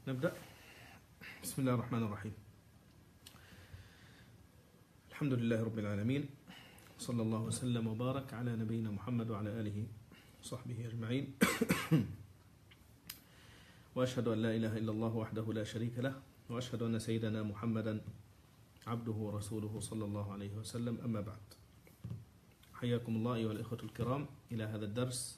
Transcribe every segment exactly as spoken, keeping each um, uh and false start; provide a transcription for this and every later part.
نبدأ. بسم الله الرحمن الرحيم. الحمد لله رب العالمين، صلى الله وسلم وبارك على نبينا محمد وعلى آله وصحبه أجمعين. وأشهد أن لا إله إلا الله وحده لا شريك له، وأشهد أن سيدنا محمدا عبده ورسوله صلى الله عليه وسلم. أما بعد، حياكم الله أيها الإخوة الكرام إلى هذا الدرس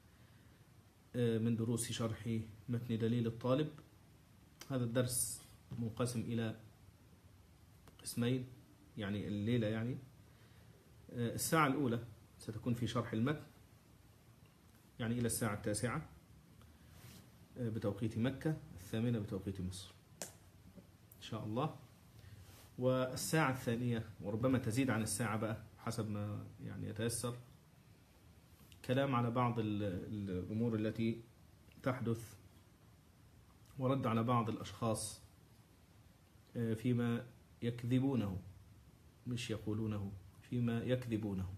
من دروس شرح متن دليل الطالب. هذا الدرس منقسم إلى قسمين، يعني الليلة يعني الساعة الأولى ستكون في شرح المتن، يعني إلى الساعة التاسعة بتوقيت مكة، الثامنة بتوقيت مصر إن شاء الله. والساعة الثانية وربما تزيد عن الساعة بقى حسب ما يعني يتيسر، كلام على بعض الأمور التي تحدث، ورد على بعض الأشخاص فيما يكذبونه، مش يقولونه، فيما يكذبونه.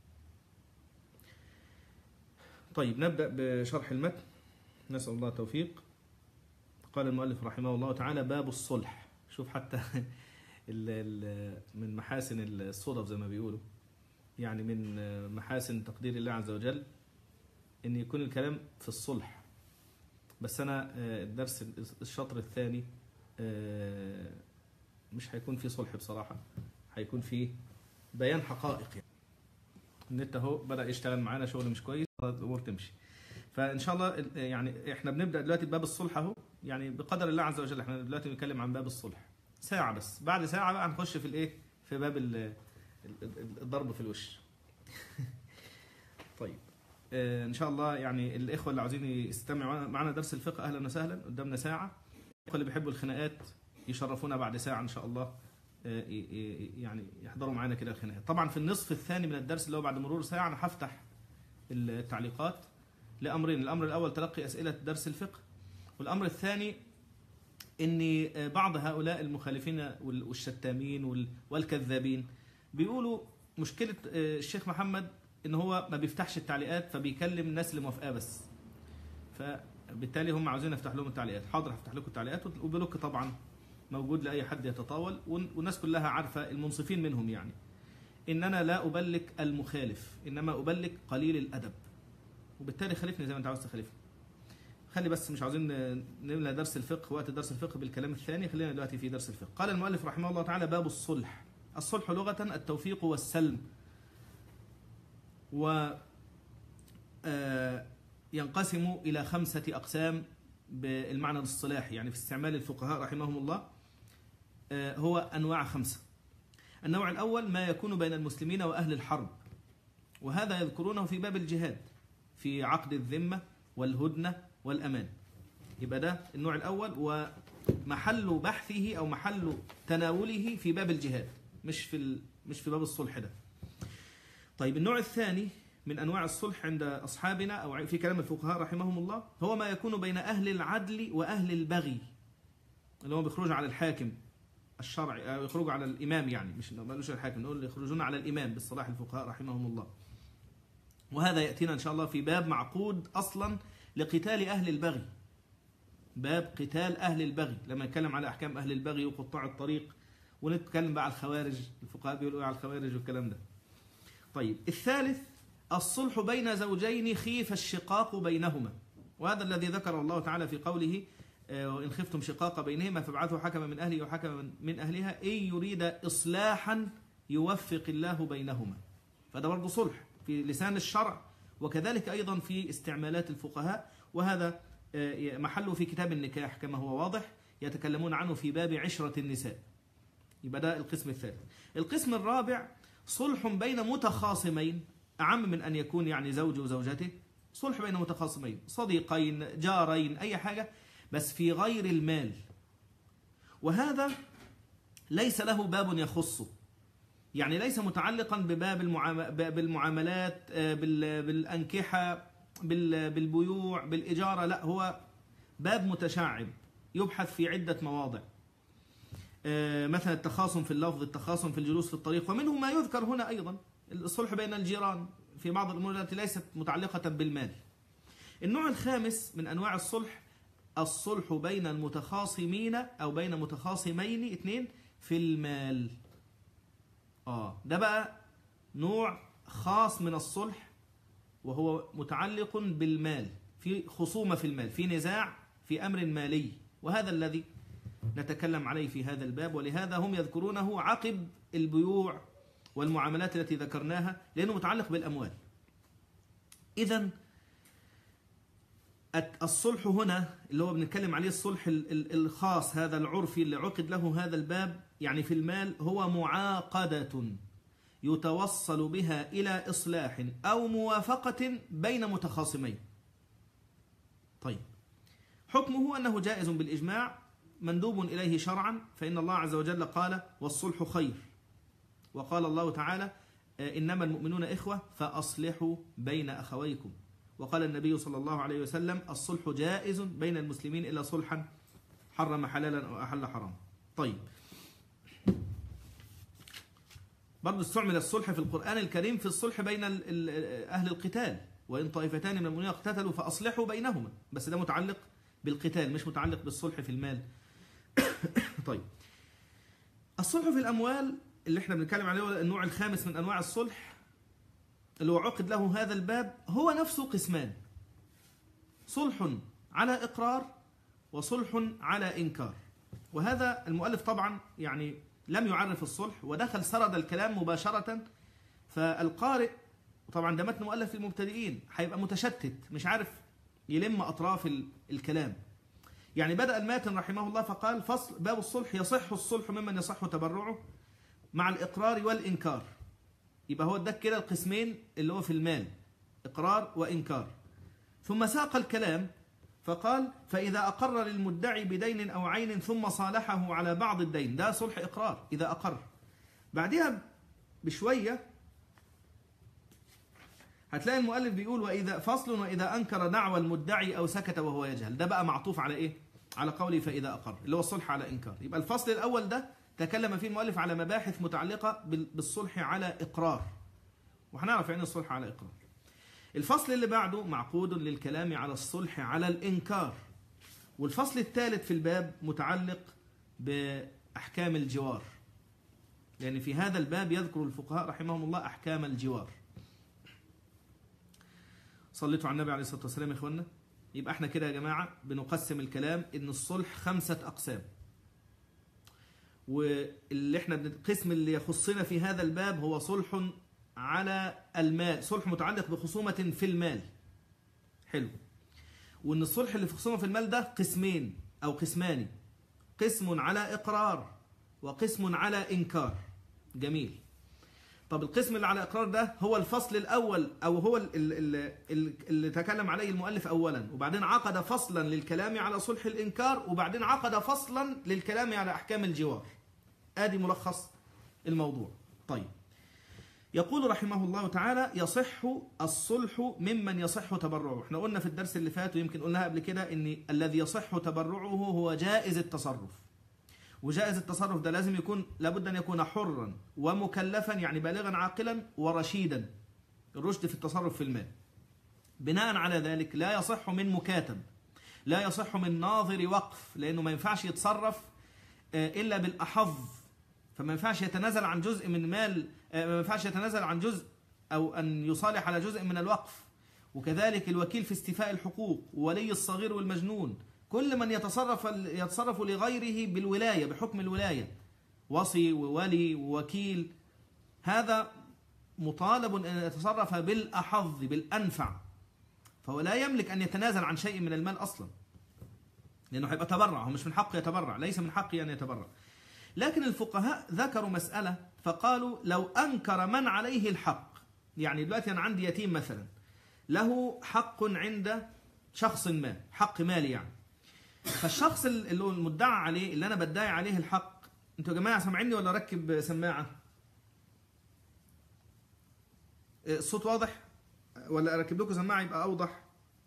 طيب، نبدأ بشرح المتن، نسأل الله التوفيق. قال المؤلف رحمه الله تعالى: باب الصلح. شوف حتى ال ال من محاسن الصدف زي ما بيقولوا، يعني من محاسن تقدير الله عز وجل ان يكون الكلام في الصلح. بس انا الدرس الشطر الثاني مش هيكون فيه صلح بصراحة، هيكون فيه بيان حقائق. يعني النت اهو بدأ يشتغل معانا شغل مش كويس، الامور تمشي. فان شاء الله يعني احنا بنبدأ دلوقتي بباب الصلح اهو، يعني بقدر الله عز وجل احنا دلوقتي بنتكلم عن باب الصلح ساعة بس، بعد ساعة بقى هنخش في الايه، في باب الضرب في الوش. طيب ان شاء الله، يعني الاخوه اللي عاوزين يستمعوا معنا درس الفقه اهلا وسهلا، قدامنا ساعه. الاخوه اللي بيحبوا الخناقات يشرفونا بعد ساعه ان شاء الله، يعني يحضروا معانا كده الخناقات. طبعا في النصف الثاني من الدرس اللي هو بعد مرور ساعه انا هفتح التعليقات لامرين: الامر الاول تلقي اسئله درس الفقه، والامر الثاني ان بعض هؤلاء المخالفين والشتامين والكذابين بيقولوا مشكله الشيخ محمد ان هو ما بيفتحش التعليقات، فبيكلم الناس اللي موافقاه بس، فبالتالي هم عاوزين افتح لهم التعليقات. حاضر، هفتح لكم التعليقات، وبلوك طبعا موجود لاي حد يتطاول، والناس كلها عارفه، المنصفين منهم يعني، ان انا لا ابلك المخالف، انما ابلك قليل الادب، وبالتالي خالفني زي ما انت عاوز تخالفني. خلي بس مش عاوزين نملى درس الفقه وقت درس الفقه بالكلام الثاني، خلينا دلوقتي في درس الفقه. قال المؤلف رحمه الله تعالى: باب الصلح. الصلح لغة التوفيق والسلم، و ينقسم إلى خمسة أقسام بالمعنى الاصطلاحي، يعني في استعمال الفقهاء رحمهم الله هو أنواع خمسة. النوع الأول ما يكون بين المسلمين وأهل الحرب، وهذا يذكرونه في باب الجهاد في عقد الذمة والهدنة والأمان. يبقى ده النوع الأول، ومحل بحثه أو محل تناوله في باب الجهاد، مش في مش في باب الصلح ده. طيب، النوع الثاني من أنواع الصلح عند أصحابنا أو في كلام الفقهاء رحمهم الله هو ما يكون بين أهل العدل وأهل البغي، اللي هو بيخرج على الحاكم الشرعي أو يخرجوا على الإمام، يعني مش ما قالوش الحاكم، نقول يخرجون على الإمام بالصلاح الفقهاء رحمهم الله. وهذا يأتينا إن شاء الله في باب معقود أصلا لقتال أهل البغي، باب قتال أهل البغي، لما نتكلم على أحكام أهل البغي وقطاع الطريق، ونتكلم بقى على الخوارج، الفقهاء بيقولوا على الخوارج والكلام ده. طيب، الثالث الصلح بين زوجين خيف الشقاق بينهما، وهذا الذي ذكر الله تعالى في قوله: وإن خفتم شقاق بينهما فابعثوا حكما من أهله وحكما من أهلها إن يريد إصلاحا يوفق الله بينهما. فده برضه صلح في لسان الشرع، وكذلك أيضا في استعمالات الفقهاء، وهذا محله في كتاب النكاح كما هو واضح، يتكلمون عنه في باب عشرة النساء. يبقى ده القسم الثالث. القسم الرابع صلح بين متخاصمين، أعم من أن يكون يعني زوج وزوجته، صلح بين متخاصمين، صديقين، جارين، أي حاجة، بس في غير المال، وهذا ليس له باب يخصه، يعني ليس متعلقا بباب بالمعاملات، بالأنكحة، بالبيوع، بالإجارة، لا، هو باب متشعب يبحث في عدة مواضع، مثلا التخاصم في اللفظ، التخاصم في الجلوس في الطريق، ومنه ما يذكر هنا أيضا الصلح بين الجيران في بعض الأمور التي ليست متعلقة بالمال. النوع الخامس من أنواع الصلح الصلح بين المتخاصمين أو بين متخاصمين اثنين في المال. آه ده بقى نوع خاص من الصلح، وهو متعلق بالمال، في خصومة في المال، في نزاع في أمر مالي، وهذا الذي نتكلم عليه في هذا الباب. ولهذا هم يذكرونه عقب البيوع والمعاملات التي ذكرناها، لأنه متعلق بالأموال. إذن الصلح هنا اللي هو بنتكلم عليه الصلح الخاص هذا العرفي اللي عقد له هذا الباب، يعني في المال، هو معاقدة يتوصل بها إلى إصلاح أو موافقة بين متخاصمين. طيب، حكمه أنه جائز بالإجماع مندوب إليه شرعا، فإن الله عز وجل قال والصلح خير، وقال الله تعالى إنما المؤمنون إخوة فأصلحوا بين أخويكم، وقال النبي صلى الله عليه وسلم الصلح جائز بين المسلمين إلا صلحا حرم حلالا أو أحل حرام. طيب، برضو استعمل الصلح في القرآن الكريم في الصلح بين أهل القتال، وإن طائفتان من المؤمنين اقتتلوا فأصلحوا بينهما، بس ده متعلق بالقتال مش متعلق بالصلح في المال. طيب، الصلح في الأموال اللي احنا بنتكلم عليه النوع الخامس من أنواع الصلح اللي هو عقد له هذا الباب، هو نفسه قسمان: صلح على إقرار وصلح على إنكار. وهذا المؤلف طبعا يعني لم يعرف الصلح ودخل سرد الكلام مباشرة، فالقارئ طبعا ده متن مؤلف للمبتدئين هيبقى متشتت مش عارف يلم أطراف الكلام. يعني بدأ الماتن رحمه الله فقال فصل باب الصلح: يصح الصلح ممن يصح تبرعه مع الإقرار والإنكار. يبقى هو اداك كده القسمين اللي هو في المال، إقرار وإنكار. ثم ساق الكلام فقال فإذا أقر للمدعي بدين أو عين ثم صالحه على بعض الدين، ده صلح إقرار إذا أقر. بعدها بشوية هتلاقي المؤلف بيقول وإذا فصل وإذا أنكر دعوى المدعي أو سكت وهو يجهل. ده بقى معطوف على إيه؟ على قوله فإذا أقر، اللي هو الصلح على إنكار. يبقى الفصل الأول ده تكلم فيه المؤلف على مباحث متعلقة بالصلح على إقرار، وهنعرف يعني الصلح على إقرار. الفصل اللي بعده معقود للكلام على الصلح على الإنكار. والفصل الثالث في الباب متعلق بأحكام الجوار، لأن يعني في هذا الباب يذكر الفقهاء رحمهم الله أحكام الجوار. صليتوا على النبي عليه الصلاة والسلام يا إخوانا. يبقى احنا كده يا جماعة بنقسم الكلام إن الصلح خمسة أقسام، واللي احنا القسم اللي يخصنا في هذا الباب هو صلح على المال، صلح متعلق بخصومة في المال. حلو. وان الصلح اللي في خصومة في المال ده قسمين او قسمان: قسم على اقرار وقسم على انكار. جميل. طب القسم اللي على اقرار ده هو الفصل الاول، او هو اللي, اللي تكلم عليه المؤلف اولا، وبعدين عقد فصلا للكلام على صلح الانكار، وبعدين عقد فصلا للكلام على احكام الجوار. ادي ملخص الموضوع. طيب، يقول رحمه الله تعالى يصح الصلح ممن يصح تبرعه. احنا قلنا في الدرس اللي فات ويمكن قلناها قبل كده ان الذي يصح تبرعه هو جائز التصرف، وجائز التصرف ده لازم يكون لابد ان يكون حرا ومكلفا، يعني بالغا عاقلا ورشيدا، الرشد في التصرف في المال. بناء على ذلك لا يصح من مكاتب، لا يصح من ناظر وقف، لانه ما ينفعش يتصرف الا بالاحظ، فما ينفعش يتنازل عن جزء من مال، ما ينفعش يتنازل عن جزء أو أن يصالح على جزء من الوقف. وكذلك الوكيل في استيفاء الحقوق، وولي الصغير والمجنون، كل من يتصرف يتصرف لغيره بالولاية بحكم الولاية، وصي وولي ووكيل، هذا مطالب أن يتصرف بالأحظ بالأنفع، فهو لا يملك أن يتنازل عن شيء من المال أصلا، لأنه هيبقى تبرع، هو مش من حقه يتبرع، ليس من حقه أن يتبرع. لكن الفقهاء ذكروا مسألة فقالوا لو أنكر من عليه الحق، يعني دلوقتي أنا عندي يتيم مثلا له حق عند شخص ما، حق مالي يعني، فالشخص اللي هو المدعى عليه اللي أنا بدعي عليه الحق، أنتوا يا جماعة سامعيني ولا أركب سماعة؟ الصوت واضح ولا أركب لكم سماعة يبقى أوضح؟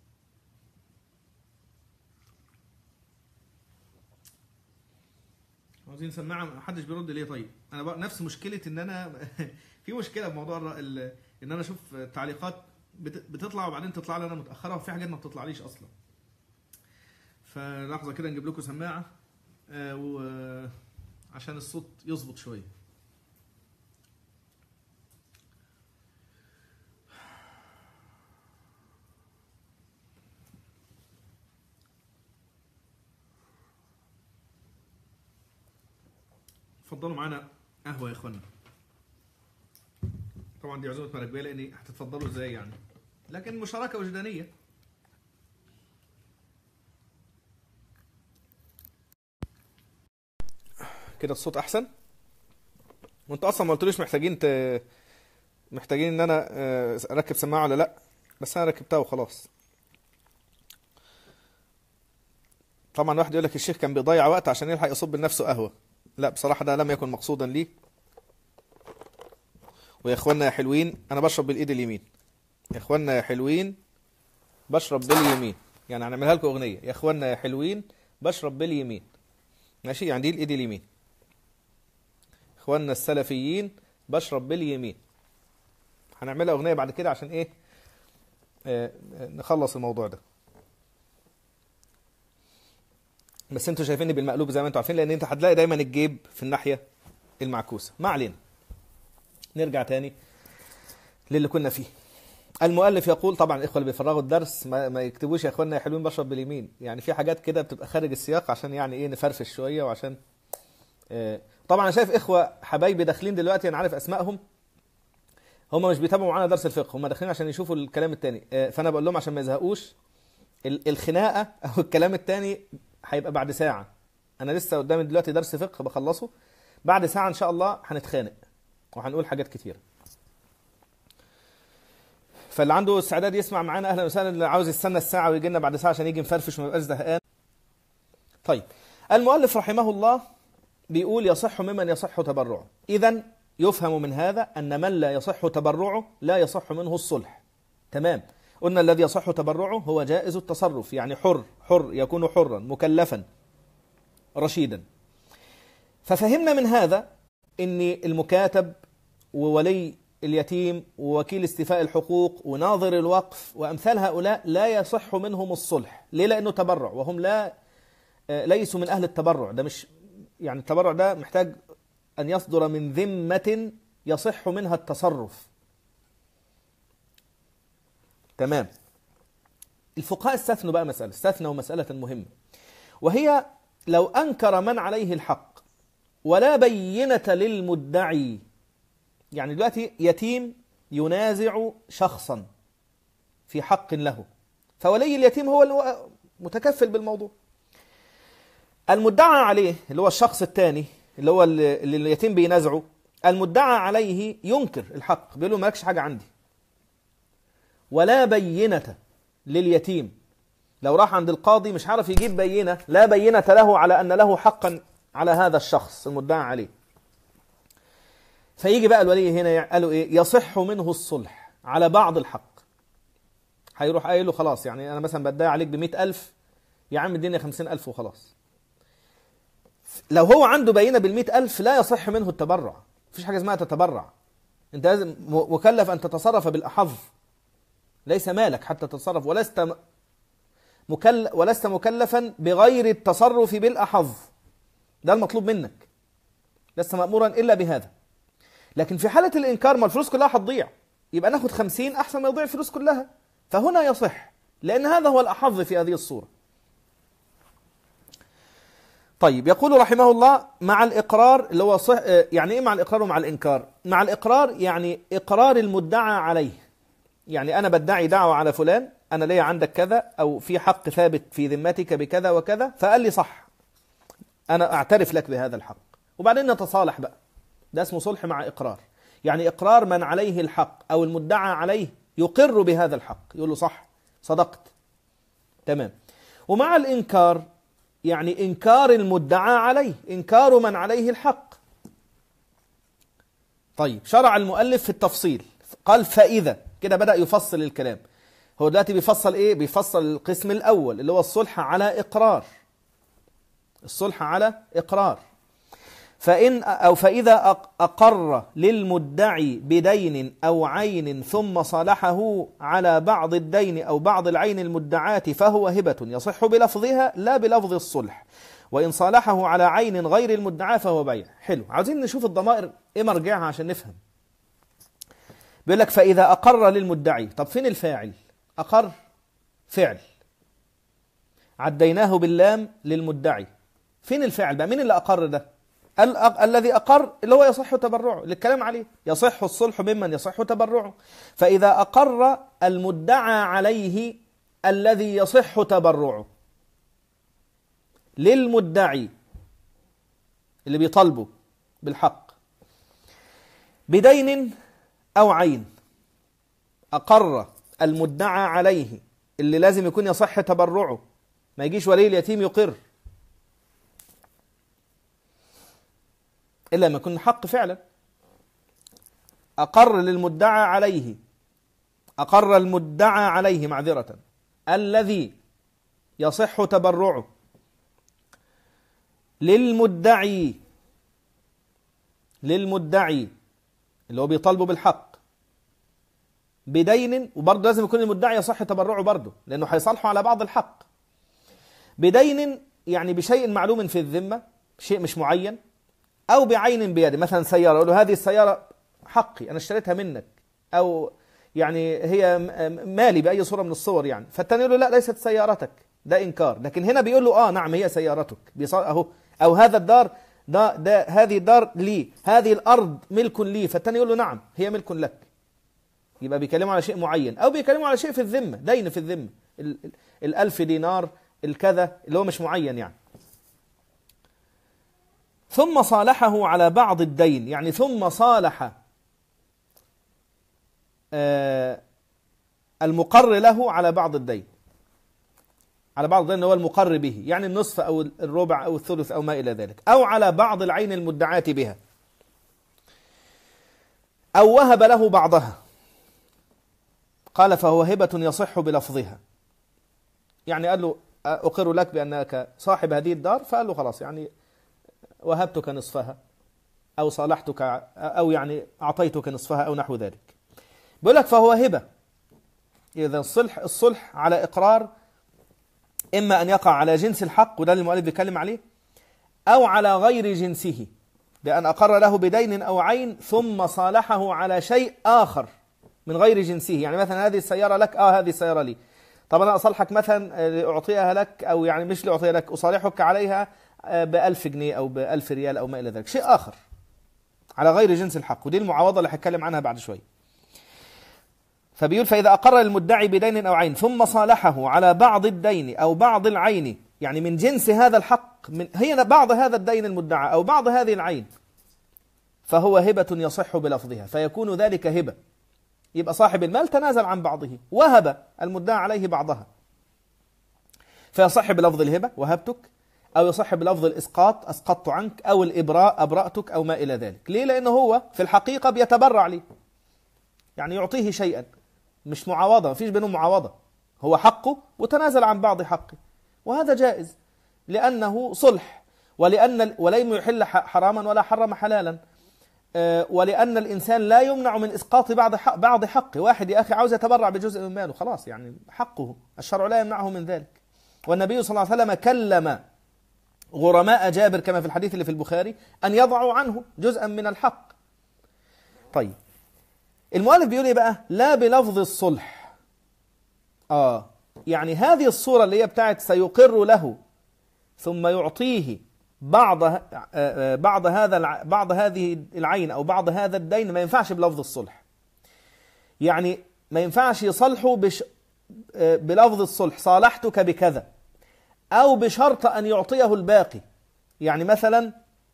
عاوزين سماعه، محدش بيرد ليه؟ طيب انا بقى نفس مشكله ان انا في مشكله بموضوع ان انا اشوف تعليقات بتطلع وبعدين تطلع لي انا متاخره، وفي حاجات ما بتطلعليش اصلا. فلحظة كده نجيب لكم سماعة آه عشان الصوت يظبط شوية. اتفضلوا معانا قهوة يا اخوانا. طبعا دي عزومة مراكبية لاني هتتفضلوا ازاي يعني، لكن مشاركة وجدانية. كده الصوت احسن؟ وانتوا اصلا ما قلتوليش محتاجين ت... محتاجين ان انا اركب سماعة ولا لا، بس انا ركبتها وخلاص. طبعا واحد يقول لك الشيخ كان بيضيع وقت عشان يلحق يصب لنفسه قهوة. لا بصراحة ده لم يكن مقصودا لي. ويا اخوانا يا حلوين انا بشرب بالايد اليمين. يا اخوانا يا حلوين بشرب باليمين، يعني هنعملها لكم اغنية. يا اخوانا يا حلوين بشرب باليمين، ماشي؟ يعني دي الايد اليمين. اخوانا السلفيين بشرب باليمين. هنعملها اغنية بعد كده عشان ايه؟ آه نخلص الموضوع ده. بس انتوا شايفيني بالمقلوب زي ما انتوا عارفين، لان انت هتلاقي دايما الجيب في الناحية المعكوسة. ما علينا، نرجع تاني للي كنا فيه. المؤلف يقول، طبعا الاخوه اللي بيفرغوا الدرس ما, ما يكتبوش يا اخوانا يا حلوين بشرب باليمين، يعني في حاجات كده بتبقى خارج السياق عشان يعني ايه نفرفش شويه، وعشان اه طبعا انا شايف اخوه حبايبي داخلين دلوقتي، انا عارف اسمائهم، هم مش بيتابعوا معانا درس الفقه، هم داخلين عشان يشوفوا الكلام التاني. اه فانا بقول لهم عشان ما يزهقوش، الخناقه او الكلام التاني هيبقى بعد ساعه. انا لسه قدامي دلوقتي درس فقه بخلصه، بعد ساعه ان شاء الله هنتخانق وهنقول حاجات كتيره. فاللي عنده استعداد يسمع معانا اهلا وسهلا، اللي عاوز يستنى الساعه ويجي لنا بعد ساعه عشان يجي مفرفش وما يبقاش زهقان. طيب المؤلف رحمه الله بيقول يصح ممن يصح تبرعه. اذا يفهم من هذا ان من لا يصح تبرعه لا يصح منه الصلح. تمام؟ قلنا الذي يصح تبرعه هو جائز التصرف، يعني حر حر يكون حرا مكلفا رشيدا. ففهمنا من هذا ان المكاتب وولي اليتيم ووكيل استيفاء الحقوق وناظر الوقف وأمثال هؤلاء لا يصح منهم الصلح. ليه؟ لأنه تبرع، وهم لا ليسوا من أهل التبرع. ده مش يعني التبرع ده محتاج أن يصدر من ذمة يصح منها التصرف. تمام؟ الفقهاء استثنوا بقى مسألة، استثنوا مسألة مهمة، وهي لو أنكر من عليه الحق ولا بينة للمدعي. يعني دلوقتي يتيم ينازع شخصا في حق له، فولي اليتيم هو المتكفل بالموضوع. المدعى عليه اللي هو الشخص الثاني اللي هو اللي اليتيم بينازعه، المدعى عليه ينكر الحق، بيقول له مالكش حاجة عندي، ولا بينة لليتيم. لو راح عند القاضي مش عارف يجيب بينة، لا بينة له على أن له حقا على هذا الشخص المدعى عليه. فيجي بقى الولي هنا قالوا ايه؟ يصح منه الصلح على بعض الحق. هيروح قايل له خلاص، يعني انا مثلا بدعي عليك بمئة ألف، يا عم اديني خمسين ألف وخلاص. لو هو عنده بينة بالمئة ألف لا يصح منه التبرع. مفيش حاجة اسمها تتبرع، انت لازم مكلف ان تتصرف بالأحظ، ليس مالك حتى تتصرف، ولست مكلف ولست مكلفا بغير التصرف بالأحظ. ده المطلوب منك، لست مأمورا إلا بهذا. لكن في حالة الإنكار ما الفلوس كلها هتضيع، يبقى ناخد خمسين أحسن ما يضيع الفلوس كلها. فهنا يصح، لأن هذا هو الأحظ في هذه الصورة. طيب يقول رحمه الله مع الإقرار اللي هو صح. يعني إيه مع الإقرار ومع الإنكار؟ مع الإقرار يعني إقرار المدعى عليه، يعني أنا بدعي دعوة على فلان، أنا ليا عندك كذا، أو في حق ثابت في ذمتك بكذا وكذا، فقال لي صح، أنا أعترف لك بهذا الحق، وبعدين نتصالح بقى. ده اسمه صلح مع إقرار. يعني إقرار من عليه الحق أو المدعى عليه يقر بهذا الحق، يقول له صح صدقت. تمام. ومع الإنكار يعني إنكار المدعى عليه، إنكار من عليه الحق. طيب شرع المؤلف في التفصيل، قال فإذا كده بدأ يفصل الكلام. هو دلوقتي بيفصل إيه؟ بيفصل القسم الأول اللي هو الصلح على إقرار. الصلح على إقرار. فإن أو فإذا أقر للمدعي بدين أو عين ثم صالحه على بعض الدين أو بعض العين المدعاة فهو هبة يصح بلفظها لا بلفظ الصلح، وإن صالحه على عين غير المدعاة فهو بيع. حلو، عاوزين نشوف الضمائر إيه مرجعها عشان نفهم. بيقول لك فإذا أقر للمدعي، طب فين الفاعل؟ أقر فعل، عديناه باللام للمدعي، فين الفاعل بقى؟ مين اللي أقر ده؟ ال الذي أقر اللي هو يصح تبرعه، للكلام عليه يصح الصلح ممن يصح تبرعه. فإذا أقر المدعى عليه الذي يصح تبرعه للمدعي اللي بيطالبه بالحق بدين أو عين، أقر المدعى عليه اللي لازم يكون يصح تبرعه، ما يجيش ولي اليتيم يقر إلا ما يكون حق فعلا. أقر للمدعى عليه، أقر المدعى عليه معذرة الذي يصح تبرعه للمدعي للمدعي اللي هو بيطالبه بالحق بدين، وبرضه لازم يكون المدعي يصح تبرعه برضه لأنه هيصالحه على بعض الحق، بدين يعني بشيء معلوم في الذمة، شيء مش معين، أو بعين بيده، مثلا سيارة أقول له هذه السيارة حقي أنا اشتريتها منك، أو يعني هي مالي بأي صورة من الصور يعني، فالتاني يقول له لا ليست سيارتك، ده إنكار. لكن هنا بيقول له آه نعم هي سيارتك أهو، أو هذا الدار ده, ده هذه الدار لي، هذه الأرض ملك لي، فالتاني يقول له نعم هي ملك لك. يبقى بيكلموا على شيء معين، أو بيكلموا على شيء في الذمة، دين في الذمة، الألف دينار الكذا اللي هو مش معين يعني. ثم صالحه على بعض الدين، يعني ثم صالح آه المقر له على بعض الدين، على بعض الدين هو المقر به، يعني النصف أو الربع أو الثلث أو ما إلى ذلك، أو على بعض العين المدعاة بها، أو وهب له بعضها، قال فهو هبة يصح بلفظها، يعني قال له أقر لك بأنك صاحب هذه الدار، فقال له خلاص يعني وهبتك نصفها أو صالحتك أو يعني أعطيتك نصفها أو نحو ذلك. بيقول لك فهو هبة. إذا الصلح الصلح على إقرار إما أن يقع على جنس الحق، وده اللي المؤلف بيتكلم عليه، أو على غير جنسه، بأن أقر له بدين أو عين ثم صالحه على شيء آخر من غير جنسه، يعني مثلا هذه السيارة لك، آه هذه السيارة لي، طب أنا أصالحك مثلا لأعطيها لك، أو يعني مش لأعطيها لك، أصالحك عليها بألف جنيه أو بألف ريال أو ما إلى ذلك، شيء آخر على غير جنس الحق، ودي المعاوضة اللي هتكلم عنها بعد شوي. فبيقول فإذا أقر المدعي بدين أو عين ثم صالحه على بعض الدين أو بعض العين، يعني من جنس هذا الحق، من هي بعض هذا الدين المدعى أو بعض هذه العين، فهو هبة يصح بلفظها، فيكون ذلك هبة. يبقى صاحب المال تنازل عن بعضه وهب المدعى عليه بعضها، فيصح بلفظ الهبة وهبتك، أو يصح بلفظ الإسقاط أسقطت عنك، أو الإبراء أبرأتك، أو ما إلى ذلك. ليه؟ لأنه هو في الحقيقة بيتبرع لي، يعني يعطيه شيئا، مش معاوضة، مفيش بينهم معاوضة، هو حقه وتنازل عن بعض حقه، وهذا جائز لأنه صلح، ولأن ولم يحل حراما ولا حرم حلالا، ولأن الإنسان لا يمنع من إسقاط بعض حق بعض حقه. واحد يا أخي عاوز يتبرع بجزء من ماله، خلاص يعني حقه، الشرع لا يمنعه من ذلك. والنبي صلى الله عليه وسلم كلم غرماء جابر كما في الحديث اللي في البخاري أن يضعوا عنه جزءا من الحق. طيب المؤلف بيقول ايه بقى؟ لا بلفظ الصلح. آه يعني هذه الصورة اللي هي بتاعت سيقر له ثم يعطيه بعض بعض هذا بعض هذه العين أو بعض هذا الدين، ما ينفعش بلفظ الصلح، يعني ما ينفعش يصلحه بش بلفظ الصلح صالحتك بكذا، أو بشرط أن يعطيه الباقي، يعني مثلا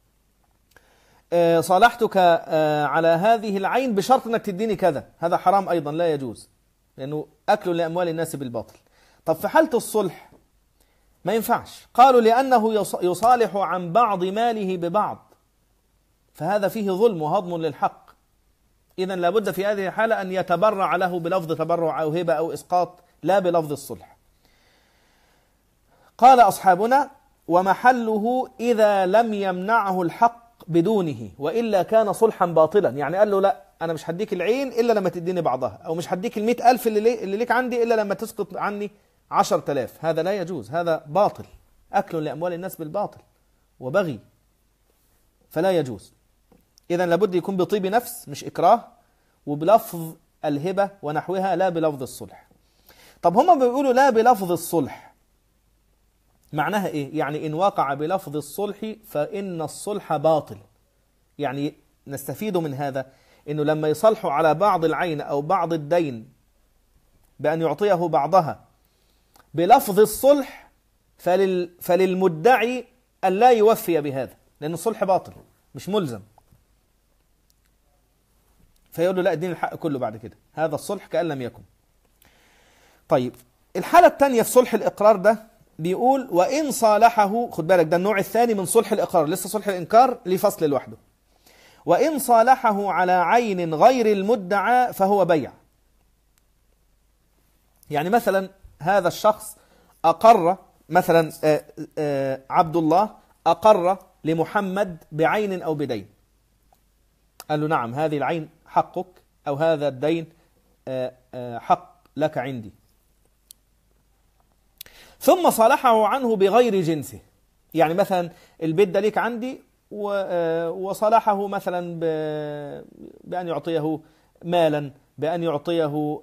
صالحتك على هذه العين بشرط أنك تديني كذا، هذا حرام أيضا لا يجوز، لأنه أكل لأموال الناس بالباطل. طب في حالة الصلح ما ينفعش، قالوا لأنه يصالح عن بعض ماله ببعض، فهذا فيه ظلم وهضم للحق، إذن لابد في هذه الحالة أن يتبرع له بلفظ تبرع أو هبة أو إسقاط، لا بلفظ الصلح. قال أصحابنا ومحله إذا لم يمنعه الحق بدونه وإلا كان صلحا باطلا. يعني قال له لا، أنا مش هديك العين إلا لما تديني بعضها، أو مش هديك المئة ألف اللي, لي اللي ليك عندي إلا لما تسقط عني عشر تلاف. هذا لا يجوز، هذا باطل، أكل لأموال الناس بالباطل وبغي، فلا يجوز. إذن لابد يكون بطيب نفس مش إكراه، وبلفظ الهبة ونحوها، لا بلفظ الصلح. طب هما بيقولوا لا بلفظ الصلح، معناها إيه؟ يعني إن وقع بلفظ الصلح فإن الصلح باطل. يعني نستفيد من هذا إنه لما يصلحوا على بعض العين أو بعض الدين بأن يعطيه بعضها بلفظ الصلح، فلل فللمدعي أن لا يوفي بهذا، لأن الصلح باطل مش ملزم. فيقول له لا، اديني الحق كله بعد كده، هذا الصلح كأن لم يكن. طيب الحالة الثانية في صلح الإقرار ده بيقول وإن صالحه، خد بالك ده النوع الثاني من صلح الإقرار، لسه صلح الإنكار ليه فصل لوحده. وإن صالحه على عين غير المدعى فهو بيع. يعني مثلا هذا الشخص أقر، مثلا آآ آآ عبد الله أقر لمحمد بعين أو بدين، قال له نعم هذه العين حقك، أو هذا الدين آآ آآ حق لك عندي، ثم صالحه عنه بغير جنسه. يعني مثلا البيت ده ليك عندي، وصالحه مثلا بأن يعطيه مالا، بأن يعطيه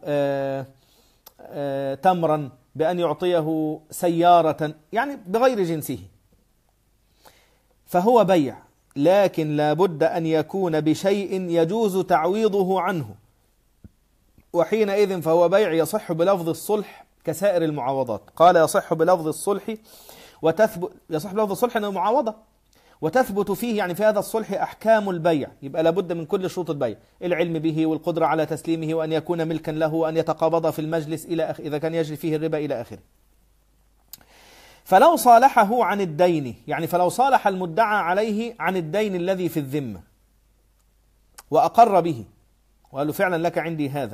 تمرا، بأن يعطيه سيارة، يعني بغير جنسه، فهو بيع، لكن لا بد أن يكون بشيء يجوز تعويضه عنه، وحينئذ فهو بيع يصح بلفظ الصلح كسائر المعاوضات. قال يصح بلفظ الصلح وتثبت، يصح بلفظ الصلح أنه معاوضة، وتثبت فيه يعني في هذا الصلح أحكام البيع. يبقى لابد من كل شروط البيع، العلم به والقدرة على تسليمه، وأن يكون ملكا له، وأن يتقابض في المجلس إلى آخر، إذا كان يجري فيه الربا إلى آخره. فلو صالحه عن الدين، يعني فلو صالح المدعى عليه عن الدين الذي في الذمة وأقر به وقال له فعلا لك عندي هذا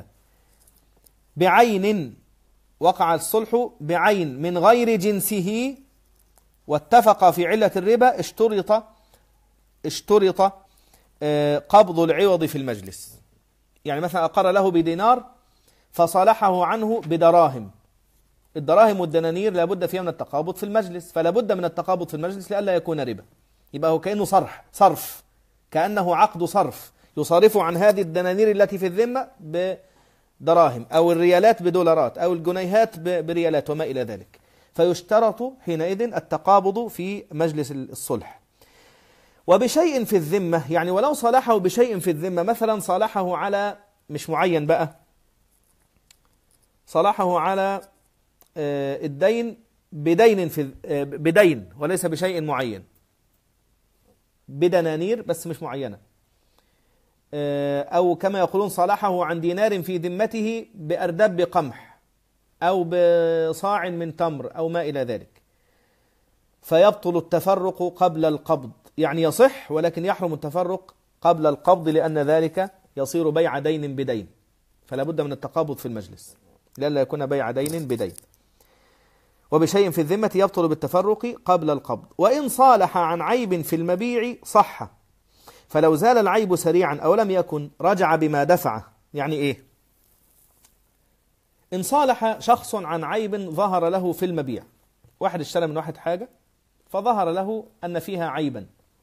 بعين، وقع الصلح بعين من غير جنسه، واتفق في علة الربا، اشترط اشترط قبض العوض في المجلس. يعني مثلا أقر له بدينار فصالحه عنه بدراهم، الدراهم والدنانير لابد فيها من التقابض في المجلس، فلا بد من التقابض في المجلس لئلا يكون ربا. يبقى هو كأنه صرح صرف، كأنه عقد صرف، يصرف عن هذه الدنانير التي في الذمة بدراهم، أو الريالات بدولارات، أو الجنيهات بريالات وما إلى ذلك. فيشترط حينئذ التقابض في مجلس الصلح. وبشيء في الذمة، يعني ولو صالحه بشيء في الذمة، مثلا صالحه على، مش معين بقى، صالحه على الدين بدين في بدين وليس بشيء معين، بدنانير بس مش معينة، أو كما يقولون صالحه عن دينار في ذمته بأردب قمح، أو بصاع من تمر، أو ما إلى ذلك، فيبطل التفرق قبل القبض. يعني يصح ولكن يحرم التفرق قبل القبض، لأن ذلك يصير بيع دين بدين، فلا بد من التقابض في المجلس لئلا يكون بيع دين بدين. وبشيء في الذمة يبطل بالتفرق قبل القبض. وإن صالح عن عيب في المبيع صح، فلو زال العيب سريعا أو لم يكن رجع بما دفعه. يعني إيه؟ إن صالح شخص عن عيب ظهر له في المبيع، واحد اشترى من واحد حاجة فظهر له أن فيها عيبا،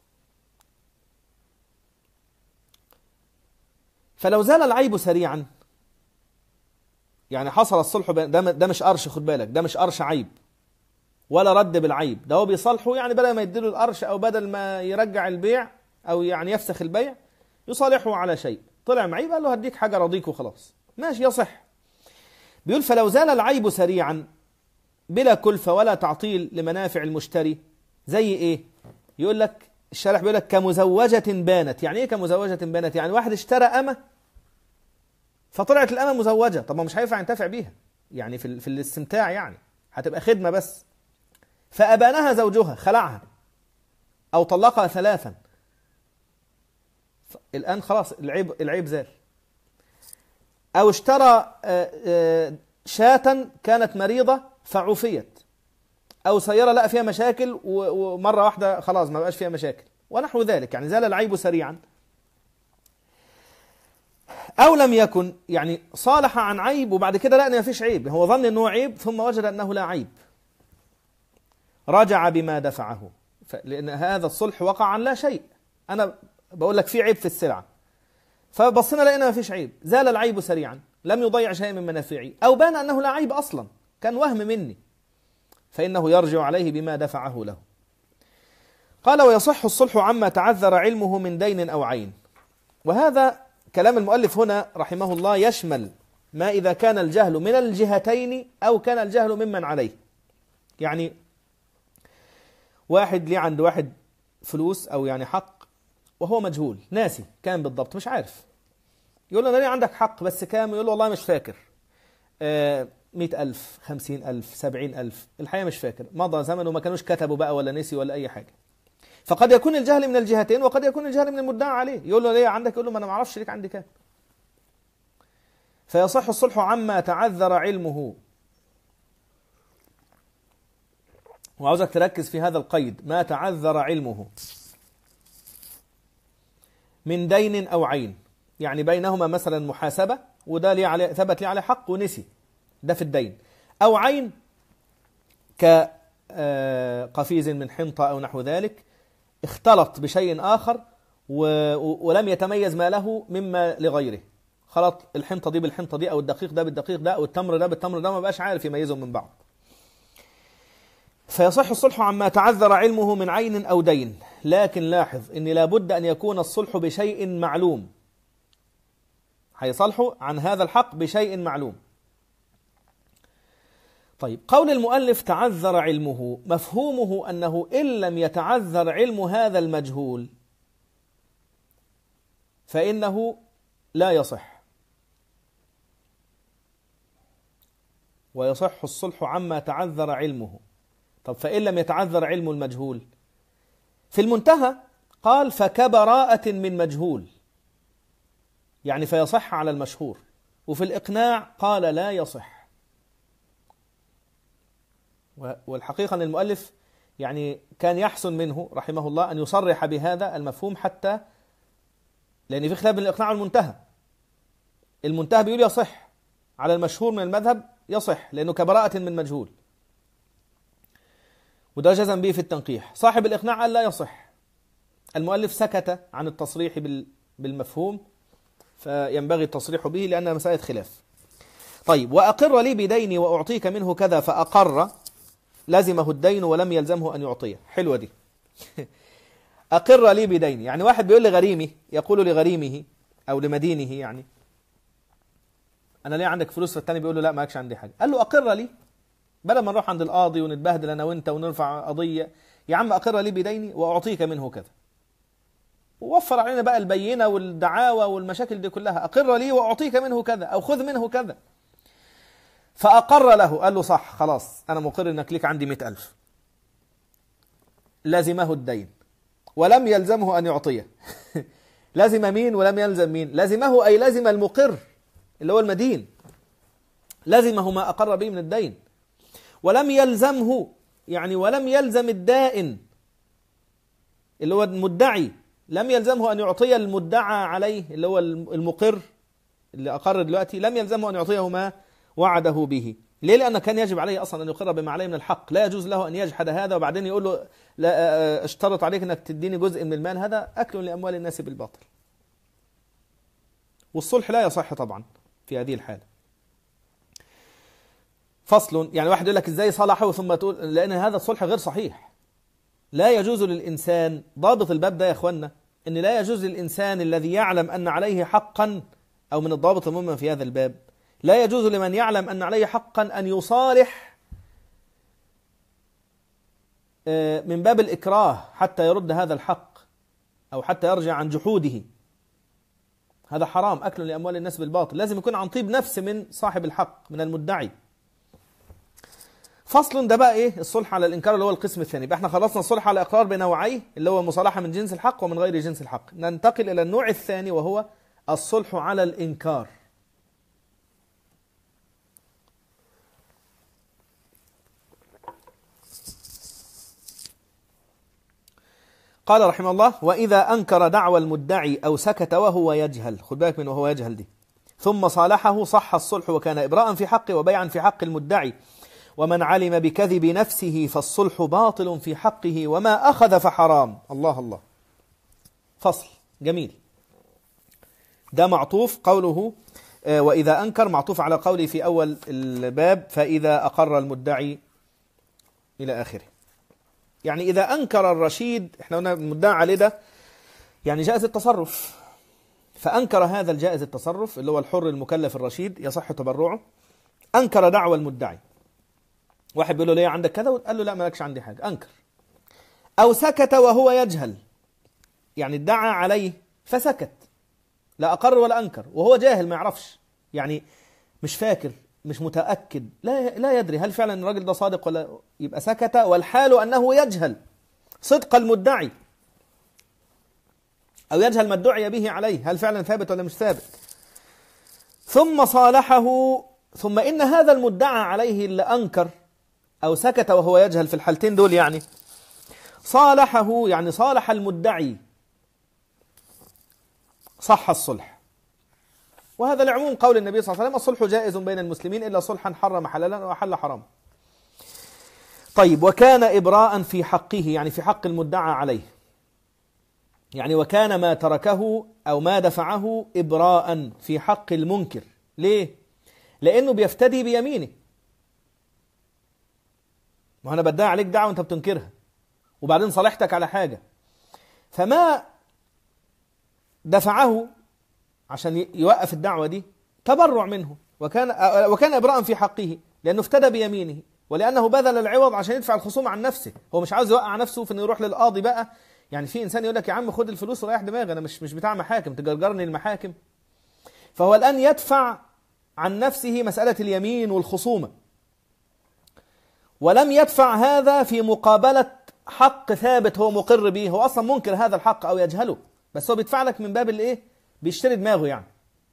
فلو زال العيب سريعا، يعني حصل الصلح، ده, ده مش قرش، خد بالك، ده مش قرش عيب ولا رد بالعيب، ده هو بيصالحه، يعني بدل ما يديله القرش أو بدل ما يرجع البيع أو يعني يفسخ البيع يصالحه على شيء، طلع معيب قال له هديك حاجة رضيك وخلاص، ماشي يصح. بيقول فلو زال العيب سريعا بلا كلفة ولا تعطيل لمنافع المشتري، زي إيه؟ يقول لك الشارح بيقول لك كمزوجة بانت. يعني إيه كمزوجة بانت؟ يعني واحد اشترى أمة فطلعت الأمة مزوجة، طب ما مش هينفع ينتفع بيها يعني في, في الاستمتاع، يعني هتبقى خدمة بس، فأبانها زوجها، خلعها أو طلقها ثلاثا، الآن خلاص العيب العيب زال. أو اشترى شاة كانت مريضة فعفيت، أو سيارة لقى فيها مشاكل ومرة واحدة خلاص ما بقاش فيها مشاكل ونحو ذلك، يعني زال العيب سريعا. أو لم يكن يعني صالح عن عيب وبعد كده لقى أن ما فيش عيب، هو ظن أنه عيب ثم وجد أنه لا عيب، رجع بما دفعه، لأن هذا الصلح وقع عن لا شيء. أنا بقول لك في عيب في السلعة، فبصينا لقينا ما فيش عيب، زال العيب سريعا، لم يضيع شيء من منافعي، أو بان أنه لا عيب أصلا، كان وهم مني، فإنه يرجع عليه بما دفعه له. قال: ويصح الصلح عما تعذر علمه من دين أو عين. وهذا كلام المؤلف هنا رحمه الله يشمل ما إذا كان الجهل من الجهتين أو كان الجهل ممن عليه. يعني واحد ليه عند واحد فلوس أو يعني حق وهو مجهول، ناسي كام بالضبط، مش عارف، يقول له أنا ليه عندك حق بس كام؟ يقول له والله مش فاكر، آه مئة ألف، خمسين ألف، سبعين ألف، الحقيقة مش فاكر، مضى زمن وما كانوش كتبوا بقى ولا نسي ولا أي حاجة. فقد يكون الجهل من الجهتين وقد يكون الجهل من المدعى عليه، يقول له ليه عندك؟ يقول له ما أنا ما أعرفش ليك عندي كام. فيصح الصلح عما تعذر علمه. وعاوزك تركز في هذا القيد، ما تعذر علمه من دين أو عين، يعني بينهما مثلا محاسبة وده لي عليه ثبت لي عليه حق ونسي، ده في الدين، أو عين كقفيز من حنطة أو نحو ذلك، اختلط بشيء آخر ولم يتميز ما له مما لغيره، خلط الحنطة دي بالحنطة دي أو الدقيق ده بالدقيق ده أو التمر ده بالتمر ده، ما بقاش عارف يميزهم من بعض. فيصح الصلح عما تعذر علمه من عين أو دين، لكن لاحظ إن لابد أن يكون الصلح بشيء معلوم، هيصلحوا عن هذا الحق بشيء معلوم. طيب، قول المؤلف تعذر علمه، مفهومه أنه إن لم يتعذر علم هذا المجهول فإنه لا يصح، ويصح الصلح عما تعذر علمه. طب فإن لم يتعذر علم المجهول، في المنتهى قال فكبراءة من مجهول، يعني فيصح على المشهور، وفي الإقناع قال لا يصح. والحقيقة أن المؤلف يعني كان يحسن منه رحمه الله أن يصرح بهذا المفهوم، حتى لأن في خلاف بين الإقناع والمنتهى. المنتهى بيقول يصح، على المشهور من المذهب يصح لأنه كبراءة من مجهول، وده جزم به في التنقيح. صاحب الإقناع قال لا يصح. المؤلف سكت عن التصريح بالمفهوم، فينبغي التصريح به لأنها مسألة خلاف. طيب، وأقر لي بديني وأعطيك منه كذا، فأقر لزمه الدين ولم يلزمه أن يعطيه. حلوة دي. أقر لي بديني، يعني واحد بيقول لغريمه، يقول لغريمه أو لمدينه، يعني أنا ليه عندك فلوس؟ فالتاني بيقول له لا ماكش عندي حاجة. قال له أقر لي، بدل ما نروح عند القاضي ونتبهدل أنا وإنت ونرفع قضية، يا عم أقر لي بديني وأعطيك منه كذا، ووفر علينا بقى البينة والدعاوى والمشاكل دي كلها. أقر لي وأعطيك منه كذا أو خذ منه كذا. فأقر له، قال له صح خلاص أنا مقر إنك ليك عندي مئة ألف. لزمه الدين ولم يلزمه أن يعطيه. لزم مين ولم يلزم مين؟ لزمه أي لزم المقر اللي هو المدين، لزمه ما أقر به من الدين. ولم يلزمه يعني ولم يلزم الدائن اللي هو المدعي، لم يلزمه أن يعطي المدعى عليه اللي هو المقر اللي أقر دلوقتي، لم يلزمه أن يعطيه ما وعده به. ليه؟ لأنه كان يجب عليه أصلا أن يقر بما عليه من الحق، لا يجوز له أن يجحد هذا وبعدين يقول له لا اشترط عليك أنك تديني جزء من المال، هذا أكل لأموال الناس بالباطل. والصلح لا يصح طبعا في هذه الحالة. فصل، يعني واحد يقول لك إزاي صلحه ثم تقول، لأن هذا الصلح غير صحيح. لا يجوز للإنسان، ضابط الباب ده يا أخوانا، أن لا يجوز للإنسان الذي يعلم أن عليه حقا، أو من الضابط المهم في هذا الباب، لا يجوز لمن يعلم أن عليه حقا أن يصالح من باب الإكراه حتى يرد هذا الحق أو حتى يرجع عن جحوده. هذا حرام، أكل لأموال الناس بالباطل. لازم يكون عن طيب نفس من صاحب الحق، من المدعي. فصل، ده بقى إيه؟ الصلح على الإنكار اللي هو القسم الثاني. بقى احنا خلصنا الصلح على الإقرار بنوعيه اللي هو مصالحة من جنس الحق ومن غير جنس الحق. ننتقل إلى النوع الثاني وهو الصلح على الإنكار. قال رحمه الله: وإذا أنكر دعوى المدعي أو سكت وهو يجهل، خد بالك من وهو يجهل دي، ثم صالحه صح الصلح وكان إبراء في حقه وبيعا في حق المدعي، ومن علم بكذب نفسه فالصلح باطل في حقه وما أخذ فحرام. الله الله، فصل جميل. ده معطوف قوله وإذا أنكر، معطوف على قوله في أول الباب: فإذا أقر المدعي إلى آخره. يعني إذا أنكر الرشيد، إحنا قلنا المدعى عليه ده يعني جائز التصرف، فأنكر هذا الجائز التصرف اللي هو الحر المكلف الرشيد يصح تبرعه، أنكر دعوى المدعي. واحد بيقول له: ليه عندك كذا؟ قال له: لا مالكش عندي حاجة، أنكر. أو سكت وهو يجهل، يعني ادعى عليه فسكت، لا أقر ولا أنكر، وهو جاهل ما يعرفش، يعني مش فاكر، مش متأكد، لا لا يدري هل فعلا الراجل ده صادق ولا، يبقى سكت والحال أنه يجهل صدق المدعي، أو يجهل ما ادعي به عليه هل فعلا ثابت ولا مش ثابت. ثم صالحه، ثم إن هذا المدعى عليه اللي أنكر أو سكت وهو يجهل في الحالتين دول، يعني صالحه، يعني صالح المدعي، صح الصلح. وهذا لعموم قول النبي صلى الله عليه وسلم: الصلح جائز بين المسلمين إلا صلحا حرم حلالا وأحل حرام. طيب، وكان إبراء في حقه، يعني في حق المدعى عليه، يعني وكان ما تركه أو ما دفعه إبراء في حق المنكر. ليه؟ لأنه بيفتدي بيمينه. وأنا بدعي عليك دعوة وأنت بتنكرها، وبعدين صالحتك على حاجة، فما دفعه عشان يوقف الدعوة دي تبرع منه، وكان وكان إبراء في حقه لأنه افتدى بيمينه، ولأنه بذل العوض عشان يدفع الخصوم عن نفسه. هو مش عاوز يوقع نفسه في إنه يروح للقاضي بقى. يعني في إنسان يقول لك: يا عم خد الفلوس وريح دماغي، أنا مش مش بتاع محاكم تجرجرني المحاكم. فهو الآن يدفع عن نفسه مسألة اليمين والخصومة، ولم يدفع هذا في مقابلة حق ثابت هو مقر به، هو أصلا منكر هذا الحق أو يجهله، بس هو بيدفع لك من باب الإيه؟ بيشتري دماغه، يعني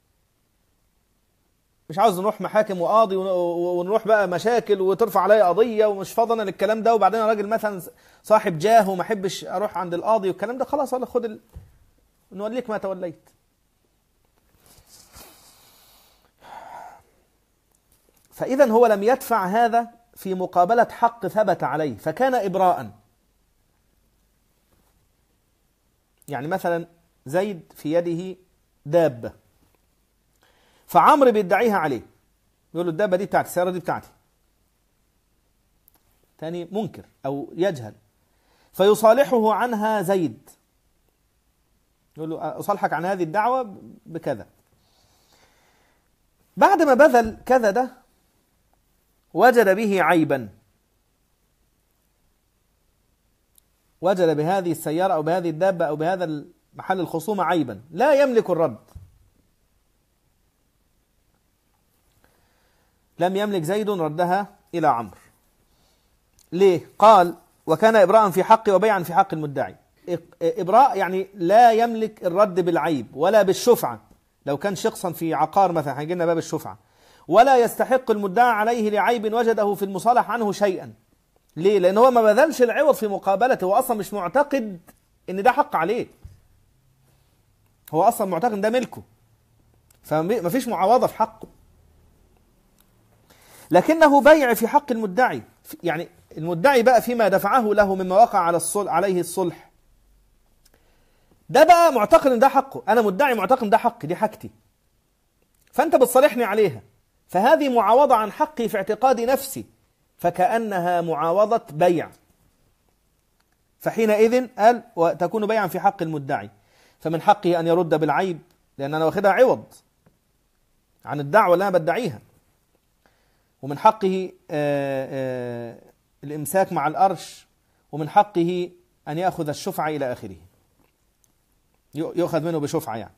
مش عاوز نروح محاكم وقاضي ونروح بقى مشاكل وترفع عليا قضية ومش فاضنا للكلام ده، وبعدين راجل مثلا صاحب جاه وما احبش اروح عند القاضي والكلام ده، خلاص والله خد ال... نوليك ما توليت. فإذا هو لم يدفع هذا في مقابلة حق ثبت عليه، فكان إبراء. يعني مثلا زيد في يده دابة، فعمرو بيدعيها عليه، يقول له: الدابة دي بتاعتي، السيارة دي بتاعتي. تاني منكر أو يجهل، فيصالحه عنها زيد، يقول له: أصالحك عن هذه الدعوة بكذا. بعد ما بذل كذا ده وجد به عيبا، وجد بهذه السيارة أو بهذه الدابة أو بهذا محل الخصومة عيبا لا يملك الرد. لم يملك زيد ردها إلى عمرو. ليه؟ قال: وكان إبراء في حقه وبيعا في حق المدعي. إبراء يعني لا يملك الرد بالعيب ولا بالشفعة، لو كان شخصا في عقار مثلا هيجي لنا باب الشفعة، ولا يستحق المدعى عليه لعيب وجده في المصالح عنه شيئا. ليه؟ لأن هو ما بذلش العوض في مقابلته، هو أصلا مش معتقد إن ده حق عليه، هو أصلا معتقد ده ملكه، فما فيش معاوضة في حقه. لكنه بيع في حق المدعي، يعني المدعي بقى فيما دفعه له مما وقع على الصلح عليه الصلح، ده بقى معتقد ان ده حقه، انا مدعي معتقد ان ده حقي، دي حاجتي، فانت بتصالحني عليها، فهذه معاوضة عن حقي في اعتقاد نفسي، فكأنها معاوضة بيع. فحينئذ قال: وتكون بيعا في حق المدعي، فمن حقه ان يرد بالعيب، لان انا واخدها عوض عن الدعوة اللي انا بدعيها، ومن حقه آآ آآ الإمساك مع الأرش، ومن حقه أن يأخذ الشفعة إلى آخره، يؤخذ منه بشفعة يعني.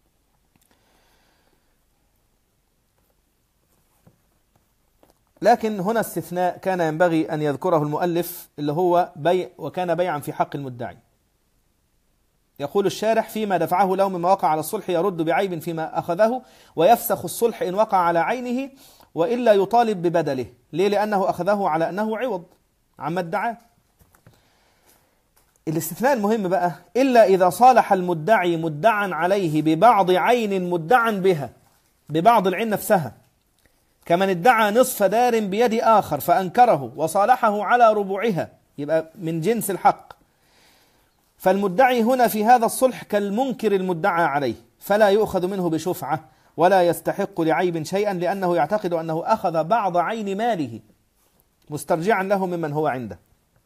لكن هنا استثناء كان ينبغي أن يذكره المؤلف، اللي هو بيع وكان بيعا في حق المدعي. يقول الشارح: فيما دفعه له مما وقع على الصلح يرد بعيب فيما أخذه، ويفسخ الصلح إن وقع على عينه، وإلا يطالب ببدله. ليه؟ لأنه أخذه على أنه عوض عما ادعاه. الاستثناء المهم بقى، إلا إذا صالح المدعي مدعا عليه ببعض عين مدعا بها، ببعض العين نفسها، كمن ادعى نصف دار بيد آخر فأنكره وصالحه على ربوعها، يبقى من جنس الحق. فالمدعي هنا في هذا الصلح كالمنكر المدعى عليه، فلا يؤخذ منه بشفعة ولا يستحق لعيب شيئا، لأنه يعتقد أنه أخذ بعض عين ماله مسترجعا له ممن هو عنده.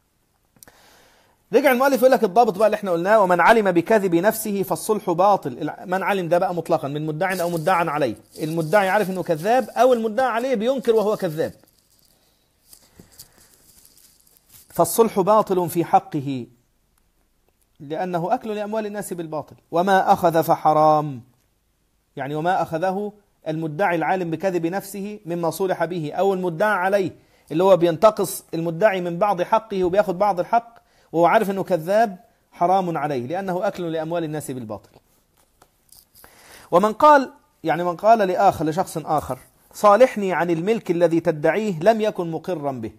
رجع المؤلف يقول لك الضابط بقى اللي احنا قلناه: ومن علم بكذب نفسه فالصلح باطل. من علم ده بقى مطلقا من مدعي أو مدعى عليه، المدعي عارف أنه كذاب أو المدعى عليه بينكر وهو كذاب، فالصلح باطل في حقه لأنه أكل لأموال الناس بالباطل. وما أخذ فحرام، يعني وما أخذه المدعي العالم بكذب نفسه مما صلح به، أو المدعى عليه اللي هو بينتقص المدعي من بعض حقه وبياخد بعض الحق وهو عارف أنه كذاب، حرام عليه لأنه أكل لأموال الناس بالباطل. ومن قال، يعني من قال لآخر لشخص آخر: صالحني عن الملك الذي تدعيه، لم يكن مقرا به.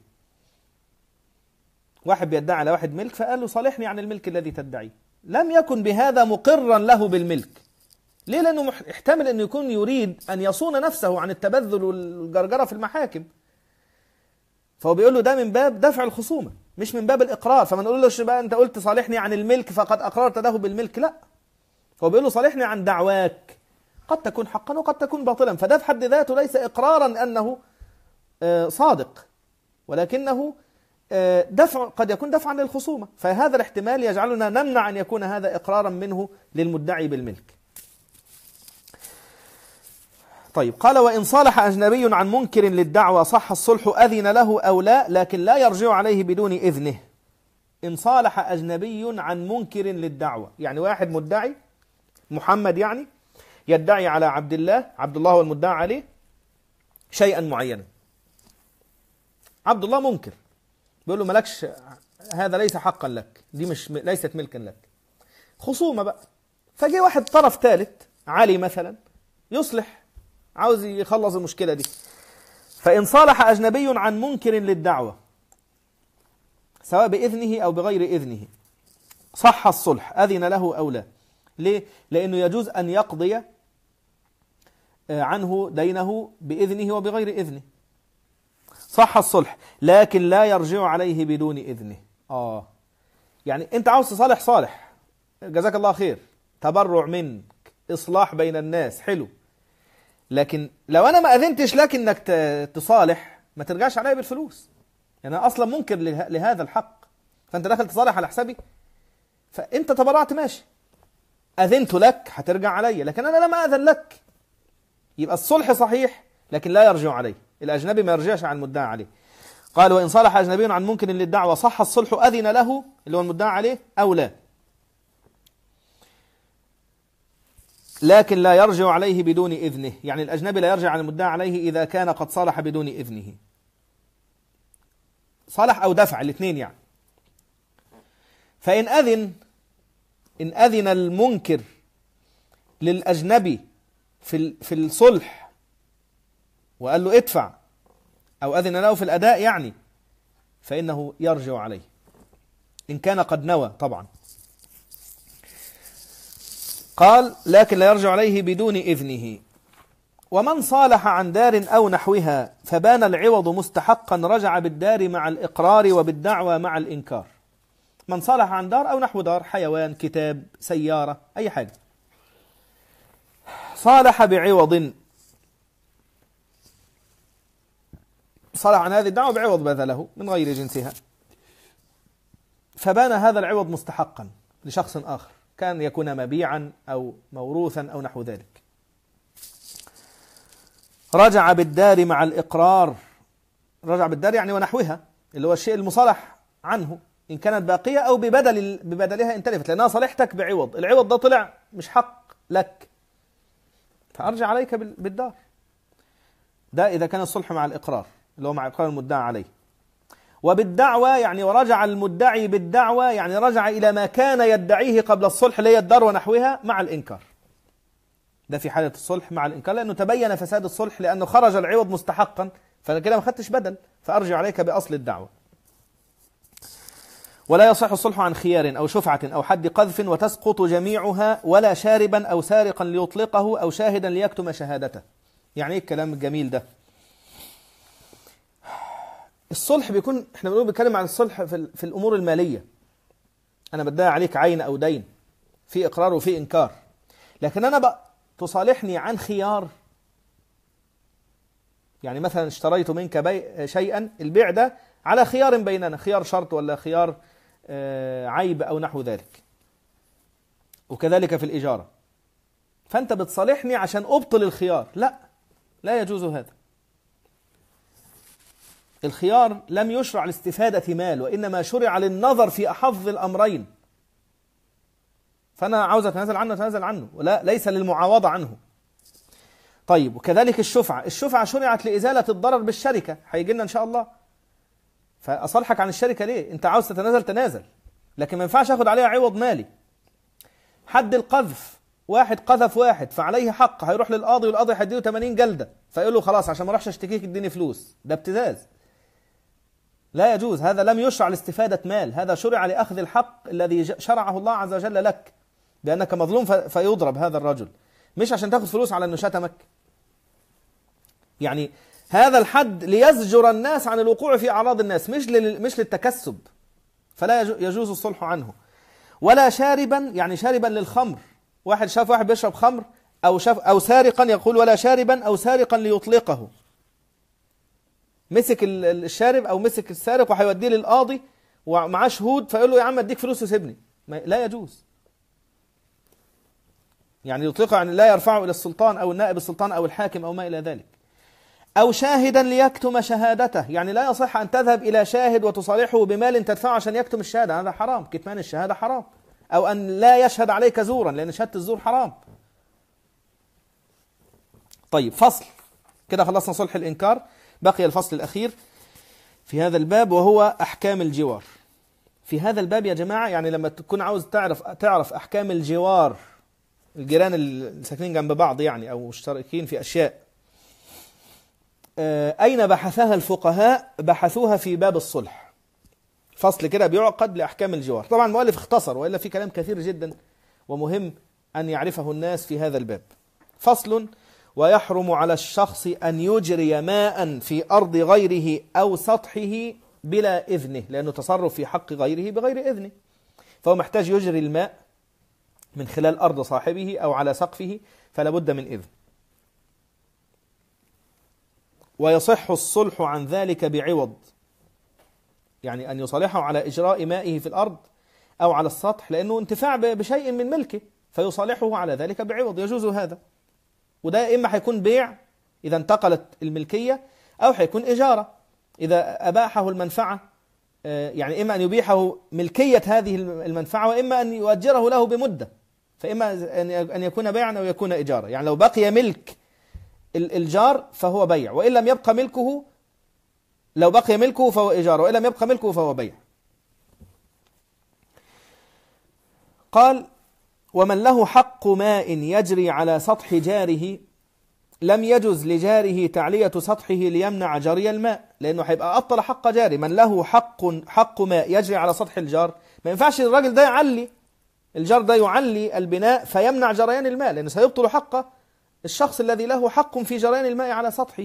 واحد بيدعي على واحد ملك فقال له: صالحني عن الملك الذي تدعيه، لم يكن بهذا مقرا له بالملك. ليه؟ لأنه يحتمل أن يكون يريد أن يصون نفسه عن التبذل والجرجرة في المحاكم، فهو بيقول له ده من باب دفع الخصومة مش من باب الإقرار. فما نقولوش بقى أنت قلت صالحني عن الملك فقد أقررت له بالملك، لا، هو بيقول له صالحني عن دعواك، قد تكون حقا وقد تكون باطلا، فده في حد ذاته ليس إقرارا أنه صادق، ولكنه دفع، قد يكون دفعا للخصومة، فهذا الاحتمال يجعلنا نمنع أن يكون هذا إقرارا منه للمدعي بالملك. طيب، قال: وإن صالح أجنبي عن منكر للدعوى صح الصلح أذن له أو لا، لكن لا يرجع عليه بدون إذنه. إن صالح أجنبي عن منكر للدعوى، يعني واحد مدعي، محمد يعني، يدعي على عبد الله، عبد الله هو المدعى عليه، شيئا معينا. عبد الله منكر، بيقول له ملكش، هذا ليس حقا لك، دي مش ليست ملكا لك. خصومة بقى، فجي واحد طرف ثالث، علي مثلا، يصلح، عاوز يخلص المشكلة دي. فإن صالح أجنبي عن منكر للدعوة سواء بإذنه أو بغير إذنه صح الصلح أذن له أو لا. ليه؟ لأنه يجوز أن يقضي عنه دينه بإذنه وبغير إذنه، صح الصلح، لكن لا يرجع عليه بدون إذنه. آه يعني أنت عاوز تصالح، صالح، جزاك الله خير، تبرع منك، إصلاح بين الناس، حلو، لكن لو أنا ما أذنتش لك إنك تصالح ما ترجعش عليا بالفلوس، يعني أنا أصلا منكر لهذا الحق، فأنت داخل تصالح على حسابي، فأنت تبرعت ماشي، أذنت لك هترجع عليا، لكن أنا لما أذن لك، يبقى الصلح صحيح لكن لا يرجع عليه، الأجنبي ما يرجعش عن المدعى عليه. قال: وإن صالح أجنبي عن منكر للدعوة صح الصلح أذن له، اللي هو المدعى عليه، أو لا، لكن لا يرجع عليه بدون إذنه. يعني الأجنبي لا يرجع عن المدعى عليه إذا كان قد صالح بدون إذنه، صالح أو دفع، الاثنين يعني. فإن أذن إن أذن المنكر للأجنبي في في الصلح وقال له ادفع، أو أذن له في الأداء يعني، فإنه يرجع عليه إن كان قد نوى طبعا. قال: لكن لا يرجع عليه بدون إذنه. ومن صالح عن دار أو نحوها فبان العوض مستحقا رجع بالدار مع الإقرار وبالدعوى مع الإنكار. من صالح عن دار أو نحو دار، حيوان، كتاب، سيارة، أي حاجة، صالح بعوض، صالح عن هذه الدعوة بعوض بذله من غير جنسها، فبان هذا العوض مستحقا لشخص آخر، كان يكون مبيعا أو موروثا أو نحو ذلك، رجع بالدار مع الإقرار. رجع بالدار يعني ونحوها، اللي هو الشيء المصالح عنه، إن كانت باقية أو ببدل ببدلها إن تلفت، لأنها صالحتك بعوض، العوض ده طلع مش حق لك، فأرجع عليك بالدار. ده إذا كان الصلح مع الإقرار، اللي هو مع إقرار المدعى عليه. وبالدعوى يعني ورجع المدعي بالدعوى، يعني رجع إلى ما كان يدعيه قبل الصلح، اللي هي الدار ونحوها، مع الإنكار. ده في حالة الصلح مع الإنكار، لأنه تبين فساد الصلح، لأنه خرج العوض مستحقا، فكده ما خدتش بدل، فأرجع عليك بأصل الدعوة. ولا يصح الصلح عن خيار أو شفعة أو حد قذف وتسقط جميعها، ولا شاربا أو سارقا ليطلقه أو شاهدا ليكتم شهادته. يعني ايه الكلام الجميل ده؟ الصلح بيكون، احنا بنقول بنتكلم عن الصلح في, في الأمور المالية. أنا بدعي عليك عين أو دين، في إقرار وفي إنكار. لكن أنا بقى تصالحني عن خيار، يعني مثلا اشتريت منك بي... شيئا، البيع ده على خيار بيننا، خيار شرط ولا خيار آه عيب أو نحو ذلك. وكذلك في الإجارة، فأنت بتصالحني عشان أبطل الخيار. لا، لا يجوز هذا. الخيار لم يشرع لاستفادة مال، وإنما شرع للنظر في أحظ الأمرين. فأنا عاوز أتنازل عنه أتنازل عنه، ولا ليس للمعاوضة عنه. طيب، وكذلك الشفعة. الشفعة شرعت لإزالة الضرر بالشركة، هيجي لنا إن شاء الله. فأصالحك عن الشركة ليه؟ أنت عاوز تتنازل تنازل، لكن ما ينفعش أخذ عليها عوض مالي. حد القذف، واحد قذف واحد فعليه حق، هيروح للقاضي والقاضي هيديله ثمانين جلدة، فيقول له خلاص عشان ما اروحش اشتكيك اديني فلوس. ده ابتزاز، لا يجوز. هذا لم يشرع لاستفادة مال، هذا شرع لأخذ الحق الذي شرعه الله عز وجل لك بأنك مظلوم فيضرب هذا الرجل، مش عشان تاخذ فلوس على أنه شتمك. يعني هذا الحد ليزجر الناس عن الوقوع في أعراض الناس، مش مش للتكسب، فلا يجوز الصلح عنه. ولا شاربا، يعني شاربا للخمر، واحد شاف واحد بيشرب خمر، أو شاف أو سارقا، يقول ولا شاربا أو سارقا ليطلقه. مسك الشارب أو مسك السارق وهيوديه للقاضي ومعاه شهود، فيقول له يا عم اديك فلوس وسيبني. لا يجوز. يعني يطلقه، يعني لا يرفعه إلى السلطان أو النائب السلطان أو الحاكم أو ما إلى ذلك. أو شاهدا ليكتم شهادته، يعني لا يصح أن تذهب إلى شاهد وتصالحه بمال تدفعه عشان يكتم الشهادة، هذا حرام، كتمان الشهادة حرام. أو أن لا يشهد عليك زورا، لأن شهادة الزور حرام. طيب، فصل كده خلصنا صلح الإنكار، بقي الفصل الأخير في هذا الباب وهو أحكام الجوار. في هذا الباب يا جماعة، يعني لما تكون عاوز تعرف تعرف أحكام الجوار، الجيران اللي ساكنين جنب بعض يعني أو مشتركين في أشياء، أين بحثها الفقهاء؟ بحثوها في باب الصلح. فصل كده بيعقد لأحكام الجوار. طبعا المؤلف اختصر، وإلا في كلام كثير جدا ومهم أن يعرفه الناس في هذا الباب. فصل: ويحرم على الشخص أن يجري ماء في أرض غيره أو سطحه بلا إذنه، لأنه تصرف في حق غيره بغير إذنه، فهو محتاج يجري الماء من خلال أرض صاحبه أو على سقفه، فلا بد من إذن. ويصح الصلح عن ذلك بعوض، يعني أن يصالحه على إجراء مائه في الأرض أو على السطح، لأنه انتفاع بشيء من ملكه، فيصالحه على ذلك بعوض، يجوز هذا. وده إما هيكون بيع إذا انتقلت الملكية، أو هيكون إجارة إذا أباحه المنفعة، يعني إما أن يبيحه ملكية هذه المنفعة، وإما أن يؤجره له بمدة، فإما أن يكون بيعا أو يكون إجارة. يعني لو بقي ملك الجار فهو بيع، وإن لم يبقى ملكه، لو بقي ملكه فهو إجارة، وإن لم يبقى ملكه فهو بيع. قال: ومن له حق ماء يجري على سطح جاره لم يجز لجاره تعلية سطحه ليمنع جري الماء، لأنه هيبقى أبطل حق جاري. من له حق حق ماء يجري على سطح الجار، ما ينفعش الراجل ده يعلي، الجار ده يعلي البناء فيمنع جريان الماء، لأنه سيبطل حق الشخص الذي له حق في جريان الماء على سطحه.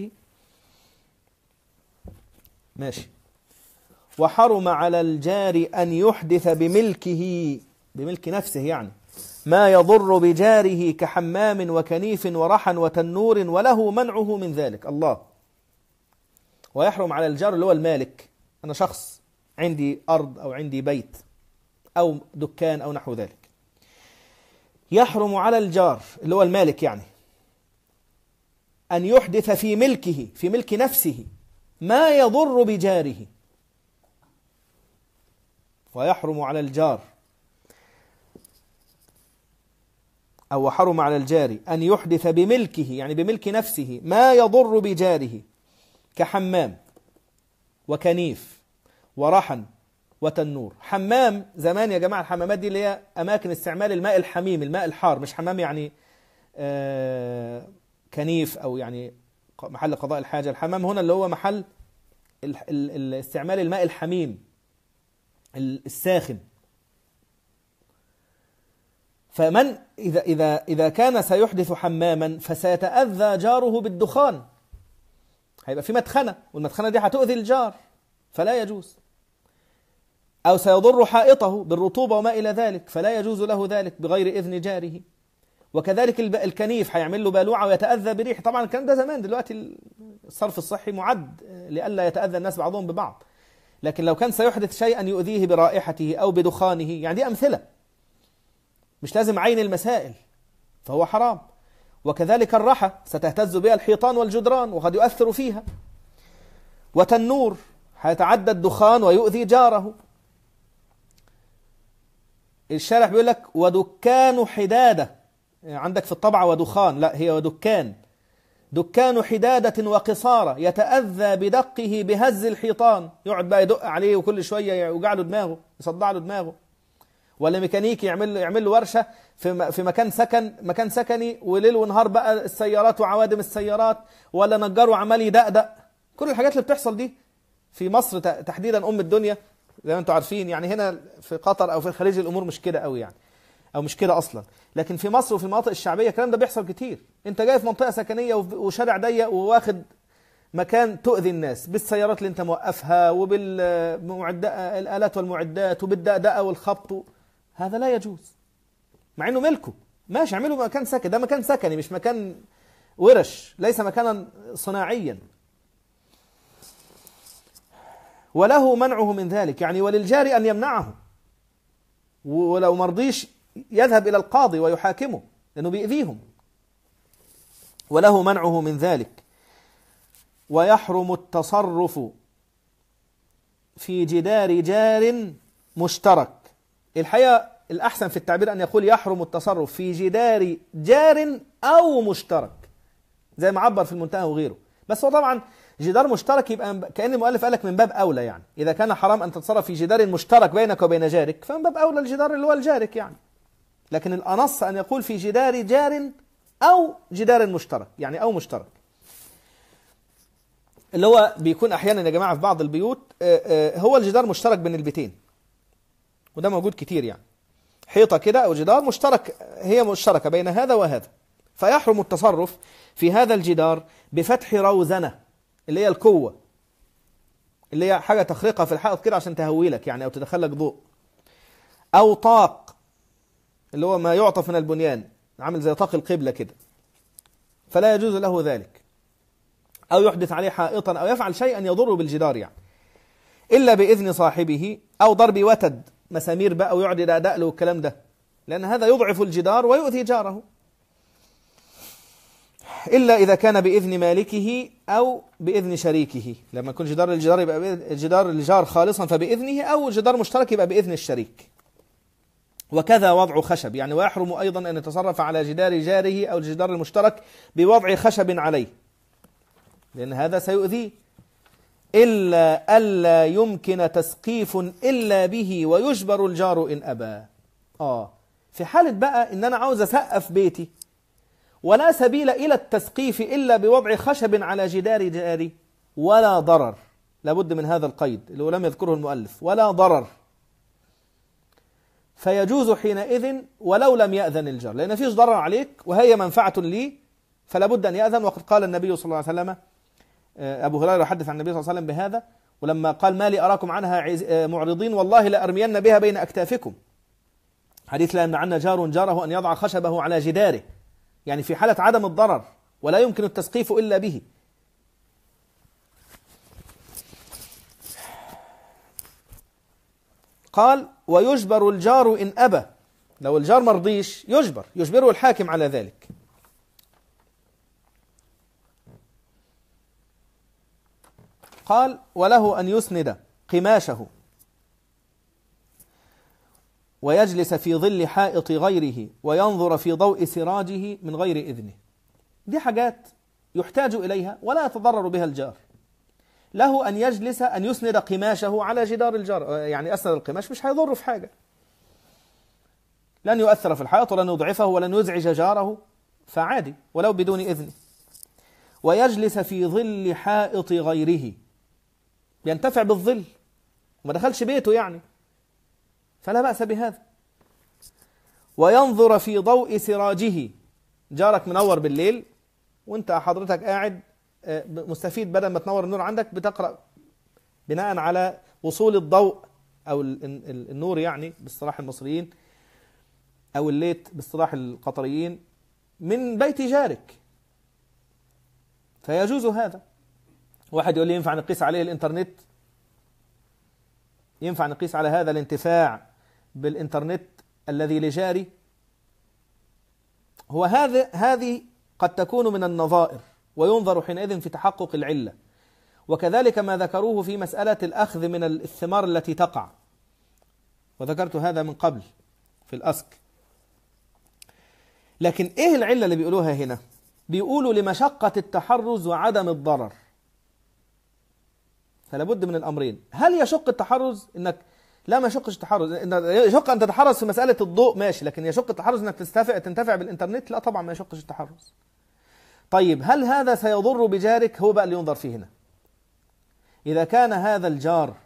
ماشي. وحرم على الجار أن يحدث بملكه، بملك نفسه يعني، ما يضر بجاره كحمام وكنيف ورحى وتنور، وله منعه من ذلك. الله. ويحرم على الجار اللي هو المالك، أنا شخص عندي أرض أو عندي بيت أو دكان أو نحو ذلك، يحرم على الجار اللي هو المالك يعني أن يحدث في ملكه، في ملك نفسه، ما يضر بجاره. ويحرم على الجار أو حرم على الجار أن يحدث بملكه، يعني بملك نفسه، ما يضر بجاره كحمام وكنيف ورحى وتنور. حمام زمان يا جماعة، الحمامات دي اللي هي أماكن استعمال الماء الحميم، الماء الحار، مش حمام يعني آه كنيف أو يعني محل قضاء الحاجة. الحمام هنا اللي هو محل استعمال الماء الحميم الساخن. فمن إذا إذا إذا كان سيحدث حماما فسيتأذى جاره بالدخان، هيبقى في مدخنة والمدخنة دي هتؤذي الجار فلا يجوز. أو سيضر حائطه بالرطوبة وما إلى ذلك فلا يجوز له ذلك بغير إذن جاره. وكذلك الكنيف هيعمل له بالوعة ويتأذى بريح. طبعا الكلام ده زمان، دلوقتي الصرف الصحي معد لئلا يتأذى الناس بعضهم ببعض، لكن لو كان سيحدث شيئا يؤذيه برائحته أو بدخانه، يعني دي أمثلة مش لازم عين المسائل، فهو حرام. وكذلك الرحى ستهتز بها الحيطان والجدران وقد يؤثر فيها. وتنور هيتعدى الدخان ويؤذي جاره. الشارح بيقول لك ودكان حدادة، عندك في الطبعة ودخان، لا هي ودكان. دكان حدادة وقصارة يتأذى بدقه بهز الحيطان، يقعد بقى يدق عليه وكل شوية يوجع له دماغه يصدع له دماغه. ولا ميكانيكي يعمل له يعمل له ورشة في في مكان سكن مكان سكني وليل ونهار بقى السيارات وعوادم السيارات، ولا نجار وعمال يدقدق. كل الحاجات اللي بتحصل دي في مصر تحديدا أم الدنيا زي ما انتم عارفين. يعني هنا في قطر أو في الخليج الأمور مش كده قوي يعني، أو مش كده أصلا، لكن في مصر وفي المناطق الشعبية الكلام ده بيحصل كتير. أنت جاي في منطقة سكنية وشارع ضيق وواخد مكان تؤذي الناس بالسيارات اللي أنت موقفها وبالآلات والمعدات وبالدقدقة والخبط، هذا لا يجوز مع إنه ملكه. ماشي اعمله مكان سكن، ده مكان سكني مش مكان ورش، ليس مكانا صناعيا. وله منعه من ذلك، يعني وللجار أن يمنعه، ولو مرضيش يذهب إلى القاضي ويحاكمه لأنه بيأذيهم. وله منعه من ذلك. ويحرم التصرف في جدار جار مشترك. الحقيقة الأحسن في التعبير أن يقول يحرم التصرف في جدار جار أو مشترك، زي ما عبر في المنتهى وغيره. بس هو طبعا جدار مشترك يبقى كأن المؤلف قال لك من باب أولى، يعني إذا كان حرام أن تتصرف في جدار مشترك بينك وبين جارك فمن باب أولى الجدار اللي هو الجارك يعني. لكن الأنص أن يقول في جدار جار أو جدار مشترك، يعني أو مشترك، اللي هو بيكون أحيانا يا جماعة في بعض البيوت هو الجدار مشترك بين البيتين، وده موجود كتير، يعني حيطة كده أو جدار مشترك هي مشتركة بين هذا وهذا. فيحرم التصرف في هذا الجدار بفتح روزنة اللي هي الكوة، اللي هي حاجة تخرقها في الحائط كده عشان تهويلك يعني أو تدخلك ضوء، أو طاق اللي هو ما يعطف من البنيان عامل زي طاق القبلة كده، فلا يجوز له ذلك. أو يحدث عليه حائطا أو يفعل شيئا يضر بالجدار يعني، إلا بإذن صاحبه. أو ضرب وتد مسامير بقى ويقعد يدقدق له والكلام ده، لأن هذا يضعف الجدار ويؤذي جاره. إلا إذا كان بإذن مالكه أو بإذن شريكه. لما يكون جدار الجدار يبقى جدار الجار خالصا فبإذنه، أو جدار مشترك يبقى بإذن الشريك. وكذا وضع خشب، يعني ويحرم أيضا أن يتصرف على جدار جاره أو الجدار المشترك بوضع خشب عليه، لأن هذا سيؤذيه. إلا ألا يمكن تسقيف إلا به ويجبر الجار إن أبى. آه في حالة بقى إن أنا عاوز أسقف بيتي ولا سبيل إلى التسقيف إلا بوضع خشب على جدار جاري ولا ضرر، لابد من هذا القيد اللي لم يذكره المؤلف، ولا ضرر، فيجوز حينئذ ولو لم يأذن الجار، لأن فيش ضرر عليك وهي منفعة لي فلا بد أن يأذن. وقد قال النبي صلى الله عليه وسلم، أبو هريرة يحدث عن النبي صلى الله عليه وسلم بهذا، ولما قال ما لي أراكم عنها معرضين والله لأرمين بها بين أكتافكم، حديث لا يمنعن جار جاره أن يضع خشبه على جداره، يعني في حالة عدم الضرر ولا يمكن التسقيف إلا به. قال ويجبر الجار إن أبى، لو الجار مرضيش يجبر يجبره الحاكم على ذلك. قال وله أن يسند قماشه ويجلس في ظل حائط غيره وينظر في ضوء سراجه من غير إذنه. دي حاجات يحتاج إليها ولا يتضرر بها الجار. له أن يجلس أن يسند قماشه على جدار الجار، يعني أسند القماش مش هيضر في حاجة، لن يؤثر في الحائط ولن يضعفه ولن يزعج جاره، فعادي ولو بدون إذنه. ويجلس في ظل حائط غيره، ينتفع بالظل وما دخلش بيته يعني، فلا بأس بهذا. وينظر في ضوء سراجه، جارك منور بالليل وانت حضرتك قاعد مستفيد، بدل ما تنور النور عندك بتقرأ بناء على وصول الضوء أو النور يعني باصطلاح المصريين، أو الليت باصطلاح القطريين، من بيت جارك، فيجوز هذا. واحد يقول لي ينفع نقيس عليه الإنترنت؟ ينفع نقيس على هذا الانتفاع بالإنترنت الذي لجاري؟ هو هذا هذه قد تكون من النظائر، وينظر حينئذ في تحقق العلة. وكذلك ما ذكروه في مسألة الأخذ من الثمار التي تقع، وذكرت هذا من قبل في الأسك. لكن إيه العلة اللي بيقولوها هنا؟ بيقولوا لمشقة التحرز وعدم الضرر. فلا بد من الأمرين. هل يشق التحرز إنك لا ما يشقش التحرز، إن يشق أن تتحرز في مسألة الضوء ماشي، لكن يشق التحرز إنك تستفع تنتفع بالإنترنت؟ لا طبعا ما يشقش التحرز. طيب هل هذا سيضر بجارك؟ هو بقى اللي ينظر فيه هنا. إذا كان هذا الجار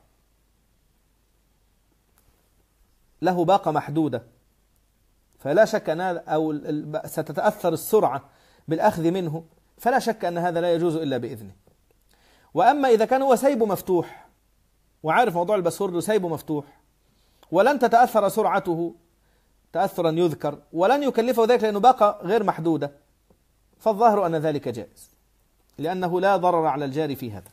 له باقة محدودة فلا شك أن هذا أو ستتأثر السرعة بالأخذ منه، فلا شك أن هذا لا يجوز إلا بإذنه. وأما إذا كان هو سيبه مفتوح وعارف موضوع الباسورد سيبه مفتوح ولن تتأثر سرعته تأثرا يذكر ولن يكلفه ذلك لأنه باقة غير محدودة، فالظاهر أن ذلك جائز لأنه لا ضرر على الجار في هذا.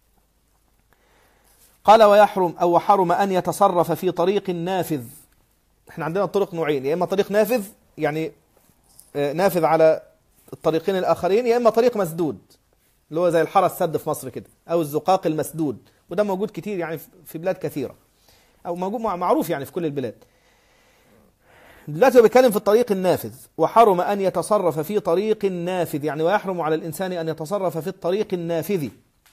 قال ويحرم أو حرم أن يتصرف في طريق نافذ. احنا عندنا الطرق نوعين، يا إما طريق نافذ يعني نافذ على الطريقين الآخرين، يا إما طريق مسدود اللي هو زي الحرس السد في مصر كده، أو الزقاق المسدود، وده موجود كتير يعني في بلاد كثيرة، أو موجود معروف يعني في كل البلاد. دلوقتي هو بيتكلم في الطريق النافذ. وحرم أن يتصرف في طريق نافذ يعني ويحرم على الإنسان أن يتصرف في الطريق النافذ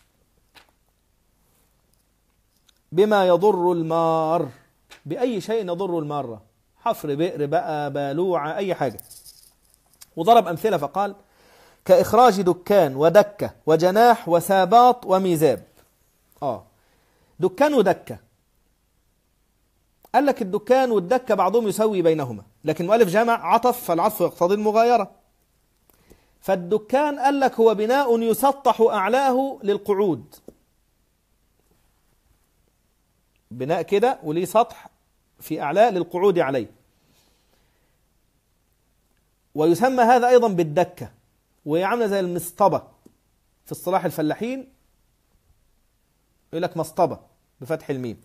بما يضر المار، بأي شيء يضر المارة، حفر بئر بقى بالوعة أي حاجة. وضرب أمثلة فقال كإخراج دكان ودكة وجناح وساباط وميزاب. آه دكان ودكة، قال لك الدكان والدكة بعضهم يسوي بينهما، لكن مؤلف جمع عطف فالعطف يقتضي المغايرة. فالدكان قال لك هو بناء يسطح أعلاه للقعود، بناء كده وليه سطح في أعلاه للقعود عليه، ويسمى هذا أيضا بالدكة، وهي عاملة زي المصطبة في اصطلاح الفلاحين، يقول لك مصطبة بفتح الميم.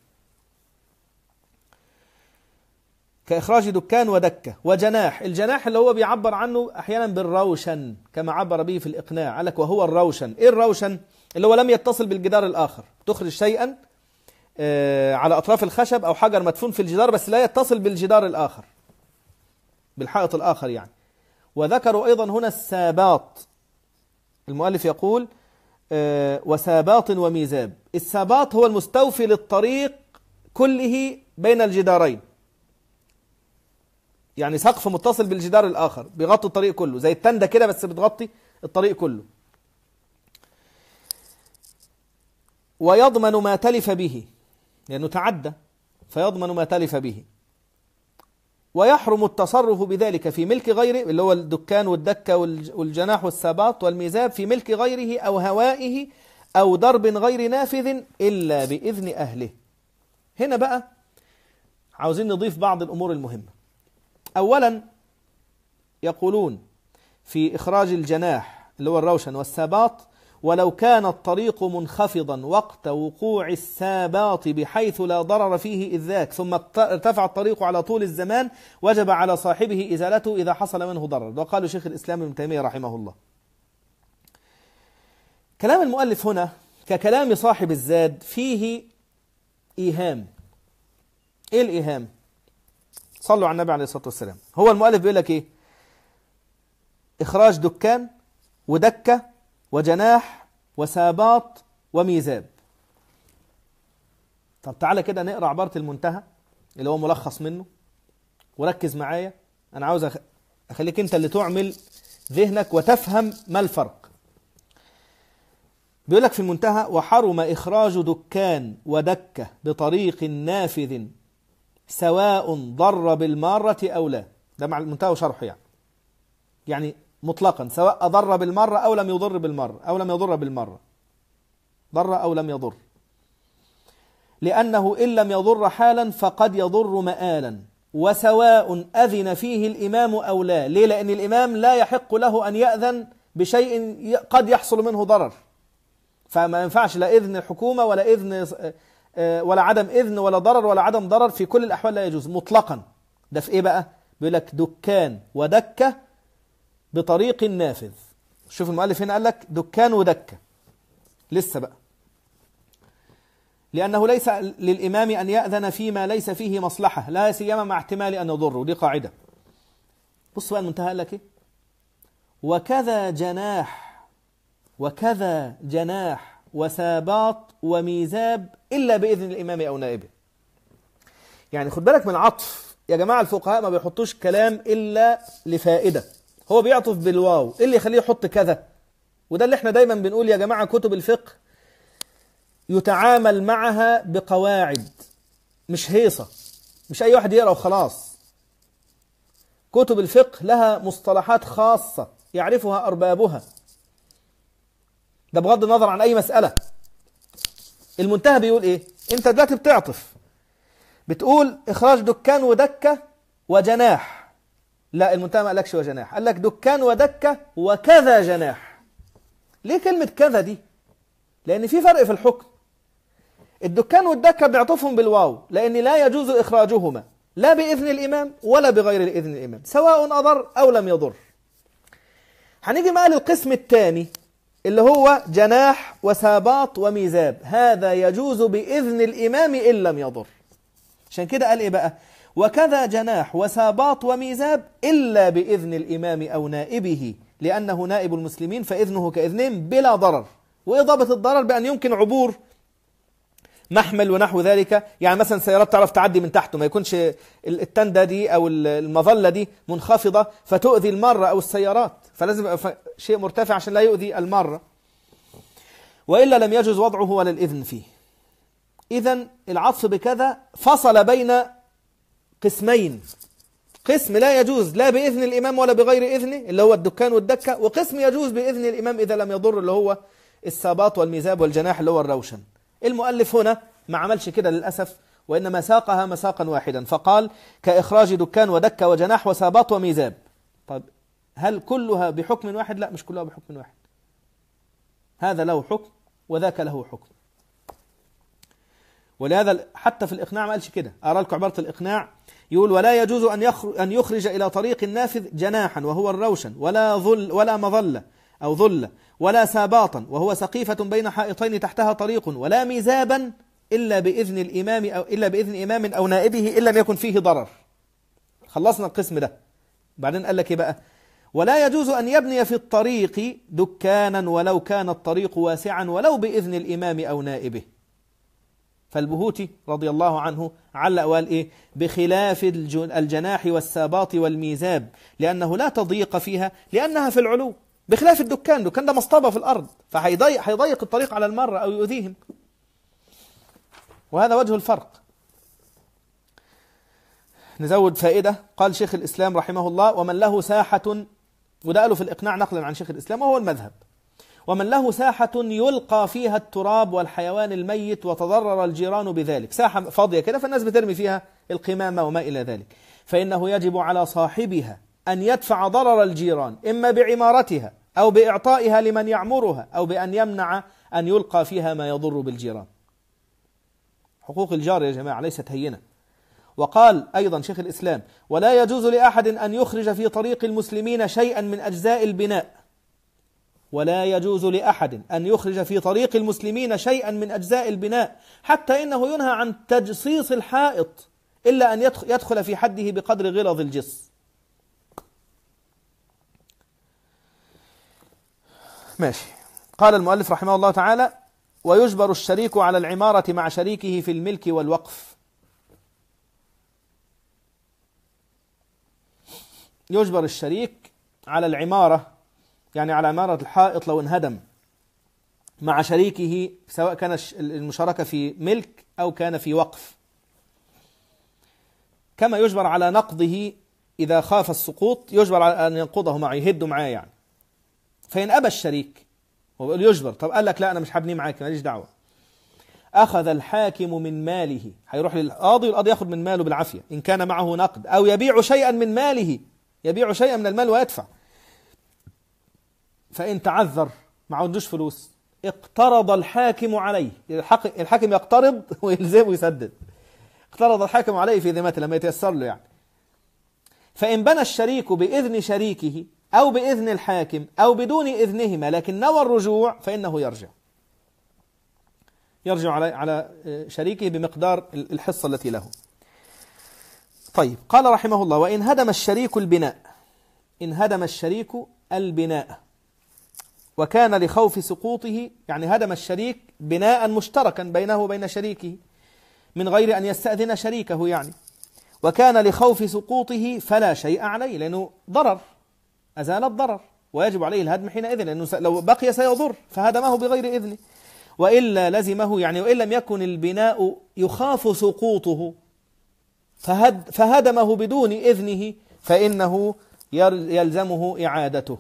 كإخراج دكان ودكة وجناح. الجناح اللي هو بيعبر عنه أحيانا بالروشن كما عبر به في الإقناع، قال لك وهو الروشن. إيه الروشن؟ اللي هو لم يتصل بالجدار الآخر، تخرج شيئا على أطراف الخشب أو حجر مدفون في الجدار بس لا يتصل بالجدار الآخر بالحائط الآخر يعني. وذكروا أيضا هنا الساباط. المؤلف يقول وساباط وميزاب. الساباط هو المستوفي للطريق كله بين الجدارين، يعني سقف متصل بالجدار الآخر بيغطي الطريق كله، زي التندة كده بس بتغطي الطريق كله. ويضمن ما تلف به لأنه تعدى، فيضمن ما تلف به. ويحرم التصرف بذلك في ملك غيره، اللي هو الدكان والدكة والجناح والساباط والميزاب، في ملك غيره أو هوائه أو درب غير نافذ إلا بإذن أهله. هنا بقى عاوزين نضيف بعض الأمور المهمة. أولا يقولون في إخراج الجناح اللي هو الروشن والساباط ولو كان الطريق منخفضا وقت وقوع الساباط بحيث لا ضرر فيه إذ ذاك ثم ارتفع الطريق على طول الزمان وجب على صاحبه إزالته إذا حصل منه ضرر. وقال شيخ الإسلام ابن تيمية رحمه الله. كلام المؤلف هنا ككلام صاحب الزاد فيه إيهام. إيه الإيهام؟ صلوا على النبي عليه الصلاة والسلام. هو المؤلف بيقول لك إيه؟ إخراج دكان ودكة وجناح وساباط وميزاب. طب تعالى كده نقرأ عبارة المنتهى اللي هو ملخص منه وركز معايا. أنا عاوز أخليك أنت اللي تعمل ذهنك وتفهم ما الفرق. بيقول لك في المنتهى وحرم إخراج دكان ودكة بطريق نافذ سواء ضر بالمارة أو لا. ده مع المنتهى وشرحه يعني يعني مطلقا سواء أضر بالمرة أو لم يضر بالمرة أو لم يضر بالمرة، ضر أو لم يضر، لأنه إن لم يضر حالا فقد يضر مآلا، وسواء أذن فيه الإمام أو لا. ليه؟ لأن الإمام لا يحق له أن يأذن بشيء قد يحصل منه ضرر، فما ينفعش لا إذن حكومة ولا إذن ولا عدم إذن ولا ضرر ولا عدم ضرر، في كل الأحوال لا يجوز مطلقا. ده في إيه بقى؟ بيقول لك دكان ودكة بطريق نافذ. شوف المؤلف هنا قال لك دكان ودكة لسه بقى، لأنه ليس للإمام أن يأذن فيما ليس فيه مصلحة لا سيما مع احتمال أن يضر، ودي قاعدة. بص بقى المنتهى قال لك إيه؟ وكذا جناح وكذا جناح وساباط وميزاب إلا بإذن الإمام أو نائبه. يعني خد بالك من العطف يا جماعة، الفقهاء ما بيحطوش كلام إلا لفائدة. هو بيعطف بالواو، إيه اللي يخليه يحط كذا؟ وده اللي احنا دايما بنقول يا جماعة كتب الفقه يتعامل معها بقواعد، مش هيصة، مش أي واحد يقرأ وخلاص. كتب الفقه لها مصطلحات خاصة يعرفها أربابها، ده بغض النظر عن أي مسألة. المنتهى بيقول إيه؟ أنت دلوقتي بتعطف، بتقول إخراج دكان ودكة وجناح. لا، المنتهى ما قالكش وجناح، قال لك دكان ودكة وكذا جناح. ليه كلمة كذا دي؟ لأن في فرق في الحكم. الدكان والدكة بيعطفهم بالواو لأن لا يجوز إخراجهما لا بإذن الإمام ولا بغير إذن الإمام، سواء أضر أو لم يضر. هنيجي بقى للقسم الثاني اللي هو جناح وساباط وميزاب، هذا يجوز بإذن الإمام إن لم يضر. عشان كده قال إيه بقى؟ وكذا جناح وساباط وميزاب إلا بإذن الإمام أو نائبه، لأنه نائب المسلمين فإذنه كإذنهم بلا ضرر. وإضابة الضرر بأن يمكن عبور محمل ونحو ذلك، يعني مثلا سيارات تعرف تعدي من تحته، ما يكونش التندة دي أو المظلة دي منخفضة فتؤذي المارة أو السيارات، فلازم يبقى شيء مرتفع عشان لا يؤذي المارة، وإلا لم يجوز وضعه ولا الإذن فيه. إذن العطف بكذا فصل بين قسمين، قسم لا يجوز لا بإذن الإمام ولا بغير إذنه اللي هو الدكان والدكة، وقسم يجوز بإذن الإمام إذا لم يضر اللي هو الساباط والميزاب والجناح اللي هو الروشن. المؤلف هنا ما عملش كده للأسف، وإنما ساقها مساقا واحدا فقال كإخراج دكان ودكة وجناح وساباط وميزاب. طيب هل كلها بحكم واحد؟ لا، مش كلها بحكم واحد، هذا له حكم وذاك له حكم. ولهذا حتى في الإقناع ما قالش كده، أرى لكم عبارة الإقناع يقول ولا يجوز أن يخرج إلى طريق النافذ جناحا وهو الروشن ولا ظل ولا مظلة أو ظلة ولا ساباطا وهو سقيفة بين حائطين تحتها طريق ولا ميزابا إلا بإذن الإمام أو إلا بإذن إمام أو نائبه إن لم يكن فيه ضرر. خلصنا القسم ده. بعدين قال لك إيه بقى؟ ولا يجوز أن يبني في الطريق دكانا ولو كان الطريق واسعا ولو بإذن الإمام أو نائبه. فالبهوتي رضي الله عنه علق وقال إيه؟ بخلاف الجناح والساباط والميزاب لأنه لا تضيق فيها لأنها في العلو، بخلاف الدكان، الدكان ده مصطبة في الأرض فهيضيق هيضيق الطريق على المرة أو يؤذيهم، وهذا وجه الفرق. نزود فائدة، قال شيخ الإسلام رحمه الله ومن له ساحة، وده قاله في الإقناع نقلا عن شيخ الإسلام وهو المذهب، ومن له ساحة يلقى فيها التراب والحيوان الميت وتضرر الجيران بذلك، ساحة فاضية كده فالناس بترمي فيها القمامة وما إلى ذلك، فإنه يجب على صاحبها أن يدفع ضرر الجيران إما بعمارتها أو بإعطائها لمن يعمرها أو بأن يمنع أن يلقى فيها ما يضر بالجيران. حقوق الجار يا جماعة ليست هينة. وقال أيضا شيخ الإسلام ولا يجوز لأحد أن يخرج في طريق المسلمين شيئا من أجزاء البناء، ولا يجوز لأحد أن يخرج في طريق المسلمين شيئا من أجزاء البناء حتى إنه ينهى عن تجصيص الحائط إلا أن يدخل في حده بقدر غلظ الجص. ماشي. قال المؤلف رحمه الله تعالى ويجبر الشريك على العمارة مع شريكه في الملك والوقف. يجبر الشريك على العمارة يعني على عمارة الحائط لو انهدم مع شريكه سواء كان المشاركة في ملك أو كان في وقف. كما يجبر على نقضه إذا خاف السقوط، يجبر على أن ينقضه معه، يهده معاه يعني. فإن أبى الشريك، هو بيقول يجبر، طب قال لك لا أنا مش هبنيه معاك ماليش دعوة، أخذ الحاكم من ماله، هيروح للقاضي والقاضي ياخد من ماله بالعافية إن كان معه نقد، أو يبيع شيئا من ماله، يبيع شيئا من المال ويدفع. فإن تعذر ما عندوش فلوس، اقترض الحاكم عليه، الحاكم يقترض ويلزمه يسدد، اقترض الحاكم عليه في ذمته لما يتيسر له يعني. فإن بنى الشريك بإذن شريكه أو بإذن الحاكم أو بدون إذنهما لكن نوى الرجوع فإنه يرجع، يرجع على على شريكه بمقدار الحصة التي له. طيب، قال رحمه الله: وإن هدم الشريك البناء، إن هدم الشريك البناء وكان لخوف سقوطه، يعني هدم الشريك بناء مشتركا بينه وبين شريكه من غير أن يستأذن شريكه يعني، وكان لخوف سقوطه فلا شيء عليه، لأنه ضرر، أزال الضرر ويجب عليه الهدم حينئذ، لأنه لو بقي سيضر، فهدمه بغير إذنه. وإلا لزمه، يعني وإن لم يكن البناء يخاف سقوطه فهد فهدمه بدون إذنه فإنه يلزمه إعادته.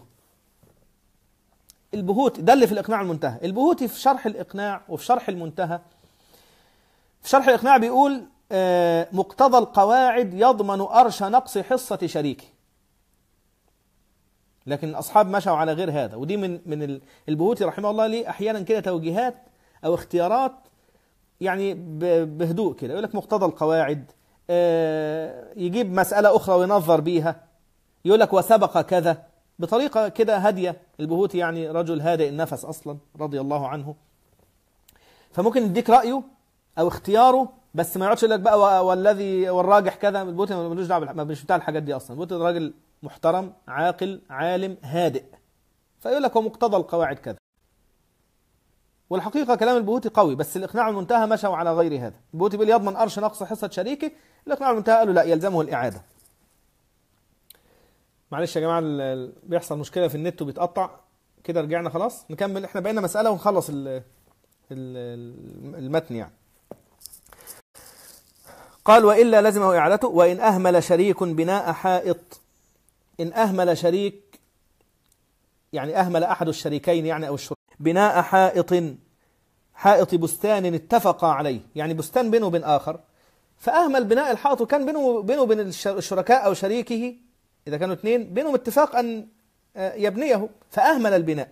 البهوتي ده اللي في الإقناع المنتهى. البهوتي في شرح الإقناع وفي شرح المنتهى، في شرح الإقناع بيقول مقتضى القواعد يضمن أرش نقص حصة شريكه، لكن الأصحاب مشوا على غير هذا. ودي من من البهوتي رحمه الله ليه أحيانا كده توجيهات أو اختيارات يعني بهدوء كده، يقول لك مقتضى القواعد، يجيب مسألة أخرى وينظر بيها، يقول لك وسبق كذا، بطريقة كده هادية. البهوتي يعني رجل هادئ النفس أصلا رضي الله عنه، فممكن يديك رأيه أو اختياره، بس ما يقعدش يقول لك بقى والذي والراجح كذا. البهوتي ملوش دعوة، مش بتاع الحاجات دي أصلا. البهوتي راجل محترم عاقل عالم هادئ، فيقول لك ومقتضى القواعد كذا. والحقيقة كلام البهوتي قوي، بس الإقناع المنتهى مشوا على غير هذا. البهوتي بيقول يضمن أرش نقص حصة شريكه، الإقناع المنتهى قالوا لا يلزمه الإعادة. معلش يا جماعة بيحصل مشكلة في النت وبيتقطع كده، رجعنا خلاص نكمل. احنا بقينا مسألة ونخلص المتن يعني. قال: وإلا لزمه إعادته. وإن أهمل شريك بناء حائط، إن أهمل شريك يعني أهمل أحد الشريكين يعني أو الشركاء بناء حائط، حائط بستان اتفق عليه، يعني بستان بينه وبين آخر، فأهمل بناء الحائط، وكان بينه بينه وبين الشركاء أو شريكه إذا كانوا اثنين بينهم اتفاق أن يبنيه، فأهمل البناء،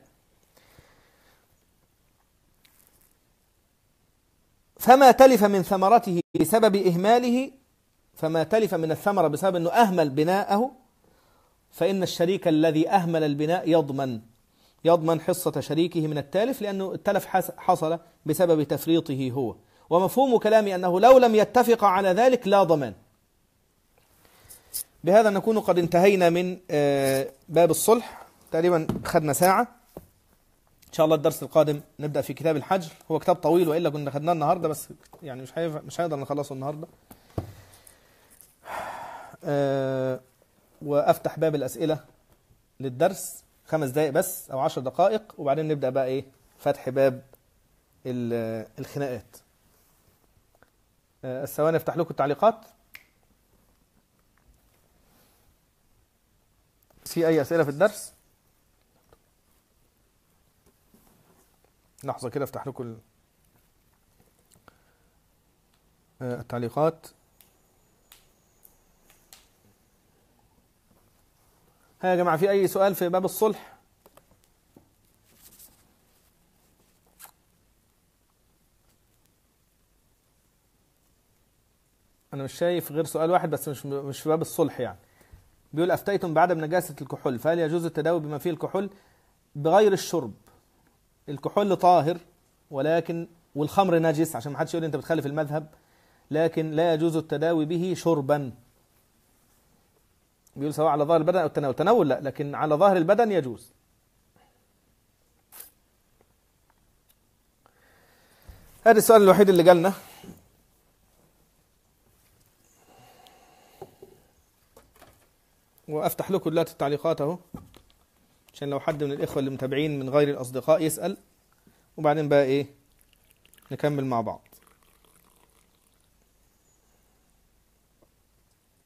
فما تلف من ثمرته بسبب إهماله، فما تلف من الثمرة بسبب أنه أهمل بناءه، فإن الشريك الذي أهمل البناء يضمن يضمن حصة شريكه من التالف، لأنه التلف حصل بسبب تفريطه هو. ومفهوم كلامي أنه لو لم يتفق على ذلك لا ضمان. بهذا نكون قد انتهينا من باب الصلح، تقريبا خدنا ساعة. إن شاء الله الدرس القادم نبدأ في كتاب الحجر. هو كتاب طويل وإلا كنا خدناه النهاردة، بس يعني مش مش هنقدر نخلصه النهاردة. أه وأفتح باب الأسئلة للدرس خمس دقائق بس أو عشر دقائق، وبعدين نبدأ بقى إيه فتح باب الخناقات. أه الثواني أفتح لكم التعليقات. في أي أسئلة في الدرس؟ لحظة كده أفتح لكم التعليقات. ها يا جماعة، في أي سؤال في باب الصلح؟ أنا مش شايف غير سؤال واحد بس، مش مش في باب الصلح يعني. بيقول: أفتيتم بعدم نجاسة الكحول، فهل يجوز التداوي بما فيه الكحول بغير الشرب؟ الكحول طاهر، ولكن والخمر نجس، عشان ما حدش يقول أنت بتخالف المذهب، لكن لا يجوز التداوي به شربا. بيقول سواء على ظاهر البدن أو التناول. تناول لا، لكن على ظاهر البدن يجوز. هذا السؤال الوحيد اللي جالنا. وأفتح لكم دلوقتي التعليقات أهو، عشان لو حد من الإخوة اللي متابعين من غير الأصدقاء يسأل، وبعدين بقى إيه نكمل مع بعض.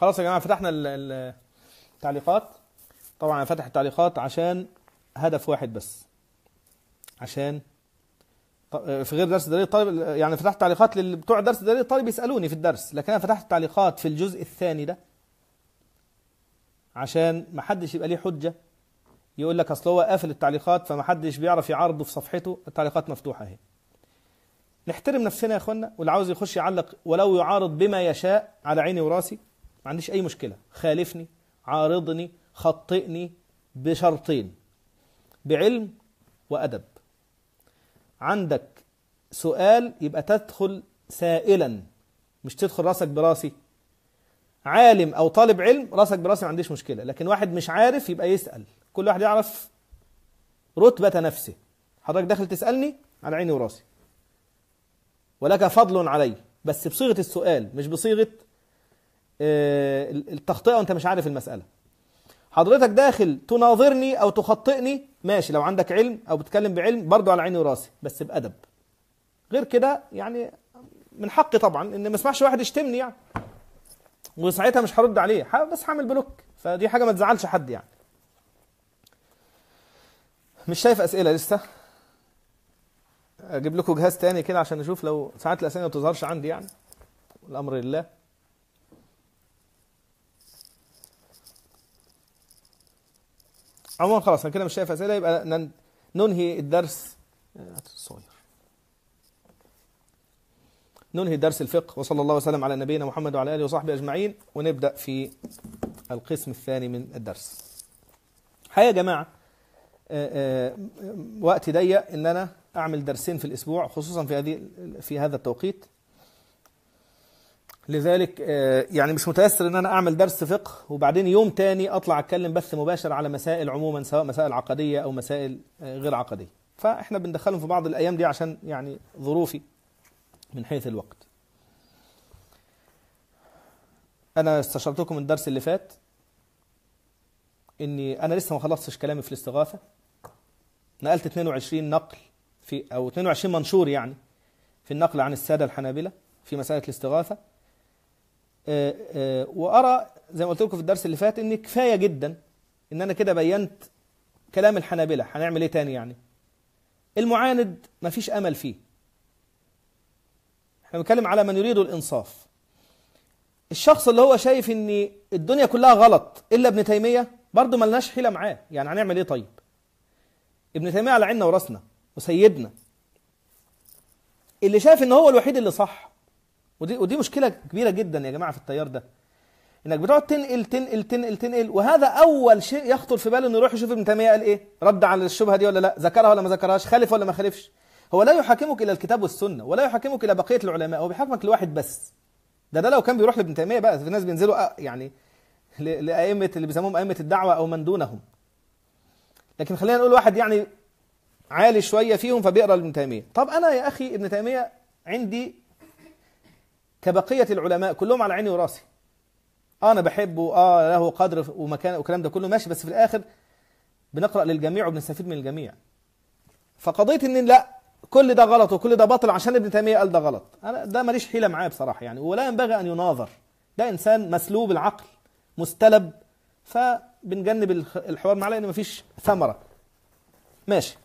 خلاص يا جماعة فتحنا التعليقات. طبعا أنا فتح التعليقات عشان هدف واحد بس، عشان في غير درس دليل الطالب، يعني فتحت تعليقات بتوع درس دليل الطالب يسألوني في الدرس، لكن أنا فتحت التعليقات في الجزء الثاني ده عشان ما حدش يبقى ليه حجة يقول لك أصل هو قافل التعليقات فما حدش بيعرف يعرضه في صفحته. التعليقات مفتوحة اهي. نحترم نفسنا يا اخوانا، واللي عاوز يخش يعلق ولو يعارض بما يشاء على عيني وراسي، ما عنديش أي مشكلة. خالفني، عارضني، خطئني، بشرطين: بعلم وأدب. عندك سؤال يبقى تدخل سائلا، مش تدخل راسك براسي. عالم أو طالب علم راسك براسي ما عنديش مشكلة، لكن واحد مش عارف يبقى يسأل. كل واحد يعرف رتبة نفسه. حضرتك داخل تسألني على عيني وراسي، ولك فضل علي، بس بصيغة السؤال مش بصيغة التخطئة وانت مش عارف المسألة. حضرتك داخل تناظرني أو تخطئني ماشي، لو عندك علم أو بتكلم بعلم برضو على عيني وراسي، بس بأدب. غير كده يعني من حقي طبعا إن ما اسمعش واحد يشتمني يعني، وساعتها مش هرد عليه، بس هعمل بلوك. فدي حاجة ما تزعلش حد يعني. مش شايف أسئلة لسه. أجيب لكم جهاز تاني كده عشان نشوف، لو ساعات الأسئلة ما بتظهرش عندي يعني، الأمر لله. عموما خلاص أنا كده مش شايف أسئلة، يبقى ننهي الدرس. صغير. ننهي درس الفقه، وصلى الله وسلم على نبينا محمد وعلى آله وصحبه أجمعين، ونبدأ في القسم الثاني من الدرس. حقيقة يا جماعة وقت ضيق إن أنا أعمل درسين في الأسبوع، خصوصا في هذه في هذا التوقيت. لذلك يعني مش متيسر إن أنا أعمل درس فقه وبعدين يوم تاني أطلع أتكلم بث مباشر على مسائل عموما، سواء مسائل عقدية أو مسائل غير عقدية. فإحنا بندخلهم في بعض الأيام دي عشان يعني ظروفي من حيث الوقت. أنا استشرتكم الدرس اللي فات إني أنا لسه ما خلصتش كلامي في الاستغاثة. نقلت اثنين وعشرين نقل في أو اثنين وعشرين منشور يعني في النقل عن السادة الحنابلة في مسألة الاستغاثة. أه أه وأرى زي ما قلت لكم في الدرس اللي فات إن كفاية جدا إن أنا كده بينت كلام الحنابلة. هنعمل إيه تاني يعني؟ المعاند ما فيش أمل فيه. احنا بنتكلم على من يريد الإنصاف. الشخص اللي هو شايف إن الدنيا كلها غلط إلا ابن تيمية برضه ملناش حيلة معاه. يعني هنعمل إيه طيب؟ ابن تيمية على عيننا وراسنا وسيدنا، اللي شايف إن هو الوحيد اللي صح. ودي ودي مشكلة كبيرة جدا يا جماعة في التيار ده، إنك بتقعد تنقل تنقل تنقل تنقل، وهذا أول شيء يخطر في باله إنه يروح يشوف ابن تيمية قال إيه، رد على الشبهة دي ولا لا، ذكرها ولا ما ذكرهاش، خالف ولا ما خالفش. هو لا يحاكمك إلى الكتاب والسنة، ولا يحاكمك إلى بقية العلماء، هو بيحاكمك لواحد بس. ده ده لو كان بيروح لابن تيمية بقى، في ناس بينزلوا يعني لأئمة اللي بيسموهم أئمة الدعوة أو من دونهم. لكن خلينا نقول واحد يعني عالي شوية فيهم فبيقرأ لابن تيمية. طب أنا يا أخي ابن تيمية عندي كبقية العلماء كلهم على عيني وراسي. آه أنا بحبه، آه له قدر ومكان وكلام ده كله ماشي، بس في الآخر بنقرأ للجميع وبنستفيد من الجميع. فقضية إن لا كل ده غلط وكل ده باطل عشان ابن تيمية قال ده غلط، أنا ده ماليش حيلة معاه بصراحة يعني، ولا ينبغي أن يناظر. ده إنسان مسلوب العقل، مستلب، فبنجنب الحوار معاه لأن مفيش ثمرة. ماشي.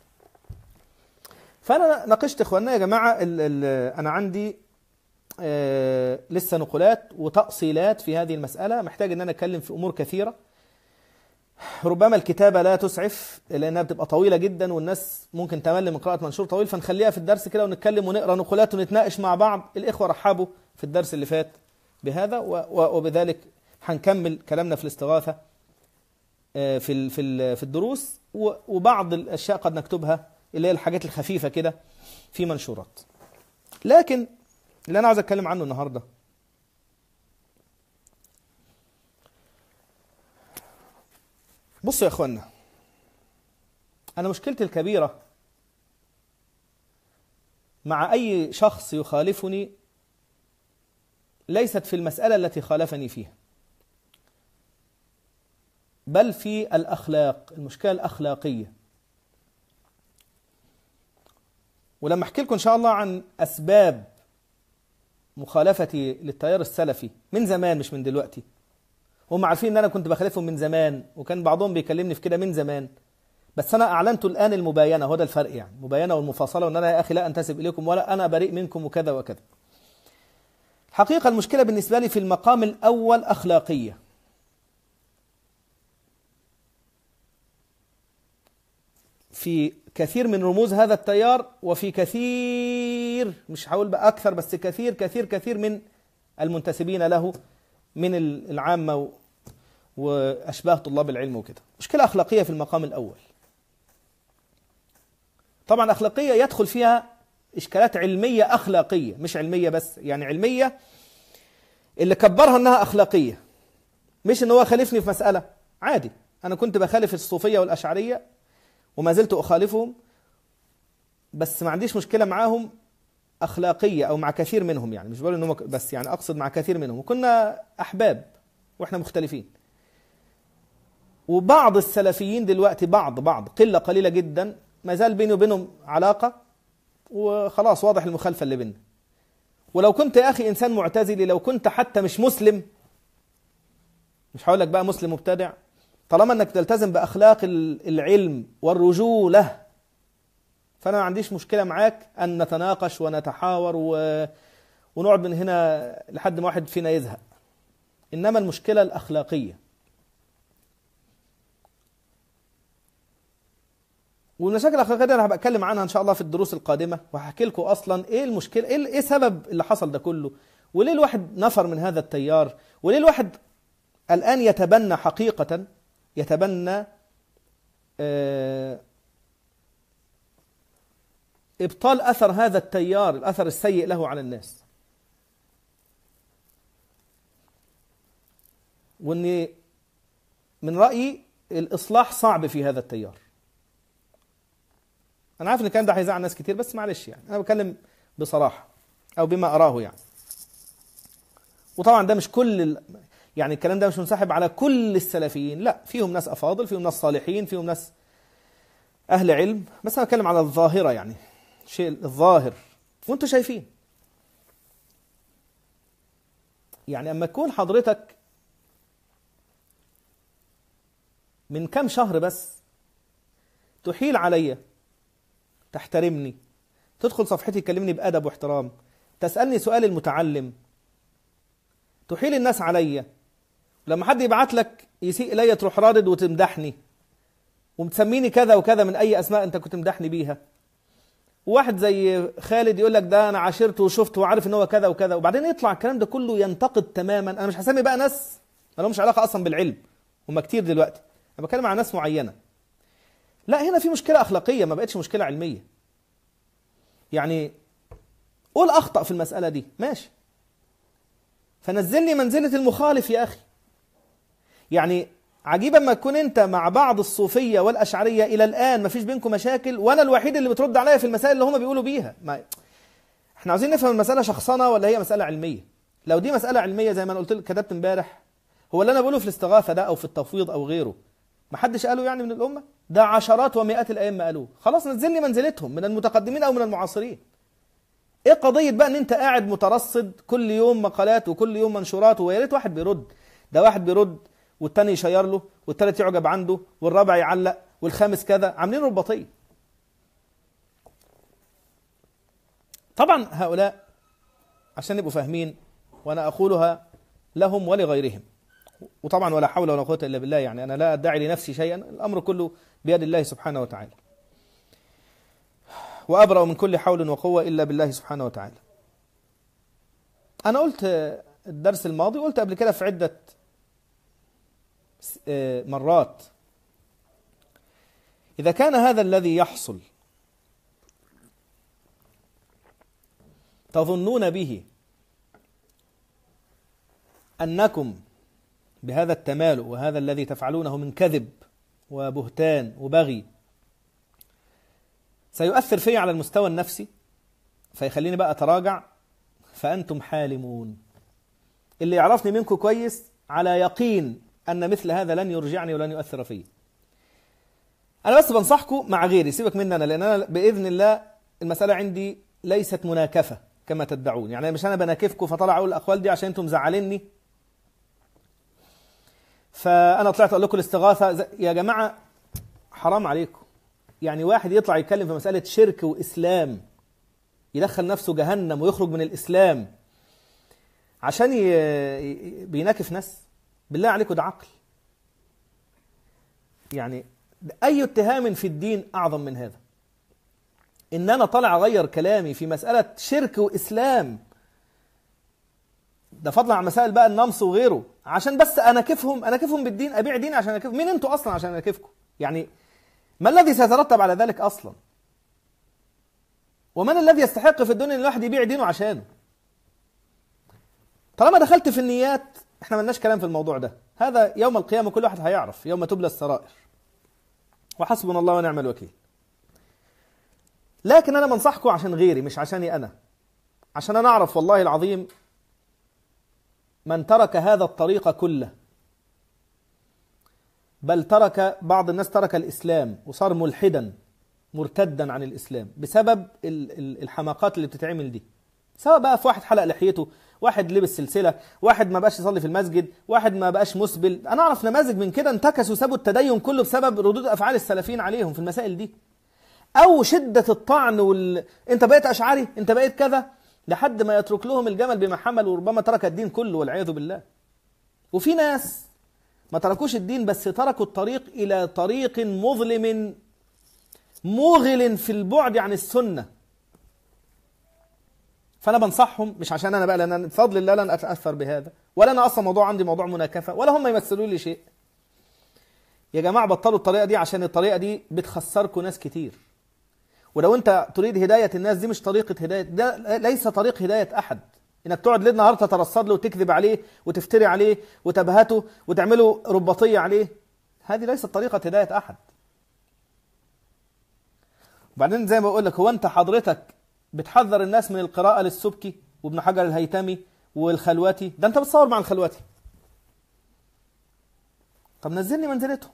فأنا ناقشت إخواننا يا جماعة ال ال أنا عندي آه لسه نقولات وتأصيلات في هذه المسألة، محتاج أن أنا أتكلم في أمور كثيرة. ربما الكتابة لا تسعف لأنها بتبقى طويلة جدا والناس ممكن تمل من قراءة منشور طويل، فنخليها في الدرس كده ونتكلم ونقرأ نقولات ونتناقش مع بعض. الإخوة رحبوا في الدرس اللي فات بهذا، وبذلك هنكمل كلامنا في الاستغاثة في في في الدروس، وبعض الأشياء قد نكتبها اللي هي الحاجات الخفيفة كده في منشورات. لكن اللي أنا عاوز أتكلم عنه النهاردة بصوا يا أخوانا، أنا مشكلتي الكبيرة مع أي شخص يخالفني ليست في المسألة التي خالفني فيها، بل في الأخلاق، المشكلة الأخلاقية. ولما أحكي لكم إن شاء الله عن أسباب مخالفتي للتيار السلفي من زمان مش من دلوقتي، هم عارفين ان انا كنت بخالفهم من زمان، وكان بعضهم بيكلمني في كده من زمان، بس انا اعلنت الان المباينه. هو ده الفرق يعني، مباينه والمفاصله، وان انا يا اخي لا انتسب اليكم ولا انا بريء منكم وكذا وكذا. الحقيقه المشكله بالنسبه لي في المقام الاول اخلاقيه. في كثير من رموز هذا التيار، وفي كثير، مش هقول بقى اكثر، بس كثير كثير كثير من المنتسبين له من العامه واشباه طلاب العلم وكده. مشكله اخلاقيه في المقام الاول. طبعا اخلاقيه يدخل فيها اشكالات علميه اخلاقيه، مش علميه بس، يعني علميه اللي كبرها انها اخلاقيه، مش ان هو خالفني في مساله عادي. انا كنت بخالف الصوفيه والاشعريه وما زلت اخالفهم، بس ما عنديش مشكله معاهم اخلاقيه، او مع كثير منهم، يعني مش بقول انهم بس، يعني اقصد مع كثير منهم، وكنا احباب واحنا مختلفين. وبعض السلفيين دلوقتي، بعض بعض قله قليله جدا، ما زال بيني وبينهم علاقه، وخلاص واضح المخالفه اللي بيننا. ولو كنت يا اخي انسان معتزلي، لو كنت حتى مش مسلم، مش هقول لك بقى مسلم مبتدع، طالما انك تلتزم باخلاق العلم والرجوله، فانا ما عنديش مشكله معاك ان نتناقش ونتحاور و... ونقعد من هنا لحد ما واحد فينا يزهق. انما المشكله الاخلاقيه. والمشاكل الاخلاقيه دي انا هبقى اتكلم عنها ان شاء الله في الدروس القادمه، وهحكي لكم اصلا ايه المشكله، ايه ايه سبب اللي حصل ده كله، وليه الواحد نفر من هذا التيار، وليه الواحد الان يتبنى حقيقه، يتبنى آه ابطال اثر هذا التيار، الاثر السيء له على الناس. واني من رايي الاصلاح صعب في هذا التيار. انا عارف ان الكلام ده هيزعل ناس كتير، بس معلش يعني انا بتكلم بصراحه او بما اراه يعني. وطبعا ده مش كل ال... يعني الكلام ده مش منسحب على كل السلفيين، لا، فيهم ناس افاضل، فيهم ناس صالحين، فيهم ناس اهل علم، بس انا بتكلم على الظاهره، يعني الشيء الظاهر وانتوا شايفين. يعني اما تكون حضرتك من كام شهر بس تحيل عليا، تحترمني، تدخل صفحتي تكلمني بأدب واحترام، تسألني سؤال المتعلم، تحيل الناس عليا، لما حد يبعت لك يسيء إلي تروح رادد وتمدحني ومتسميني كذا وكذا من أي أسماء أنت كنت مدحني بيها. وواحد زي خالد يقول لك ده أنا عاشرته وشفته وعارف إن هو كذا وكذا، وبعدين يطلع الكلام ده كله ينتقد تماما. أنا مش هسمي بقى ناس ما لهمش علاقة أصلا بالعلم، هم كتير دلوقتي، أنا بتكلم عن ناس معينة. لا، هنا في مشكلة أخلاقية، ما بقتش مشكلة علمية. يعني قول أخطأ في المسألة دي ماشي، فنزلني منزلة المخالف يا أخي. يعني عجيب اما تكون انت مع بعض الصوفية والأشعرية إلى الآن ما فيش بينكم مشاكل، وأنا الوحيد اللي بترد عليا في المسائل اللي هم بيقولوا بيها. ما احنا عاوزين نفهم المسألة شخصنة ولا هي مسألة علمية. لو دي مسألة علمية زي ما أنا قلت لك كتبت امبارح، هو اللي أنا بقوله في الاستغاثة ده أو في التفويض أو غيره ما حدش قاله يعني من الأمة؟ ده عشرات ومئات الأئمة قالوه. خلاص نزلني منزلتهم من المتقدمين أو من المعاصرين. ايه قضية بقى ان انت قاعد مترصد كل يوم مقالات وكل يوم منشورات، ويا ريت واحد بيرد، ده واحد بيرد والتاني يشير له والتالت يعجب عنده والرابع يعلق والخامس كذا، عاملين رباطية. طبعا هؤلاء عشان يبقوا فاهمين، وانا اقولها لهم ولغيرهم، وطبعا ولا حول ولا قوة الا بالله، يعني انا لا ادعي لنفسي شيئا، الامر كله بيد الله سبحانه وتعالى، وأبرأ من كل حول وقوة إلا بالله سبحانه وتعالى. أنا قلت الدرس الماضي، قلت قبل كده في عدة مرات، إذا كان هذا الذي يحصل تظنون به أنكم بهذا التمالؤ وهذا الذي تفعلونه من كذب وبهتان وبغي سيؤثر في على المستوى النفسي فيخليني بقى أتراجع، فأنتم حالمون. اللي يعرفني منكم كويس على يقين أن مثل هذا لن يرجعني ولن يؤثر فيه. أنا بس بنصحكم مع غيري، سيبك مني أنا، لأن أنا بإذن الله المسألة عندي ليست مناكفة كما تدعون. يعني مش أنا بناكفكم فطلع أقول الأقوال دي عشان أنتم مزعليني. فانا طلعت اقول لكم الاستغاثه يا جماعه حرام عليكم. يعني واحد يطلع يتكلم في مساله شرك واسلام، يدخل نفسه جهنم ويخرج من الاسلام عشان ي... بيناكف ناس. بالله عليكم ده عقل؟ يعني اي اتهام في الدين اعظم من هذا؟ ان انا طالع اغير كلامي في مساله شرك واسلام، ده فضلا عن مسائل بقى النمص وغيره، عشان بس اناكفهم اناكفهم بالدين، ابيع ديني عشان اناكفهم. مين انتوا اصلا عشان اناكفكم؟ يعني ما الذي سيترتب على ذلك اصلا؟ ومن الذي يستحق في الدنيا ان الواحد يبيع دينه عشانه؟ طالما دخلت في النيات احنا ملناش كلام في الموضوع ده. هذا يوم القيامه كل واحد هيعرف، يوم تبلى السرائر، وحسبنا الله ونعم الوكيل. لكن انا بنصحكم عشان غيري مش عشاني انا، عشان انا اعرف والله العظيم من ترك هذا الطريق كله، بل ترك بعض الناس ترك الاسلام وصار ملحدا مرتدا عن الاسلام بسبب الحماقات اللي بتتعمل دي، سواء بقى في واحد حلق لحيته، واحد لبس سلسله، واحد ما بقاش يصلي في المسجد، واحد ما بقاش مسبل. انا اعرف نماذج من كده انتكسوا وسابوا التدين كله بسبب ردود افعال السلفيين عليهم في المسائل دي، او شده الطعن وال... انت بقيت اشعري، انت بقيت كذا، لحد ما يترك لهم الجمل بما حمل، وربما ترك الدين كله والعياذ بالله. وفي ناس ما تركوش الدين بس تركوا الطريق الى طريق مظلم موغل في البعد عن السنه. فانا بنصحهم مش عشان انا بقى، لان بفضل الله لن اتاثر بهذا، ولا انا اصلا موضوع عندي موضوع مناكفه، ولا هم يمثلوا لي شيء. يا جماعه بطلوا الطريقه دي، عشان الطريقه دي بتخسركم ناس كتير. ولو انت تريد هدايه الناس، دي مش طريقه هدايه، ده ليس طريق هدايه احد. انك تقعد ليل نهار تترصد له وتكذب عليه وتفتري عليه وتبهته وتعمله رباطيه عليه، هذه ليست طريقه هدايه احد. وبعدين زي ما بقول لك، هو انت حضرتك بتحذر الناس من القراءه للسبكي وابن حجر الهيتمي والخلواتي؟ ده انت بتصور مع الخلواتي. طب نزلني منزلتهم.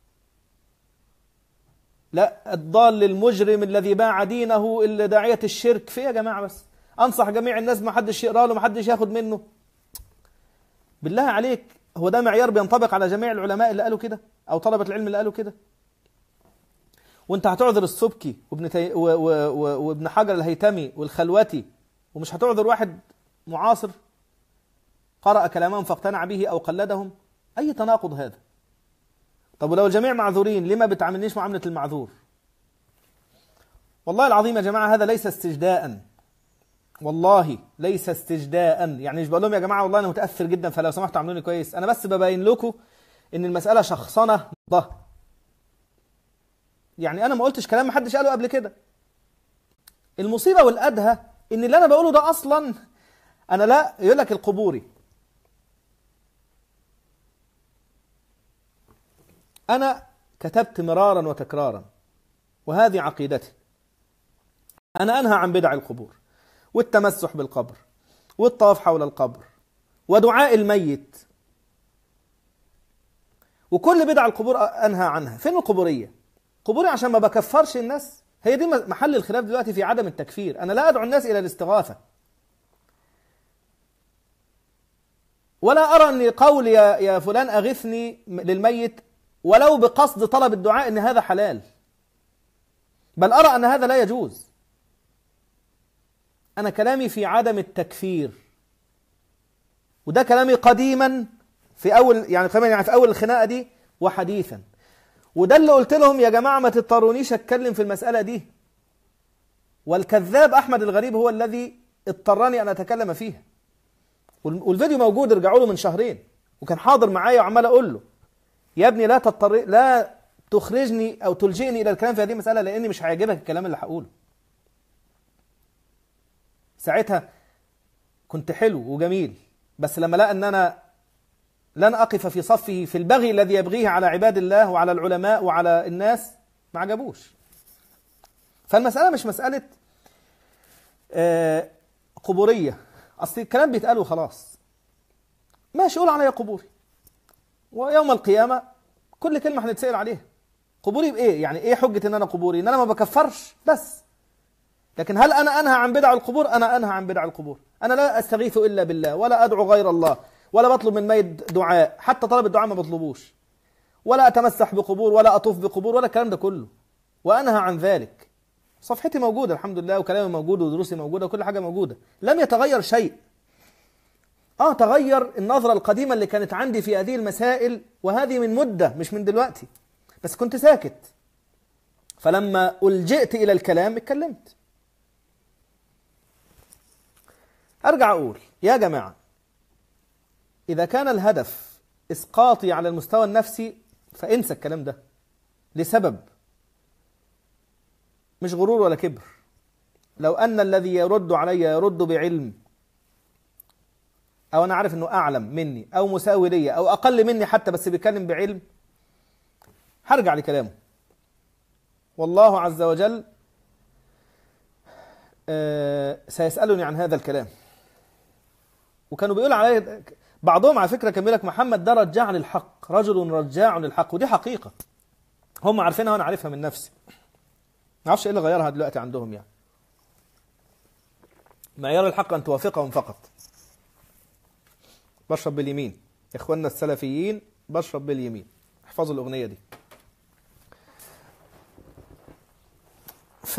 لا، الضال المجرم الذي باع دينه الا داعيه الشرك. في يا جماعه بس انصح جميع الناس ما حدش يقرا له، ما حدش ياخد منه. بالله عليك، هو ده معيار بينطبق على جميع العلماء اللي قالوا كده او طلبه العلم اللي قالوا كده؟ وانت هتعذر السبكي وابن تي... و... و... و... وابن حجر الهيتمي والخلوتي، ومش هتعذر واحد معاصر قرأ كلامهم فاقتنع به او قلدهم؟ اي تناقض هذا؟ طب ولو الجميع معذورين لما بتعاملنيش معامله المعذور؟ والله العظيم يا جماعه هذا ليس استجداء، والله ليس استجداء. يعني مش بقول لهم يا جماعه والله انا متاثر جدا فلو سمحتوا عاملوني كويس، انا بس ببين لكم ان المساله شخصنه ضه. يعني انا ما قلتش كلام ما حدش قاله قبل كده. المصيبه والادهى ان اللي انا بقوله ده اصلا انا لا، يقول لك القبوري. انا كتبت مرارا وتكرارا وهذه عقيدتي، انا انهى عن بدع القبور والتمسح بالقبر والطواف حول القبر ودعاء الميت وكل بدع القبور انهى عنها. فين القبوريه؟ قبوري عشان ما بكفرش الناس، هي دي محل الخلاف دلوقتي في عدم التكفير. انا لا ادعو الناس الى الاستغاثه، ولا ارى ان قول يا يا فلان اغثني للميت ولو بقصد طلب الدعاء ان هذا حلال، بل ارى ان هذا لا يجوز. انا كلامي في عدم التكفير، وده كلامي قديما في اول يعني يعني في اول الخناقه دي وحديثا. وده اللي قلت لهم يا جماعه ما تضطرونيش اتكلم في المساله دي، والكذاب احمد الغريب هو الذي اضطرني ان اتكلم فيها. والفيديو موجود، ارجعوا له من شهرين، وكان حاضر معايا وعمال اقول له يا ابني لا تضطر لا تخرجني او تلجئني الى الكلام في هذه المساله، لاني مش هيعجبك الكلام اللي هقوله. ساعتها كنت حلو وجميل، بس لما لقى ان انا لن أقف في صفه في البغي الذي يبغيه على عباد الله وعلى العلماء وعلى الناس ما عجبوش. فالمسألة مش مسألة آه قبورية، أصل الكلام بيتقال وخلاص. ماشي قول عليا قبوري، ويوم القيامة كل كلمة هنتسأل عليها. قبوري بإيه؟ يعني إيه حجة إن أنا قبوري؟ إن أنا ما بكفرش بس. لكن هل أنا أنهى عن بدع القبور؟ أنا أنهى عن بدع القبور. أنا لا أستغيث إلا بالله ولا أدعو غير الله، ولا بطلب من ميت دعاء، حتى طلب الدعاء ما بطلبوش، ولا أتمسح بقبور ولا أطوف بقبور ولا الكلام ده كله، وأنهى عن ذلك. صفحتي موجودة الحمد لله، وكلامي موجود، ودروسي موجودة، وكل حاجة موجودة، لم يتغير شيء. آه تغير النظرة القديمة اللي كانت عندي في هذه المسائل، وهذه من مدة مش من دلوقتي، بس كنت ساكت، فلما ألجئت إلى الكلام اتكلمت. أرجع أقول يا جماعة، إذا كان الهدف إسقاطي على المستوى النفسي فانسى الكلام ده، لسبب مش غرور ولا كبر. لو أن الذي يرد علي يرد بعلم، أو أنا عارف أنه أعلم مني أو مساوي لي أو أقل مني حتى بس بيتكلم بعلم، هرجع لكلامه. والله عز وجل سيسألني عن هذا الكلام. وكانوا بيقول عليه بعضهم على فكرة، كان بيقول لك محمد ده رجاع للحق، رجل رجاع للحق، ودي حقيقة هم عارفينها وأنا عارفها من نفسي، ما اعرفش ايه اللي غيرها دلوقتي عندهم. يعني معيار الحق أن توافقهم فقط. بشرب باليمين، إخواننا السلفيين بشرب باليمين، احفظوا الأغنية دي. ف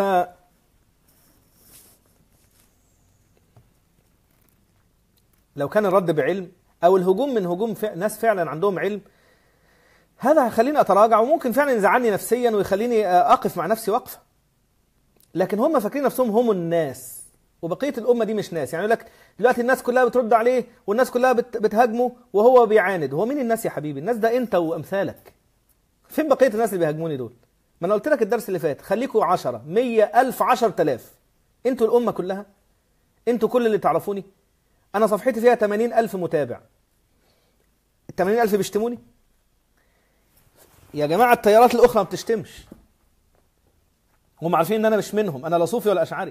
لو كان الرد بعلم أو الهجوم من هجوم ف... ناس فعلا عندهم علم، هذا هيخليني أتراجع، وممكن فعلا يزعلني نفسيا ويخليني أقف مع نفسي وقفة. لكن هم فاكرين نفسهم هم الناس، وبقية الأمة دي مش ناس. يعني يقول لك دلوقتي الناس كلها بترد عليه، والناس كلها بت... بتهاجمه وهو بيعاند. هو مين الناس يا حبيبي؟ الناس ده أنت وأمثالك. فين بقية الناس اللي بيهاجموني دول؟ ما أنا قلت لك الدرس اللي فات، خليكوا عشرة، مية، ألف، عشر تلاف، أنتوا الأمة كلها، أنتوا كل اللي تعرفوني. أنا صفحتي فيها ثمانين ألف متابع، الثمانين ألف بيشتموني يا جماعة. التيارات الأخرى ما بتشتمش، هم عارفين إن أنا مش منهم، أنا لا صوفي ولا أشعري.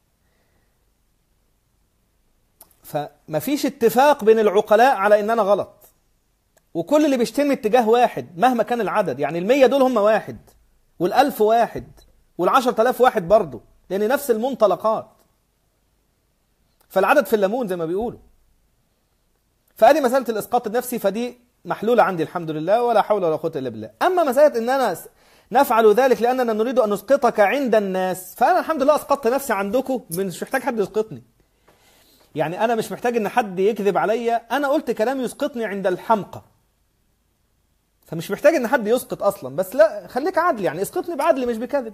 فما فيش اتفاق بين العقلاء على إن أنا غلط، وكل اللي بيشتمني اتجاه واحد مهما كان العدد. يعني المية دول هم واحد، والألف واحد، والعشر تلاف واحد برضو، لأن نفس المنطلقات، فالعدد في الليمون زي ما بيقولوا. فهذه مسألة الإسقاط النفسي، فدي محلولة عندي الحمد لله، ولا حول ولا قوة إلا بالله. أما مسألة أننا نفعل ذلك لأننا نريد أن نسقطك عند الناس، فأنا الحمد لله أسقطت نفسي عندكم، مش محتاج حد يسقطني. يعني أنا مش محتاج أن حد يكذب عليا، أنا قلت كلام يسقطني عند الحمقى، فمش محتاج أن حد يسقط أصلا. بس لا، خليك عادل، يعني اسقطني بعدل مش بكذب.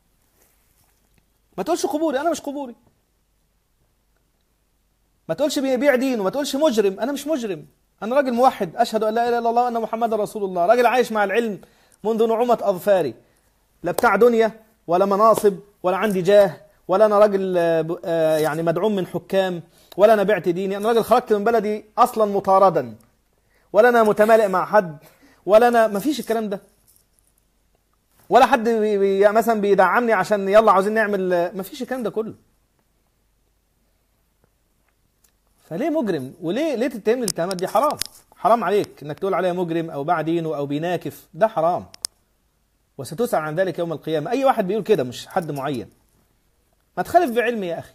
ما تقولش قبوري، أنا مش قبوري. ما تقولش بيبيع دين، وما تقولش مجرم، أنا مش مجرم. أنا راجل موحد، أشهد أن لا إله إلا الله وأن محمد رسول الله، راجل عايش مع العلم منذ نعومة أظفاري، لا بتاع دنيا ولا مناصب ولا عندي جاه، ولا أنا راجل يعني مدعوم من حكام، ولا أنا بعت ديني. أنا راجل خرجت من بلدي أصلا مطاردا، ولا أنا متمالئ مع حد، ولا أنا، ما فيش الكلام ده، ولا حد بي بي مثلا بيدعمني عشان يلا عاوزين نعمل، ما فيش الكلام ده كله. فليه مجرم؟ وليه ليه تتهمني الاتهامات دي؟ حرام، حرام عليك انك تقول عليها مجرم او باع دينه او بيناكف، ده حرام، وستسأل عن ذلك يوم القيامة. اي واحد بيقول كده، مش حد معين. ما تخالف بعلمي يا اخي.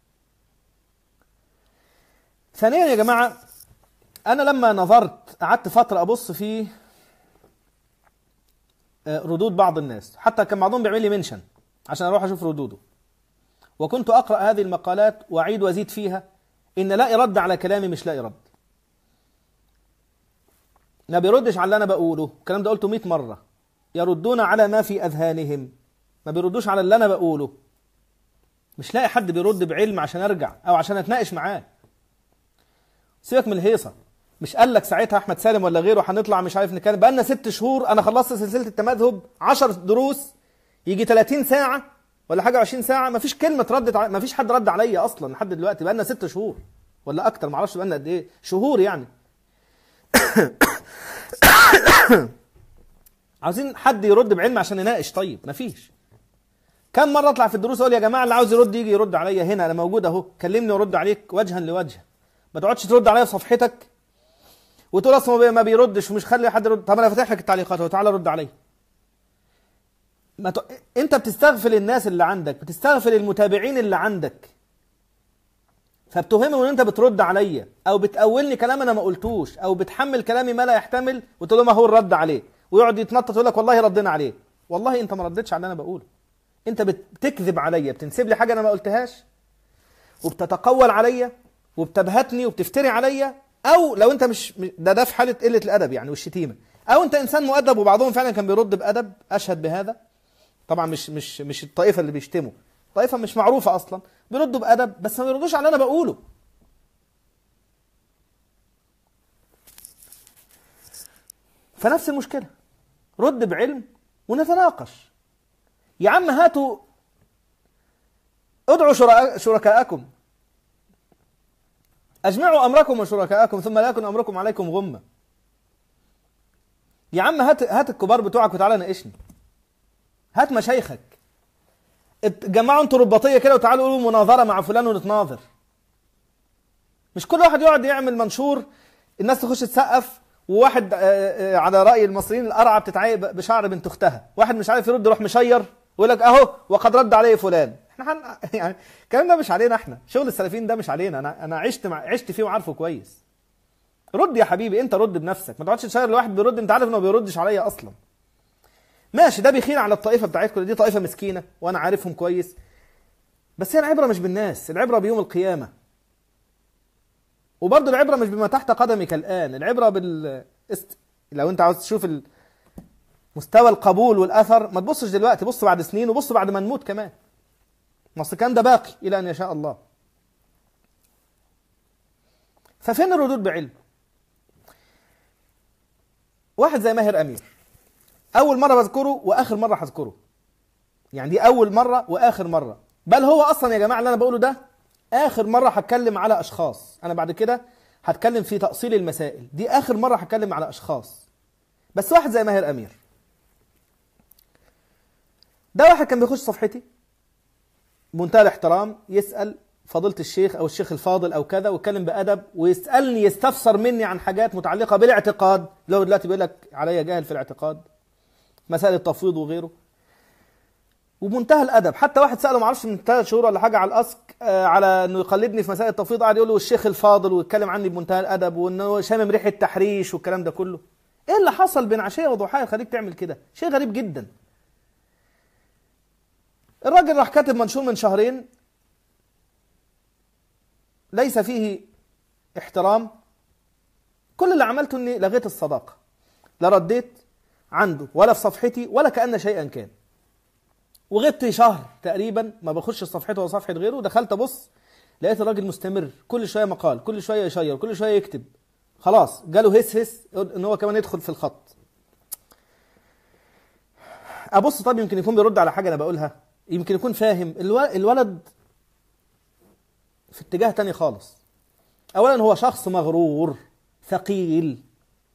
ثانيا يا جماعة، انا لما نظرت قعدت فترة ابص في ردود بعض الناس، حتى كان بعضهم بيعمل لي منشن عشان اروح اشوف ردوده، وكنت اقرأ هذه المقالات واعيد وازيد فيها إن لا إرد على كلامي، مش لا إرد، ما بيردش على اللي أنا بقوله. الكلام ده قلته مئة مرة. يردون على ما في أذهانهم، ما بيردوش على اللي أنا بقوله. مش لاقي حد بيرد بعلم عشان أرجع أو عشان أتناقش معاه. سيبك من الهيصة. مش قال لك ساعتها أحمد سالم ولا غيره هنطلع مش عارف نتكلم؟ بقالنا ست شهور أنا خلصت سلسلة التمذهب، عشر دروس، يجي ثلاثين ساعة ولا حاجة عشرين ساعة، ما فيش كلمة ردت، ما فيش حد رد عليا أصلا لحد دلوقتي. بقالنا ست شهور ولا أكتر، معرفش بقالنا قد إيه، شهور يعني. عاوزين حد يرد بعلم عشان نناقش. طيب ما فيش. كم مرة أطلع في الدروس أقول يا جماعة اللي عاوز يرد يجي يرد عليا هنا، أنا موجود أهو، كلمني ورد عليك وجها لوجه. ما تقعدش ترد عليا في صفحتك وتقول أصلا ما بيردش ومش خلي حد يرد. طب أنا فاتح لك التعليقات وتعالى رد عليا. ما ت... انت بتستغفل الناس اللي عندك، بتستغفل المتابعين اللي عندك، فبتوهمه ان انت بترد عليا او بتأولني كلام انا ما قلتوش او بتحمل كلامي ما لا يحتمل وتقول له ما هو الرد عليه، ويقعد يتنطط يقول لك والله ردينا عليه. والله انت ما ردتش على اللي انا بقوله، انت بتكذب عليا، بتنسب لي حاجه انا ما قلتهاش وبتتقول عليا وبتبهتني وبتفتري عليا. او لو انت مش ده ده في حاله قله الادب يعني والشتيمه، او انت انسان مؤدب وبعضهم فعلا كان بيرد بادب، اشهد بهذا. طبعا مش مش مش الطائفه اللي بيشتموا، طائفه مش معروفه اصلا بيردوا بادب بس ما بيردوش على اللي انا بقوله. فنفس المشكله، رد بعلم ونتناقش. يا عم هاتوا ادعوا شركاءكم، اجمعوا امركم وشركاءكم ثم لا يكن امركم عليكم غمه. يا عم هات هات الكبار بتوعك وتعالى ناقشني، هات مشايخك، اتجمعوا انتوا رباطيه كده وتعالوا قولوا مناظره مع فلان ونتناظر. مش كل واحد يقعد يعمل منشور الناس تخش تسقف، وواحد على راي المصريين القرعه بتتعايق بشعر بنت اختها، واحد مش عارف يرد يروح مشير ويقول لك اهو وقد رد عليه فلان. احنا حن... يعني الكلام ده مش علينا، احنا شغل السلفيين ده مش علينا. انا انا عشت مع... عشت فيه وعارفه كويس. رد يا حبيبي، انت رد بنفسك، ما تقعدش تشير لواحد بيرد انت عارف انه ما بيردش عليا اصلا. ماشي، ده بيخيل على الطائفه بتاعتكم، دي طائفه مسكينه وانا عارفهم كويس، بس هي العبره مش بالناس، العبره بيوم القيامه. وبرضه العبره مش بما تحت قدمك الان، العبره بال است... لو انت عاوز تشوف ال... مستوى القبول والاثر ما تبصش دلوقتي، بص بعد سنين وبص بعد ما نموت كمان. ما الكلام ده باقي الى ان يشاء الله. ففين الردود بعلم؟ واحد زي ماهر امير، اول مره بذكره واخر مره هذكره، يعني دي اول مره واخر مره، بل هو اصلا يا جماعه اللي انا بقوله ده اخر مره هتكلم على اشخاص. انا بعد كده هتكلم في تأصيل المسائل، دي اخر مره هتكلم على اشخاص. بس واحد زي ماهر امير ده، واحد كان بيخش صفحتي بمنتهى الاحترام، يسأل فضيلة الشيخ او الشيخ الفاضل او كذا، ويتكلم بادب ويسألني يستفسر مني عن حاجات متعلقه بالاعتقاد. لو دلوقتي بيقول لك عليا جاهل في الاعتقاد، مسائل التفويض وغيره، وبمنتهى الادب. حتى واحد ساله ما اعرفش من ثلاث شهور ولا حاجه على الاسك آه على انه يقلدني في مسائل التفويض، قاعد يقول له الشيخ الفاضل ويتكلم عني بمنتهى الادب وانه شامم ريحه تحريش والكلام ده كله. ايه اللي حصل بين عشيه وضحاها يخليك تعمل كده؟ شيء غريب جدا. الراجل راح كاتب منشور من شهرين ليس فيه احترام. كل اللي عملته اني لغيت الصداقه، لا رديت عنده ولا في صفحتي ولا كأن شيئا كان، وغبت شهر تقريبا ما بخش صفحته ولا صفحه غيره. دخلت ابص لقيت الراجل مستمر، كل شويه مقال، كل شويه يشير، كل شويه يكتب. خلاص جاله هس هس ان هو كمان يدخل في الخط. ابص طب يمكن يكون بيرد على حاجه انا بقولها، يمكن يكون فاهم. الولد في اتجاه تاني خالص. اولا هو شخص مغرور ثقيل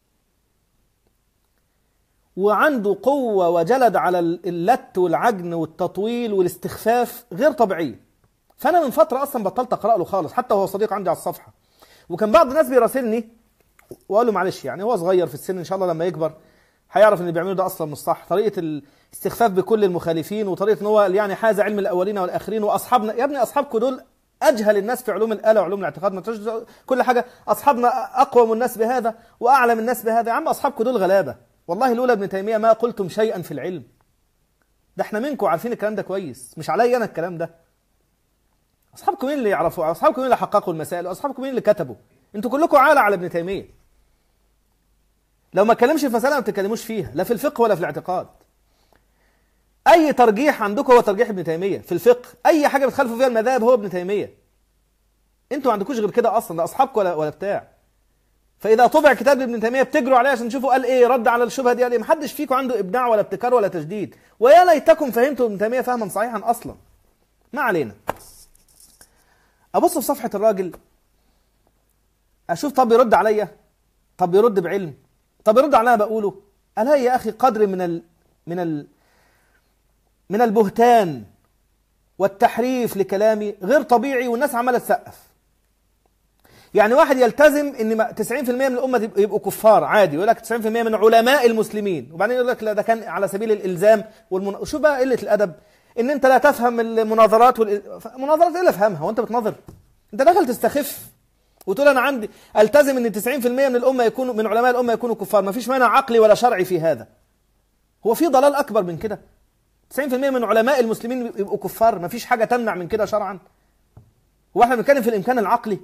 وعنده قوة وجلد على اللت والعجن والتطويل والاستخفاف غير طبيعية. فأنا من فترة أصلا بطلت أقرأ له خالص، حتى هو صديق عندي على الصفحة. وكان بعض الناس بيراسلني وقال له معلش يعني هو صغير في السن، إن شاء الله لما يكبر هيعرف إن اللي بيعمله ده أصلا مش صح. طريقة الاستخفاف بكل المخالفين، وطريقة إن هو يعني حاز علم الأولين والآخرين وأصحابنا. يا ابني أصحابكم دول أجهل الناس في علوم الآلة وعلوم الاعتقاد، ما تقولش كل حاجة أصحابنا أقوم الناس بهذا وأعلم الناس بهذا. يا عم أصحابكم دول غلابة، والله لولا ابن تيمية ما قلتم شيئا في العلم. ده احنا منكم عارفين الكلام ده كويس، مش علي أنا الكلام ده. أصحابكم مين اللي يعرفوا؟ أصحابكم مين اللي حققوا المسائل؟ وأصحابكم مين اللي كتبوا؟ انتوا كلكم عالة على ابن تيمية. لو ما اتكلمش في مسألة ما بتتكلموش فيها، لا في الفقه ولا في الاعتقاد. أي ترجيح عندكم هو ترجيح ابن تيمية في الفقه، أي حاجة بتخالفوا فيها المذاهب هو ابن تيمية. انتوا ما عندكوش غير كده أصلا، لا أصحابكم ولا ولا بتاع. فإذا طبع كتاب ابن تيمية بتجروا عليه عشان تشوفوا قال إيه، رد على الشبهة دي قال إيه. محدش فيكم عنده إبداع ولا ابتكار ولا تجديد، ويا ليتكم فهمتوا ابن تيمية فهما صحيحا أصلا. ما علينا. أبص في صفحة الراجل أشوف طب يرد عليا، طب يرد بعلم، طب يرد على اللي أنا بقوله. ألاقي يا أخي قدر من ال من ال من البهتان والتحريف لكلامي غير طبيعي، والناس عمالة تسقف. يعني واحد يلتزم ان تسعين بالمئة من الامه يبقوا كفار عادي، يقول لك تسعين بالمئة من علماء المسلمين، وبعدين يقول لك لا ده كان على سبيل الالزام والمن... شو بقى قله الادب ان انت لا تفهم المناظرات والمناظرات. ايه اللي افهمها وانت بتناظر؟ انت داخل تستخف وتقول انا عندي التزم ان تسعين في المية من الامه يكونوا من علماء الامه يكونوا كفار، ما فيش مانع عقلي ولا شرعي في هذا. هو في ضلال اكبر من كده؟ تسعين في المية من علماء المسلمين يبقوا كفار، ما فيش حاجه تمنع من كده شرعا؟ هو احنا بنتكلم في الامكان العقلي؟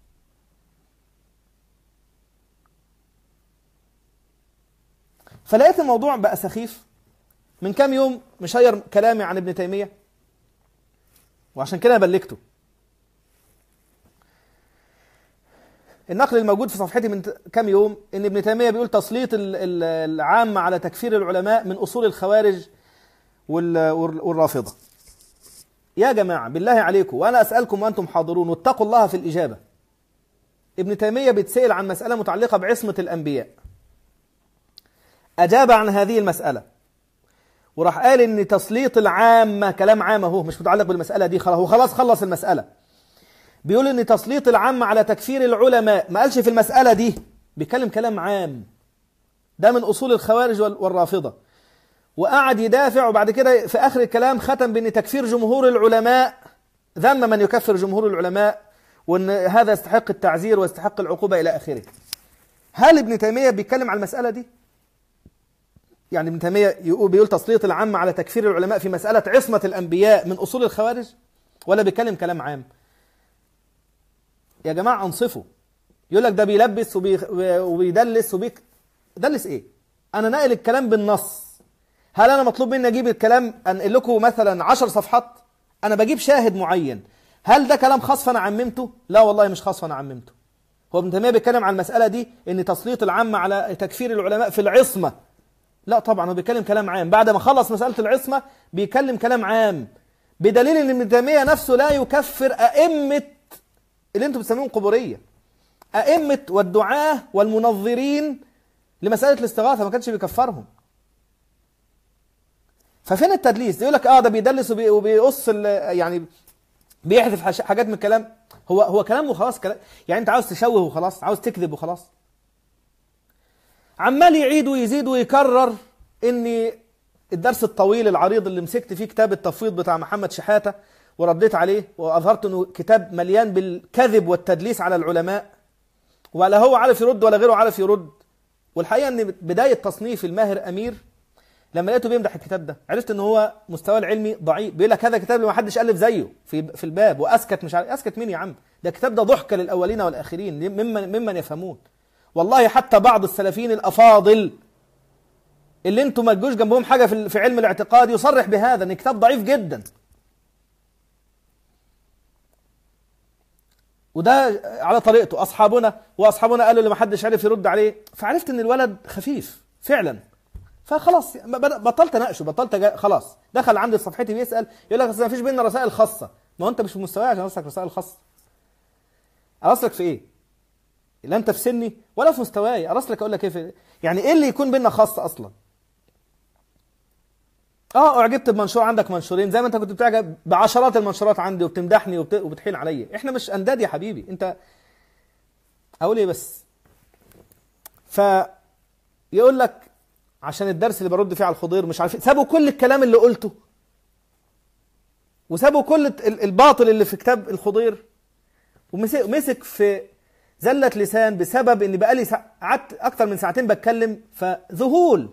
فلقيت الموضوع بقى سخيف. من كام يوم مشير كلامي عن ابن تيميه، وعشان كده بلغته. النقل الموجود في صفحتي من كام يوم ان ابن تيميه بيقول تسليط العامه على تكفير العلماء من اصول الخوارج والرافضه. يا جماعه بالله عليكم، وانا اسالكم وانتم حاضرون، واتقوا الله في الاجابه. ابن تيميه بيتسال عن مساله متعلقه بعصمه الانبياء، اجاب عن هذه المساله وراح قال ان تسليط العامه، كلام عام اهو مش متعلق بالمساله دي، خلاص هو خلاص خلص المساله، بيقول ان تسليط العامه على تكفير العلماء، ما قالش في المساله دي، بيتكلم كلام عام، ده من اصول الخوارج والرافضه. وقعد يدافع، وبعد كده في اخر الكلام ختم بان تكفير جمهور العلماء، ذم من يكفر جمهور العلماء، وان هذا يستحق التعزير ويستحق العقوبه الى اخره. هل ابن تيميه بيتكلم على المساله دي؟ يعني ابن تيميه بيقول تسليط العامه على تكفير العلماء في مساله عصمه الانبياء من اصول الخوارج، ولا بيتكلم كلام عام؟ يا جماعه انصفوا. يقول لك ده بيلبس وبي... وبيدلس وبيك دلس ايه؟ انا ناقل الكلام بالنص. هل انا مطلوب مني اجيب الكلام انقل لكم مثلا عشر صفحات؟ انا بجيب شاهد معين. هل ده كلام خاص فانا عممته؟ لا والله مش خاص فانا عممته. هو ابن تيميه بيتكلم عن المساله دي ان تسليط العامه على تكفير العلماء في العصمه. لا طبعا هو بيتكلم كلام عام، بعد ما خلص مساله العصمه بيتكلم كلام عام، بدليل ان ابن تيميه نفسه لا يكفر ائمه اللي انتم بتسميهم قبوريه، ائمه والدعاه والمنظرين لمساله الاستغاثه ما كانش بيكفرهم. ففين التدليس؟ يقول لك اه ده بيدلس وبي وبيقص يعني بيحذف حاجات من الكلام. هو هو كلام وخلاص، كلام يعني انت عاوز تشوه وخلاص، عاوز تكذب وخلاص. عمال يعيد ويزيد ويكرر ان الدرس الطويل العريض اللي مسكت فيه كتاب التفويض بتاع محمد شحاته ورديت عليه واظهرت انه كتاب مليان بالكذب والتدليس على العلماء، ولا هو عارف يرد ولا غيره عارف يرد. والحقيقه ان بدايه تصنيف الماهر امير لما لقيته بيمدح الكتاب ده عرفت ان هو مستواه العلمي ضعيف. بيقول لك هذا كتاب اللي ما حدش الف زيه في في الباب، واسكت مش عارف اسكت مين يا عم؟ ده الكتاب ده ضحك للاولين والاخرين ممن ممن يفهمون. والله حتى بعض السلفيين الافاضل اللي انتم ما تجوش جنبهم حاجه في في علم الاعتقاد يصرح بهذا ان الكتاب ضعيف جدا. وده على طريقته اصحابنا، واصحابنا قالوا اللي ما حدش عرف يرد عليه، فعرفت ان الولد خفيف فعلا. فخلاص بطلت اناقشه، بطلت خلاص. دخل عندي صفحتي بيسال يقول لك ما فيش بيننا رسائل خاصه. ما هو انت مش في مستواي عشان ارسلك رسائل خاصه. ارسلك في ايه؟ لا انت في سني ولا في مستواي. ارسلك اقول لك ايه في... يعني ايه اللي يكون بيننا خاصه اصلا؟ اه اعجبت بمنشور عندك منشورين زي ما انت كنت بتعجب بعشرات المنشورات عندي وبتمدحني وبت... وبتحيل عليا. احنا مش انداد يا حبيبي. انت اقول ايه بس؟ ف يقول لك عشان الدرس اللي برد فيه على الخضير مش عارف، سابوا كل الكلام اللي قلته وسابوا كل الباطل اللي في كتاب الخضير ومسك في زلة لسان بسبب ان بقالي قعدت اكتر من ساعتين بتكلم. فذهول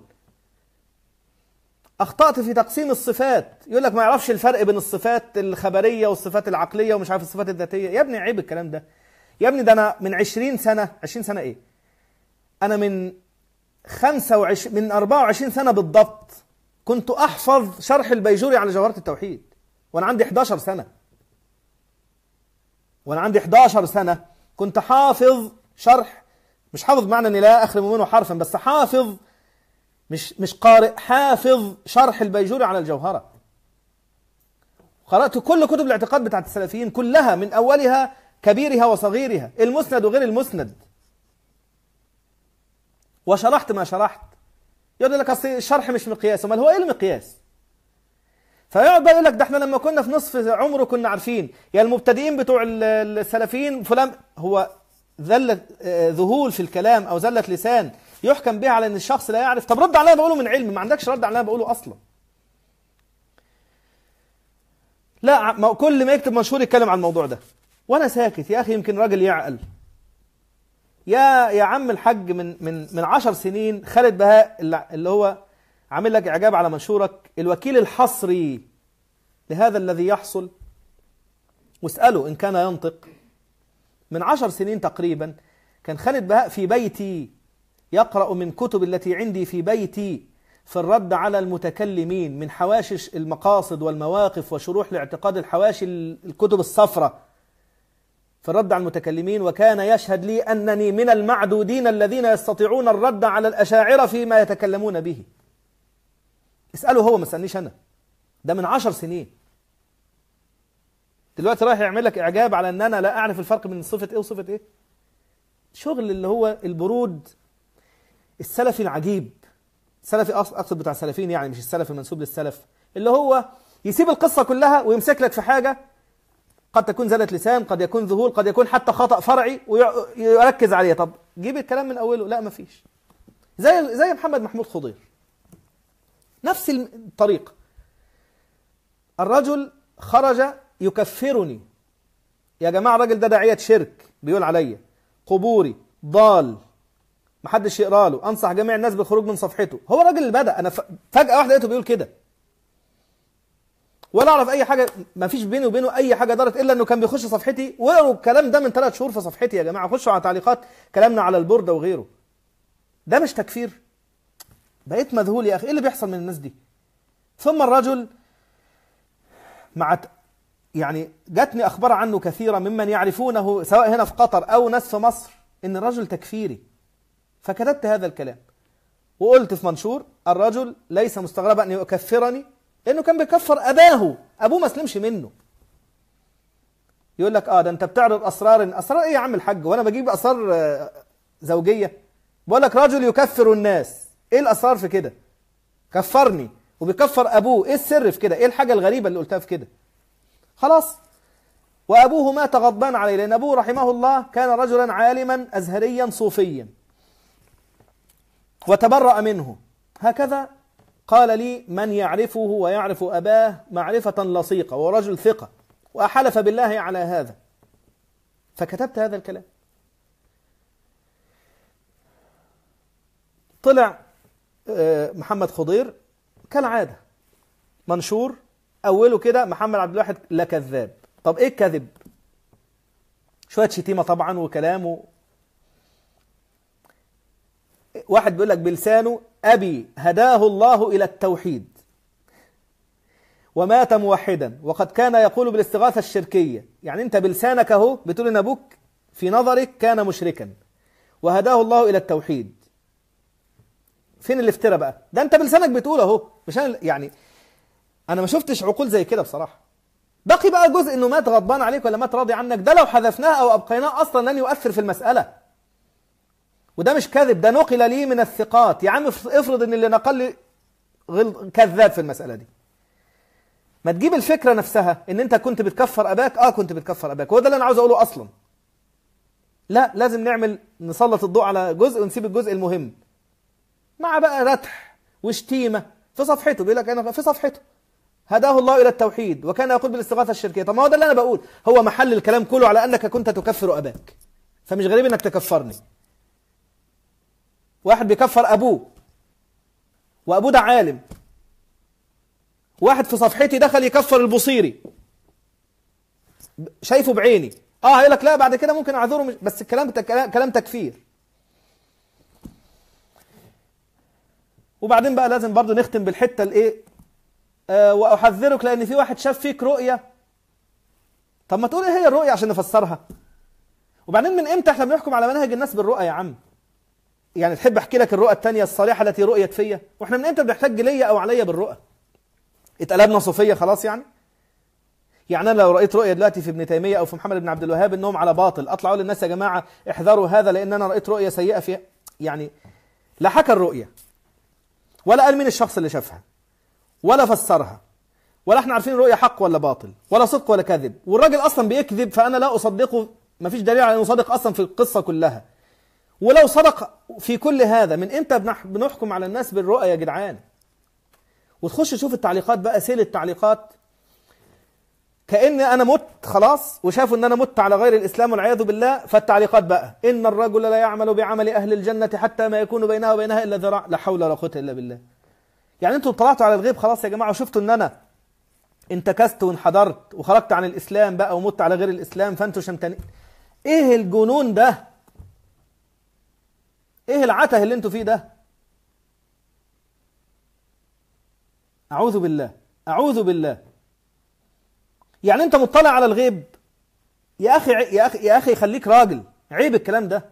اخطأت في تقسيم الصفات. يقول لك ما يعرفش الفرق بين الصفات الخبرية والصفات العقلية ومش عارف الصفات الذاتية. يا ابني عيب الكلام ده يا ابني. ده انا من عشرين سنة، عشرين سنة ايه، انا من خمسة وعشرين من أربعة وعشرين سنة بالضبط كنت احفظ شرح البيجوري على جوهرة التوحيد وانا عندي إحداشر سنة. وانا عندي إحداشر سنة كنت حافظ شرح، مش حافظ معنى اني لا اخرم منه حرفا، بس حافظ مش مش قارئ، حافظ شرح البيجوري على الجوهرة. قرأت كل كتب الاعتقاد بتاعت السلفيين كلها من اولها كبيرها وصغيرها، المسند وغير المسند، وشرحت ما شرحت. يقول لك اصل الشرح مش مقياس. امال هو ايه المقياس؟ فيقعد بقى يقول لك ده احنا لما كنا في نصف عمره كنا عارفين. يا المبتدئين بتوع السلفيين فلان. هو ذلة ذهول في الكلام او ذلة لسان يحكم بها على ان الشخص لا يعرف. طب رد على اللي بقوله من علم، ما عندكش رد على اللي بقوله اصلا. لا كل ما يكتب منشور يتكلم عن الموضوع ده. وانا ساكت. يا اخي يمكن راجل يعقل. يا يا عم الحاج، من من من عشر سنين خالد بهاء اللي هو عامل لك اعجاب على منشورك الوكيل الحصري لهذا الذي يحصل، واسأله إن كان ينطق. من عشر سنين تقريبا كان خالد بهاء في بيتي يقرأ من كتب التي عندي في بيتي في الرد على المتكلمين من حواشي المقاصد والمواقف وشروح لاعتقاد الحواشي الكتب الصفراء في الرد على المتكلمين، وكان يشهد لي أنني من المعدودين الذين يستطيعون الرد على الأشاعرة فيما يتكلمون به. اسأله هو، ما اسألنيش أنا. ده من عشر سنين. دلوقتي رايح يعمل لك إعجاب على أن أنا لا أعرف الفرق بين صفة إيه وصفة إيه. شغل اللي هو البرود السلفي العجيب. السلفي أقصد بتاع السلفين يعني، مش السلفي المنسوب للسلف، اللي هو يسيب القصة كلها ويمسك لك في حاجة قد تكون زلة لسان، قد يكون ذهول، قد يكون حتى خطأ فرعي ويركز عليه. طب جيب الكلام من أوله. لا، مفيش. زي زي محمد محمود خضير، نفس الطريقة. الرجل خرج يكفرني. يا جماعة الراجل ده داعية شرك، بيقول عليا قبوري ضال، محدش يقرأ له، أنصح جميع الناس بالخروج من صفحته. هو الراجل اللي بدأ. أنا فجأة واحدة لقيته بيقول كده، ولا أعرف أي حاجة، ما فيش بيني وبينه أي حاجة دارت إلا إنه كان بيخش صفحتي. وقروا الكلام ده من ثلاث شهور في صفحتي. يا جماعة خشوا على تعليقات كلامنا على البردة وغيره. ده مش تكفير؟ بقيت مذهول يا أخي، إيه اللي بيحصل من الناس دي؟ ثم الرجل مع يعني جاتني أخبار عنه كثيرة ممن يعرفونه سواء هنا في قطر أو ناس في مصر إن الرجل تكفيري. فكتبت هذا الكلام وقلت في منشور: الرجل ليس مستغربا أن يكفرني، لأنه كان بيكفر أباه، أبوه ما سلمش منه. يقول لك آه ده أنت بتعرض أسرار. أسرار إيه يا عم الحاج؟ وأنا بجيب أسرار زوجية؟ بقول لك رجل يكفر الناس. إيه الأسرار في كده؟ كفرني وبيكفر أبوه. إيه السر في كده؟ إيه الحاجة الغريبة اللي قلتها في كده؟ خلاص. وأبوه مات غضبان عليه، لأن أبوه رحمه الله كان رجلا عالما أزهريا صوفيا وتبرأ منه. هكذا قال لي من يعرفه ويعرف أباه معرفة لصيقة، ورجل ثقة، وأحلف بالله على هذا. فكتبت هذا الكلام. طلع محمد خضير كالعادة منشور أوله كده: محمد عبد الواحد لا كذاب. طب إيه الكذب؟ شوية شتيمة طبعا وكلامه. واحد بيقول لك بلسانه: أبي هداه الله إلى التوحيد ومات موحدا، وقد كان يقول بالاستغاثة الشركية. يعني أنت بلسانك أهو بتقول إن أبوك في نظرك كان مشركا وهداه الله إلى التوحيد. فين الافتراء بقى؟ ده أنت بلسانك بتقول أهو، مش أنا يعني. أنا ما شفتش عقول زي كده بصراحة. بقي بقى جزء إنه مات غضبان عليك ولا مات راضي عنك، ده لو حذفناه أو أبقيناه أصلا لن يؤثر في المسألة. وده مش كذب، ده نقل لي من الثقات. يا عم افرض إن اللي نقل لي غل... كذاب في المسألة دي. ما تجيب الفكرة نفسها إن أنت كنت بتكفر أباك. آه كنت بتكفر أباك، وده اللي أنا عاوز أقوله أصلا. لا، لازم نعمل نسلط الضوء على جزء ونسيب الجزء المهم. مع بقى رتح وشتيمة في صفحته. بيقول لك أنا في صفحته هداه الله إلى التوحيد وكان يقول بالاستغاثة الشركية. طب ما هو ده اللي أنا بقول، هو محل الكلام كله على أنك كنت تكفر أباك، فمش غريب أنك تكفرني. واحد بيكفر أبوه وأبوه ده عالم. واحد في صفحتي دخل يكفر البصيري، شايفه بعيني. اه هيقول لك لا بعد كده ممكن اعذره، مش بس الكلام كلام تكفير. وبعدين بقى لازم برضو نختم بالحته الايه، آه واحذرك لان في واحد شاف فيك رؤيه. طب ما تقول ايه هي الرؤيه عشان نفسرها. وبعدين من امتى احنا بنحكم على منهج الناس بالرؤى يا عم؟ يعني تحب احكي لك الرؤى الثانيه الصالحه التي رؤيت فيا؟ واحنا من امتى بنحتاج ليا او عليا بالرؤى؟ اتقلبنا صوفيه خلاص يعني؟ يعني أنا لو رأيت رؤية دلوقتي في ابن تيمية أو في محمد بن عبد الوهاب إنهم على باطل، أطلع أقول للناس يا جماعة احذروا هذا لأن أنا رأيت رؤية سيئة فيها؟ يعني لا حكى الرؤية ولا قال مين الشخص اللي شافها ولا فسرها ولا احنا عارفين الرؤية حق ولا باطل ولا صدق ولا كذب، والراجل أصلا بيكذب فأنا لا أصدقه. ما فيش دليل على أنه صادق أصلا في القصة كلها. ولو صدق في كل هذا، من إمتى بنحكم على الناس بالرؤية يا جدعان؟ وتخش تشوف التعليقات بقى، سيل التعليقات. كأن أنا مت خلاص، وشافوا أن أنا مت على غير الإسلام والعياذ بالله. فالتعليقات بقى: إن الرجل لا يعمل بعمل أهل الجنة حتى ما يكون بينها وبينها إلا ذراع. لا حول ولا قوة إلا بالله. يعني أنتوا طلعتوا على الغيب خلاص يا جماعة، وشفتوا أن أنا انتكست وانحدرت وخرجت عن الإسلام بقى ومت على غير الإسلام، فأنتوا شمتانين. إيه الجنون ده؟ إيه العته اللي أنتوا فيه ده؟ أعوذ بالله، أعوذ بالله. يعني أنت مطلع على الغيب يا أخي، يا أخي يا أخي خليك راجل، عيب الكلام ده.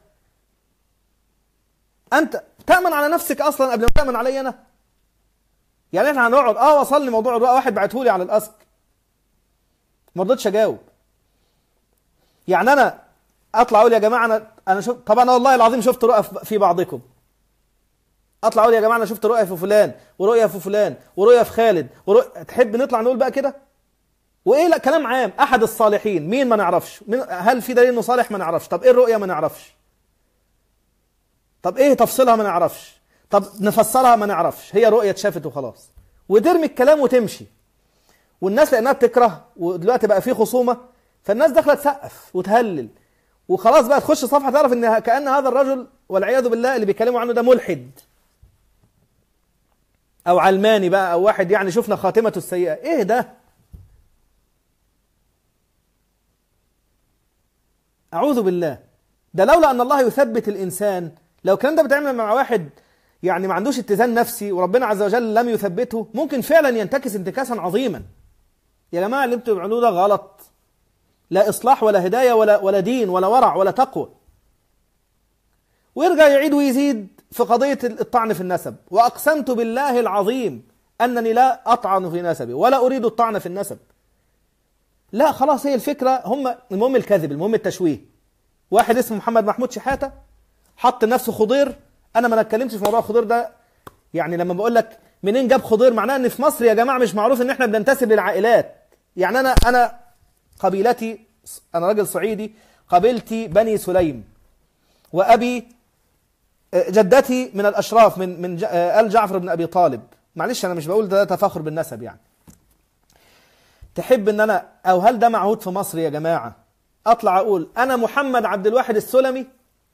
أنت تأمن على نفسك أصلا قبل ما تأمن علي أنا. يعني إحنا هنقعد أه وصل لي موضوع الرؤى، واحد بعته لي على الأسك ما رضيتش أجاوب. يعني أنا أطلع أقول يا جماعة أنا أنا شفت، طبعا أنا والله العظيم شفت رؤى في بعضكم. أطلع أقول يا جماعة أنا شفت رؤية في فلان ورؤية في فلان ورؤية في خالد ورؤية. تحب نطلع نقول بقى كده؟ وايه؟ لا كلام عام. احد الصالحين مين؟ ما نعرفش. هل في دليل انه صالح؟ ما نعرفش. طب ايه الرؤيه؟ ما نعرفش. طب ايه تفصيلها؟ ما نعرفش. طب نفسرها؟ ما نعرفش. هي رؤيه اتشافت وخلاص، وترمي الكلام وتمشي. والناس لانها بتكره، ودلوقتي بقى في خصومه، فالناس داخله تسقف وتهلل وخلاص بقى تخش صفحه تعرف ان كأن هذا الرجل والعياذ بالله اللي بيتكلموا عنه ده ملحد او علماني بقى، او واحد يعني شفنا خاتمته السيئه. ايه ده؟ أعوذ بالله. ده لولا أن الله يثبت الإنسان، لو كان ده بتعمل مع واحد يعني ما عندوش اتزان نفسي وربنا عز وجل لم يثبته، ممكن فعلا ينتكس انتكاسا عظيما. يا جماعة اللي انتوا بتعملوه ده غلط. لا إصلاح ولا هداية ولا ولا دين ولا ورع ولا تقوى. ويرجع يعيد ويزيد في قضية الطعن في النسب. وأقسمت بالله العظيم أنني لا أطعن في نسبي ولا أريد الطعن في النسب. لا خلاص، هي الفكرة هم المهم الكذب، المهم التشويه. واحد اسمه محمد محمود شحاتة حط نفسه خضير. أنا ما نتكلمش في موضوع خضير ده. يعني لما بقول لك منين جاب خضير، معناه ان في مصر يا جماعة مش معروف ان احنا بننتسب للعائلات. يعني أنا أنا قبيلتي، أنا راجل صعيدي، قبيلتي بني سليم، وأبي جدتي من الأشراف من من آل جعفر بن أبي طالب. معلش أنا مش بقول ده تفاخر بالنسب يعني. تحب ان انا، او هل ده معهود في مصر يا جماعة، اطلع اقول انا محمد عبد الواحد السلمي؟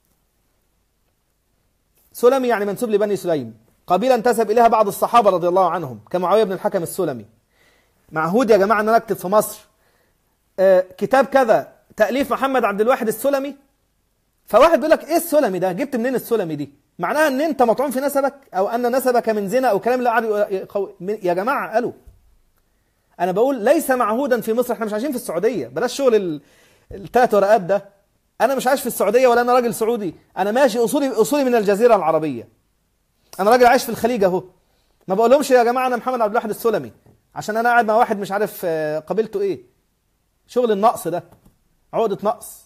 سلمي يعني منسوب لبني سليم، قبيلة انتسب اليها بعض الصحابة رضي الله عنهم كمعاوية بن الحكم السلمي. معهود يا جماعة ان انا اكتب في مصر آه كتاب كذا تأليف محمد عبد الواحد السلمي؟ فواحد بيقول لك ايه السلمي ده؟ جبت منين السلمي دي؟ معناها ان انت مطعون في نسبك، او ان نسبك من زنا، او كلام لا قاعد يا جماعة. قالوا أنا بقول ليس معهودا في مصر. احنا مش عايشين في السعودية، بلاش شغل الثلاث ورقات ده. أنا مش عايش في السعودية ولا أنا راجل سعودي. أنا ماشي أصولي أصولي من الجزيرة العربية. أنا راجل عايش في الخليج أهو. ما بقولهمش يا جماعة أنا محمد عبد الواحد السلمي عشان أنا قاعد مع واحد مش عارف قبيلته إيه. شغل النقص ده، عقدة نقص.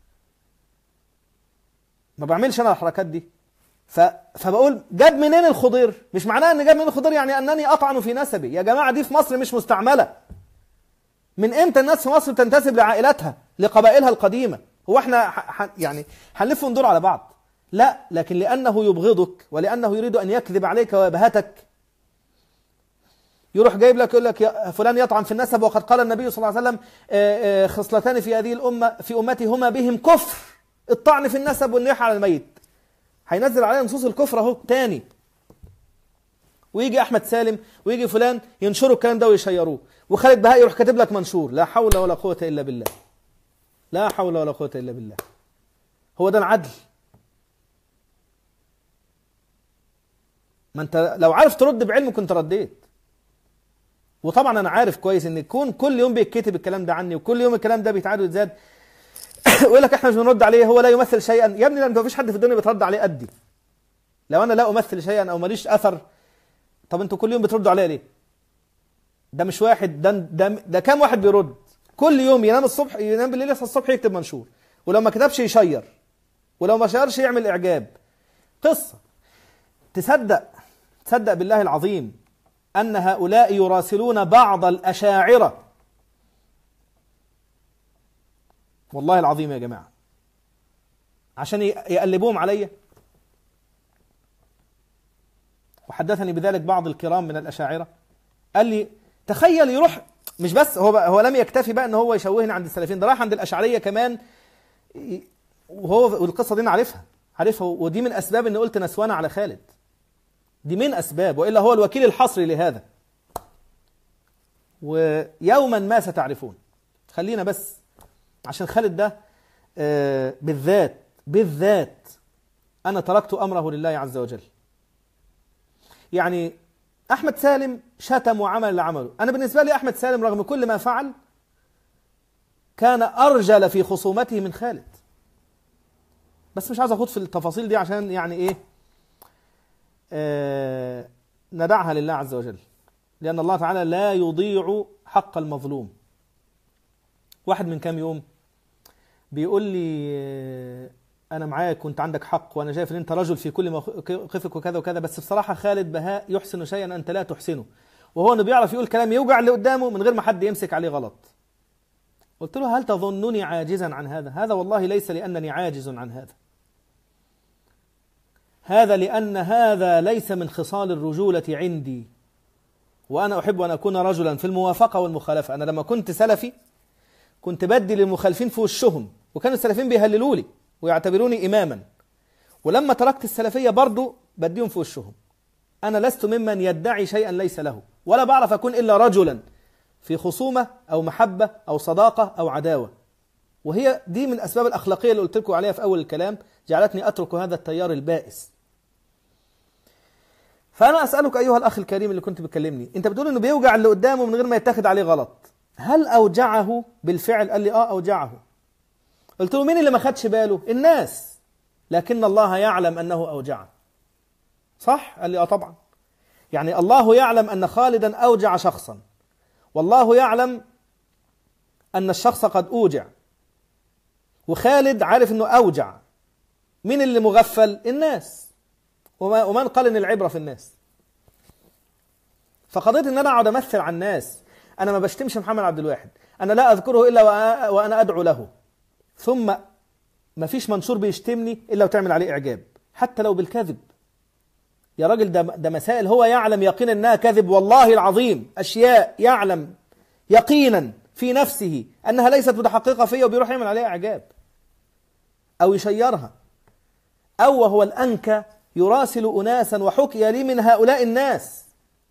ما بعملش أنا الحركات دي. ف... فبقول جاب منين الخضير؟ مش معناه ان جاب منين الخضير يعني انني اطعن في نسبي. يا جماعه دي في مصر مش مستعمله. من امتى الناس في مصر بتنتسب لعائلاتها لقبائلها القديمه؟ هو احنا ح... يعني هنلف وندور على بعض؟ لا، لكن لانه يبغضك ولانه يريد ان يكذب عليك ويبهتك يروح جايب لك يقول لك يا فلان يطعن في النسب، وقد قال النبي صلى الله عليه وسلم خصلتان في هذه الامه في امتي هما بهم كفر: الطعن في النسب والنياحه على الميت. هينزل علينا نصوص الكفر اهو تاني. ويجي احمد سالم ويجي فلان ينشروا الكلام ده ويشيروه، وخالد بهاء يروح كاتب لك منشور. لا حول ولا قوة الا بالله. لا حول ولا قوة الا بالله. هو ده العدل؟ ما انت لو عارف ترد بعلم كنت رديت. وطبعا انا عارف كويس ان يكون كل يوم بيتكتب الكلام ده عني، وكل يوم الكلام ده بيتعاد ويتزاد ويقول لك احنا مش بنرد عليه، هو لا يمثل شيئا. يا ابني ما فيش حد في الدنيا بيترد عليه قدي. لو انا لا امثل شيئا او ماليش اثر، طب انتوا كل يوم بتردوا عليا ليه؟ ده مش واحد، ده ده, ده كام واحد بيرد كل يوم؟ ينام الصبح، ينام بالليل، يصحى الصبح يكتب منشور، ولو ما كتبش يشير، ولو ما شيرش يعمل اعجاب. قصه. تصدق تصدق بالله العظيم ان هؤلاء يراسلون بعض الاشاعره، والله العظيم يا جماعه، عشان يقلبوهم عليا. وحدثني بذلك بعض الكرام من الأشاعرة، قال لي تخيل يروح مش بس هو بقى هو لم يكتفي بقى ان هو يشوهني عند السلفيين، ده راح عند الاشعريه كمان، وهو والقصه دي انا عارفها عارفها ودي من اسباب ان قلت نسوانه على خالد، دي من اسباب، والا هو الوكيل الحصري لهذا. ويوما ما ستعرفون. خلينا بس عشان خالد ده آه بالذات بالذات انا تركت امره لله عز وجل. يعني احمد سالم شتم وعمل اللي عمله، انا بالنسبه لي احمد سالم رغم كل ما فعل كان ارجل في خصومته من خالد، بس مش عايز اخوض في التفاصيل دي عشان يعني ايه آه ندعها لله عز وجل، لان الله تعالى لا يضيع حق المظلوم. واحد من كام يوم بيقول لي آه انا معاك كنت عندك حق، وانا شايف ان انت رجل في كل موقفك وكذا وكذا، بس بصراحه خالد بهاء يحسن شيئا انت لا تحسنه، وهو انه بيعرف يقول كلام يوجع اللي قدامه من غير ما حد يمسك عليه غلط. قلت له هل تظنني عاجزا عن هذا؟ هذا والله ليس لانني عاجز عن هذا، هذا لان هذا ليس من خصال الرجوله عندي، وانا احب ان اكون رجلا في الموافقه والمخالفه. انا لما كنت سلفي كنت بدي للمخالفين في وشهم، وكانوا السلفيين بيهللوا لي ويعتبروني إماما، ولما تركت السلفية برضو بديهم في وشهم. أنا لست ممن يدعي شيئا ليس له، ولا بعرف أكون إلا رجلا في خصومة أو محبة أو صداقة أو عداوة، وهي دي من أسباب الأخلاقية اللي قلت لكم عليها في أول الكلام جعلتني أترك هذا التيار البائس. فأنا أسألك أيها الأخ الكريم اللي كنت بتكلمني، أنت بتقول إنه بيوجع اللي قدامه من غير ما يتاخد عليه غلط، هل أوجعه بالفعل؟ قال لي آه أوجعه. قلت له مين اللي ما خدش باله؟ الناس، لكن الله يعلم أنه أوجعه. صح؟ قال لي آه طبعا. يعني الله يعلم أن خالدا أوجع شخصا، والله يعلم أن الشخص قد أوجع، وخالد عارف أنه أوجع. مين اللي مغفل؟ الناس. ومن قال أن العبرة في الناس؟ فقضيت أن أنا أقعد أمثل على الناس. أنا ما بشتمش محمد عبد الواحد، أنا لا أذكره إلا وأنا أدعو له، ثم ما فيش منشور بيشتمني إلا وتعمل عليه إعجاب حتى لو بالكذب. يا راجل ده, ده مسائل هو يعلم يقينا أنها كذب، والله العظيم أشياء يعلم يقينا في نفسه أنها ليست متحققة فيها وبيروح يعمل عليها إعجاب أو يشيرها، أو وهو الأنكى يراسل أناسا، وحكي لي من هؤلاء الناس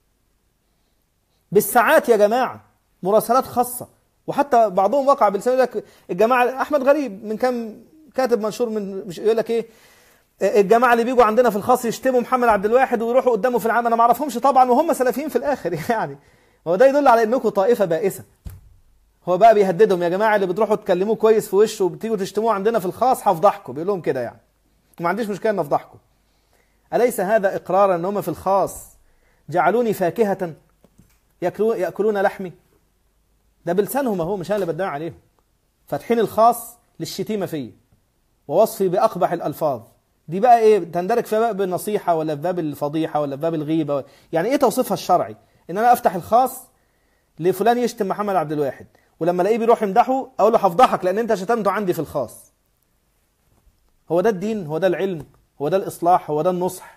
بالساعات يا جماعة مراسلات خاصة، وحتى بعضهم وقع بلسان لك الجماعة. أحمد غريب من كم كاتب منشور من مش يقول لك إيه الجماعة اللي بيجوا عندنا في الخاص يشتموا محمد عبد الواحد ويروحوا قدامه في العام. أنا ما أعرفهمش طبعا وهم سلفيين في الآخر يعني، هو ده يدل على إنكم طائفة بائسة. هو بقى بيهددهم يا جماعة اللي بتروحوا تكلموه كويس في وشه وبتيجوا تشتموه عندنا في الخاص هفضحكم، بيقول لهم كده يعني، وما عنديش مشكلة إن أفضحكم. أليس هذا إقرارا إن هم في الخاص جعلوني فاكهة يأكلون لحمي؟ ده بلسانهم اهو، مش انا اللي بدعي عليهم. فاتحين الخاص للشتيمه فيه ووصفي باقبح الالفاظ. دي بقى ايه؟ تندرج في باب النصيحه ولا في باب الفضيحه ولا في باب الغيبه؟ يعني ايه توصيفها الشرعي؟ ان انا افتح الخاص لفلان يشتم محمد عبد الواحد، ولما الاقيه بيروح يمدحه اقول له هفضحك لان انت شتمته عندي في الخاص. هو ده الدين؟ هو ده العلم؟ هو ده الاصلاح؟ هو ده النصح؟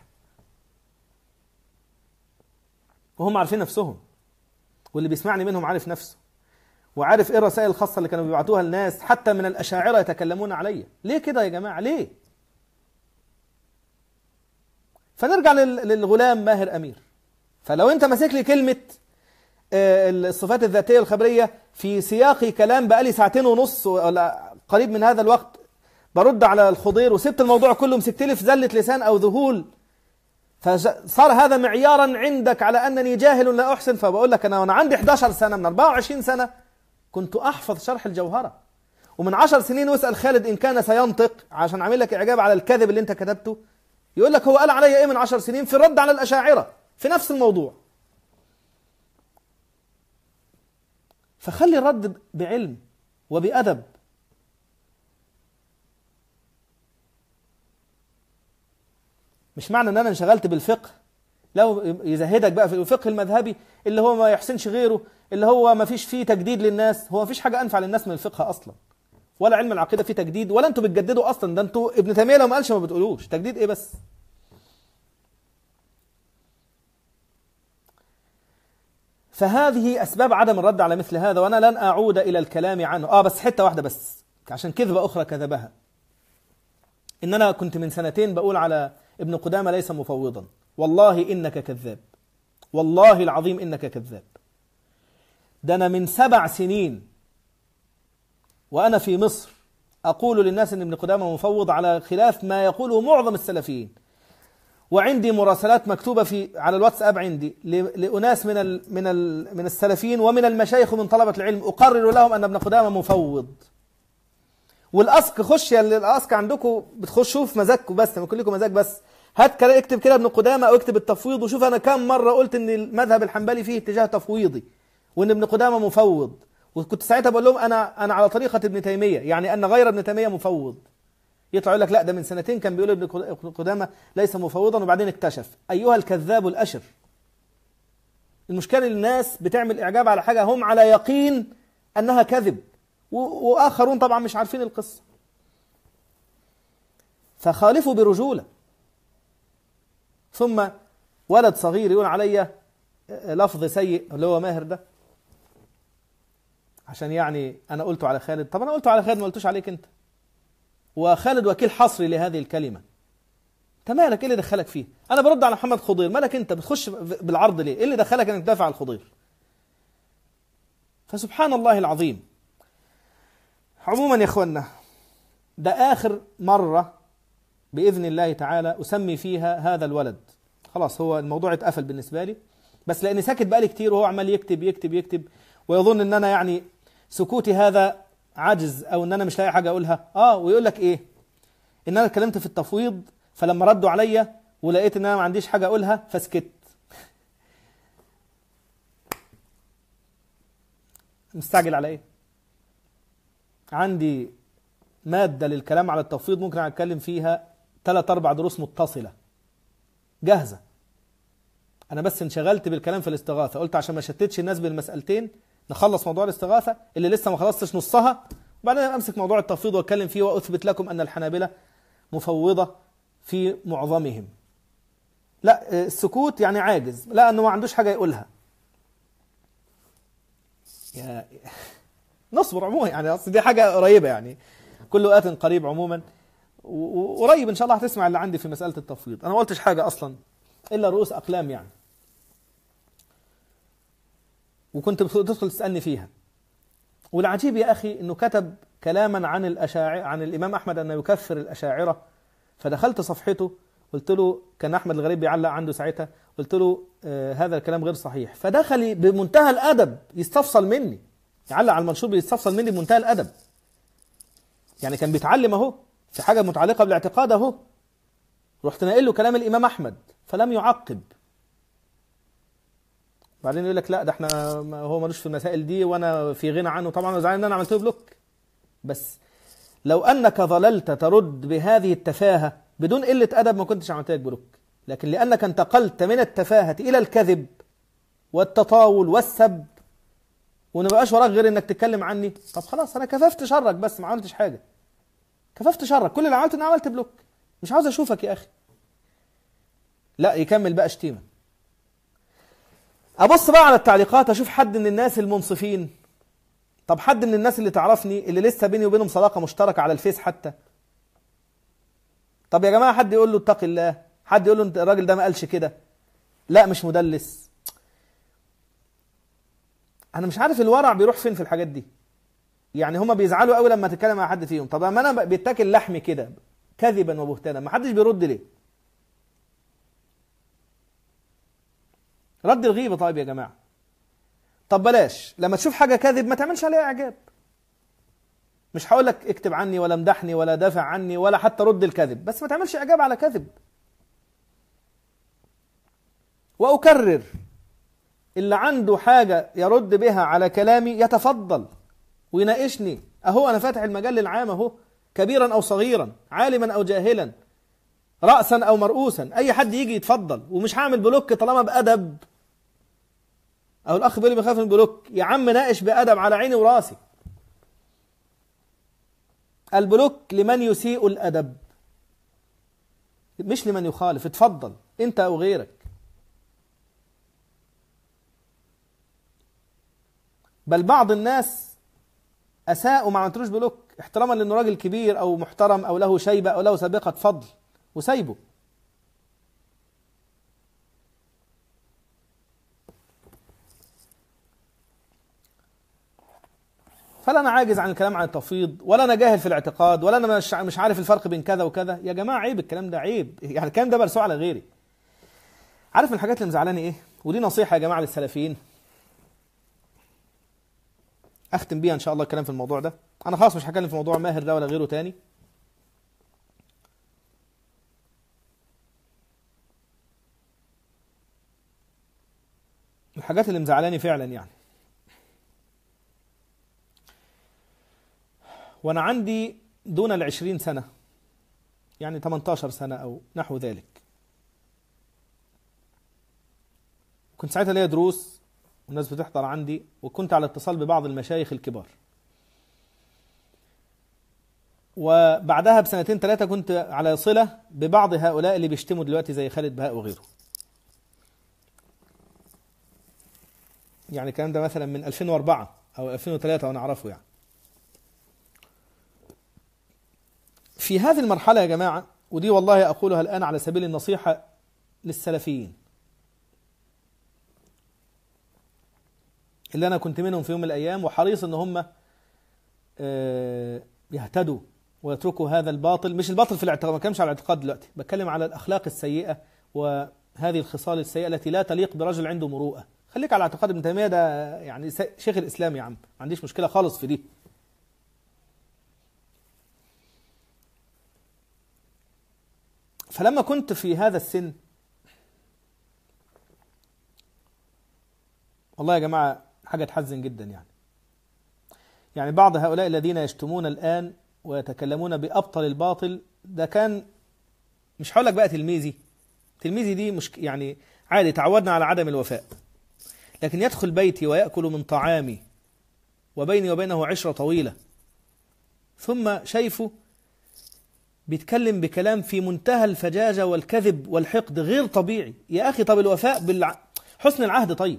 وهم عارفين نفسهم، واللي بيسمعني منهم عارف نفسه وعارف ايه الرسائل الخاصه اللي كانوا بيبعتوها الناس، حتى من الاشاعره يتكلمون عليا. ليه كده يا جماعه؟ ليه؟ فنرجع للغلام ماهر امير. فلو انت ماسك لي كلمه الصفات الذاتيه الخبريه في سياق كلام بقالي ساعتين ونص ولا قريب من هذا الوقت برد على الخضير وسبت الموضوع كله مسكت لي في زله لسان او ذهول، فصار هذا معيارا عندك على انني جاهل لا احسن. فبقول لك انا وانا عندي إحدى عشرة سنه من أربعة وعشرين سنه كنت احفظ شرح الجوهره، ومن عشر سنين واسال خالد ان كان سينطق عشان اعمل لك اعجاب على الكذب اللي انت كتبته، يقول لك هو قال عليا ايه من عشر سنين في الرد على الاشاعره في نفس الموضوع. فخلي الرد بعلم وبأدب. مش معنى ان انا انشغلت بالفقه لو يزهدك بقى في الفقه المذهبي اللي هو ما يحسنش غيره، اللي هو ما فيش فيه تجديد للناس. هو ما فيش حاجه انفع للناس من الفقه اصلا، ولا علم العقيده فيه تجديد، ولا انتوا بتجددوا اصلا. ده انتوا ابن تيميه لو ما قالش ما بتقولوش تجديد ايه بس. فهذه أسباب عدم الرد على مثل هذا، وأنا لن أعود إلى الكلام عنه. آه بس حتة واحدة بس، عشان كذبة أخرى كذبها، إن أنا كنت من سنتين بقول على ابن قدامة ليس مفوضا. والله إنك كذاب، والله العظيم إنك كذاب. ده أنا من سبع سنين وأنا في مصر أقول للناس إن ابن قدامة مفوض على خلاف ما يقوله معظم السلفيين، وعندي مراسلات مكتوبة في على الواتساب عندي لأناس من ال من ال من السلفيين ومن المشايخ ومن طلبة العلم أقرر لهم أن ابن قدامة مفوض. والأسك خش يا اللي الأسك عندكم بتخشوا في مزاجكم بس، ما كلكم مزاج بس. هات كده اكتب كده ابن قدامة أو اكتب التفويض وشوف أنا كم مرة قلت إن المذهب الحنبلي فيه اتجاه تفويضي وإن ابن قدامة مفوض، وكنت ساعتها بقول لهم أنا أنا على طريقة ابن تيمية، يعني أن غير ابن تيمية مفوض. يطلع يقول لك لا ده من سنتين كان بيقول ابن قدامة ليس مفوضا وبعدين اكتشف. أيها الكذاب الأشر. المشكلة الناس بتعمل إعجاب على حاجة هم على يقين أنها كذب، وآخرون طبعا مش عارفين القصة. فخالفوا برجولة. ثم ولد صغير يقول علي لفظ سيء اللي هو ماهر ده، عشان يعني أنا قلته على خالد. طب أنا قلته على خالد، ما قلتوش عليك أنت. وخالد وكيل حصري لهذه الكلمة. انت مالك؟ ايه اللي دخلك فيه؟ انا برد على محمد خضير، مالك انت بتخش بالعرض ليه؟ ايه اللي دخلك انك تدافع عن الخضير؟ فسبحان الله العظيم. عموما يا اخوانا، ده اخر مرة باذن الله تعالى اسمي فيها هذا الولد. خلاص هو الموضوع اتقفل بالنسبة لي، بس لاني ساكت بقالي كتير وهو عمال يكتب يكتب يكتب ويظن ان انا يعني سكوتي هذا عجز او ان انا مش لاقي حاجة اقولها. اه ويقول لك ايه؟ ان انا اتكلمت في التفويض فلما ردوا عليا ولقيت ان انا ما عنديش حاجة اقولها فسكت. مستعجل على ايه؟ عندي مادة للكلام على التفويض ممكن اتكلم فيها ثلاث اربع دروس متصلة جاهزة. انا بس انشغلت بالكلام في الاستغاثة، قلت عشان ما شتتش الناس بالمسألتين نخلص موضوع الاستغاثة اللي لسه ما خلصتش نصها، وبعدين امسك موضوع التفويض واتكلم فيه واثبت لكم ان الحنابلة مفوضة في معظمهم. لا السكوت يعني عاجز، لا انه ما عندوش حاجة يقولها. يا نصبر عموما، يعني اصل دي حاجة قريبة، يعني كل وقت قريب عموما، وقريب ان شاء الله هتسمع اللي عندي في مسألة التفويض. انا ما قلتش حاجة اصلا الا رؤوس اقلام يعني، وكنت بتدخل تسألني فيها. والعجيب يا اخي انه كتب كلاما عن الاشاعرة، عن الامام احمد انه يكفر الاشاعرة. فدخلت صفحته قلت له، كان احمد الغريب بيعلق عنده ساعتها، قلت له آه هذا الكلام غير صحيح. فدخل بمنتهى الادب يستفصل مني، يعلق على المنشور بيستفصل مني بمنتهى الادب. يعني كان بيتعلم اهو في حاجه متعلقه بالاعتقاد اهو، رحت ناقل له كلام الامام احمد فلم يعقب. بعدين يقول لك لا ده احنا هو ملوش في المسائل دي وانا في غنى عنه. طبعا زعلان ان انا عملت له بلوك، بس لو انك ظللت ترد بهذه التفاهه بدون قله ادب ما كنتش عملت لك بلوك، لكن لانك انتقلت من التفاهه الى الكذب والتطاول والسب وما بقاش وراك غير انك تتكلم عني، طب خلاص انا كففت شرك، بس ما عملتش حاجه، كففت شرك. كل اللي عملته ان عملت بلوك، مش عاوز اشوفك يا اخي. لا يكمل بقى شتيمه. ابص بقى على التعليقات اشوف حد من الناس المنصفين. طب حد من الناس اللي تعرفني اللي لسه بيني وبينهم صداقه مشتركه على الفيس حتى. طب يا جماعه حد يقول له اتق الله، حد يقول له انت الراجل ده ما قالش كده، لا مش مدلس. انا مش عارف الورع بيروح فين في الحاجات دي. يعني هما بيزعلوا قوي لما تتكلم مع حد فيهم. طب اما انا بيتاكل لحمي كده كذبا وبهتانا ما حدش بيرد ليه؟ رد الغيبه. طيب يا جماعه، طب بلاش لما تشوف حاجه كذب ما تعملش عليها اعجاب. مش هقول لك اكتب عني ولا مدحني ولا دافع عني ولا حتى رد الكذب، بس ما تعملش اعجاب على كذب. واكرر، اللي عنده حاجه يرد بها على كلامي يتفضل ويناقشني. اهو انا فاتح المجال للعام اهو، كبيرا او صغيرا، عالما او جاهلا، رأسا او مرؤوسا، اي حد يجي يتفضل. ومش هعمل بلوك طالما بأدب. او الاخ بيقول لي بخاف من البلوك، يا عم ناقش بأدب على عيني وراسي. البلوك لمن يسيء الأدب مش لمن يخالف. اتفضل انت او غيرك. بل بعض الناس أساءوا ما عملتلوش بلوك احتراما لأنه راجل كبير أو محترم أو له شيبة أو له سابقة فضل وسايبه. فلا أنا عاجز عن الكلام عن التفويض، ولا أنا جاهل في الاعتقاد، ولا أنا مش مش عارف الفرق بين كذا وكذا. يا جماعة عيب الكلام ده، عيب. يعني الكلام ده برسوه على غيري. عارف من الحاجات اللي مزعلاني إيه؟ ودي نصيحة يا جماعة للسلفيين أختم بيها إن شاء الله الكلام في الموضوع ده. أنا خلاص مش هتكلم في موضوع ماهر ده ولا غيره تاني. الحاجات اللي مزعلاني فعلا يعني، وأنا عندي دون العشرين سنة، يعني ثمانية عشر سنة أو نحو ذلك، كنت ساعتها ليا دروس والناس بتحضر عندي، وكنت على اتصال ببعض المشايخ الكبار. وبعدها بسنتين ثلاثة كنت على صلة ببعض هؤلاء اللي بيشتموا دلوقتي زي خالد بهاء وغيره. يعني الكلام ده مثلا من ألفين وأربعة أو ألفين وثلاثة وأنا أعرفه. يعني في هذه المرحلة يا جماعة، ودي والله أقولها الآن على سبيل النصيحة للسلفيين اللي أنا كنت منهم في يوم من الأيام، وحريص أن هم يهتدوا ويتركوا هذا الباطل. مش الباطل في الاعتقاد، ما بتكلمش على الاعتقاد دلوقتي، بتكلم على الأخلاق السيئة وهذه الخصال السيئة التي لا تليق برجل عنده مروءة. خليك على اعتقاد ابن تيمية، ده يعني شيخ الإسلام يا عم، ما عنديش مشكلة خالص في دي. فلما كنت في هذا السن، والله يا جماعة حاجة تحزن جدا. يعني يعني بعض هؤلاء الذين يشتمون الآن ويتكلمون بأبطل الباطل، ده كان مش هقول لك بقى تلميذي، تلميذي دي مش يعني عادي، تعودنا على عدم الوفاء، لكن يدخل بيتي ويأكل من طعامي وبيني وبينه عشرة طويلة، ثم شايفه بيتكلم بكلام في منتهى الفجاجة والكذب والحقد غير طبيعي. يا أخي طب الوفاء بالع... حسن العهد طيب.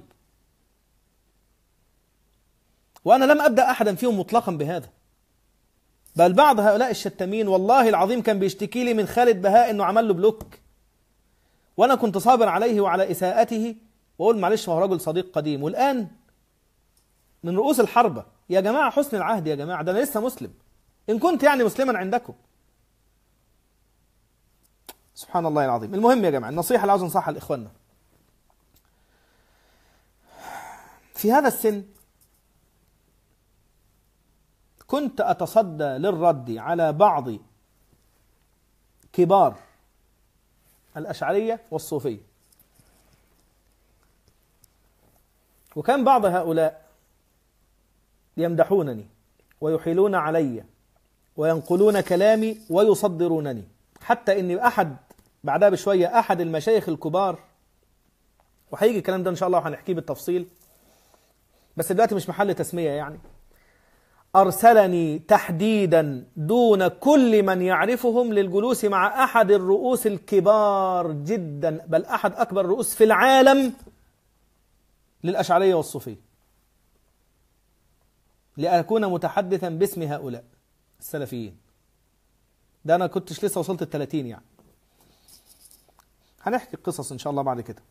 وأنا لم أبدأ أحدا فيهم مطلقا بهذا، بل بعض هؤلاء الشتامين والله العظيم كان بيشتكي لي من خالد بهاء إنه عمل له بلوك، وأنا كنت صابر عليه وعلى إساءته وأقول معلش هو رجل صديق قديم. والآن من رؤوس الحربة يا جماعة حسن العهد، يا جماعة ده أنا لسه مسلم إن كنت يعني مسلما عندكم. سبحان الله العظيم. المهم يا جماعة، النصيحة اللي عاوز انصحها لإخواننا في هذا السن، كنت أتصدى للرد على بعض كبار الأشعرية والصوفية، وكان بعض هؤلاء يمدحونني ويحيلون علي وينقلون كلامي ويصدرونني، حتى إني أحد بعدها بشوية أحد المشايخ الكبار، وهيجي الكلام ده إن شاء الله وهنحكيه بالتفصيل، بس دلوقتي مش محل تسمية، يعني أرسلني تحديدا دون كل من يعرفهم للجلوس مع أحد الرؤوس الكبار جدا، بل أحد أكبر الرؤوس في العالم للأشعرية والصوفية، لأكون متحدثا باسم هؤلاء السلفيين. ده أنا كنتش لسه وصلت الثلاثين، يعني هنحكي قصص إن شاء الله بعد كده.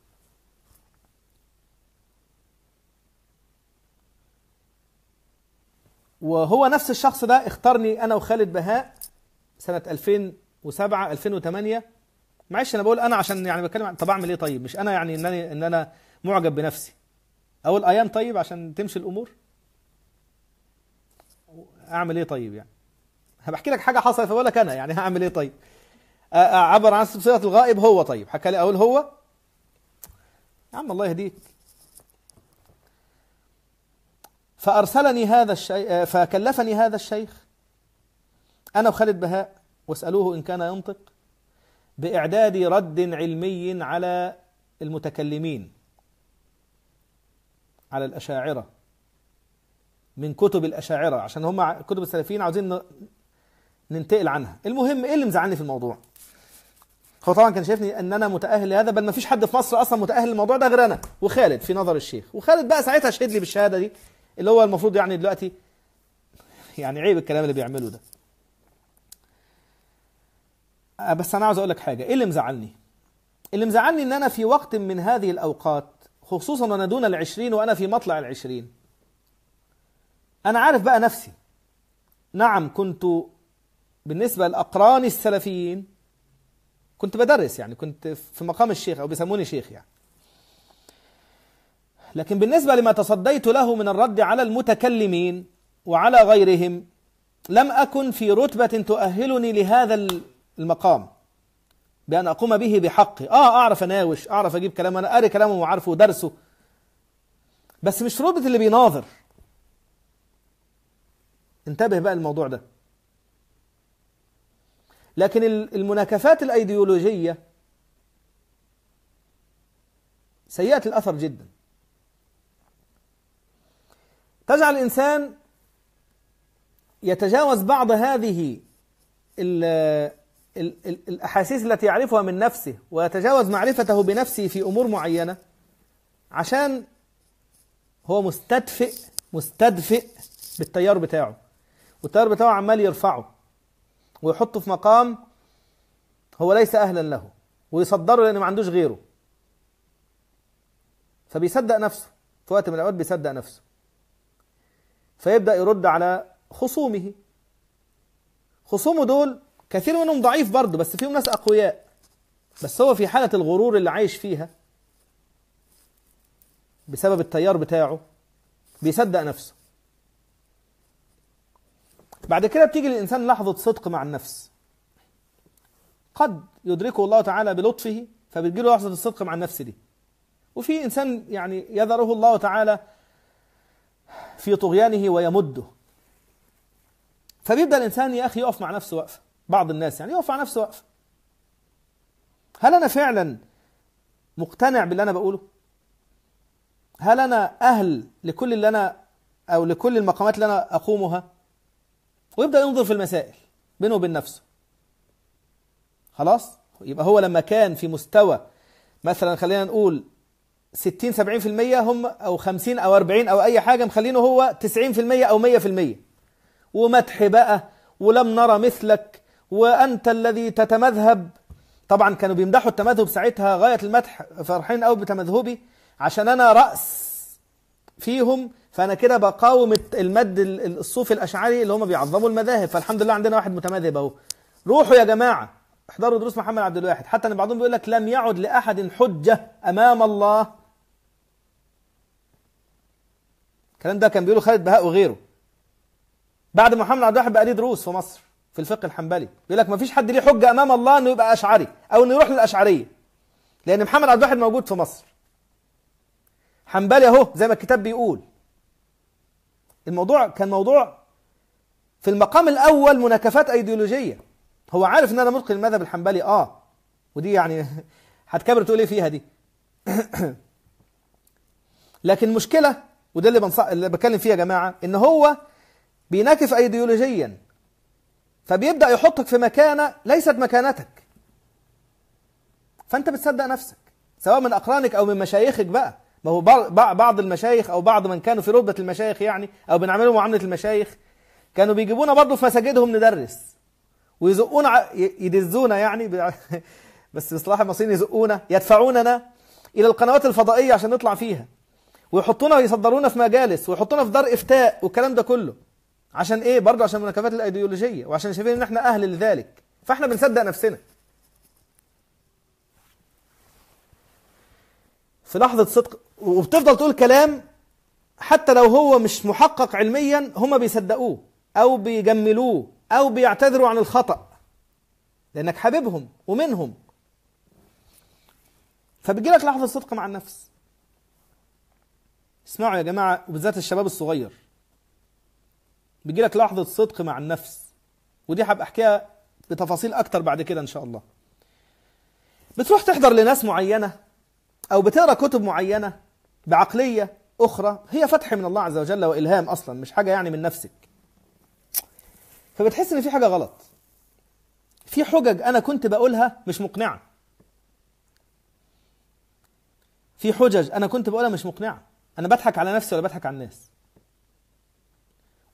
وهو نفس الشخص ده اختارني أنا وخالد بهاء سنة ألفين وسبعة ألفين وثمانية. معلش أنا بقول أنا عشان يعني بتكلم عن طب أعمل إيه طيب، مش أنا يعني إن أنا, إن أنا معجب بنفسي أقول أيام طيب عشان تمشي الأمور. أعمل إيه طيب، يعني هبحكي لك حاجة حصلت فبقول لك أنا يعني هعمل إيه طيب، أعبر عن صيغة الغائب هو طيب حكى لي أقول هو يا عم الله يهديك. فأرسلني هذا الشيخ، فكلفني هذا الشيخ أنا وخالد بهاء واسألوه إن كان ينطق بإعداد رد علمي على المتكلمين على الأشاعرة من كتب الأشاعرة، عشان هم كتب السلفيين عاوزين ننتقل عنها. المهم إيه اللي مزعلني في الموضوع؟ هو طبعا كان شايفني أن أنا متأهل لهذا، بل ما فيش حد في مصر أصلا متأهل للموضوع ده غير أنا وخالد في نظر الشيخ. وخالد بقى ساعتها شهد لي بالشهادة دي اللي هو المفروض يعني دلوقتي يعني عيب الكلام اللي بيعمله ده. بس أنا عاوز أقول لك حاجة، إيه اللي مزعلني؟ اللي مزعلني إن أنا في وقت من هذه الأوقات، خصوصا وأنا دون العشرين وأنا في مطلع العشرين، أنا عارف بقى نفسي. نعم كنت بالنسبة لأقراني السلفيين كنت بدرس، يعني كنت في مقام الشيخ أو بيسموني شيخ يعني، لكن بالنسبة لما تصديت له من الرد على المتكلمين وعلى غيرهم لم أكن في رتبة تؤهلني لهذا المقام بأن أقوم به بحقي. آه أعرف أناوش، أعرف أجيب كلام، أنا أري كلامه وعارفه ودرسه، بس مش في رتبة اللي بيناظر. انتبه بقى الموضوع ده. لكن المناكفات الأيديولوجية سيئة الأثر جدا، تجعل الإنسان يتجاوز بعض هذه ال ال ال الأحاسيس التي يعرفها من نفسه، ويتجاوز معرفته بنفسه في أمور معينة، عشان هو مستدفئ مستدفئ بالتيار بتاعه، والتيار بتاعه عمال يرفعه ويحطه في مقام هو ليس أهلا له، ويصدره لأنه ما عندوش غيره، فبيصدق نفسه في وقت من الأوقات، بيصدق نفسه فيبدأ يرد على خصومه. خصومه دول كثير منهم ضعيف برضه، بس فيهم ناس أقوياء، بس هو في حالة الغرور اللي عايش فيها بسبب التيار بتاعه بيصدق نفسه. بعد كده بتيجي للإنسان لحظة صدق مع النفس، قد يدركه الله تعالى بلطفه فبتجيله لحظة الصدق مع النفس دي. وفي إنسان يعني يذره الله تعالى في طغيانه ويمده، فبيبدأ الإنسان يا أخي يقف مع نفسه وقفة. بعض الناس يعني يقف مع نفسه وقفة، هل أنا فعلا مقتنع باللي أنا بقوله؟ هل أنا أهل لكل اللي أنا أو لكل المقامات اللي أنا أقومها؟ ويبدأ ينظر في المسائل بينه وبين نفسه. خلاص، يبقى هو لما كان في مستوى مثلا خلينا نقول ستين سبعين في المية هم، أو خمسين أو أربعين أو أي حاجة، مخلينه هو تسعين في المية أو مية في المية، ومدح بقى ولم نرى مثلك وأنت الذي تتمذهب. طبعا كانوا بيمدحوا التمذهب ساعتها غاية المدح، فرحين قوي بتمذهبي عشان أنا رأس فيهم، فأنا كده بقاوم المد الصوفي الأشعري اللي هم بيعظموا المذاهب. فالحمد لله عندنا واحد متمذهب أهو. روحوا يا جماعة احضروا دروس محمد عبد الواحد، حتى ان بعضهم بيقول لك لم يعد لأحد حجة أمام الله. الكلام ده كان بيقوله خالد بهاء وغيره بعد ما محمد عبد الواحد بقى ليه دروس في مصر في الفقه الحنبلي. بيقول لك ما فيش حد ليه حجة أمام الله انه يبقى أشعري او انه يروح للأشعرية، لأن محمد عبد الواحد موجود في مصر حنبلي اهو زي ما الكتاب بيقول. الموضوع كان موضوع في المقام الأول مناكفات أيديولوجية. هو عارف ان انا ملقي المذهب الحنبلي، اه ودي يعني هتكبر تقول ايه فيها دي. لكن المشكله وده اللي بنص... اللي بتكلم فيه يا جماعه، ان هو بيناكف ايديولوجيا، فبيبدا يحطك في مكانه ليست مكانتك، فانت بتصدق نفسك سواء من اقرانك او من مشايخك بقى. ما هو بعض المشايخ او بعض من كانوا في رتبه المشايخ يعني، او بنعملهم معامله المشايخ، كانوا بيجيبونا برضه في مساجدهم ندرس ويزقونا يدزونا يعني بس بصلاح المصريين يزقونا يدفعوننا الى القنوات الفضائيه عشان نطلع فيها، ويحطونا ويصدرونا في مجالس ويحطونا في دار افتاء والكلام ده كله. عشان ايه؟ برضه عشان المناكفات الايديولوجيه، وعشان شايفين ان احنا اهل لذلك، فاحنا بنصدق نفسنا. في لحظه صدق وبتفضل تقول كلام حتى لو هو مش محقق علميا، هم بيصدقوه او بيجملوه أو بيعتذروا عن الخطأ لأنك حبيبهم ومنهم، فبيجي لك لحظة صدق مع النفس. اسمعوا يا جماعة، وبالذات الشباب الصغير، بيجي لك لحظة صدق مع النفس، ودي هبقى أحكيها بتفاصيل أكتر بعد كده إن شاء الله. بتروح تحضر لناس معينة أو بتقرأ كتب معينة بعقلية أخرى، هي فتح من الله عز وجل وإلهام أصلا، مش حاجة يعني من نفسك، فبتحس ان في حاجة غلط، في حجج انا كنت بقولها مش مقنعة، في حجج انا كنت بقولها مش مقنعة. انا بضحك على نفسي ولا بضحك على الناس؟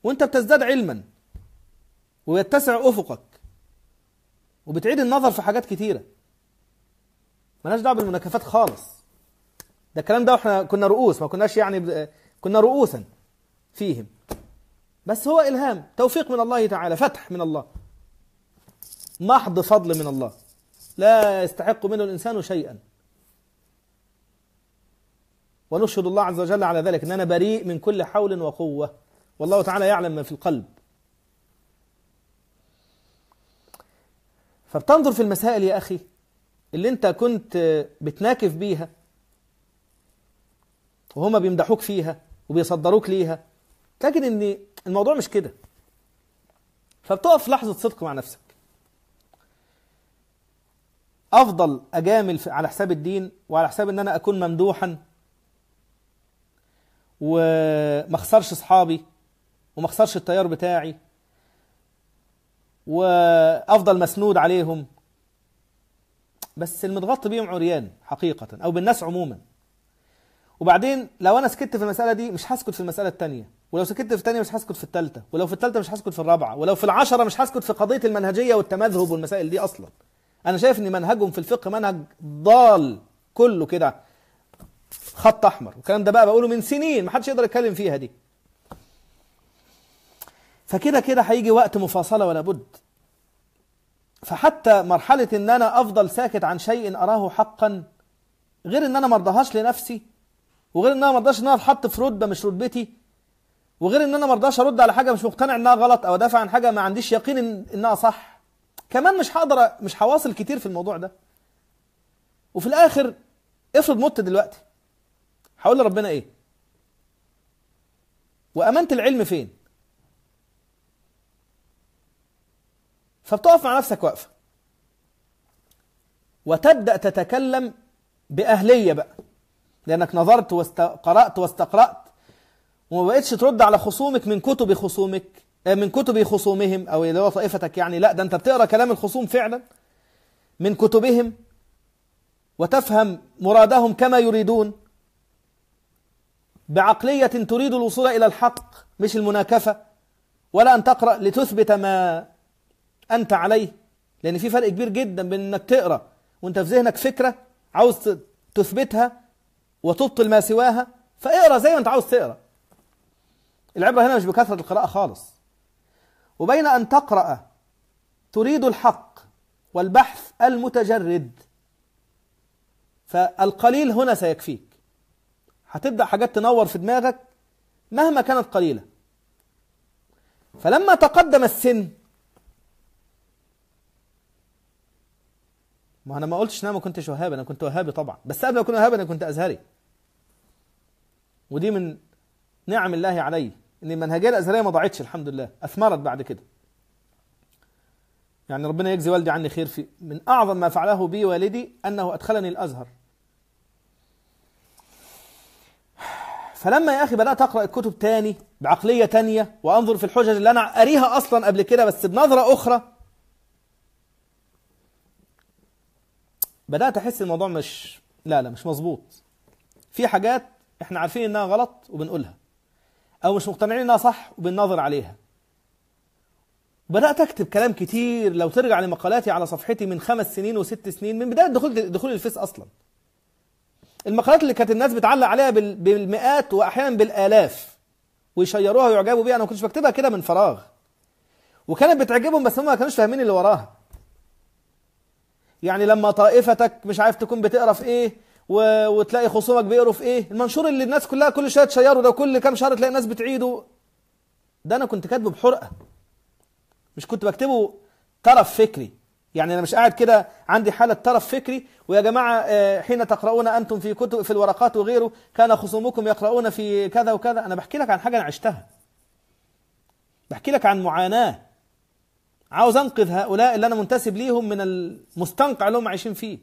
وانت بتزداد علما ويتسع افقك وبتعيد النظر في حاجات كتيره مالهاش دعوه بالمناكفات خالص. ده الكلام ده واحنا كنا رؤوس، ما كناش يعني كنا رؤوسا فيهم، بس هو الهام، توفيق من الله تعالى، فتح من الله، محض فضل من الله، لا يستحق منه الانسان شيئا. ونشهد الله عز وجل على ذلك ان انا بريء من كل حول وقوه، والله تعالى يعلم ما في القلب. فبتنظر في المسائل يا اخي اللي انت كنت بتناكف بيها وهما بيمدحوك فيها وبيصدروك ليها، لكن ان الموضوع مش كده. فبتقف لحظة صدق مع نفسك. افضل اجامل على حساب الدين وعلى حساب ان انا اكون ممدوحا وما اخسرش اصحابي وما اخسرش التيار بتاعي وافضل مسنود عليهم، بس المتغطي بيهم عريان حقيقة او بالناس عموما. وبعدين لو انا سكت في المسألة دي مش هسكت في المسألة التانية، ولو سكت في التانية مش هسكت في التالتة، ولو في التالتة مش هسكت في الرابعة، ولو في العشرة مش هسكت في قضية المنهجية والتمذهب والمسائل دي. اصلا انا شايف ان منهجهم في الفقه منهج ضال كله كده، خط احمر، والكلام ده بقى بقوله من سنين محدش يقدر يتكلم فيها دي. فكده كده هيجي وقت مفاصلة ولا بد. فحتى مرحلة ان انا افضل ساكت عن شيء اراه حقا، غير ان انا مرضاهاش لنفسي، وغير ان انا مرضاش ان انا اتحط في رتبة مش رتبتي، وغير ان انا مرضاش ارد على حاجة مش مقتنع انها غلط او ادافع عن حاجة ما عنديش يقين إن انها صح، كمان مش هقدر مش هواصل كتير في الموضوع ده. وفي الاخر افرض مت دلوقتي، هقول لربنا ايه؟ وامانة العلم فين؟ فبتقف مع نفسك وقفة وتبدأ تتكلم بأهلية بقى، لأنك نظرت وقرأت واستقرأت وما بقتش ترد على خصومك من كتب خصومك من كتب خصومهم أو اللي هو طائفتك يعني، لا ده أنت بتقرأ كلام الخصوم فعلا من كتبهم وتفهم مرادهم كما يريدون بعقلية تريد الوصول إلى الحق مش المناكفة، ولا أن تقرأ لتثبت ما أنت عليه، لأن في فرق كبير جدا بين أنك تقرأ وأنت في ذهنك فكرة عاوز تثبتها وتبطل ما سواها، فاقرأ زي ما أنت عاوز تقرأ. العبرة هنا مش بكثرة القراءة خالص. وبين أن تقرأ تريد الحق والبحث المتجرد، فالقليل هنا سيكفيك. هتبدأ حاجات تنور في دماغك مهما كانت قليلة. فلما تقدم السن، ما أنا ما قلتش أنا ما كنتش وهابي، أنا كنت وهابي طبعا، بس قبل ما أكون وهابي أنا كنت أزهري، ودي من نعم الله علي إن المنهجية الأزهرية ما ضاعتش الحمد لله، أثمرت بعد كده. يعني ربنا يجزي والدي عني خير، في من أعظم ما فعله بي والدي أنه أدخلني الأزهر. فلما يا أخي بدأت أقرأ الكتب تاني بعقلية تانية وأنظر في الحجج اللي أنا قاريها أصلا قبل كده بس بنظرة أخرى، بدأت أحس الموضوع مش لا لا مش مظبوط. في حاجات إحنا عارفين إنها غلط وبنقولها، أو مش مقتنعين إنها صح وبننظر عليها. بدأت أكتب كلام كتير، لو ترجع لمقالاتي على صفحتي من خمس سنين وست سنين من بداية دخول دخول الفيس أصلا، المقالات اللي كانت الناس بتعلق عليها بالمئات وأحيانا بالآلاف ويشيروها ويعجبوا بيها، أنا ما كنتش بكتبها كده من فراغ، وكانت بتعجبهم بس هم ما كانوش فاهمين اللي وراها. يعني لما طائفتك مش عارف تكون بتقرا في ايه و... وتلاقي خصومك بيقروا في ايه، المنشور اللي الناس كلها كل شويه تشيره ده كل كام شهر تلاقي الناس بتعيده، ده انا كنت كاتبه بحرقه، مش كنت بكتبه طرف فكري. يعني انا مش قاعد كده عندي حاله طرف فكري ويا جماعه حين تقرؤون انتم في كتب في الورقات وغيره كان خصومكم يقرؤون في كذا وكذا. انا بحكي لك عن حاجه انا عشتها، بحكي لك عن معاناه، عاوز انقذ هؤلاء اللي انا منتسب ليهم من المستنقع اللي هم عايشين فيه.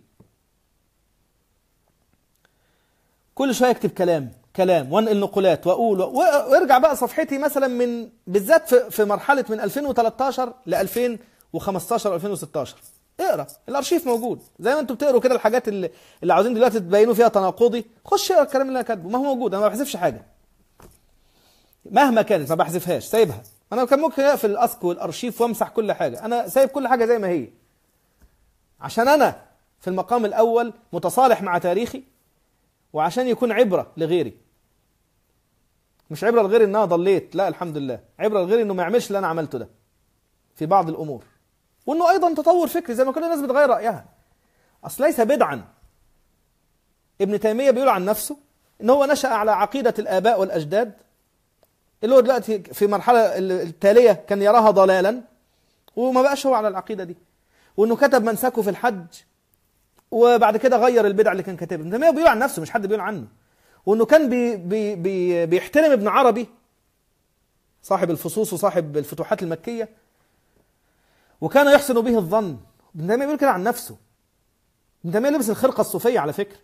كل شويه اكتب كلام كلام وانقل نقولات واقول وارجع بقى صفحتي مثلا من بالذات في في مرحله من ألفين وثلاثة عشر ل ألفين وخمستاشر ألفين وستاشر، اقرا الارشيف موجود زي ما انتم بتقروا كده الحاجات اللي اللي عاوزين دلوقتي تبينوا فيها تناقضي، خش اقرا الكلام اللي انا كاتبه، ما هو موجود، انا ما بحذفش حاجه. مهما كانت ما بحذفهاش، سايبها. انا كان ممكن اقفل الاسك والارشيف وامسح كل حاجه، انا سايب كل حاجه زي ما هي، عشان انا في المقام الاول متصالح مع تاريخي، وعشان يكون عبره لغيري. مش عبره لغيري ان انا ضليت، لا الحمد لله، عبره لغيري انه ما يعملش اللي انا عملته ده في بعض الامور، وانه ايضا تطور فكري زي ما كل الناس بتغير رايها. اصل ليس بدعا. ابن تيميه بيقول عن نفسه ان هو نشأ على عقيده الاباء والاجداد، اللي هو دلوقتي في المرحله التاليه كان يراها ضلالا، وما بقاش هو على العقيده دي، وانه كتب منسكه في الحج، وبعد كده غير البدع اللي كان كاتبها. ابن تيميه بيقول عن نفسه، مش حد بيقول عنه. وانه كان بي بي بي بيحترم ابن عربي صاحب الفصوص وصاحب الفتوحات المكيه، وكان يحسن به الظن. ابن تيميه بيقول كده عن نفسه. ابن تيميه لبس الخرقه الصوفيه على فكره.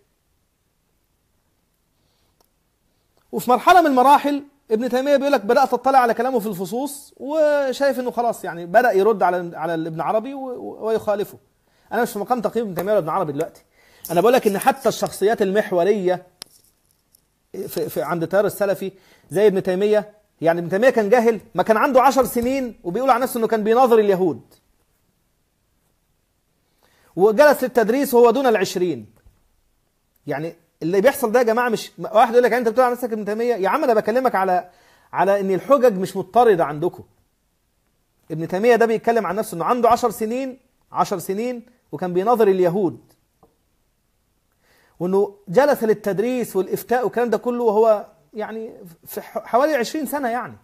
وفي مرحله من المراحل ابن تيميه بيقول لك بدات اطلع على كلامه في الفصوص، وشايف انه خلاص يعني بدا يرد على على ابن عربي ويخالفه. انا مش في مقام تقييم ابن تيميه ولا ابن عربي دلوقتي، انا بقول لك ان حتى الشخصيات المحوريه في في عند التيار السلفي زي ابن تيميه، يعني ابن تيميه كان جاهل، ما كان عنده عشر سنين وبيقول عن نفسه انه كان بيناظر اليهود، وجلس للتدريس وهو دون العشرين. يعني اللي بيحصل ده يا جماعه، مش واحد يقول لك يعني انت بتقول عن نفسك ابن تيميه، يا عم انا بكلمك على على ان الحجج مش مضطرده عندكم. ابن تيميه ده بيتكلم عن نفسه انه عنده عشر سنين عشر سنين وكان بيناظر اليهود، وانه جلس للتدريس والافتاء والكلام ده كله وهو يعني في حوالي عشرين سنه يعني،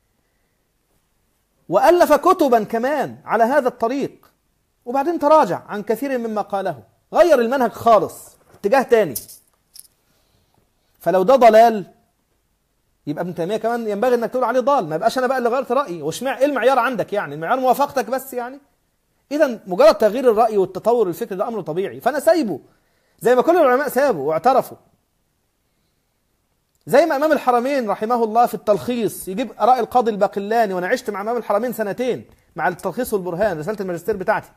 والف كتبا كمان على هذا الطريق، وبعدين تراجع عن كثير مما قاله، غير المنهج خالص، اتجاه تاني. فلو ده ضلال يبقى ابن تيميه كمان ينبغي انك تقول عليه ضال، ما يبقاش انا بقى اللي غيرت رايي. واشمع ايه المعيار عندك؟ يعني المعيار موافقتك بس يعني؟ اذا مجرد تغيير الراي والتطور الفكري ده امر طبيعي، فانا سايبه زي ما كل العلماء سابوا واعترفوا. زي ما امام الحرمين رحمه الله في التلخيص يجيب اراء القاضي الباقلاني، وانا عشت مع امام الحرمين سنتين مع التلخيص والبرهان، رساله الماجستير بتاعتي.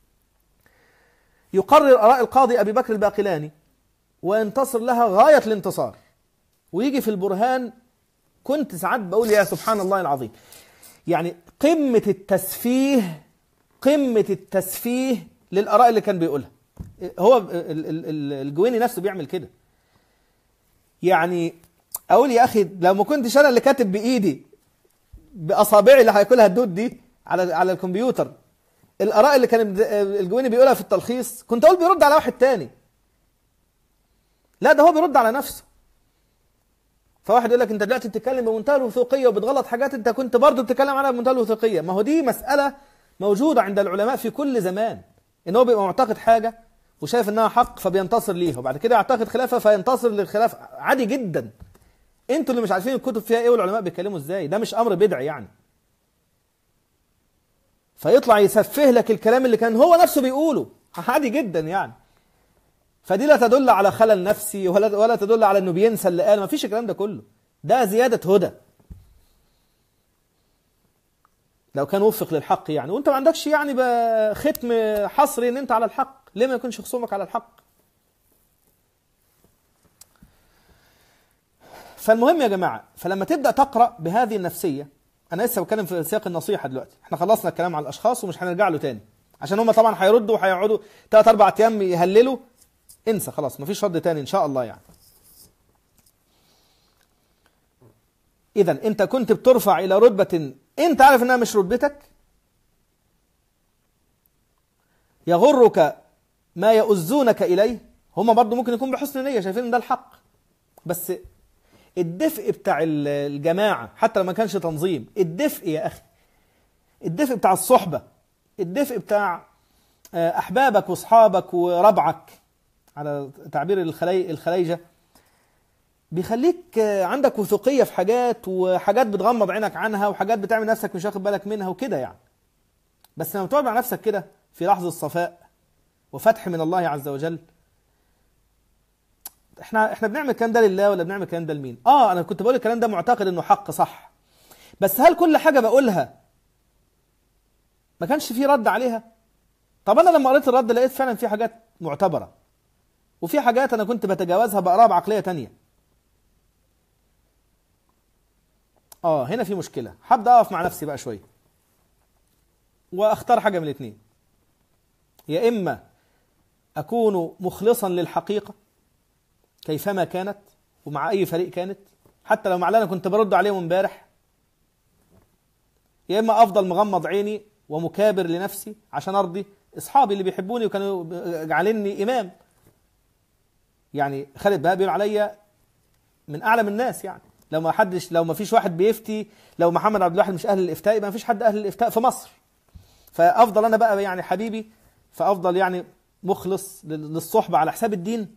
يقرر اراء القاضي ابي بكر الباقلاني وينتصر لها غايه الانتصار، ويجي في البرهان كنت ساعات بقول يا سبحان الله العظيم، يعني قمه التسفيه، قمه التسفيه للاراء اللي كان بيقولها. هو الجويني نفسه بيعمل كده. يعني اقول يا اخي لو ما كنتش انا اللي كاتب بايدي باصابعي اللي هياكلها الدود دي على على الكمبيوتر الاراء اللي كان الجويني بيقولها في التلخيص، كنت اقول بيرد على واحد تاني. لا ده هو بيرد على نفسه. فواحد يقول لك انت دلوقتي بتتكلم بمنتهى الوثوقيه وبتغلط حاجات انت كنت برضه بتتكلم عنها بمنتهى الوثوقيه. ما هو دي مساله موجوده عند العلماء في كل زمان، ان هو بيبقى معتقد حاجه وشايف انها حق فبينتصر ليها، وبعد كده يعتقد خلافها فينتصر للخلاف. عادي جدا. انتوا اللي مش عارفين الكتب فيها ايه والعلماء بيتكلموا ازاي، ده مش امر بدعي يعني. فيطلع يسفه لك الكلام اللي كان هو نفسه بيقوله، عادي جدا يعني. فدي لا تدل على خلل نفسي ولا ولا تدل على انه بينسى اللي قال، ما فيش الكلام ده كله. ده زياده هدى لو كان وفق للحق يعني. وانت ما عندكش يعني ختم حصري ان انت على الحق، ليه ما يكونش خصومك على الحق؟ فالمهم يا جماعه، فلما تبدا تقرا بهذه النفسيه، انا لسه بتكلم في سياق النصيحه دلوقتي، احنا خلصنا الكلام على الاشخاص ومش هنرجع له تاني، عشان هم طبعا هيردوا وهيقعدوا ثلاث اربع ايام يهللوا، انسى خلاص مفيش رد تاني ان شاء الله يعني. اذا انت كنت بترفع الى رتبه انت عارف انها مش رتبتك، يغرك ما يؤذونك اليه. هم برضو ممكن يكون بحسن نيه شايفين ان ده الحق، بس الدفء بتاع الجماعه حتى لو ما كانش تنظيم، الدفء يا اخي، الدفء بتاع الصحبه، الدفء بتاع احبابك واصحابك وربعك على تعبير الخلي الخليجه، بيخليك عندك وثوقيه في حاجات، وحاجات بتغمض عينك عنها، وحاجات بتعمل نفسك مش واخد بالك منها وكده يعني. بس لما تقعد مع نفسك كده في لحظه صفاء وفتح من الله عز وجل، احنا احنا بنعمل الكلام ده لله ولا بنعمل الكلام ده لمين؟ اه انا كنت بقول الكلام ده معتقد انه حق صح، بس هل كل حاجه بقولها ما كانش في رد عليها؟ طب انا لما قريت الرد لقيت فعلا في حاجات معتبره، وفي حاجات انا كنت بتجاوزها بقراها بعقليه تانية. اه هنا في مشكلة. هبدأ أقف مع نفسي بقى شوية وأختار حاجة من الاثنين. يا إما أكون مخلصا للحقيقة كيفما كانت ومع أي فريق كانت، حتى لو معلنا كنت برد عليهم امبارح، يا إما أفضل مغمض عيني ومكابر لنفسي عشان أرضي أصحابي اللي بيحبوني وكانوا جعلني إمام. يعني خالد بقى بيقول عليا من أعلم الناس، يعني لو ما حدش لو ما فيش واحد بيفتي، لو محمد عبد الواحد مش أهل الإفتاء يبقى ما فيش حد أهل الإفتاء في مصر. فأفضل أنا بقى يعني حبيبي، فأفضل يعني مخلص للصحبة على حساب الدين.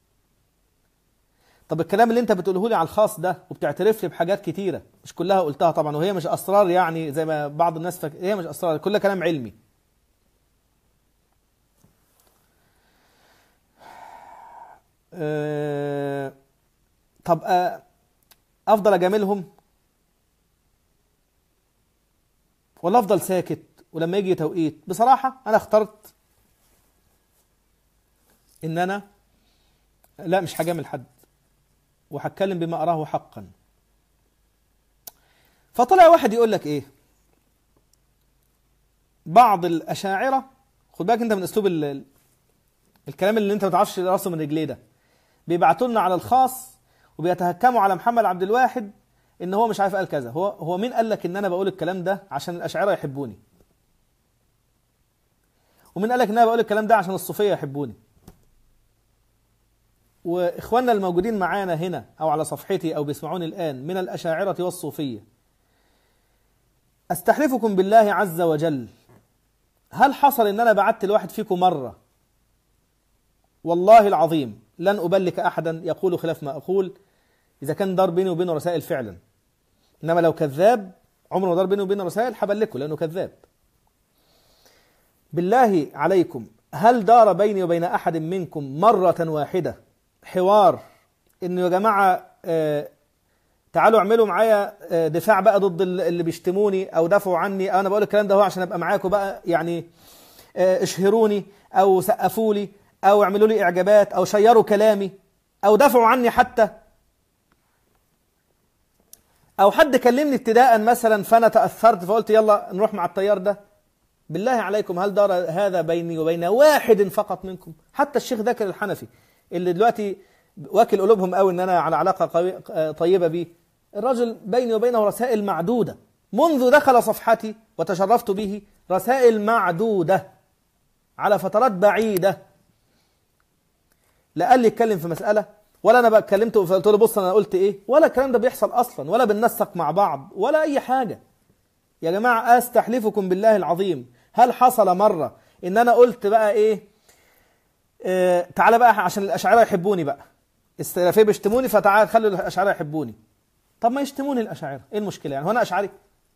طب الكلام اللي انت بتقوله لي على الخاص ده وبتعترف لي بحاجات كتيرة مش كلها قلتها طبعا، وهي مش أسرار يعني زي ما بعض الناس فك... هي مش أسرار، كلها كلام علمي. أه... طب أه... أفضل أجاملهم ولا أفضل ساكت ولما يجي توقيت؟ بصراحة أنا اخترت إن أنا لا مش هجامل حد وهتكلم بما أراه حقا. فطلع واحد يقول لك إيه، بعض الأشاعرة، خد بالك أنت من أسلوب ال... الكلام اللي أنت ما تعرفش راسه من رجليه ده، بيبعتوا لنا على الخاص وبيتهكموا على محمد عبد الواحد إن هو مش عارف قال كذا. هو هو مين قال لك إن أنا بقول الكلام ده عشان الأشاعرة يحبوني؟ ومين قال لك إن أنا بقول الكلام ده عشان الصوفية يحبوني؟ وإخواننا الموجودين معانا هنا أو على صفحتي أو بيسمعوني الآن من الأشاعرة والصوفية، أستحلفكم بالله عز وجل، هل حصل إن أنا بعت لواحد فيكم مرة والله العظيم لن أبلك أحدا يقول خلاف ما أقول إذا كان دار بيني وبينه رسائل فعلا، إنما لو كذاب عمره دار بيني وبينه رسائل هبلكه لأنه كذاب. بالله عليكم هل دار بيني وبين أحد منكم مرة واحدة حوار إنه يا جماعة آه تعالوا اعملوا معايا آه دفاع بقى ضد اللي بيشتموني أو دافعوا عني، أو أنا بقول الكلام ده هو عشان أبقى معاكم بقى يعني آه اشهروني أو سقفوا لي أو اعملوا لي إعجابات أو شيروا كلامي أو دافعوا عني حتى، أو حد كلمني ابتداء مثلا فأنا تأثرت فقلت يلا نروح مع التيار ده؟ بالله عليكم هل دار هذا بيني وبين واحد فقط منكم؟ حتى الشيخ ذاكر الحنفي اللي دلوقتي واكل قلوبهم قوي ان انا على علاقه طيبه بيه، الرجل بيني وبينه رسائل معدوده منذ دخل صفحتي وتشرفت به، رسائل معدوده على فترات بعيده. لا قال لي اتكلم في مساله ولا انا بقى اتكلمت وقلت له بص انا قلت ايه، ولا الكلام ده بيحصل اصلا، ولا بننسق مع بعض ولا اي حاجه. يا جماعه استحلفكم بالله العظيم هل حصل مره ان انا قلت بقى ايه اه تعالى بقى عشان الاشاعره يحبوني بقى، السلفيه بيشتموني فتعال خلوا الاشاعره يحبوني؟ طب ما يشتموني الاشاعره، ايه المشكله يعني؟ هو انا اشعري؟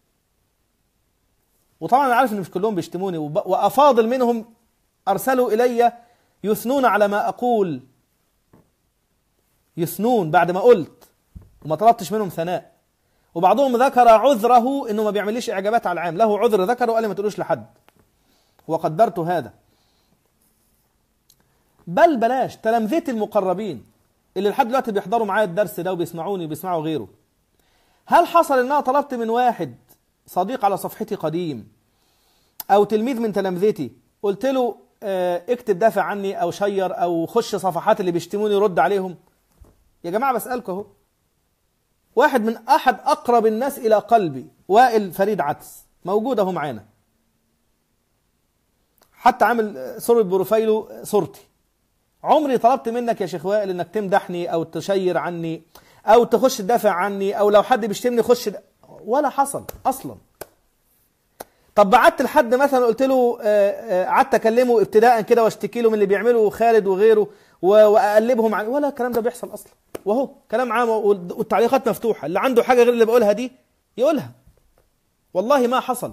وطبعا انا عارف ان مش كلهم بيشتموني، وافاضل منهم ارسلوا الي يثنون على ما اقول، يثنون بعد ما قلت وما طلبتش منهم ثناء. وبعضهم ذكر عذره انه ما بيعمليش اعجابات على العام، له عذر ذكره وقال لي ما تقولوش لحد، وقدرت هذا. بل بلاش تلامذتي المقربين اللي لحد دلوقتي بيحضروا معايا الدرس ده وبيسمعوني وبيسمعوا غيره، هل حصل ان انا طلبت من واحد صديق على صفحتي قديم او تلميذ من تلامذتي قلت له اه اكتب دافع عني او شير او خش صفحات اللي بيشتموني ورد عليهم؟ يا جماعه بسالكم اهو، واحد من احد اقرب الناس الى قلبي وائل فريد عدس موجود اهو معانا، حتى عامل صورة بروفايله صورتي. عمري طلبت منك يا شيخ وائل انك تمدحني او تشير عني او تخش تدافع عني او لو حد بيشتمني خش د... ولا حصل اصلا. طب بعت لحد مثلا قلت له قعدت اكلمه ابتداء كده واشتكي له من اللي بيعمله خالد وغيره واقلبهم عن، ولا الكلام ده بيحصل اصلا. وهو كلام عام والتعليقات مفتوحه، اللي عنده حاجه غير اللي بقولها دي يقولها، والله ما حصل.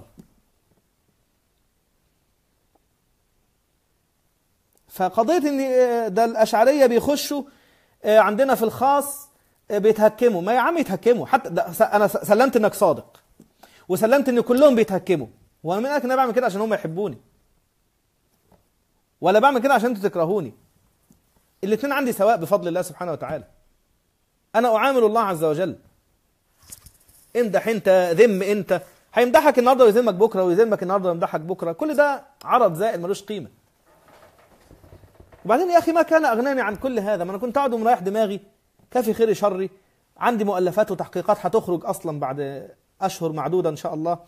فقضيه ان ده الاشعريه بيخشوا عندنا في الخاص بيتهكموا، ما يا عم يتهكموا، حتى انا سلمت انك صادق وسلمت ان كلهم بيتهكموا، وانا من قالك ان انا بعمل كده عشان هم يحبوني؟ ولا بعمل كده عشان انتوا تكرهوني؟ الاثنين عندي سواء بفضل الله سبحانه وتعالى. انا اعامل الله عز وجل. امدح انت، ذم انت. هيمدحك النهارده ويذمك بكره، ويذمك النهارده ويمدحك بكره. كل ده عرض زائل ملوش قيمه. وبعدين يا اخي ما كان اغناني عن كل هذا، ما انا كنت قاعد ومريح دماغي، كافي خيري شري، عندي مؤلفات وتحقيقات هتخرج اصلا بعد اشهر معدوده ان شاء الله.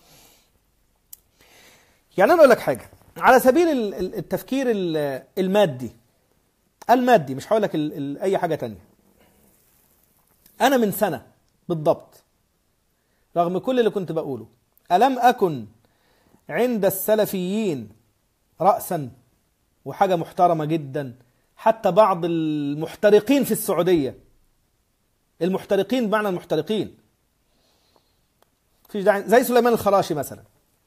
يعني انا اقول لك حاجه على سبيل التفكير المادي المادي، مش هقول لك اي حاجه تانية. انا من سنه بالضبط، رغم كل اللي كنت بقوله، ألم أكن عند السلفيين رأسا وحاجة محترمة جدا، حتى بعض المحترقين في السعودية، المحترقين بمعنى المحترقين، فيش داعي، زي سليمان الخراشي مثلا.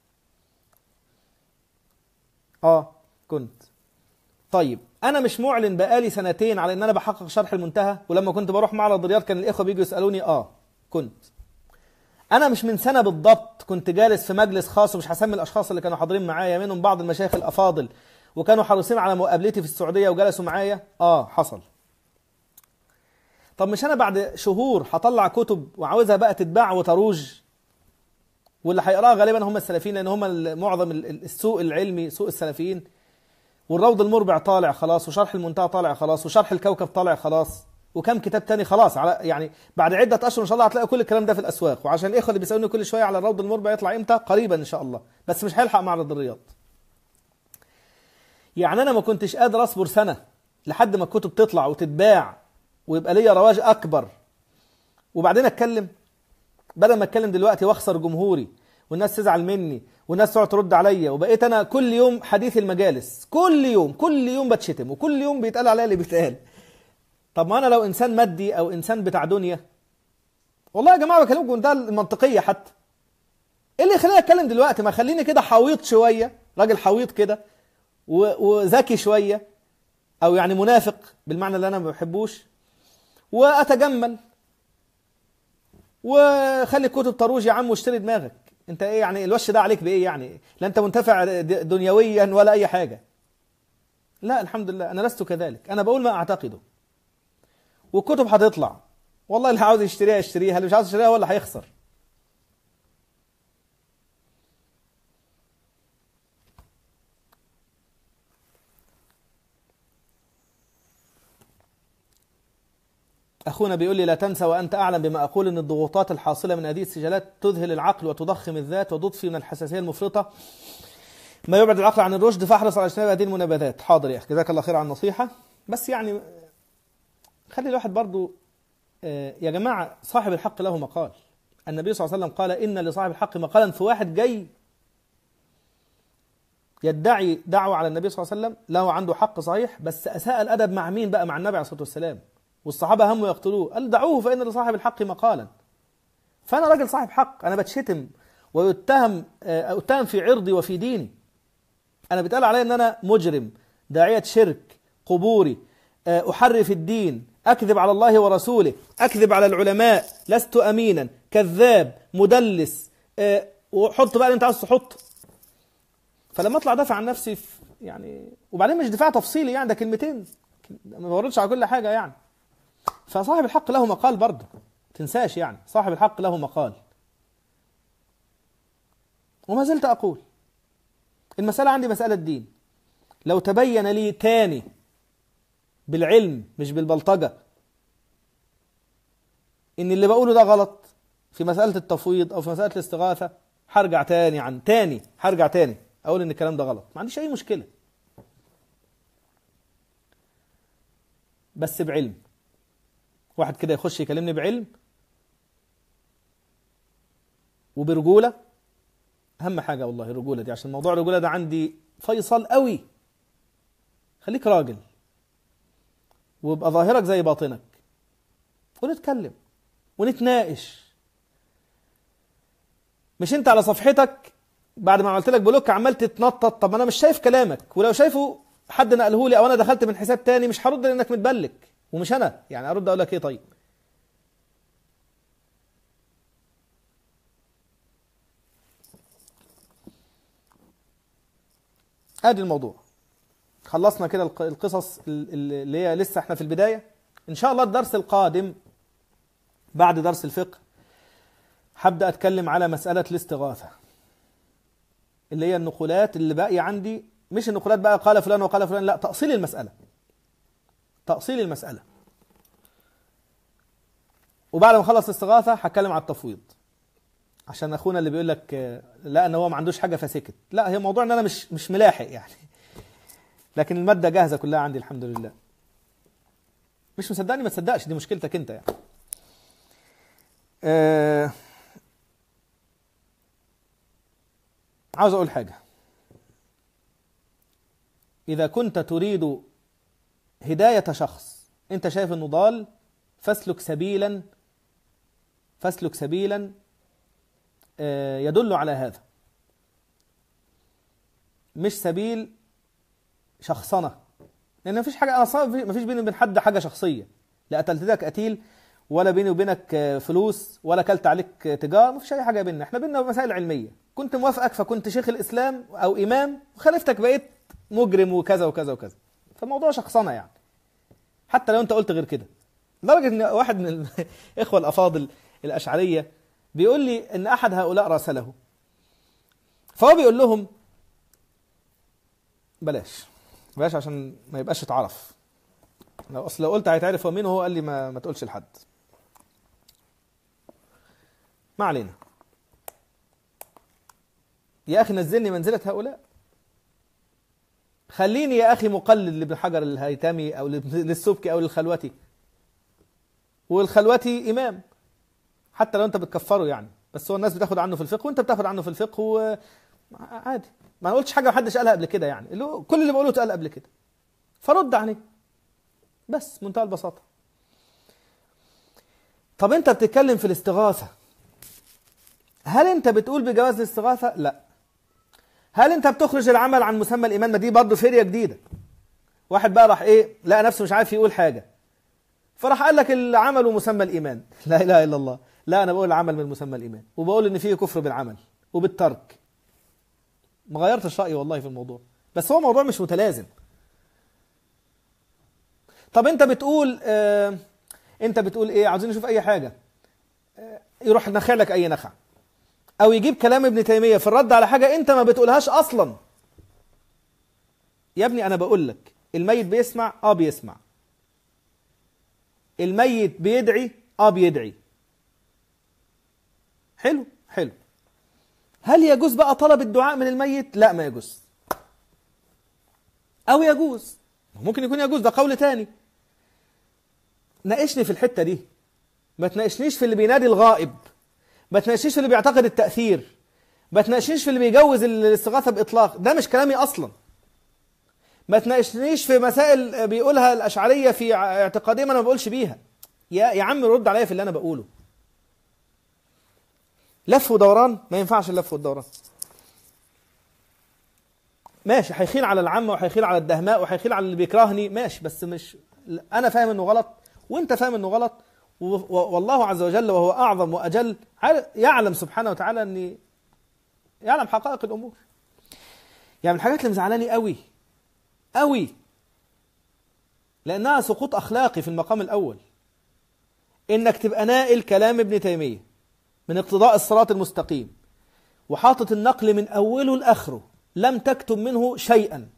آه كنت. طيب أنا مش معلن بقالي سنتين على إن أنا بحقق شرح المنتهى، ولما كنت بروح معرض الرياض كان الإخوة بيجوا يسألوني. آه كنت. أنا مش من سنة بالضبط كنت جالس في مجلس خاص، ومش هسمي الأشخاص اللي كانوا حاضرين معايا، منهم بعض المشايخ الأفاضل، وكانوا حريصين على مقابلتي في السعودية وجلسوا معايا. آه حصل. طب مش أنا بعد شهور هطلع كتب وعاوزها بقى تتباع وتروج، واللي هيقراها غالبا هم السلفيين، لأن هم معظم السوق العلمي سوق السلفيين، والروض المربع طالع خلاص، وشرح المنتهى طالع خلاص، وشرح الكوكب طالع خلاص، وكم كتاب تاني خلاص. على يعني بعد عدة أشهر إن شاء الله هتلاقي كل الكلام ده في الأسواق. وعشان الإخوة اللي بيسألوني كل شوية على الروض المربع يطلع إمتى، قريبا إن شاء الله، بس مش هيلحق معرض الرياض. يعني أنا ما كنتش قادر أصبر سنة لحد ما الكتب تطلع وتتباع ويبقى ليا رواج أكبر، وبعدين أتكلم، بدل ما أتكلم دلوقتي وأخسر جمهوري والناس تزعل مني والناس تقعد ترد عليا، وبقيت أنا كل يوم حديث المجالس، كل يوم كل يوم بتشتم، وكل يوم بيتقال عليا اللي بيتقال. طب ما أنا لو إنسان مادي أو إنسان بتاع دنيا، والله يا جماعة بكلمكم بمنتهى المنطقية، حتى إيه اللي يخليني أتكلم دلوقتي؟ ما خليني كده حويط شوية، راجل حويط كده وذكي شوية، أو يعني منافق بالمعنى اللي أنا ما بحبوش، وأتجمل وخلي الكتب تروج يا عم واشتري دماغك. أنت إيه يعني الوش ده عليك بإيه يعني؟ لا أنت منتفع دنيويا ولا أي حاجة. لا الحمد لله أنا لست كذلك، أنا بقول ما أعتقده، والكتب هتطلع، والله اللي عاوز يشتريها يشتريها، اللي مش عاوز يشتريها ولا هيخسر. أخونا بيقول لي لا تنسى وأنت أعلم بما أقول أن الضغوطات الحاصلة من هذه السجلات تذهل العقل وتضخم الذات وتضفي من الحساسية المفرطة ما يبعد العقل عن الرشد، فاحرص على اجتناب هذه المنابذات. حاضر يا أخي، جزاك الله خير على النصيحة. بس يعني خلي الواحد برضو يا جماعة، صاحب الحق له مقال. النبي صلى الله عليه وسلم قال إن لصاحب الحق مقالا. في واحد جاي يدعي دعوة على النبي صلى الله عليه وسلم، له عنده حق صحيح، بس أساء الأدب مع مين بقى؟ مع النبي عليه الصلاة والسلام، والصحابة هموا يقتلوه، قال دعوه فإن لصاحب الحق مقالا. فأنا راجل صاحب حق، أنا بتشتم ويتهم أتهم في عرضي وفي ديني، أنا بيتقال علي أن أنا مجرم، داعية شرك، قبوري، أحرف الدين، أكذب على الله ورسوله، أكذب على العلماء، لست أمينا، كذاب، مدلس، وحط بقى اللي أنت عاوز تحط. فلما أطلع دافع عن نفسي في يعني، وبعدين مش دفاع تفصيلي يعني، ده كلمتين ما بوردش على كل حاجة يعني. فصاحب الحق له مقال برضه، تنساش يعني، صاحب الحق له مقال. وما زلت أقول المسألة عندي مسألة دين. لو تبين لي تاني بالعلم مش بالبلطجة إن اللي بقوله ده غلط في مسألة التفويض أو في مسألة الاستغاثة، هرجع تاني عن تاني هرجع تاني أقول إن الكلام ده غلط، ما عنديش أي مشكلة، بس بعلم. واحد كده يخش يكلمني بعلم وبرجولة، أهم حاجة والله الرجولة دي، عشان موضوع الرجولة ده عندي فيصل قوي. خليك راجل ويبقى ظاهرك زي باطنك، ونتكلم ونتناقش. مش انت على صفحتك بعد ما عملت لك بلوك عمال تتنطط، طب انا مش شايف كلامك، ولو شايفه حد نقله لي او انا دخلت من حساب تاني مش هرد لانك متبلك، ومش انا يعني ارد اقول لك ايه؟ طيب ادي الموضوع. خلصنا كده القصص اللي هي لسه احنا في البداية. ان شاء الله الدرس القادم بعد درس الفقه هبدأ أتكلم على مسألة الاستغاثة اللي هي النقولات اللي باقية عندي. مش النقولات بقى قال فلان وقال فلان، لا، تأصيل المسألة، تأصيل المسألة. وبعد ما اخلص الاستغاثة هتكلم على التفويض، عشان اخونا اللي بيقول لك لا ان هو ما عندوش حاجة فسكت، لا، هي موضوع ان انا مش مش ملاحق يعني، لكن المادة جاهزة كلها عندي الحمد لله. مش مصدقني ما تصدقش، دي مشكلتك انت يعني. آه عاوز اقول حاجة. اذا كنت تريد هداية شخص انت شايف انه ضال، فاسلك سبيلا فاسلك سبيلا آه يدل على هذا، مش سبيل شخصنة، لأن مفيش حاجة، أنا مفيش بيني وبين حد حاجة شخصية، لا قتلتك قتيل ولا بيني وبينك فلوس ولا كلت عليك تجارة، مفيش أي حاجة بيننا، احنا بيننا مسائل علمية. كنت موافقك فكنت شيخ الإسلام أو إمام، وخالفتك بقيت مجرم وكذا وكذا وكذا، فالموضوع شخصنة يعني، حتى لو أنت قلت غير كده. لدرجة إن واحد من الإخوة الأفاضل الأشعرية بيقول لي إن أحد هؤلاء راسله، فهو بيقول لهم بلاش بلاش عشان ما يبقاش اتعرف، لو اصل لو قلت هيتعرف هو مين، وهو قال لي ما, ما تقولش لحد. ما علينا يا اخي، نزلني منزلة هؤلاء، خليني يا اخي مقلد لابن حجر الهيتمي او للسبكي او للخلوتي، والخلوتي امام حتى لو انت بتكفره يعني، بس هو الناس بتاخد عنه في الفقه وانت بتاخد عنه في الفقه وعادي، ما قلتش حاجه محدش قالها قبل كده يعني، اللي كل اللي بقوله اتقال قبل كده، فرد عليه بس، منتهى البساطه. طب انت بتتكلم في الاستغاثه، هل انت بتقول بجواز الاستغاثه؟ لا. هل انت بتخرج العمل عن مسمى الايمان؟ ما دي برضه فريه جديده. واحد بقى راح ايه، لقى نفسه مش عارف يقول حاجه، فراح قال لك العمل ومسمى الايمان. لا اله الا الله، لا، انا بقول العمل من مسمى الايمان، وبقول ان فيه كفر بالعمل وبالترك. ما غيرتش رأيي والله في الموضوع، بس هو موضوع مش متلازم. طب انت بتقول اه انت بتقول ايه، عاوزين نشوف اي حاجة، اه يروح نخع لك اي نخع، او يجيب كلام ابن تيمية في الرد على حاجة انت ما بتقولهاش اصلا. يا ابني انا بقول لك الميت بيسمع، اه بيسمع، الميت بيدعي، اه بيدعي، حلو حلو. هل يجوز بقى طلب الدعاء من الميت؟ لا ما يجوز، او يجوز، ممكن يكون يجوز، ده قول تاني. ناقشني في الحتة دي، ما تناقشنيش في اللي بينادي الغائب، ما تناقشنيش في اللي بيعتقد التأثير، ما تناقشنيش في اللي بيجوز الاستغاثة بإطلاق، ده مش كلامي أصلا. ما تناقشنيش في مسائل بيقولها الأشعرية في اعتقادهم أنا ما بقولش بيها. يا يا عم رد عليا في اللي أنا بقوله. لف ودوران ما ينفعش، اللف والدوران ماشي، هيخيل على العامة وهيخيل على الدهماء وهيخيل على اللي بيكرهني، ماشي، بس مش، أنا فاهم إنه غلط وأنت فاهم إنه غلط، والله عز وجل وهو أعظم وأجل يعلم سبحانه وتعالى أني يعلم حقائق الأمور. يعني من الحاجات اللي مزعلاني قوي قوي، لأنها سقوط أخلاقي في المقام الأول، إنك تبقى نائل كلام ابن تيمية من اقتضاء الصراط المستقيم وحاطط النقل من أوله لآخره، لم تكتب منه شيئا،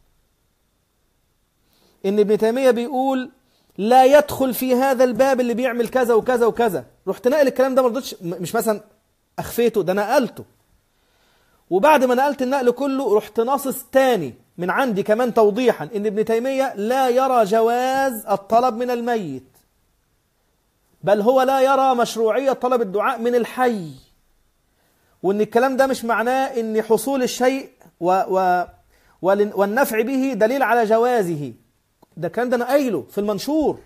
إن ابن تيمية بيقول لا يدخل في هذا الباب اللي بيعمل كذا وكذا وكذا، رحت نقل الكلام ده، ما رضيتش، مش مثلا أخفيته، ده نقلته، وبعد ما نقلت النقل كله رحت ناصص تاني من عندي كمان توضيحا إن ابن تيمية لا يرى جواز الطلب من الميت، بل هو لا يرى مشروعية طلب الدعاء من الحي، وإن الكلام ده مش معناه إن حصول الشيء و و والنفع به دليل على جوازه، ده الكلام ده أنا قايله في المنشور.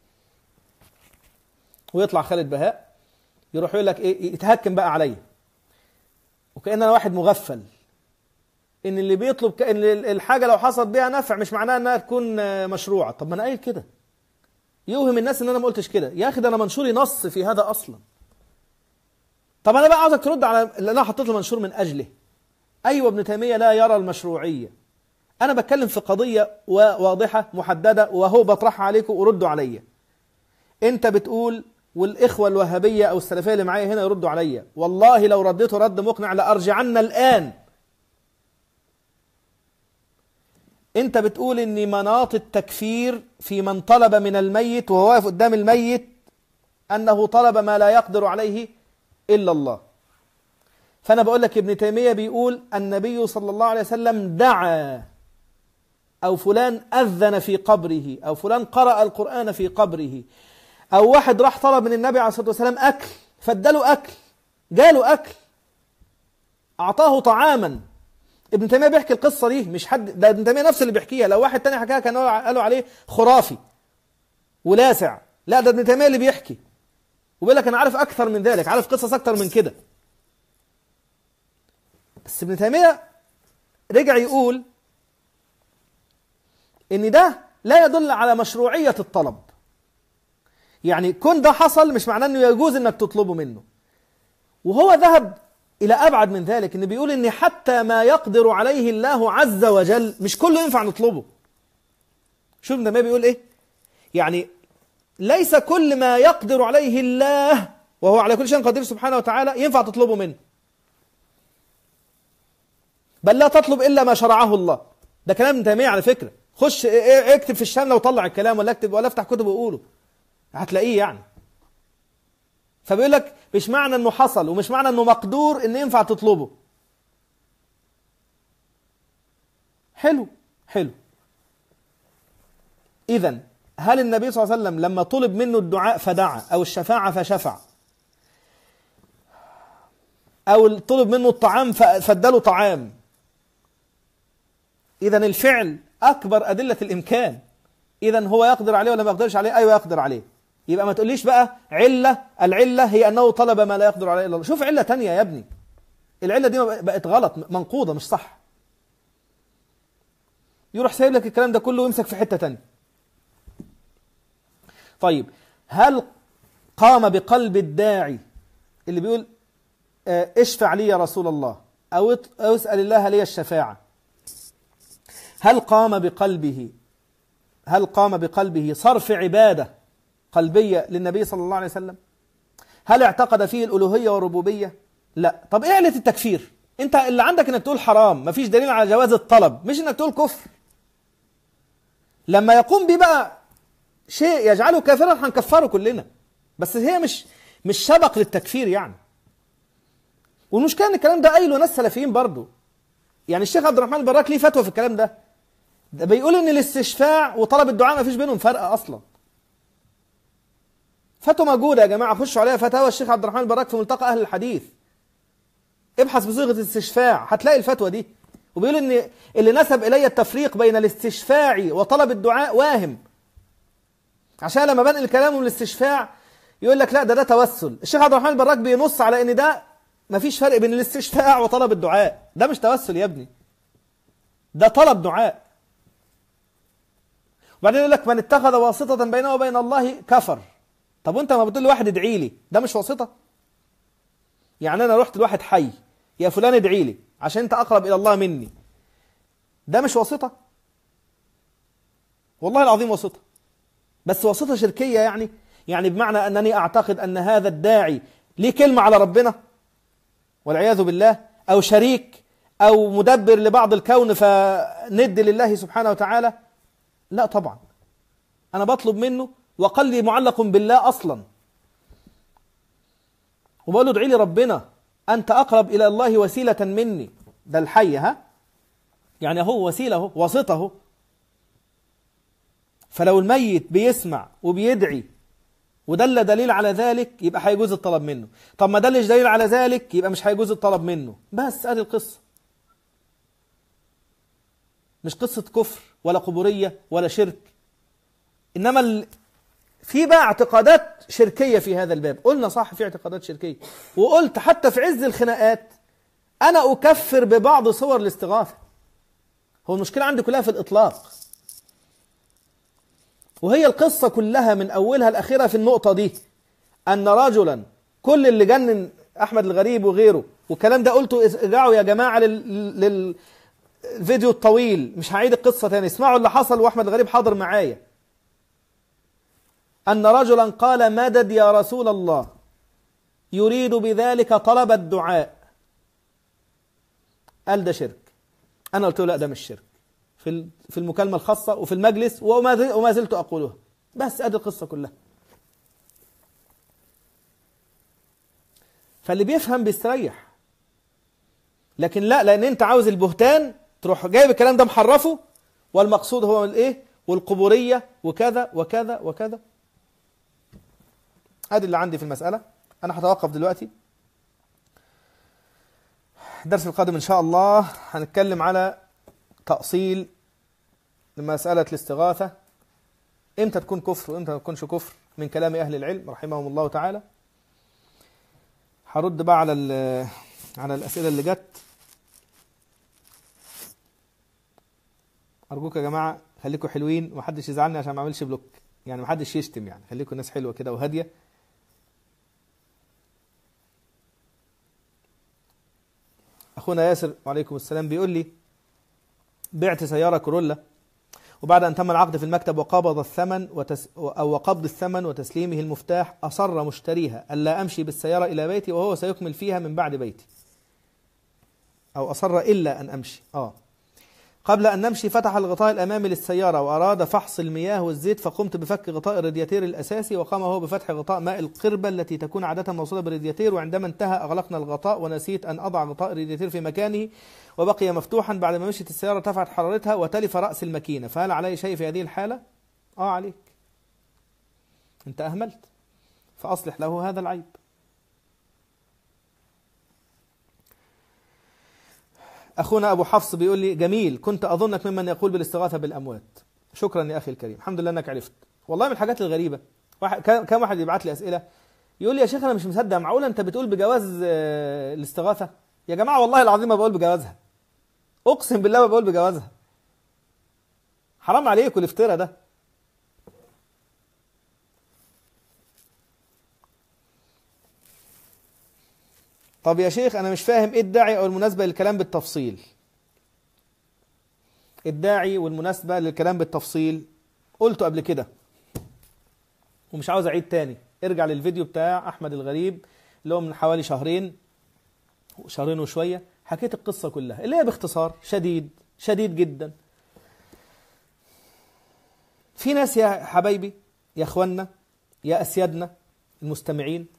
ويطلع خالد بهاء يروح يقول لك إيه، يتهكم بقى عليا، وكأن أنا واحد مغفل، إن اللي بيطلب ك... إن الحاجة لو حصل بها نفع مش معناها إنها تكون مشروعة. طب ما أنا قايل كده، يوهم الناس إن أنا ما قلتش كده. يا أخي ده أنا منشوري نص في هذا أصلا. طب أنا بقى عاوزك ترد على اللي أنا حطيت المنشور من أجله. أيوة ابن تيمية لا يرى المشروعية، أنا بتكلم في قضية واضحة محددة وهو بطرحها عليكم وردوا عليا. أنت بتقول والإخوة الوهابية أو السلفية اللي معايا هنا يردوا عليا، والله لو رديته رد مقنع لأرجعن الآن. أنت بتقول إن مناط التكفير في من طلب من الميت وهو واقف قدام الميت أنه طلب ما لا يقدر عليه إلا الله. فأنا بقول لك ابن تيمية بيقول النبي صلى الله عليه وسلم دعا، أو فلان أذن في قبره، أو فلان قرأ القرآن في قبره، أو واحد راح طلب من النبي عليه الصلاة والسلام أكل فاداله أكل، جاله أكل، أعطاه طعاما. ابن تيمية بيحكي القصة دي، مش حد، ده ابن تيمية نفسه اللي بيحكيها. لو واحد تاني حكاها كان قالوا عليه خرافي ولاسع، لا ده ابن تيمية اللي بيحكي وبيقول لك أنا عارف أكثر من ذلك، عارف قصص أكثر من كده. بس ابن تيمية رجع يقول إن ده لا يدل على مشروعية الطلب. يعني كون ده حصل مش معناه أنه يجوز أنك تطلبه منه. وهو ذهب إلى أبعد من ذلك، إنه بيقول إن حتى ما يقدر عليه الله عز وجل مش كله ينفع نطلبه. شوف ابن تيمية بيقول إيه؟ يعني ليس كل ما يقدر عليه الله وهو على كل شيء قدير سبحانه وتعالى ينفع تطلبه منه، بل لا تطلب إلا ما شرعه الله. ده كلام ابن تيمية على فكرة. خش اكتب في الشاملة وطلع الكلام، ولا اكتب ولا افتح كتب وقوله هتلاقيه يعني. فبيقول لك مش معنى انه حصل ومش معنى انه مقدور ان ينفع تطلبه. حلو حلو. اذا هل النبي صلى الله عليه وسلم لما طلب منه الدعاء فدعا، او الشفاعة فشفع، او طلب منه الطعام فاداله طعام، اذا الفعل اكبر ادلة الامكان. اذا هو يقدر عليه ولا ما يقدرش عليه؟ ايوه يقدر عليه. يبقى ما تقوليش بقى علة، العلة هي أنه طلب ما لا يقدر عليه إلا الله. شوف علة تانية يا ابني، العلة دي بقت غلط، منقوضة، مش صح. يروح سايب لك الكلام ده كله ويمسك في حتة تانية. طيب هل قام بقلب الداعي اللي بيقول اه اشفع لي يا رسول الله، أو اسأل الله لي الشفاعة، هل قام بقلبه هل قام بقلبه صرف عبادة قلبية للنبي صلى الله عليه وسلم؟ هل اعتقد فيه الألوهية والربوبية؟ لا. طب ايه علة التكفير؟ انت اللي عندك انك تقول حرام، مفيش دليل على جواز الطلب، مش انك تقول كفر. لما يقوم بيه بقى شيء يجعله كافرا هنكفره كلنا، بس هي مش مش سبق للتكفير يعني. والمشكلة ان الكلام ده قايله ناس سلفيين برضه. يعني الشيخ عبد الرحمن البراك ليه فتوى في الكلام ده، ده بيقول ان الاستشفاع وطلب الدعاء مفيش بينهم فرق اصلا. فتوى موجودة يا جماعة، خشوا عليها فتاوى الشيخ عبد الرحمن البراك في ملتقى أهل الحديث. ابحث بصيغة الاستشفاع هتلاقي الفتوى دي. وبيقول ان اللي نسب إلي التفريق بين الاستشفاع وطلب الدعاء واهم، عشان لما بنقل الكلام من الاستشفاع يقول لك لا ده ده توسل. الشيخ عبد الرحمن البراك بينص على ان ده مفيش فرق بين الاستشفاع وطلب الدعاء، ده مش توسل يا ابني، ده طلب دعاء. وبعدين يقول لك من اتخذ واسطة بينه وبين الله كفر. طب وانت ما بتقول لواحد ادعي لي، ده مش واسطة؟ يعني انا رحت لواحد حي، يا فلان ادعي لي عشان انت اقرب الى الله مني، ده مش واسطة؟ والله العظيم واسطة، بس واسطة شركية. يعني يعني بمعنى انني اعتقد ان هذا الداعي ليه كلمة على ربنا والعياذ بالله، او شريك، او مدبر لبعض الكون فند لله سبحانه وتعالى. لا طبعا، انا بطلب منه وقلبي معلق بالله أصلا، وبقول له ادعي لي ربنا أنت أقرب إلى الله وسيلة مني. ده الحي، ها يعني هو وسيلة، هو واسطة هو. فلو الميت بيسمع وبيدعي ودل دليل على ذلك يبقى هيجوز الطلب منه. طب ما دلش دليل على ذلك يبقى مش هيجوز الطلب منه. بس ادي القصة، مش قصة كفر ولا قبورية ولا شرك. إنما ال... في بقى اعتقادات شركية في هذا الباب. قلنا صح في اعتقادات شركية، وقلت حتى في عز الخناقات أنا أكفر ببعض صور الاستغاثة. هو المشكلة عندي كلها في الإطلاق، وهي القصة كلها من أولها لأخيرها في النقطة دي، أن رجلا كل اللي جنن أحمد الغريب وغيره والكلام ده قلته ارجعوا يا جماعة لل... للفيديو الطويل، مش هعيد القصة تاني، اسمعوا اللي حصل وأحمد الغريب حاضر معايا. أن رجلا قال مدد يا رسول الله، يريد بذلك طلب الدعاء، قال ده شرك. أنا قلت له لا ده مش شرك، في في المكالمة الخاصة وفي المجلس، وما زلت أقولها. بس أدي القصة كلها. فاللي بيفهم بيستريح. لكن لا، لأن أنت عاوز البهتان تروح جايب الكلام ده محرفه، والمقصود هو الإيه؟ والقبورية وكذا وكذا وكذا. أدي اللي عندي في المسألة. أنا هتوقف دلوقتي. الدرس القادم إن شاء الله هنتكلم على تأصيل لمسألة الاستغاثة، إمتى تكون كفر وإمتى ما تكونش كفر، من كلام أهل العلم رحمهم الله تعالى. هرد بقى على على الأسئلة اللي جت. أرجوك يا جماعة خليكم حلوين ومحدش يزعلني عشان ما أعملش بلوك، يعني محدش يشتم، يعني خليكم ناس حلوة كده وهادية. أخونا ياسر وعليكم السلام بيقول لي بعت سيارة كورولا، وبعد أن تم العقد في المكتب وقبض الثمن وتس... أو وقبض الثمن وتسليمه المفتاح، أصر مشتريها ألا أمشي بالسيارة إلى بيتي وهو سيكمل فيها من بعد بيتي، أو أصر إلا أن أمشي آه قبل أن نمشي فتح الغطاء الأمامي للسيارة وأراد فحص المياه والزيت، فقمت بفك غطاء الرادياتير الأساسي، وقام هو بفتح غطاء ماء القربة التي تكون عادة موصولة بالرادياتير، وعندما انتهى أغلقنا الغطاء ونسيت أن أضع غطاء الرادياتير في مكانه وبقي مفتوحا. بعد ما مشيت السيارة ارتفعت حرارتها وتلف رأس الماكينة، فهل علي شيء في هذه الحالة؟ آه عليك، أنت أهملت، فأصلح له هذا العيب. أخونا أبو حفص بيقول لي جميل، كنت أظنك ممن يقول بالاستغاثة بالأموات. شكرا يا أخي الكريم، الحمد لله أنك عرفت. والله من الحاجات الغريبة، واحد كم واحد يبعت لي أسئلة يقول لي يا شيخ أنا مش مصدق، معقول أنت بتقول بجواز الاستغاثة؟ يا جماعة والله العظيم ما بقول بجوازها، أقسم بالله ما بقول بجوازها، حرام عليكم الافتراء ده. طب يا شيخ أنا مش فاهم إيه الداعي أو المناسبة للكلام بالتفصيل. الداعي والمناسبة للكلام بالتفصيل قلته قبل كده ومش عاوز أعيد تاني. ارجع للفيديو بتاع أحمد الغريب اللي هو من حوالي شهرين شهرين وشوية، حكيت القصة كلها اللي هي باختصار شديد شديد جدا. في ناس يا حبايبي يا أخوانا يا أسيادنا المستمعين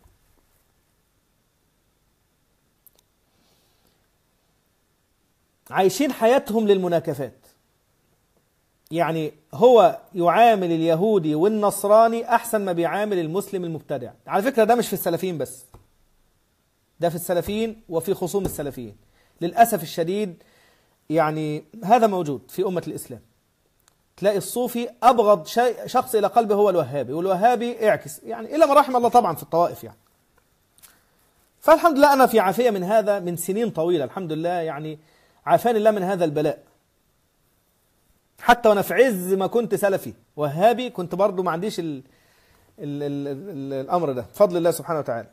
عايشين حياتهم للمناكفات. يعني هو يعامل اليهودي والنصراني أحسن ما بيعامل المسلم المبتدع. على فكرة ده مش في السلفيين بس، ده في السلفيين وفي خصوم السلفيين للأسف الشديد. يعني هذا موجود في أمة الإسلام. تلاقي الصوفي أبغض شيء شخص إلى قلبه هو الوهابي، والوهابي اعكس، يعني إلا ما رحم الله طبعا في الطوائف يعني. فالحمد لله أنا في عافية من هذا من سنين طويلة، الحمد لله، يعني عافاني الله من هذا البلاء. حتى وأنا في عز ما كنت سلفي وهابي كنت برضو ما عنديش ال ال ال ال الأمر ده بفضل الله سبحانه وتعالى.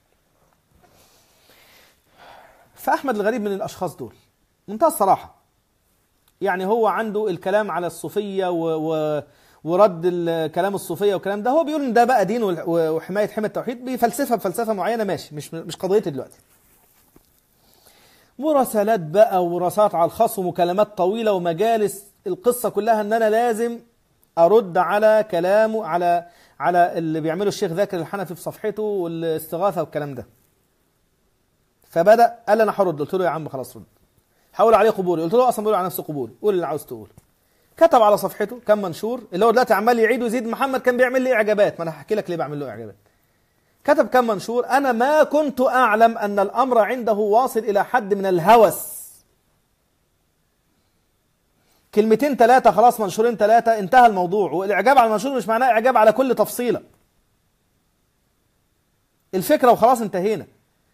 فأحمد الغريب من الأشخاص دول منتهى الصراحة. يعني هو عنده الكلام على الصوفية و و ورد الكلام الصوفية والكلام ده، هو بيقول ان ده بقى دين وحماية حمى التوحيد، بيفلسفها بفلسفة معينة، ماشي، مش مش قضيتي دلوقتي. مراسلات بقى وراسات على الخاص ومكالمات طويلة ومجالس، القصة كلها ان انا لازم ارد على كلامه، على على اللي بيعمله الشيخ ذاكر الحنفي في صفحته والاستغاثة والكلام ده. فبدأ قال انا هرد، قلت له يا عم خلاص رد. حاول عليه قبولي، قلت له اصلا بيقول على نفسه قبولي، قول اللي عاوز تقول. كتب على صفحته كم منشور، اللي هو دلوقتي عمال يعيد ويزيد، محمد كان بيعمل لي اعجابات، ما انا هحكي لك ليه بعمل له اعجابات. كتب كم منشور، انا ما كنت اعلم ان الامر عنده واصل الى حد من الهوس. كلمتين ثلاثة خلاص، منشورين ثلاثة انتهى الموضوع. والاعجاب على المنشور مش معناه اعجاب على كل تفصيلة، الفكرة وخلاص انتهينا.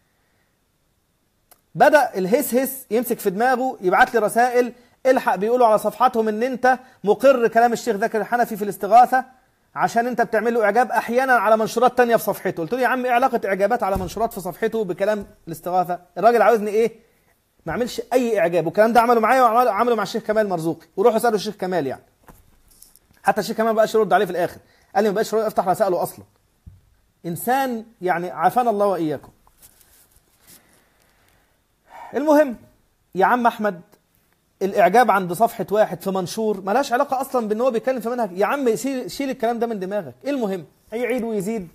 بدأ الهس هس يمسك في دماغه، يبعت لي رسائل، الحق بيقولوا على صفحاتهم ان انت مقر كلام الشيخ ذاكر الحنفي في الاستغاثة عشان انت بتعمل له اعجاب احيانا على منشورات تانية في صفحته. قلت له يا عم ايه علاقة اعجابات على منشورات في صفحته بكلام الاستغاثة؟ الراجل عاوزني ايه؟ ما اعملش اي اعجاب. والكلام ده عمله معايا وعمله مع الشيخ كمال مرزوقي، وروحوا اسالوا الشيخ كمال يعني. حتى الشيخ كمال ما بقاش يرد عليه في الاخر، قال لي ما بقاش افتح رسائله اصلا. انسان يعني عافانا الله واياكم. المهم يا عم احمد، الاعجاب عند صفحه واحد في منشور ملهاش علاقه اصلا بان هو بيتكلم في منهج. يا عم شيل, شيل الكلام ده من دماغك. المهم هيعيد ويزيد.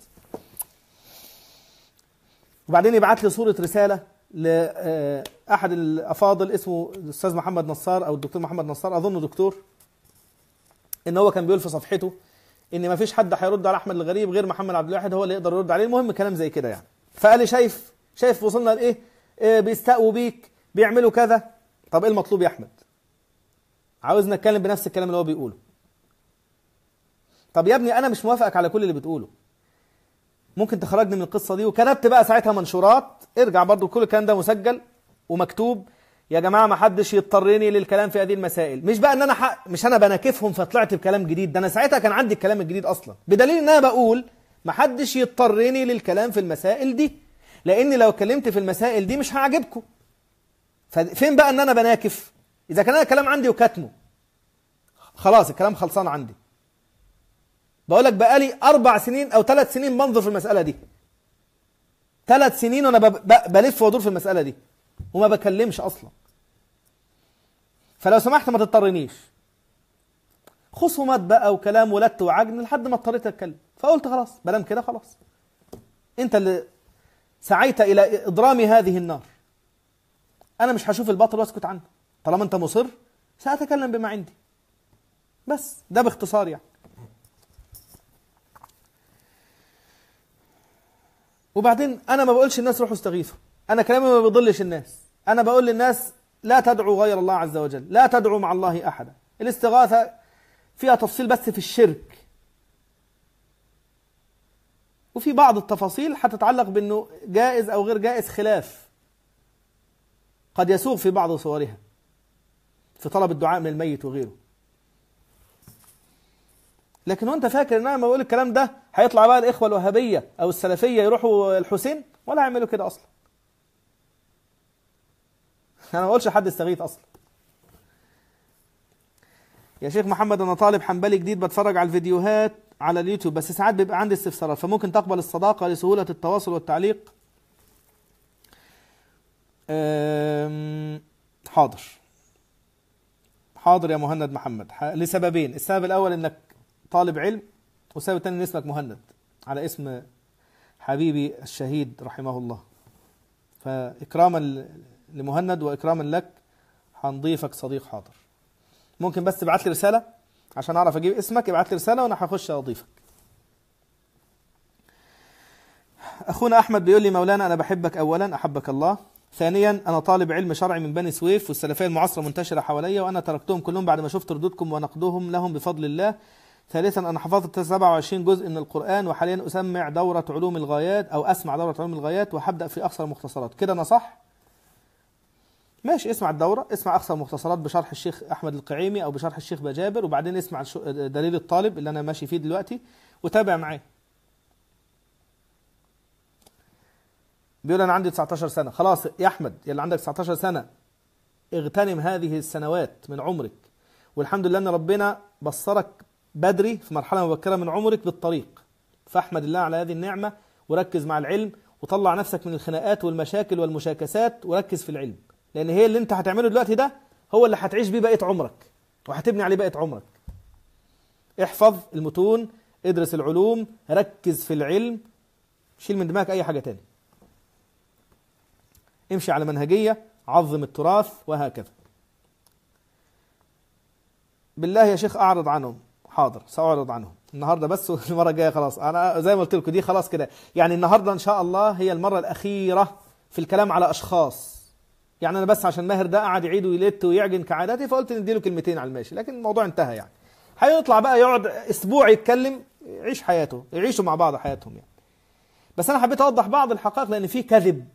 وبعدين يبعت لي صوره رساله لاحد الافاضل اسمه الاستاذ محمد نصار او الدكتور محمد نصار، اظنه دكتور، ان هو كان بيقول في صفحته ان ما فيش حد هيرد على احمد الغريب غير محمد عبد الواحد هو اللي يقدر يرد عليه. المهم كلام زي كده يعني. فقال لي شايف شايف وصلنا لايه؟ إيه بيستقوا بيك، بيعملوا كذا. طب ايه المطلوب يا احمد؟ عاوزنا نتكلم بنفس الكلام اللي هو بيقوله. طب يا ابني انا مش موافقك على كل اللي بتقوله، ممكن تخرجني من القصه دي. وكتبت بقى ساعتها منشورات، ارجع برضو كل الكلام ده مسجل ومكتوب. يا جماعه ما حدش يضطرني للكلام في هذه المسائل. مش بقى ان انا حق مش انا بناكفهم فطلعت بكلام جديد، ده انا ساعتها كان عندي الكلام الجديد اصلا، بدليل ان انا بقول ما حدش يضطرني للكلام في المسائل دي، لان لو اتكلمت في المسائل دي مش هعجبكم. ففين بقى ان انا بناكف؟ اذا كان انا الكلام عندي وكاتمه خلاص الكلام خلصان عندي. بقول لك بقالي اربع سنين او ثلاث سنين بنظر في المساله دي، ثلاث سنين وانا بلف وادور في المساله دي وما بكلمش اصلا. فلو سمحت ما تضطرنيش. خصومات بقى وكلام ولت وعجن لحد ما اضطريت اتكلم. فقلت خلاص بلام كده خلاص، انت اللي سعيت الى اضرام هذه النار، انا مش هشوف الباطل واسكت عنه. طالما انت مصر ساتكلم بما عندي. بس ده باختصار يعني. وبعدين انا ما بقولش الناس روحوا استغيثوا، انا كلامي ما بيضلش الناس. انا بقول للناس لا تدعوا غير الله عز وجل، لا تدعوا مع الله احدا. الاستغاثه فيها تفصيل بس في الشرك، وفي بعض التفاصيل هتتعلق بانه جائز او غير جائز، خلاف قد يسوغ في بعض صورها في طلب الدعاء من الميت وغيره. لكن وانت فاكر ان انا ما بقول الكلام ده هيطلع بقى الاخوه الوهابيه او السلفيه يروحوا الحسين؟ ولا هيعملوا كده اصلا. انا ما بقولش حد استغيث اصلا. يا شيخ محمد انا طالب حنبلي جديد بتفرج على الفيديوهات على اليوتيوب، بس ساعات بيبقى عندي استفسارات، فممكن تقبل الصداقه لسهوله التواصل والتعليق؟ حاضر حاضر يا مهند محمد، لسببين. السبب الاول انك طالب علم، والسبب الثاني ان اسمك مهند على اسم حبيبي الشهيد رحمه الله. فاكراما لمهند واكراما لك هنضيفك صديق. حاضر. ممكن بس تبعت لي رساله عشان اعرف اجيب اسمك، ابعت لي رساله وانا هخش اضيفك. اخونا احمد بيقول لي مولانا انا بحبك، اولا احبك الله، ثانيا انا طالب علم شرعي من بني سويف والسلفيه المعاصره منتشره حواليا وانا تركتهم كلهم بعد ما شفت ردودكم ونقدهم لهم بفضل الله. ثالثا انا حفظت سبعة وعشرين جزء من القرآن وحاليا اسمع دورة علوم الغايات او اسمع دورة علوم الغايات وهبدأ في اقصر المختصرات. كده انا صح؟ ماشي، اسمع الدورة، اسمع اقصر المختصرات بشرح الشيخ احمد القعيمي او بشرح الشيخ بجابر، وبعدين اسمع دليل الطالب اللي انا ماشي فيه دلوقتي وتابع معاه. بيقول انا عندي تسعتاشر سنة. خلاص يا احمد يا اللي عندك تسعتاشر سنة، اغتنم هذه السنوات من عمرك، والحمد لله ان ربنا بصرك بدري في مرحلة مبكرة من عمرك بالطريق، فاحمد الله على هذه النعمة وركز مع العلم وطلع نفسك من الخناقات والمشاكل والمشاكسات وركز في العلم، لأن هي اللي انت هتعمله دلوقتي ده هو اللي هتعيش بيه بقية عمرك وهتبني عليه بقية عمرك. احفظ المتون، ادرس العلوم، ركز في العلم، شيل من دماغك أي حاجة تاني، امشي على منهجية، عظم التراث وهكذا. بالله يا شيخ أعرض عنهم. حاضر سأعرض عنهم النهاردة بس، والمرة الجاية خلاص. أنا زي ما قلت لكم دي خلاص كده يعني، النهاردة إن شاء الله هي المرة الأخيرة في الكلام على أشخاص. يعني أنا بس عشان ماهر ده قعد يعيد ويلت ويعجن كعاداتي فقلت نديله كلمتين على الماشي، لكن الموضوع انتهى يعني. هيطلع بقى يقعد أسبوع يتكلم، يعيش حياته، يعيشوا مع بعض حياتهم يعني. بس أنا حبيت أوضح بعض الحقائق لأن في كذب.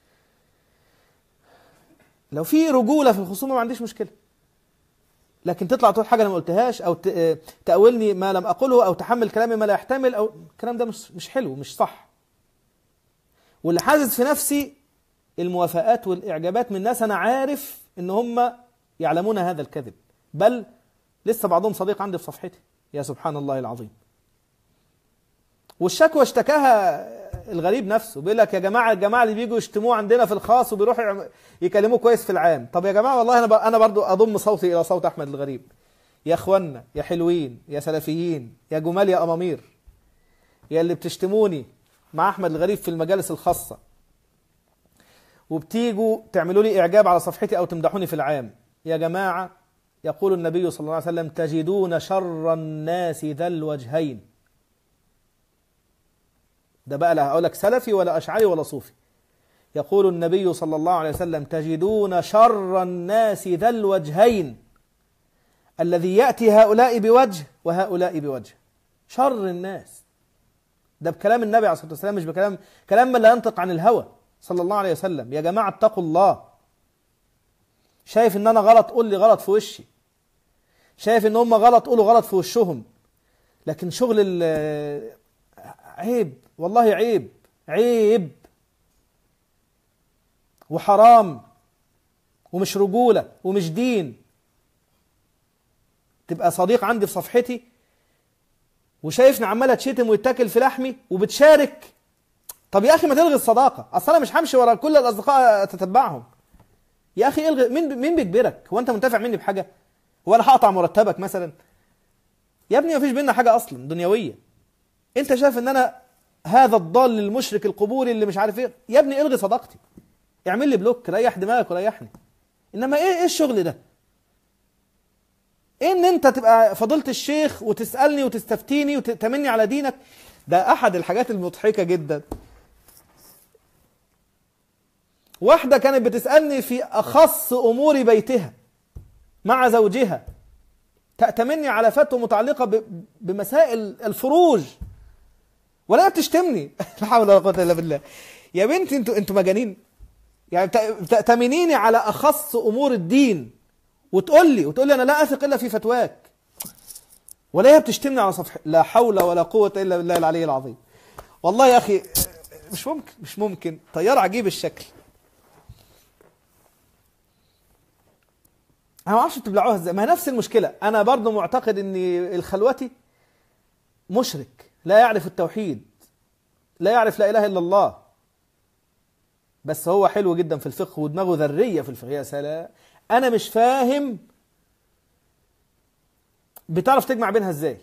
لو في رجولة في الخصومة ما عنديش مشكلة، لكن تطلع تقول حاجة أنا ما قلتهاش أو تأولني ما لم أقوله أو تحمل كلامي ما لا يحتمل، أو الكلام ده مش مش حلو، مش صح. واللي حازز في نفسي الموافقات والإعجابات من ناس أنا عارف إن هم يعلمون هذا الكذب، بل لسه بعضهم صديق عندي في صفحتي. يا سبحان الله العظيم. والشكوى اشتكاها الغريب نفسه، بيقول لك يا جماعه الجماعه اللي بيجوا يشتموه عندنا في الخاص وبيروحوا يكلموه كويس في العام. طب يا جماعه والله انا انا برضو اضم صوتي الى صوت احمد الغريب. يا اخوانا يا حلوين يا سلفيين يا جمال يا امامير، يا اللي بتشتموني مع احمد الغريب في المجالس الخاصه وبتيجوا تعملوا لي اعجاب على صفحتي او تمدحوني في العام، يا جماعه يقول النبي صلى الله عليه وسلم تجدون شر الناس ذا الوجهين. ده بقى لا هقول لك سلفي ولا اشعري ولا صوفي. يقول النبي صلى الله عليه وسلم تجدون شر الناس ذا الوجهين الذي يأتي هؤلاء بوجه وهؤلاء بوجه. شر الناس ده بكلام النبي عليه الصلاة والسلام، مش بكلام كلام من لا ينطق عن الهوى صلى الله عليه وسلم. يا جماعة اتقوا الله. شايف ان انا غلط قول لي غلط في وشي، شايف ان هم غلط قولوا غلط في وشهم، لكن شغل عيب والله، عيب عيب وحرام ومش رجولة ومش دين. تبقى صديق عندي في صفحتي وشايفني عمالة تشتم ويتاكل في لحمي وبتشارك. طب يا أخي ما تلغي الصداقة، أصلا أنا مش همشي ورا كل الأصدقاء تتبعهم. يا أخي الغي. مين مين بيجبرك؟ هو أنت منتفع مني بحاجة؟ هو أنا هقطع مرتبك مثلا؟ يا ابني ما فيش بينا حاجة أصلا دنيوية. أنت شايف إن أنا هذا الضال المشرك القبوري اللي مش عارف إيه؟ يا ابني الغي صداقتي، اعمل لي بلوك، ريح دماغك وريحني. إنما إيه إيه الشغل ده؟ إيه إن أنت تبقى فضيلة الشيخ وتسألني وتستفتيني وتمني على دينك؟ ده أحد الحاجات المضحكة جدا. واحدة كانت بتسألني في أخص أمور بيتها مع زوجها، تأتمني على فتوى متعلقة بمسائل الفروج ولا بتشتمني. لا حول ولا قوة إلا بالله. يا بنتي انتوا انتوا مجانين. يعني تأتمنيني على أخص أمور الدين وتقول لي وتقول لي أنا لا أثق إلا في فتواك، ولا هي بتشتمني على صفحة. لا حول ولا قوة إلا بالله العلي العظيم. والله يا أخي مش ممكن مش ممكن. طيار عجيب الشكل. أنا ما أعرفش بتبلعوها إزاي. ما هي نفس المشكلة. أنا برضو معتقد إن الخلوتي مشرك لا يعرف التوحيد، لا يعرف لا إله إلا الله، بس هو حلو جدا في الفقه ودماغه ذرية في الفقه. يا سلام. أنا مش فاهم بتعرف تجمع بينها إزاي.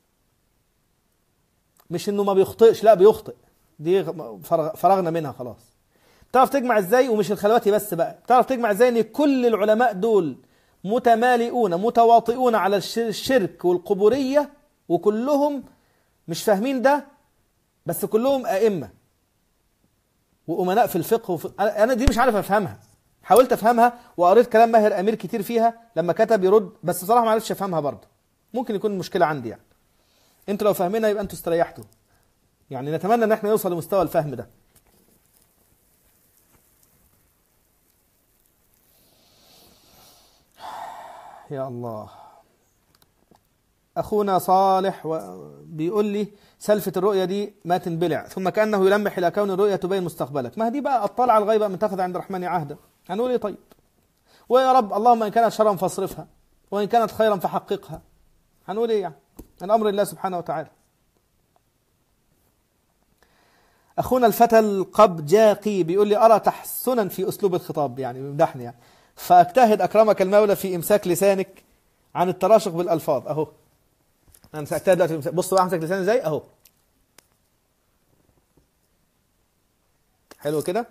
مش إنه ما بيخطئش، لا بيخطئ، دي فرغنا منها خلاص. بتعرف تجمع إزاي؟ ومش الخلواتي بس بقى، بتعرف تجمع إزاي إن كل العلماء دول متمالئون متواطئون على الشرك والقبورية، وكلهم مش فاهمين ده، بس كلهم أئمة وأمناء في الفقه وفي... أنا دي مش عارف أفهمها. حاولت أفهمها وقريت كلام ماهر أمير كتير فيها لما كتب يرد، بس صراحة ما عرفتش أفهمها برضه. ممكن يكون المشكلة عندي يعني. أنتوا لو فاهمينها يبقى أنتوا استريحتوا. يعني نتمنى أن احنا نوصل لمستوى الفهم ده. يا الله. أخونا صالح بيقول لي سلفة الرؤية دي ما تنبلع، ثم كأنه يلمح إلى كون الرؤية تبين مستقبلك. ما دي بقى أطلع على الغيبة من تأخذ عند الرحمن عهدا. هنقول إيه طيب؟ ويا رب اللهم إن كانت شرا فاصرفها وإن كانت خيرا فحققها. هنقول إيه يعني؟ الأمر لله سبحانه وتعالى. أخونا الفتى القبجاقي بيقول لي أرى تحسنا في أسلوب الخطاب، يعني بيمدحني يعني، فأجتهد أكرمك المولى في إمساك لسانك عن التراشق بالألفاظ. أهو أنا سأجتهد دلوقتي. بص بقى أمسك لساني إزاي أهو. حلو كده.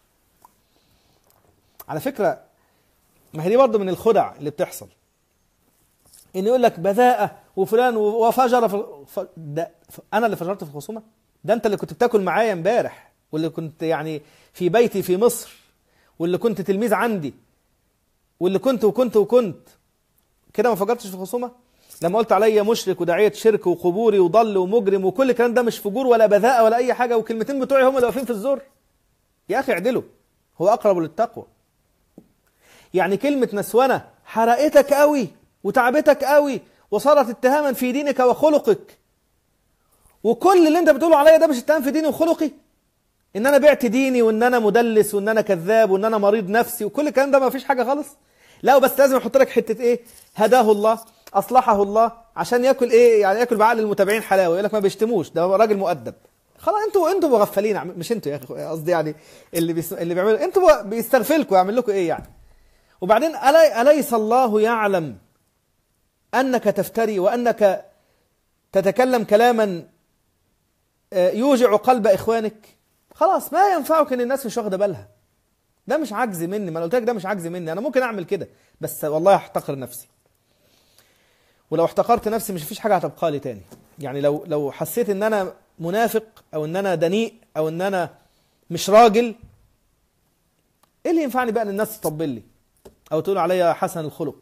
على فكرة ما هي دي برضه من الخدع اللي بتحصل، إن يقول لك بذاءة وفلان وفجر في ف... ده ف... أنا اللي فجرت في الخصومة؟ ده أنت اللي كنت بتاكل معايا امبارح، واللي كنت يعني في بيتي في مصر، واللي كنت تلميذ عندي، واللي كنت وكنت وكنت كده. ما فجرتش في الخصومة؟ لما قلت عليا مشرك وداعية شرك وقبوري وضل ومجرم وكل الكلام ده مش فجور ولا بذاءة ولا أي حاجة، وكلمتين بتوعي هم اللي واقفين في الزور؟ يا أخي اعدلوا، هو أقرب للتقوى. يعني كلمة نسونة حرقتك قوي وتعبتك قوي وصارت اتهاما في دينك وخلقك، وكل اللي انت بتقوله عليا ده مش اتهام في ديني وخلقي؟ ان انا بعت ديني وان انا مدلس وان انا كذاب وان انا مريض نفسي وكل الكلام ده ما فيش حاجة خالص؟ لا، وبس لازم احط لك حتة ايه؟ هداه الله اصلحه الله عشان ياكل ايه يعني، ياكل بعقل المتابعين حلاوه، يقول لك ما بيشتموش ده راجل مؤدب. خلاص انتوا انتوا مغفلين، مش انتوا يا اخي، قصدي يعني اللي بيس... اللي بيعملوا انتوا بيستغفلكم، يعمل لكم ايه يعني؟ وبعدين ألي... اليس الله يعلم انك تفتري وانك تتكلم كلاما يوجع قلب اخوانك؟ خلاص ما ينفعك ان الناس مش واخده بالها. ده مش عجز مني، ما انا قلت لك ده مش عجز مني، انا ممكن اعمل كده بس والله احتقر نفسي، ولو احتقرت نفسي مش فيش حاجه هتبقى لي تاني. يعني لو لو حسيت ان انا منافق او ان انا دنيء او ان انا مش راجل، ايه اللي ينفعني بقى ان الناس تطبل لي او تقول عليا حسن الخلق؟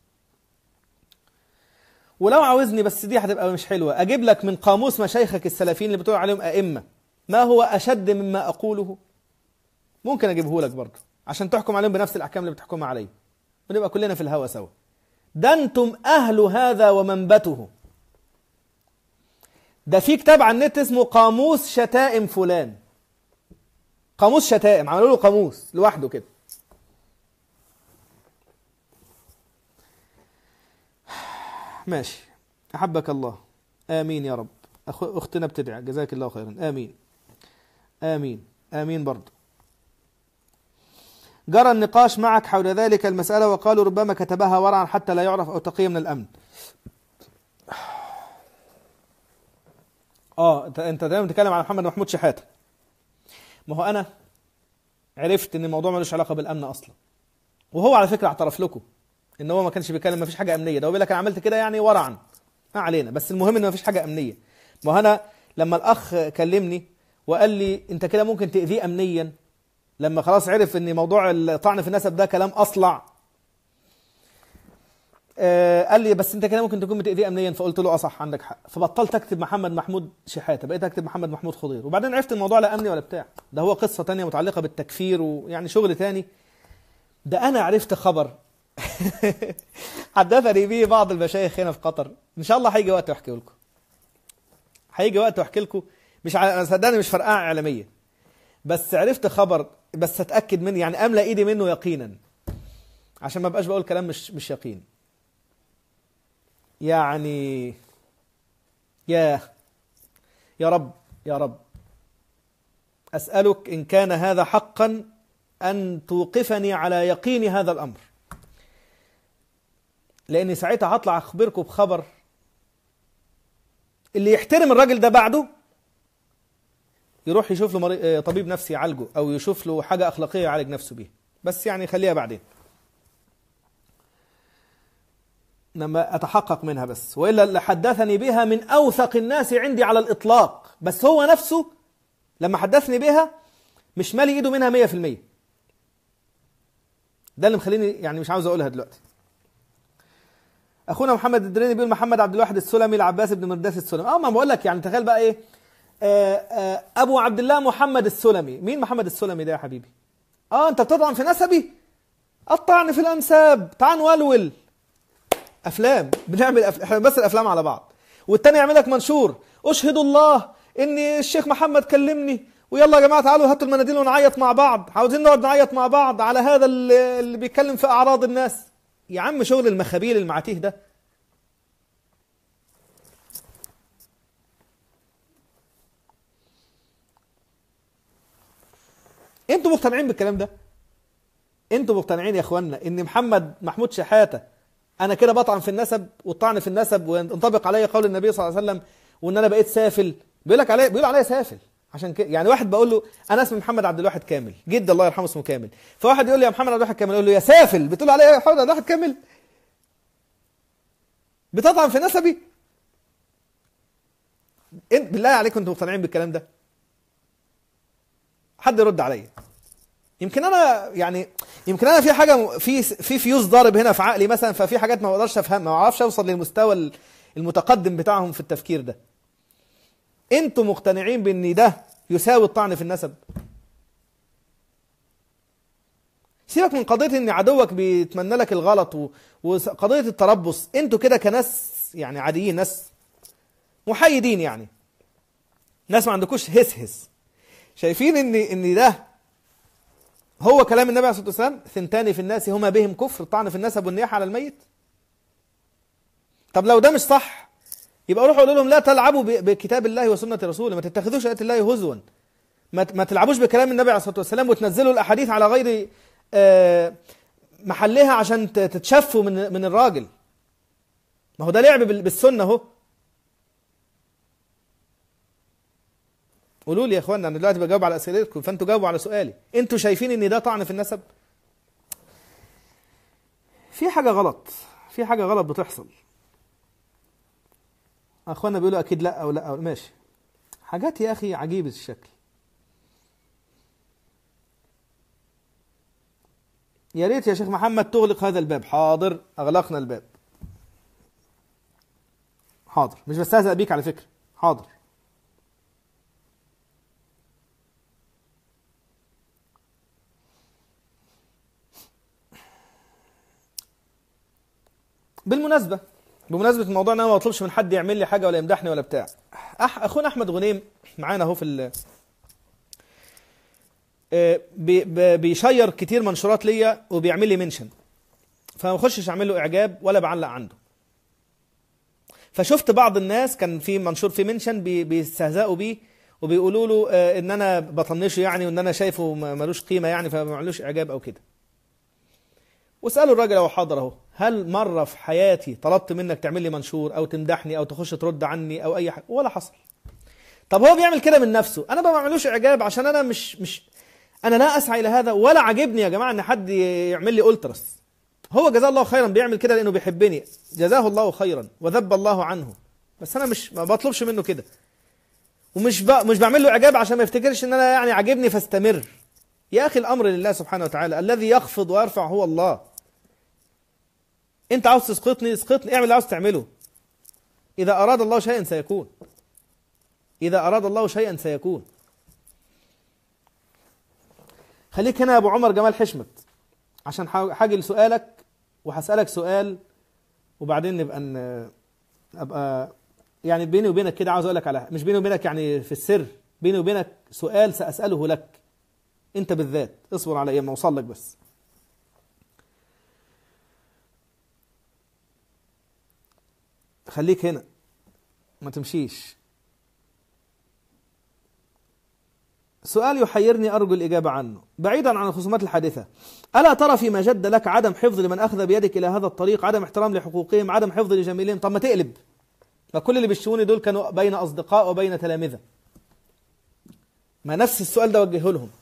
ولو عاوزني، بس دي هتبقى مش حلوه، اجيب لك من قاموس مشايخك السلفيين اللي بتقول عليهم ائمه ما هو اشد مما اقوله، ممكن اجيبه لك برضه عشان تحكم عليهم بنفس الاحكام اللي بتحكمها علي، ونبقى كلنا في الهوا سوا. ده انتم اهل هذا ومنبته. ده في كتاب على النت اسمه قاموس شتائم فلان، قاموس شتائم، عملوا له قاموس لوحده كده. ماشي، احبك الله، امين يا رب. أخو اختنا بتدعي، جزاك الله خيرا، امين امين امين. برضه جرى النقاش معك حول ذلك المسألة وقالوا ربما كتبها ورعا حتى لا يعرف أو تقي من الأمن. اه انت انت دايما بتتكلم على محمد محمود شحاتة. ما هو انا عرفت ان الموضوع ملوش علاقة بالأمن اصلا، وهو على فكرة اعترف لكم ان هو ما كانش بيتكلم، ما فيش حاجة أمنية، ده هو بيقول لك انا عملت كده يعني ورعا، ما علينا، بس المهم ان ما فيش حاجة أمنية. ما هو انا لما الأخ كلمني وقال لي انت كده ممكن تأذيه أمنيا، لما خلاص عرف ان موضوع الطعن في النسب ده كلام اصلع، آه قال لي بس انت كده ممكن تكون بتأذيه امنيا، فقلت له اه صح عندك حق، فبطلت اكتب محمد محمود شحاتة، بقيت اكتب محمد محمود خضير. وبعدين عرفت الموضوع لا امني ولا بتاع، ده هو قصة تانية متعلقة بالتكفير ويعني شغل تاني. ده انا عرفت خبر حدثني به بعض المشايخ هنا في قطر، ان شاء الله هيجي وقت واحكي لكم، هيجي وقت واحكي لكم، مش ع... صدقني مش فرقعة اعلامية، بس عرفت خبر، بس اتاكد منه يعني، املى ايدي منه يقينا عشان ما بقاش بقول كلام مش مش يقين. يعني يا يا رب يا رب اسالك ان كان هذا حقا ان توقفني على يقين هذا الامر، لاني ساعتها هطلع اخبركم بخبر اللي يحترم الراجل ده بعده يروح يشوف له مري... طبيب نفسي يعالجه، او يشوف له حاجه اخلاقيه يعالج نفسه بيها، بس يعني خليها بعدين لما اتحقق منها. بس والا اللي حدثني بها من اوثق الناس عندي على الاطلاق، بس هو نفسه لما حدثني بها مش مالي ايده منها مية في المية. ده اللي مخليني يعني مش عاوز اقولها دلوقتي. اخونا محمد الدريني بيقول محمد عبد الواحد السلمي العباس بن مرداس السلمي. اه ما بقول لك يعني، تخيل بقى ايه، آآ آآ ابو عبد الله محمد السلمي. مين محمد السلمي ده يا حبيبي؟ اه انت بتطعن في نسبي؟ الطعن في الانساب طعن ولول، افلام بنعمل أفلام. احنا بس الافلام على بعض، والتاني يعمل لك منشور اشهد الله ان الشيخ محمد كلمني، ويلا يا جماعه تعالوا هاتوا المناديل ونعيط مع بعض، عاوزين نقعد نعيط مع بعض على هذا اللي, اللي بيتكلم في اعراض الناس. يا عم شغل المخابيل المعاتيه ده. انتوا مقتنعين بالكلام ده؟ انتوا مقتنعين يا اخوانا ان محمد محمود شحاتة انا كده بطعن في النسب، والطعن في النسب وينطبق عليا قول النبي صلى الله عليه وسلم، وان انا بقيت سافل؟ بيقول لك عليا، بيقول عليا سافل عشان كده. يعني واحد بقول له انا اسمي محمد عبد الواحد كامل، جد الله يرحمه اسمه كامل، فواحد يقول لي يا محمد عبد الواحد كامل، اقول له يا سافل بتقول عليا يا محمد عبد الواحد كامل؟ بتطعن في نسبي؟ انت بالله عليكم انتوا مقتنعين بالكلام ده؟ حد يرد عليا. يمكن انا يعني يمكن انا في حاجه في في فيوز ضارب هنا في عقلي مثلا، ففي حاجات ما بقدرش افهم، ما اعرفش اوصل للمستوى المتقدم بتاعهم في التفكير ده. انتوا مقتنعين بان ده يساوي الطعن في النسب؟ سيبك من قضيه ان عدوك بيتمنى لك الغلط وقضيه التربص، انتوا كده كناس يعني عاديين، ناس محايدين، يعني ناس ما عندكوش هس هس، شايفين ان ان ده هو كلام النبي عليه الصلاه والسلام، ثنتان في الناس هما بهم كفر، الطعن في النسب والنياحه على الميت. طب لو ده مش صح يبقى روحوا قولوا لهم لا تلعبوا بكتاب الله وسنة رسوله، ما تتخذوش آيات الله هزوا، ما ما تلعبوش بكلام النبي عليه الصلاة والسلام وتنزلوا الأحاديث على غير محلها عشان تتشفوا من من الراجل. ما هو ده لعب بالسنة اهو. قولوا لي يا اخوانا، انا دلوقتي بجاوب على اسئلتكم فانتوا جاوبوا على سؤالي. انتوا شايفين ان ده طعن في النسب؟ في حاجة غلط، في حاجة غلط بتحصل. اخوانا بيقولوا اكيد لا او لا أو ماشي. حاجات يا اخي عجيبة الشكل. يا ريت يا شيخ محمد تغلق هذا الباب. حاضر، اغلقنا الباب. حاضر، مش بستهزأ بيك على فكرة. حاضر. بالمناسبة بمناسبة الموضوع، انا ما بطلبش من حد يعمل لي حاجة ولا يمدحني ولا بتاع. أح اخونا احمد غنيم معانا اهو في ال بي بيشير كتير منشورات ليا وبيعمل لي منشن، فما بخشش اعمل له اعجاب ولا بعلق عنده. فشفت بعض الناس كان في منشور في منشن بي بيستهزئوا بيه وبيقولوا له آه ان انا بطنشه يعني، وان انا شايفه ملوش قيمه يعني فما بعملوش اعجاب او كده. واسالوا الراجل لو حاضر اهو، هل مره في حياتي طلبت منك تعمل لي منشور او تمدحني او تخش ترد عني او اي حاجه؟ ولا حصل. طب هو بيعمل كده من نفسه، انا ما بعملوش اعجاب عشان انا مش مش انا لا اسعى الى هذا، ولا عاجبني يا جماعه ان حد يعمل لي التراس. هو جزاه الله خيرا بيعمل كده لانه بيحبني، جزاه الله خيرا وذب الله عنه، بس انا مش ما بطلبش منه كده، ومش ب... مش بعمل له اعجاب عشان ما يفتكرش ان انا يعني عاجبني فاستمر. يا اخي الامر لله سبحانه وتعالى، الذي يخفض ويرفع هو الله. انت عاوز تسقطني اسقطني، اعمل اللي عاوز تعمله. اذا اراد الله شيئا سيكون، اذا اراد الله شيئا سيكون. خليك هنا يا ابو عمر جمال حشمت عشان حاجه لسؤالك، وهسألك سؤال وبعدين نبقى ن... ابقى يعني بيني وبينك كده عاوز اقول لك على، مش بيني وبينك يعني في السر، بيني وبينك سؤال سأسأله لك انت بالذات. اصبر على ايه ما اوصل لك بس. خليك هنا ما تمشيش. سؤال يحيرني أرجو الإجابة عنه بعيدا عن الخصومات الحادثة. ألا ترى فيما جد لك عدم حفظ لمن أخذ بيدك إلى هذا الطريق، عدم احترام لحقوقهم، عدم حفظ لجميلهم؟ طب ما تقلب، ما كل اللي بيشتوني دول كانوا بين أصدقاء وبين تلامذة، ما نفس السؤال ده وجهه لهم.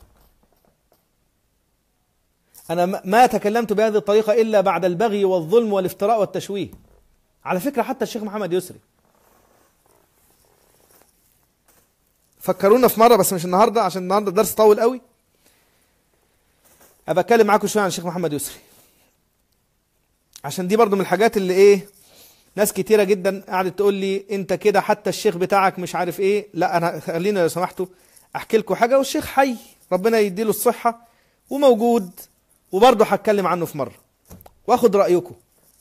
أنا ما تكلمت بهذه الطريقة إلا بعد البغي والظلم والافتراء والتشويه. على فكرة حتى الشيخ محمد يسري فكرونا في مرة، بس مش النهاردة عشان النهاردة الدرس طول قوي. أبقى أتكلم معاكم شوية عن الشيخ محمد يسري، عشان دي برضو من الحاجات اللي إيه، ناس كتيرة جدا قعدت تقول لي أنت كده حتى الشيخ بتاعك مش عارف إيه. لا أنا خلينا لو سمحتوا أحكي لكم حاجة، والشيخ حي ربنا يديله الصحة وموجود، وبرضو هتكلم عنه في مرة وآخد رأيكم.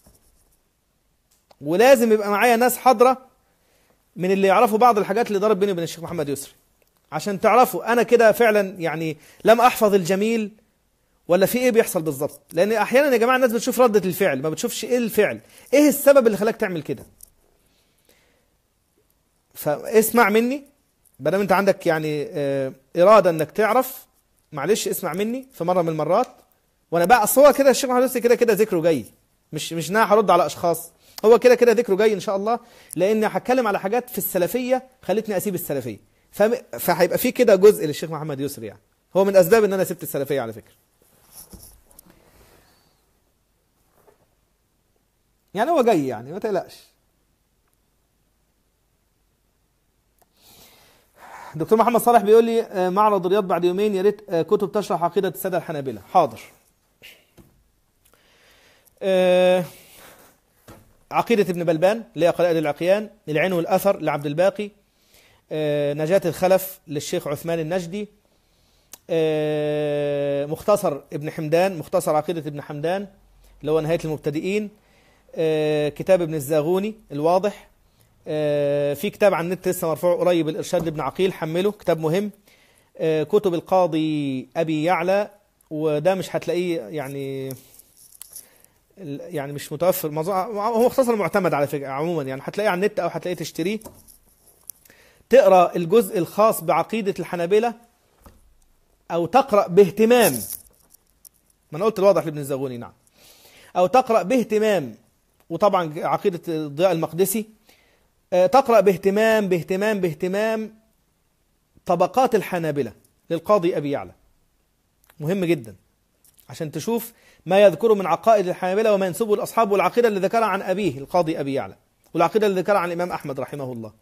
ولازم يبقى معايا ناس حاضرة من اللي يعرفوا بعض الحاجات اللي ضرب بيني وبين الشيخ محمد يسري، عشان تعرفوا انا كده فعلا يعني لم احفظ الجميل ولا في ايه بيحصل بالظبط. لان احيانا يا جماعه الناس بتشوف ردة الفعل، ما بتشوفش ايه الفعل، ايه السبب اللي خلاك تعمل كده. فاسمع مني ما دام انت عندك يعني اه اراده انك تعرف، معلش اسمع مني في مره من المرات. وانا بقى اصل هو كده الشيخ محمد يسري كده كده ذكره جاي، مش مش انا هرد على اشخاص، هو كده كده ذكره جاي ان شاء الله، لان هتكلم على حاجات في السلفيه خلتني اسيب السلفيه. فهيبقى في كده جزء للشيخ محمد يسري، يعني هو من اسباب ان انا سبت السلفيه على فكره. يعني هو جاي يعني ما تقلقش. دكتور محمد صالح بيقول لي معرض الرياض بعد يومين، يا ريت كتب تشرح عقيده الساده الحنابلة. حاضر. أه عقيدة ابن بلبان اللي هي قلائد العقيان، العين والأثر لعبد الباقي، آه، نجاة الخلف للشيخ عثمان النجدي، آه، مختصر ابن حمدان، مختصر عقيدة ابن حمدان اللي هو نهاية المبتدئين، آه، كتاب ابن الزاغوني الواضح، آه، في كتاب عن النت لسه مرفوع قريب الإرشاد لابن عقيل، حمله كتاب مهم، آه، كتب القاضي أبي يعلى، وده مش هتلاقيه يعني يعني مش متوفر موضوع، هو مختصر معتمد على فكرة عموما، يعني هتلاقيه على النت أو هتلاقيه تشتريه، تقرأ الجزء الخاص بعقيدة الحنابلة أو تقرأ باهتمام، ما أنا قلت الواضح لابن الزغوني نعم، أو تقرأ باهتمام، وطبعا عقيدة الضياء المقدسي، تقرأ باهتمام باهتمام باهتمام طبقات الحنابلة للقاضي أبي يعلى، مهم جدا عشان تشوف ما يذكره من عقائد الحنابلة وما ينسبه الأصحاب، والعقيدة اللي ذكرها عن أبيه القاضي أبي يعلى، والعقيدة اللي ذكرها عن الإمام أحمد رحمه الله.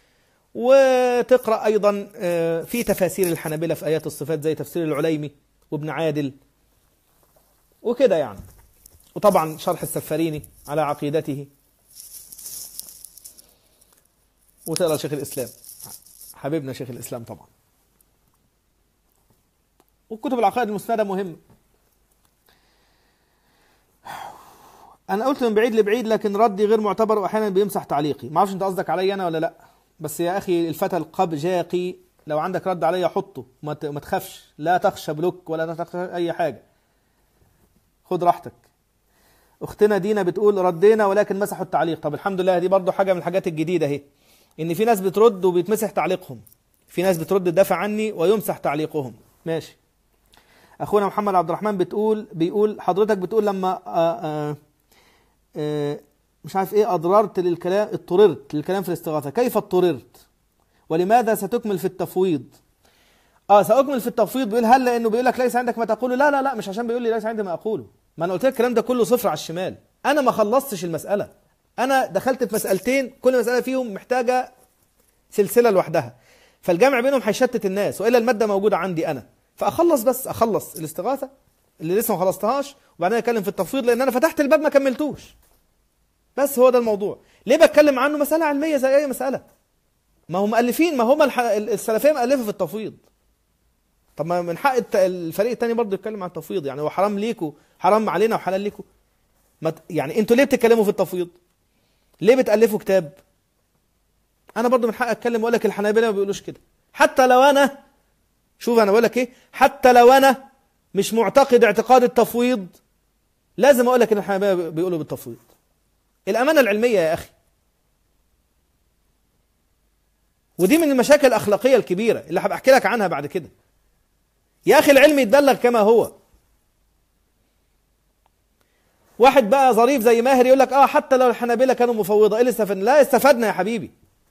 وتقرأ أيضا في تفاسير الحنابلة في آيات الصفات زي تفسير العليمي وابن عادل وكده يعني، وطبعا شرح السفاريني على عقيدته، وتقرأ شيخ الإسلام حبيبنا شيخ الإسلام طبعا، وكتب العقائد المسندة مهمة. أنا قلت من بعيد لبعيد لكن ردي غير معتبر وأحيانا بيمسح تعليقي، ما اعرفش أنت قصدك علي أنا ولا لأ، بس يا أخي الفتى القبجاقي لو عندك رد علي حطه، ما تخافش، لا تخشى بلوك ولا تخشى أي حاجة، خد راحتك. أختنا دينا بتقول ردينا ولكن مسحوا التعليق. طب الحمد لله، دي برضو حاجة من الحاجات الجديدة اهي، إن في ناس بترد وبيتمسح تعليقهم، في ناس بترد تدافع عني ويمسح تعليقهم، ماشي. أخونا محمد عبد الرحمن بتقول بيقول حضرتك بتقول لما آآ آآ آآ مش عارف ايه اضررت للكلام، اضطررت للكلام في الاستغاثة، كيف اضطررت ولماذا ستكمل في التفويض؟ اه سأكمل في التفويض، بيقول هل لانه بيقول لك ليس عندك ما تقوله؟ لا لا لا، مش عشان بيقول لي ليس عندي ما اقوله، ما انا قلت لك الكلام ده كله صفر على الشمال، انا ما خلصتش المسألة، انا دخلت في مسألتين كل مسألة فيهم محتاجة سلسلة لوحدها، فالجمع بينهم هيشتت الناس، والا المادة موجودة عندي انا، فاخلص بس اخلص الاستغاثة اللي لسه ما خلصتهاش وبعدين اتكلم في التفويض، لان انا فتحت الباب ما كملتوش، بس هو ده الموضوع. ليه بتكلم عنه؟ مسألة علمية زي اي مسألة، ما هم مؤلفين، ما هم السلفية مؤلفة في التفويض، طب ما من حق الفريق الثاني برضه يتكلم عن التفويض، يعني هو حرام ليكوا، حرام علينا وحلال ليكوا، ما يعني انتوا ليه بتتكلموا في التفويض؟ ليه بتألفوا كتاب؟ انا برضه من حق اتكلم واقول لك الحنابلة ما بيقولوش كده، حتى لو انا، شوف انا بقول لك ايه، حتى لو انا مش معتقد اعتقاد التفويض لازم اقول لك ان الحنابلة بيقولوا بالتفويض، الامانة العلمية يا اخي، ودي من المشاكل الاخلاقية الكبيرة اللي هبقى احكي لك عنها بعد كده. يا اخي العلم يتبلغ كما هو. واحد بقى ظريف زي ماهر يقول لك اه حتى لو الحنابلة كانوا مفوضة ايه اللي استفدنا؟ لا استفدنا يا حبيبي،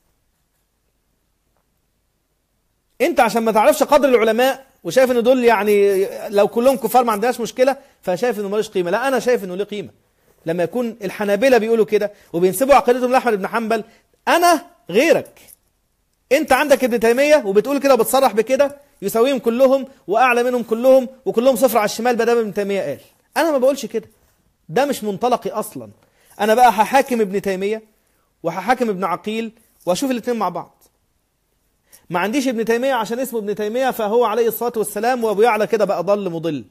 انت عشان ما تعرفش قدر العلماء وشايف ان دول يعني لو كلهم كفار ما عندناش مشكلة، فشايف انه مالوش قيمة. لا انا شايف انه له قيمة، لما يكون الحنابلة بيقولوا كده وبينسبوا عقيدتهم لأحمد بن حنبل، انا غيرك، انت عندك ابن تيمية وبتقول كده وبتصرح بكده يساويهم كلهم واعلى منهم كلهم وكلهم صفر على الشمال بدل ابن تيمية قال، انا ما بقولش كده، ده مش منطلقي اصلا. انا بقى هحاكم ابن تيمية وهحاكم ابن عقيل واشوف الاثنين مع بعض، ما عنديش ابن تيمية عشان اسمه ابن تيمية فهو عليه الصلاة والسلام وابو يعلى كده بقى ضل مضل،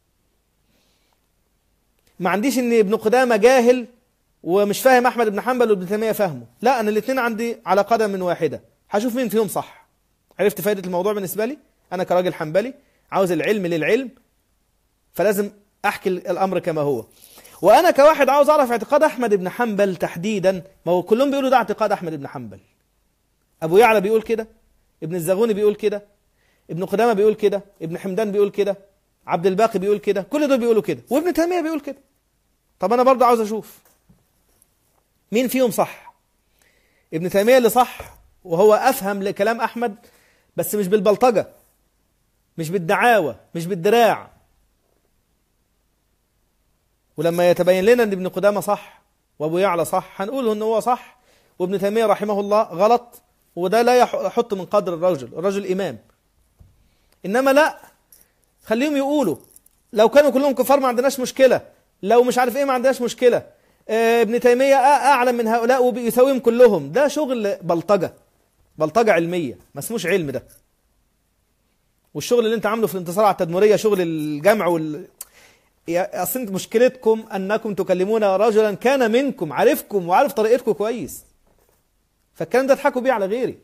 ما عنديش ان ابن قدامة جاهل ومش فاهم احمد بن حنبل وابن تيمية فاهمه، لا انا الاثنين عندي على قدم من واحدة، هشوف مين فيهم صح. عرفت فائدة الموضوع بالنسبة لي؟ انا كراجل حنبلي عاوز العلم للعلم، فلازم احكي الامر كما هو. وانا كواحد عاوز اعرف اعتقاد احمد بن حنبل تحديدا، ما هو كلهم بيقولوا ده اعتقاد احمد بن حنبل، ابو يعلى بيقول كده، ابن الزغوني بيقول كده، ابن قدامة بيقول كده، ابن حمدان بيقول كده، عبد الباقي بيقول كده، كل دول بيقولوا كده، وابن تيمية بيقول كده. طب انا برضه عاوز اشوف مين فيهم صح. ابن تيمية اللي صح وهو افهم لكلام احمد، بس مش بالبلطجة، مش بالدعاوى، مش بالدراع. ولما يتبين لنا ان ابن قدامة صح وابو يعلى صح هنقول ان هو صح وابن تيمية رحمه الله غلط، وده لا يحط من قدر الرجل، الرجل امام. انما لا، خليهم يقولوا لو كانوا كلهم كفار ما عندناش مشكلة، لو مش عارف ايه ما عندناش مشكلة، اه ابن تيمية اعلم من هؤلاء وبيساويهم كلهم، ده شغل بلطجة، بلطجة علمية، ما اسموش علم ده. والشغل اللي انت عامله في الانتصار على التدمرية شغل الجمع وال يا اصل انت مشكلتكم انكم تكلمون رجلا كان منكم، عارفكم وعارف طريقتكم كويس، فالكلام ده اضحكوا بيه على غيري.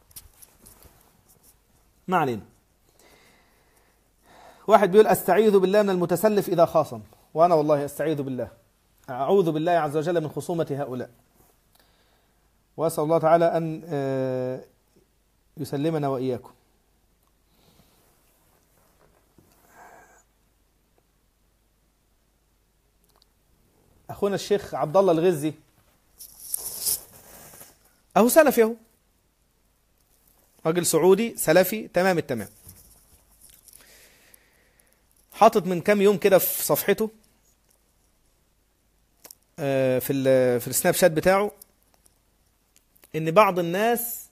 ما علينا. واحد بيقول استعيذ بالله من المتسلف اذا خاصم، وانا والله استعيذ بالله أعوذ بالله عز وجل من خصومة هؤلاء، وأسأل الله تعالى أن يسلمنا وإياكم. أخونا الشيخ عبد الله الغزي أهو سلفي، أهو راجل سعودي سلفي تمام التمام، حاطط من كام يوم كده في صفحته في في السناب شات بتاعه ان بعض الناس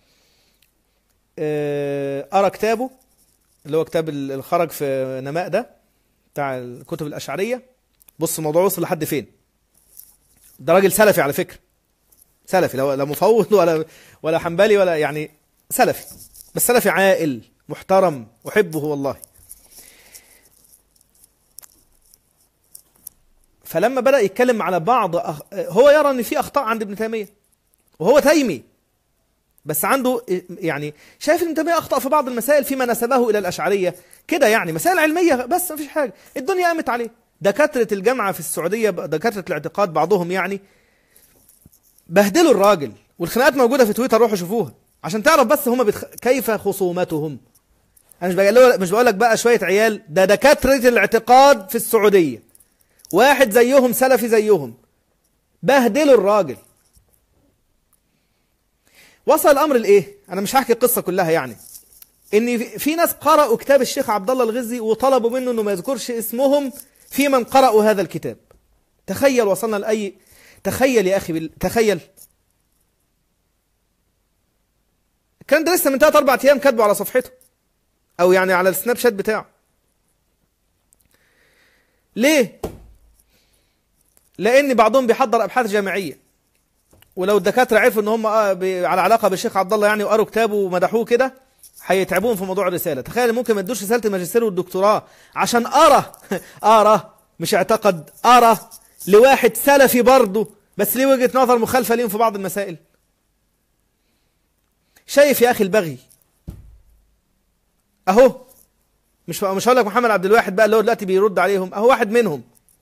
قرأ كتابه اللي هو كتاب الخرج في نماء ده بتاع الكتب الأشعرية. بص الموضوع وصل لحد فين. ده راجل سلفي على فكرة، سلفي، لا مفوض ولا ولا حنبلي ولا يعني سلفي، بس سلفي عاقل محترم أحبه والله. فلما بدأ يتكلم على بعض أخ... هو يرى ان في اخطاء عند ابن تيمية، وهو تيمي بس عنده يعني شايف ان ابن تيمية اخطأ في بعض المسائل فيما نسبه الى الاشعرية كده، يعني مسائل علمية بس ما فيش حاجة، الدنيا قامت عليه. دكاترة الجامعة في السعودية، دكاترة الاعتقاد بعضهم يعني بهدلوا الراجل، والخناقات موجودة في تويتر، روحوا شوفوها عشان تعرف بس هم بتخ... كيف خصومتهم. انا مش بقول مش بقول لك بقى شوية عيال، ده دكاترة الاعتقاد في السعودية، واحد زيهم سلفي زيهم، بهدلوا الراجل. وصل الامر لايه؟ انا مش هحكي القصه كلها، يعني ان في ناس قرأوا كتاب الشيخ عبد الله الغزي وطلبوا منه انه ما يذكرش اسمهم في من قرأوا هذا الكتاب. تخيل وصلنا لاي، تخيل يا اخي بال... تخيل كان ده لسه من ثلاث اربع ايام كاتبه على صفحته او يعني على السناب شات بتاعه. ليه؟ لان بعضهم بيحضر ابحاث جامعيه، ولو الدكاتره عرفوا ان هم على علاقه بالشيخ عبد الله يعني وقروا كتابه ومدحوه كده هيتعبوهم في موضوع الرساله. تخيل ممكن ما يدوش رساله الماجستير والدكتوراه عشان ارى ارى مش اعتقد، ارى لواحد سلفي برضه بس ليه وجهه نظر مخالفه ليهم في بعض المسائل. شايف يا اخي البغي اهو، مش مش هقول لك محمد عبد الواحد بقى اللي هو دلوقتي بيرد عليهم، اهو واحد منهم.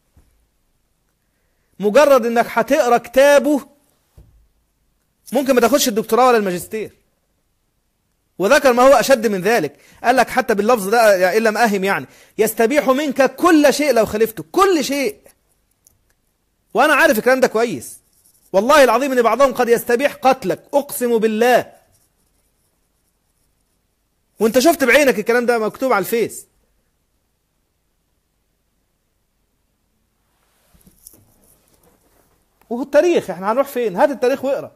مجرد انك هتقرا كتابه ممكن ما تاخدش الدكتوراه ولا الماجستير. وذكر ما هو اشد من ذلك، قال لك حتى باللفظ ده الا مأهم يعني يستبيح منك كل شيء لو خالفته، كل شيء. وانا عارف الكلام ده كويس والله العظيم، ان بعضهم قد يستبيح قتلك، اقسم بالله. وانت شفت بعينك الكلام ده مكتوب على الفيس. وهو التاريخ، احنا هنروح فين؟ هات التاريخ واقرا.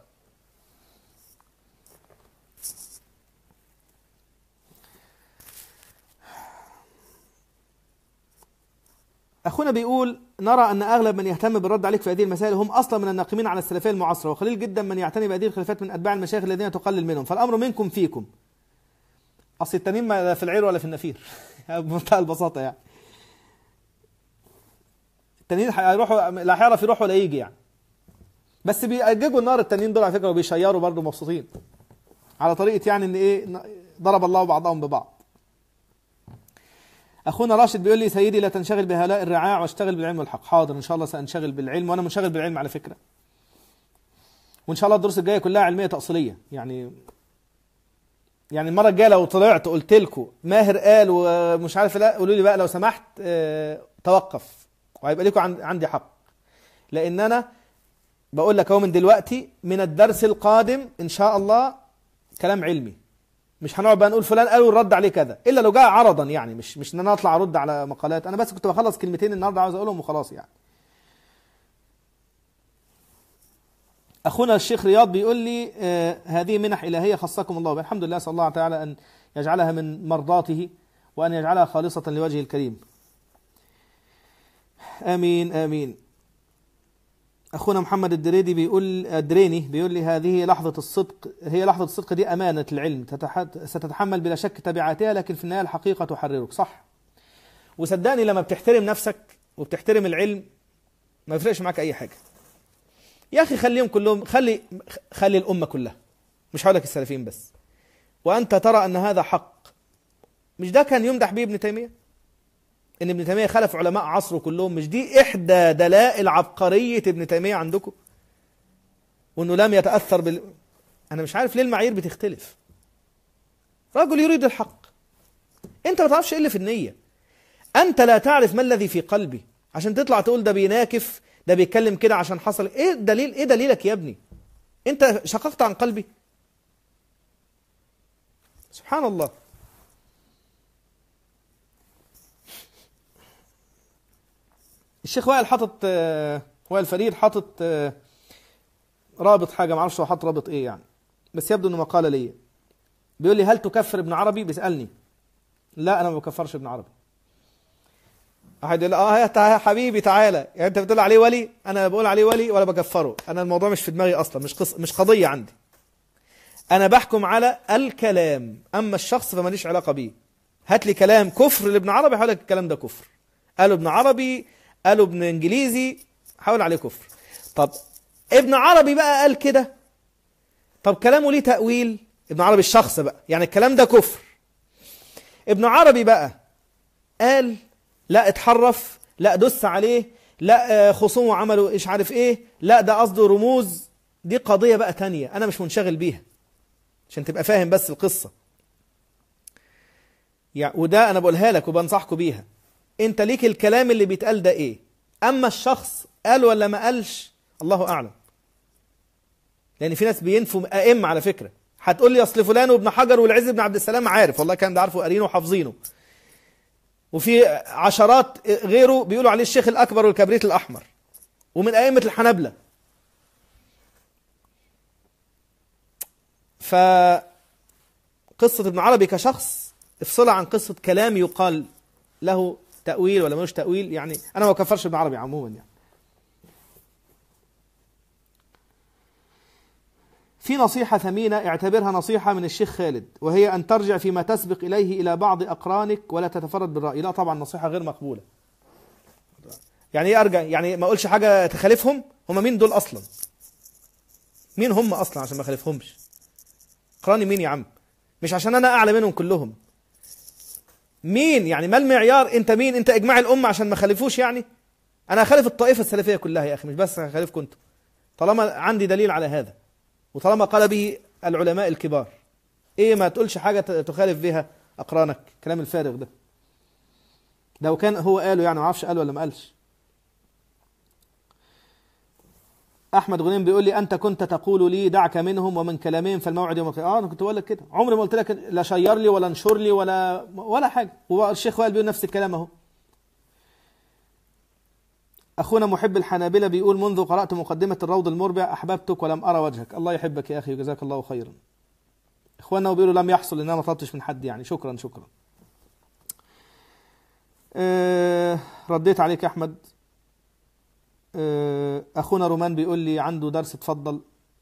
اخونا بيقول نرى ان اغلب من يهتم بالرد عليك في هذه المسائل هم اصلا من الناقمين على السلفيه المعاصره، وقليل جدا من يعتني بهذه الخلافات من اتباع المشايخ الذين تقلل منهم، فالامر منكم فيكم. اصل التانيين لا في العير ولا في النفير بمنتهى البساطه يعني. التانيين هيروحوا لا هيعرف يروح ولا يجي يعني، بس بيأججوا النار التانيين دول على فكره، وبيشيروا برضه مبسوطين على طريقه يعني ان ايه ضرب الله بعضهم ببعض. اخونا راشد بيقول لي سيدي لا تنشغل بهؤلاء الرعاع واشتغل بالعلم والحق. حاضر ان شاء الله سانشغل بالعلم، وانا منشغل بالعلم على فكره، وان شاء الله الدروس الجايه كلها علميه تأصيليه. يعني يعني المره الجايه لو طلعت قلت لكم ماهر قال ومش عارف لا، قولوا لي بقى لو سمحت اه توقف، وهيبقى لكم عندي حق. لان انا بقول لك اهو من دلوقتي من الدرس القادم ان شاء الله كلام علمي، مش هنقعد بقى نقول فلان قال والرد عليه كذا، الا لو جاء عرضا يعني، مش مش ان انا اطلع ارد على مقالات. انا بس كنت بخلص كلمتين النهارده عاوز اقولهم وخلاص يعني. اخونا الشيخ رياض بيقول لي آه هذه منح الهيه خصكم الله بها. الحمد لله، اسال الله تعالى ان يجعلها من مرضاته وان يجعلها خالصه لوجهه الكريم. امين امين. اخونا محمد الدريدي بيقول الدريني بيقول لي هذه لحظه الصدق، هي لحظه الصدق دي امانه العلم تتحت... ستتحمل بلا شك تبعاتها، لكن في النهايه الحقيقه تحررك. صح، وصدقني لما بتحترم نفسك وبتحترم العلم ما يفرقش معاك اي حاجه يا اخي. خليهم كلهم، خلي خلي الامه كلها، مش هقول لك السلفيين بس، وانت ترى ان هذا حق. مش ده كان يمدح به ابن تيميه؟ ان ابن تيمية خلف علماء عصره كلهم؟ مش دي احدى دلائل عبقرية ابن تيمية عندكم؟ وانه لم يتأثر بال... انا مش عارف ليه المعايير بتختلف. رجل يريد الحق، انت ما تعرفش ايه اللي في النية، انت لا تعرف ما الذي في قلبي عشان تطلع تقول ده بيناكف، ده بيتكلم كده عشان حصل. ايه دليل؟ ايه دليلك يا ابني؟ انت شققت عن قلبي؟ سبحان الله. الشيخ وائل حاطط، وائل فريد حاطط رابط حاجه، ما اعرفش هو حاطط رابط ايه يعني، بس يبدو انه مقاله ليا. بيقول لي هل تكفر ابن عربي؟ بيسالني. لا انا ما بكفرش ابن عربي. واحد يقول اه يا حبيبي تعالى، يعني انت بتقول عليه ولي؟ انا بقول عليه ولي ولا بكفره؟ انا الموضوع مش في دماغي اصلا، مش قص... مش قضيه عندي. انا بحكم على الكلام، اما الشخص فماليش علاقه بيه. هات لي كلام كفر لابن عربي هقول لك الكلام ده كفر، قالوا ابن عربي، قالوا ابن انجليزي، حاول عليه كفر. طب ابن عربي بقى قال كده، طب كلامه ليه تأويل؟ ابن عربي الشخص بقى، يعني الكلام ده كفر. ابن عربي بقى قال لا اتحرف، لا دس عليه، لا خصومه عملوا ايش عارف ايه، لا ده قصده رموز، دي قضية بقى تانية انا مش منشغل بيها، عشان تبقى فاهم بس القصة يعني. وده انا بقولها لك وبنصحكم بيها. انت ليك الكلام اللي بيتقال ده ايه، اما الشخص قال ولا ما قالش الله اعلم. لان في ناس بينفوا ائمه على فكره. هتقول لي اصل فلان وابن حجر والعز بن عبد السلام، عارف والله كان ده عارفه وقارينه وحافظينه، وفي عشرات غيره بيقولوا عليه الشيخ الاكبر والكبريت الاحمر، ومن ائمه الحنابلة. فقصه ابن عربي كشخص افصلها عن قصه كلام يقال له تأويل ولا ملوش تأويل. يعني أنا ما بكفرش ابن عربي عموما يعني. في نصيحة ثمينة اعتبرها نصيحة من الشيخ خالد، وهي أن ترجع فيما تسبق إليه إلى بعض أقرانك ولا تتفرد بالرأي. لا طبعا نصيحة غير مقبولة. يعني إيه أرجع؟ يعني ما أقولش حاجة تخالفهم؟ هم مين دول أصلا؟ مين هم أصلا عشان ما خالفهمش؟ أقراني مين يا عم؟ مش عشان أنا أعلى منهم كلهم. مين يعني؟ ما المعيار؟ انت مين؟ انت اجماع الامه عشان ما خالفوش يعني؟ انا هخالف الطائفه السلفيه كلها يا اخي، مش بس هخالفكم انتم، طالما عندي دليل على هذا وطالما قال به العلماء الكبار. ايه ما تقولش حاجه تخالف بها اقرانك؟ كلام الفارغ ده لو كان هو قاله يعني، ما اعرفش قال ولا ما قالش. احمد غنيم بيقول لي انت كنت تقول لي دعك منهم ومن كلامهم فالموعد يوم القيامه. اه انا كنت بقول لك كده، عمري ما قلت لك لا شير لي ولا انشر لي ولا ولا حاجه. هو الشيخ وائل بيقول نفس الكلام اهو. اخونا محب الحنابلة بيقول منذ قرات مقدمه الروض المربع احببتك ولم ارى وجهك. الله يحبك يا اخي وجزاك الله خيرا. اخواننا بيقولوا لم يحصل، ان انا ما طلبتش من حد يعني. شكرا شكرا. أه رديت عليك يا احمد. أخونا رومان بيقول لي عنده درس، اتفضل.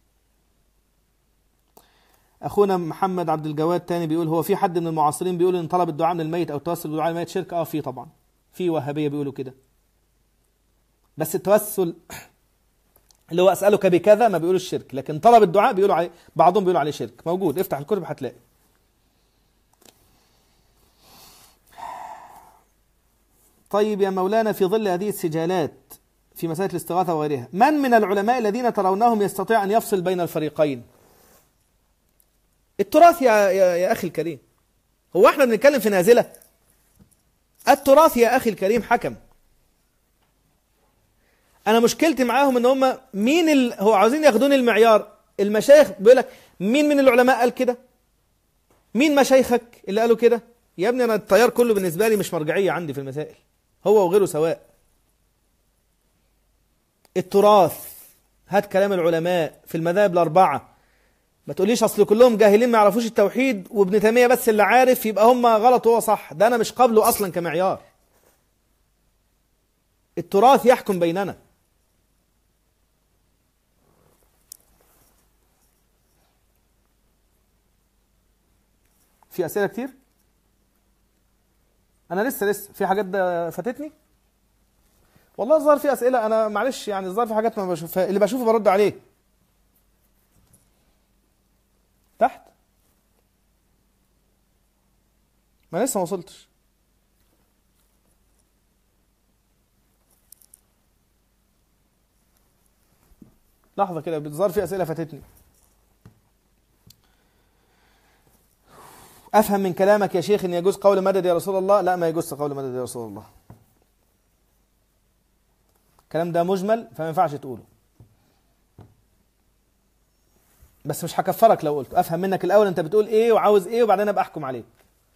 أخونا محمد عبد الجواد تاني بيقول هو في حد من المعاصرين بيقول إن طلب الدعاء من الميت أو التوسل بدعاء الميت شرك؟ آه في طبعا، في وهابية بيقولوا كده، بس التوسل اللي هو أسألك بكذا ما بيقولوا الشرك، لكن طلب الدعاء بيقولوا عليه، بعضهم بيقولوا عليه شرك. موجود، افتح الكتب هتلاقي. طيب يا مولانا، في ظل هذه السجالات في مسائل الاستغاثة وغيرها، من من العلماء الذين ترونهم يستطيع أن يفصل بين الفريقين؟ التراث يا, يا, يا أخي الكريم. هو احنا بنتكلم في نازلة؟ التراث يا أخي الكريم حكم. أنا مشكلتي معاهم إن هم مين ال... هو عاوزين ياخدون المعيار. المشايخ بيقول لك مين من العلماء قال كده؟ مين مشايخك اللي قالوا كده؟ يا ابني أنا التيار كله بالنسبة لي مش مرجعية عندي في المسائل، هو وغيره سواء. التراث، هات كلام العلماء في المذاهب الأربعة. ما تقوليش أصل كلهم جاهلين ما يعرفوش التوحيد وابن تيمية بس اللي عارف يبقى هم غلط وهو صح. ده أنا مش قابله أصلا كمعيار. التراث يحكم بيننا. في أسئلة كتير؟ أنا لسه لسه في حاجات فاتتني والله. الظاهر في أسئلة، أنا معلش يعني الظاهر في حاجات ما بشوفها، اللي بشوفه برد عليه. تحت ما لسه ما وصلتش. لحظة كده، بتظهر في أسئلة فاتتني. أفهم من كلامك يا شيخ أن يجوز قول مدد يا رسول الله؟ لا، ما يجوز قول مدد يا رسول الله. الكلام ده مجمل فما ينفعش تقوله، بس مش هكفرك لو قلت. أفهم منك الأول أنت بتقول إيه وعاوز إيه وبعدين أبقى أحكم عليك.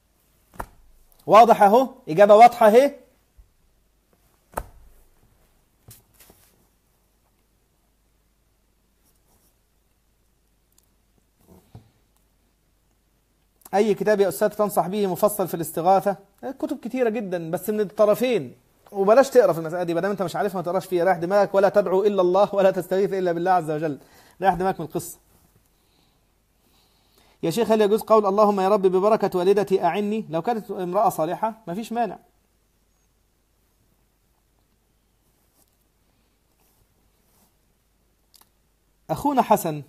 واضح أهو، إجابة واضحة أهي. أي كتاب يا أستاذ تنصح به مفصل في الاستغاثة؟ كتب كتيرة جدا بس من الطرفين، وبلاش تقرا في المسألة دي، ما دام أنت مش عارفها ما تقراش فيها. ريح دماغك، ولا تدعو إلا الله ولا تستغيث إلا بالله عز وجل. ريح دماغك من القصة. يا شيخ هل يجوز قول اللهم يا رب ببركة والدتي أعني؟ لو كانت امرأة صالحة ما فيش مانع. أخونا حسن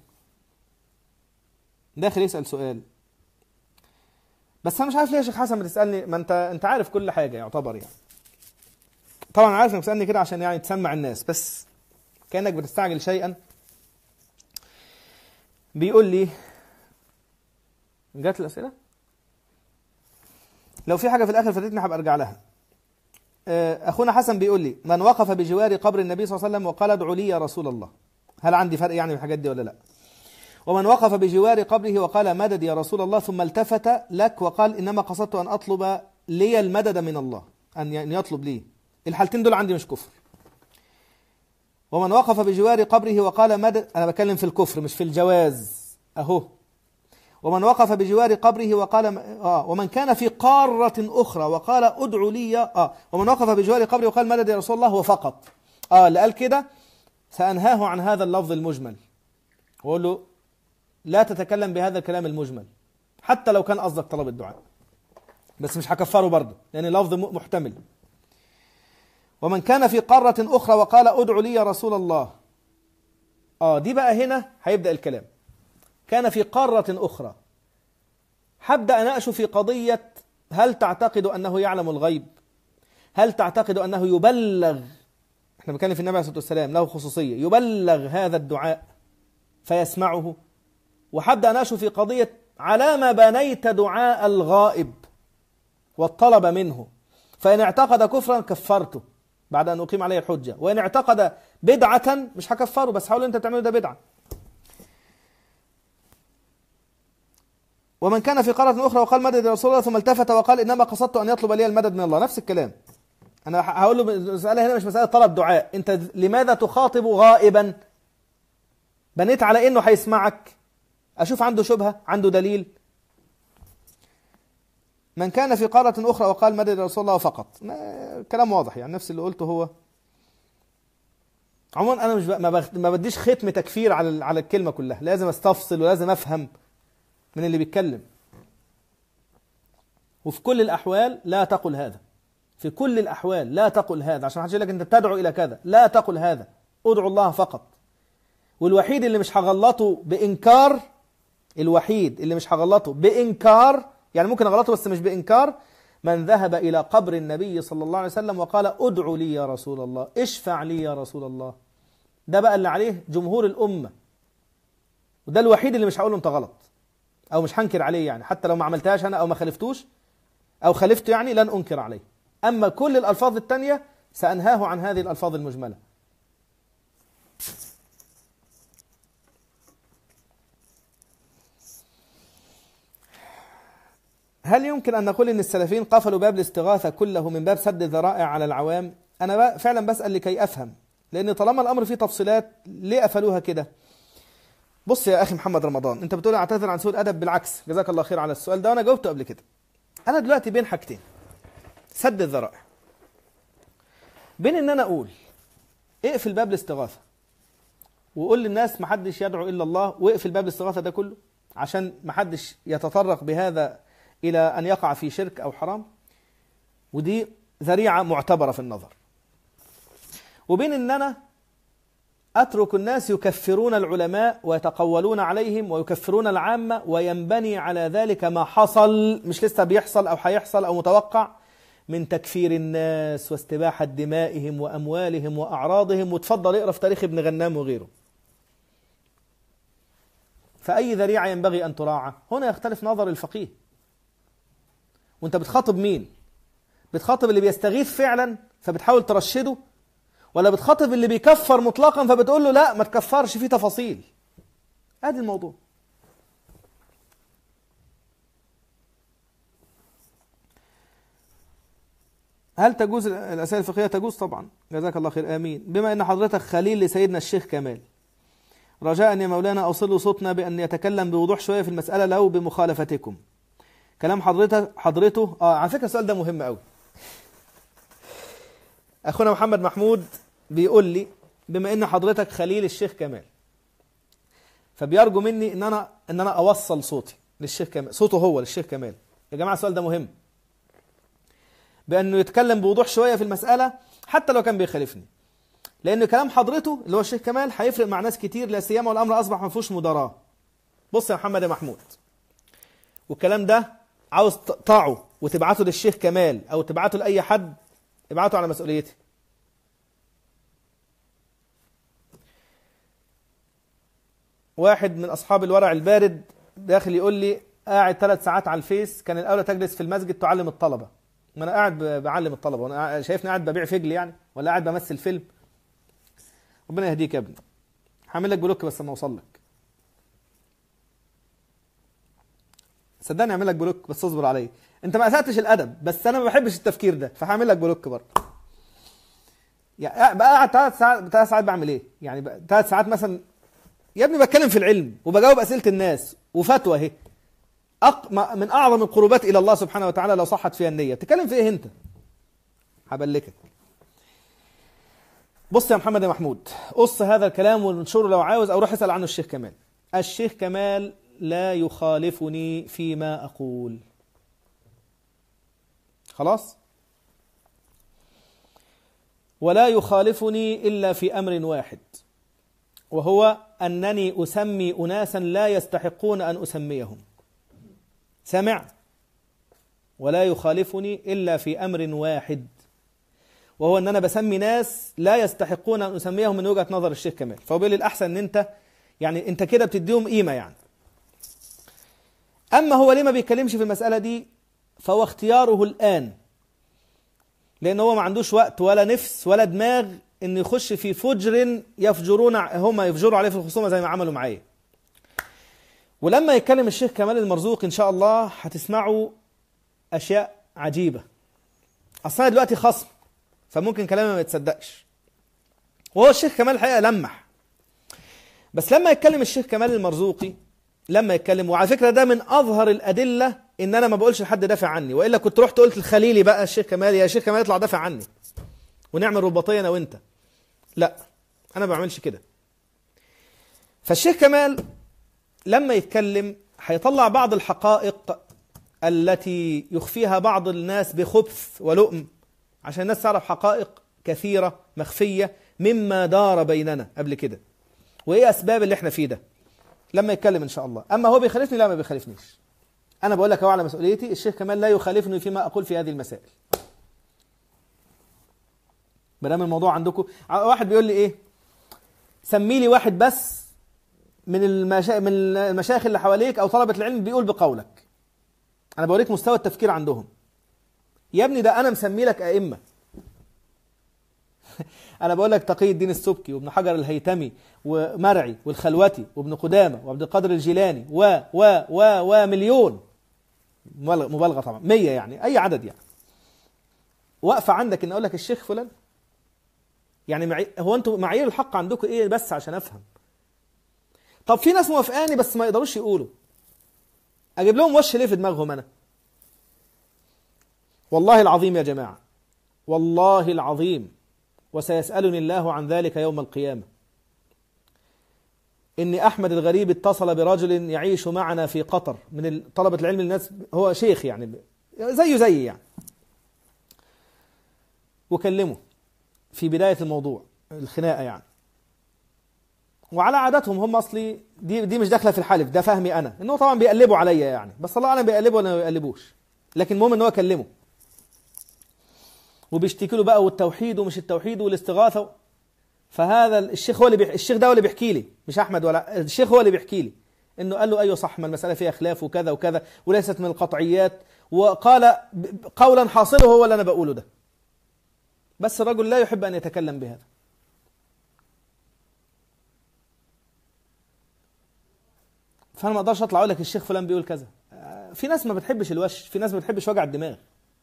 داخل يسأل سؤال، بس أنا مش عارف ليه يا شيخ حسن بتسألني، ما أنت أنت عارف كل حاجة يعتبر يعني. طبعا عارف إنك بتسألني كده عشان يعني تسمع الناس، بس كأنك بتستعجل شيئا. بيقول لي جات الأسئلة؟ لو في حاجة في الآخر فاتتني هبقى أرجع لها. أخونا حسن بيقول لي من وقف بجوار قبر النبي صلى الله عليه وسلم وقال ادعوا لي يا رسول الله، هل عندي فرق يعني في الحاجات دي ولا لا؟ ومن وقف بجوار قبره وقال مدد يا رسول الله ثم التفت لك وقال إنما قصدت أن أطلب لي المدد من الله، أن يطلب لي، الحالتين دول عندي مش كفر. ومن وقف بجوار قبره وقال مدد، أنا بكلم في الكفر مش في الجواز أهو. ومن وقف بجوار قبره وقال آه ومن كان في قارة أخرى وقال ادعوا لي آه ومن وقف بجوار قبره وقال مدد يا رسول الله هو فقط آه اللي قال كده سأنهاه عن هذا اللفظ المجمل، وأقول له لا تتكلم بهذا الكلام المجمل حتى لو كان قصدك طلب الدعاء، بس مش هكفره برضه لأن لفظ محتمل. ومن كان في قارة أخرى وقال ادعوا لي يا رسول الله، آه دي بقى هنا هيبدأ الكلام. كان في قارة أخرى، هبدأ أناقش في قضية هل تعتقد أنه يعلم الغيب؟ هل تعتقد أنه يبلغ؟ احنا بنتكلم في النبي عليه الصلاة والسلام له خصوصية، يبلغ هذا الدعاء فيسمعه. وهبدأ أناقش في قضية على ما بنيت دعاء الغائب والطلب منه، فإن اعتقد كفرا كفرته بعد أن أقيم عليه الحجة، وإن اعتقد بدعة مش هكفره، بس حاول أنت تعمله ده بدعة. ومن كان في قارة أخرى وقال مدد يا رسول الله ثم التفت وقال إنما قصدت أن يطلب لي المدد من الله، نفس الكلام. أنا هقول له المسألة هنا مش مسألة طلب دعاء، أنت لماذا تخاطب غائبا؟ بنيت على إنه هيسمعك، أشوف عنده شبهة، عنده دليل. من كان في قارة أخرى وقال مدد يا رسول الله فقط، كلام واضح يعني، نفس اللي قلته هو. عموما أنا مش ما بديش ختم تكفير على على الكلمة كلها، لازم استفصل ولازم أفهم من اللي بيتكلم. وفي كل الأحوال لا تقل هذا، في كل الأحوال لا تقل هذا، عشان حد يقول لك أنت تدعو إلى كذا، لا تقل هذا، ادعو الله فقط. والوحيد اللي مش هغلطه بإنكار، الوحيد اللي مش هغلطه بإنكار، يعني ممكن أغلطه بس مش بإنكار، من ذهب إلى قبر النبي صلى الله عليه وسلم وقال ادعو لي يا رسول الله، اشفع لي يا رسول الله. ده بقى اللي عليه جمهور الأمة، وده الوحيد اللي مش هقول له أنت غلط أو مش هنكر عليه، يعني حتى لو ما عملتهاش أنا أو ما خالفتوش أو خالفته يعني لن أنكر عليه. أما كل الألفاظ التانية سأنهاه عن هذه الألفاظ المجملة. هل يمكن أن نقول أن السلفيين قفلوا باب الاستغاثة كله من باب سد الذرائع على العوام؟ أنا فعلا بسأل لكي أفهم، لأن طالما الأمر فيه تفصيلات ليه قفلوها كده؟ بص يا أخي محمد رمضان، أنت بتقول أعتذر عن سوء الأدب، بالعكس جزاك الله خير على السؤال ده وأنا جاوبته قبل كده. أنا دلوقتي بين حاجتين، سد الذرائع، بين إن أنا أقول اقفل باب الاستغاثة وقول للناس محدش يدعو إلا الله، واقفل باب الاستغاثة ده كله عشان محدش يتطرق بهذا إلى أن يقع في شرك أو حرام، ودي ذريعة معتبرة في النظر. وبين أن أنا أترك الناس يكفرون العلماء ويتقولون عليهم ويكفرون العامة، وينبني على ذلك ما حصل، مش لسه بيحصل أو هيحصل أو متوقع، من تكفير الناس واستباحة دمائهم وأموالهم وأعراضهم. وتفضل اقرأ في تاريخ ابن غنام وغيره. فأي ذريعة ينبغي أن تراعى؟ هنا يختلف نظر الفقيه. وانت بتخاطب مين؟ بتخاطب اللي بيستغيث فعلا فبتحاول ترشده، ولا بتخاطب اللي بيكفر مطلقا فبتقول له لا ما تكفرش، فيه تفاصيل؟ ادي الموضوع. هل تجوز الأسئلة الفقهية؟ تجوز طبعا، جزاك الله خير. آمين. بما أن حضرتك خليل لسيدنا الشيخ كمال، رجاء يا مولانا أوصلوا صوتنا بأن يتكلم بوضوح شوية في المسألة لو بمخالفتكم. كلام حضرتك حضرته آه على فكرة السؤال ده مهم قوي. أخونا محمد محمود بيقول لي بما أن حضرتك خليل الشيخ كمال، فبيرجو مني أن أنا أن أنا أوصل صوتي للشيخ كمال، صوته هو للشيخ كمال. يا جماعة السؤال ده مهم، بأنه يتكلم بوضوح شوية في المسألة حتى لو كان بيخالفني، لأن كلام حضرته اللي هو الشيخ كمال هيفرق مع ناس كتير، لا سيما والأمر أصبح ما فيهوش مداراة. بص يا محمد يا محمود، والكلام ده عاوز تقطعه وتبعته للشيخ كمال أو تبعته لأي حد، ابعته على مسؤوليتي. واحد من أصحاب الورع البارد داخل يقول لي قاعد ثلاث ساعات على الفيس، كان الأولى تجلس في المسجد تعلم الطلبة. ما أنا قاعد بعلم الطلبة، وأنا شايفني قاعد ببيع فجل يعني، ولا قاعد بمثل فيلم؟ ربنا يهديك يا ابني. هعمل لك بلوك بس لما اوصل لك، صدقني اعمل لك بلوك بس اصبر عليا. انت ما اساتش الادب، بس انا ما بحبش التفكير ده، فهعمل لك بلوك برضه. يعني بقى قاعد ثلاث ساعات، ثلاث ساعات بعمل ايه؟ يعني ثلاث ساعات مثلا يا ابني بتكلم في العلم وبجاوب اسئله الناس وفتوى اهي، أق... من اعظم القربات الى الله سبحانه وتعالى لو صحت فيها النيه. بتتكلم في ايه انت؟ هبلكك. بص يا محمد يا محمود، قص هذا الكلام وانشره لو عاوز، او روح اسال عنه الشيخ كمال. الشيخ كمال لا يخالفني فيما اقول. خلاص؟ ولا يخالفني الا في امر واحد، وهو انني اسمي اناسا لا يستحقون ان اسميهم. سمع؟ ولا يخالفني الا في امر واحد، وهو ان انا بسمي ناس لا يستحقون ان اسميهم من وجهة نظر الشيخ كمال. فهو بيقول لي الاحسن ان انت يعني انت كده بتديهم قيمة يعني. اما هو ليه ما بيتكلمش في المسألة دي؟ فهو اختياره الان، لان هو ما عندوش وقت ولا نفس ولا دماغ ان يخش في فجر يفجرون هم يفجروا عليه في الخصومة زي ما عملوا معايا. ولما يتكلم الشيخ كمال المرزوق ان شاء الله هتسمعوا اشياء عجيبة. اصلا دلوقتي خصم، فممكن كلامه ما يتصدقش، وهو الشيخ كمال الحقيقة لمح. بس لما يتكلم الشيخ كمال المرزوقي، لما يتكلم، وعلى فكرة ده من أظهر الأدلة إن أنا ما بقولش لحد دافع عني، وإلا كنت رحت قلت الخليلي بقى الشيخ كمال، يا شيخ كمال يطلع دافع عني ونعمل رباطية أنا وإنت. لا، أنا ما بعملش كده. فالشيخ كمال لما يتكلم هيطلع بعض الحقائق التي يخفيها بعض الناس بخبث ولؤم، عشان الناس تعرف حقائق كثيرة مخفية مما دار بيننا قبل كده، وإيه أسباب اللي احنا فيه ده لما يتكلم إن شاء الله. أما هو بيخالفني؟ لا، ما بيخالفنيش. أنا بقول لك هو على مسؤوليتي، الشيخ كمال لا يخالفني فيما أقول في هذه المسائل. بدام الموضوع عندكم، واحد بيقول لي إيه، سمي لي واحد بس من المشا... من المشايخ اللي حواليك أو طلبة العلم بيقول بقولك. أنا بوريك مستوى التفكير عندهم. يا ابني ده أنا مسمي لك أئمة. أنا بقول لك تقي الدين السبكي وابن حجر الهيتمي ومرعي والخلوتي وابن قدامة وعبد القادر الجيلاني و و و ومليون، مبالغة طبعا، مية يعني، أي عدد يعني. واقفة عندك إن أقول لك الشيخ فلان؟ يعني معي... هو أنتوا معايير الحق عندكم إيه بس عشان أفهم؟ طب في ناس موافقاني بس ما يقدروش يقولوا، أجيب لهم وش ليه في دماغهم أنا؟ والله العظيم يا جماعة، والله العظيم، وسيسألني الله عن ذلك يوم القيامة، إن أحمد الغريب اتصل برجل يعيش معنا في قطر من طلبة العلم، الناس هو شيخ يعني زيه زي يعني، وكلمه في بداية الموضوع الخناقة يعني. وعلى عاداتهم هم أصلي دي دي مش داخلة في الحالف، ده فهمي أنا، إنه طبعا بيقلبوا عليا يعني، بس الله أعلم بيقلبوا ولا ما بيقلبوش، لكن المهم إن هو كلمه وبيشتكي له بقى، والتوحيد ومش التوحيد والاستغاثة. فهذا الشيخ هو اللي بيح... الشيخ ده هو اللي بيحكي لي، مش أحمد ولا الشيخ، هو اللي بيحكي لي انه قال له ايوه صح، ما المساله فيها خلاف وكذا وكذا وليست من القطعيات، وقال قولا حاصله هو اللي انا بقوله ده. بس الرجل لا يحب ان يتكلم بهذا. فانا ما اقدرش اطلع اقول لك الشيخ فلان بيقول كذا. في ناس ما بتحبش الوش، في ناس ما بتحبش وجع الدماغ.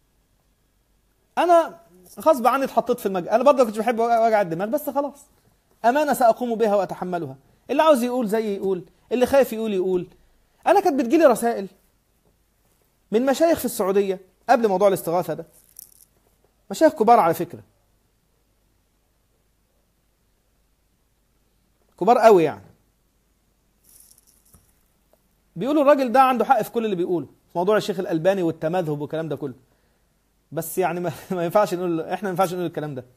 انا غصب عني اتحطيت في المجال، انا برضه كنت بحب وجع الدماغ، بس خلاص امانه ساقوم بها واتحملها. اللي عاوز يقول زي يقول، اللي خايف يقول يقول. انا كانت بتجيلي رسائل من مشايخ في السعوديه قبل موضوع الاستغاثه ده، مشايخ كبار على فكره، كبار قوي يعني، بيقولوا الراجل ده عنده حق في كل اللي بيقوله في موضوع الشيخ الألباني والتمذهب والكلام ده كله، بس يعني ما, ما ينفعش نقول، احنا ما ينفعش نقول الكلام ده.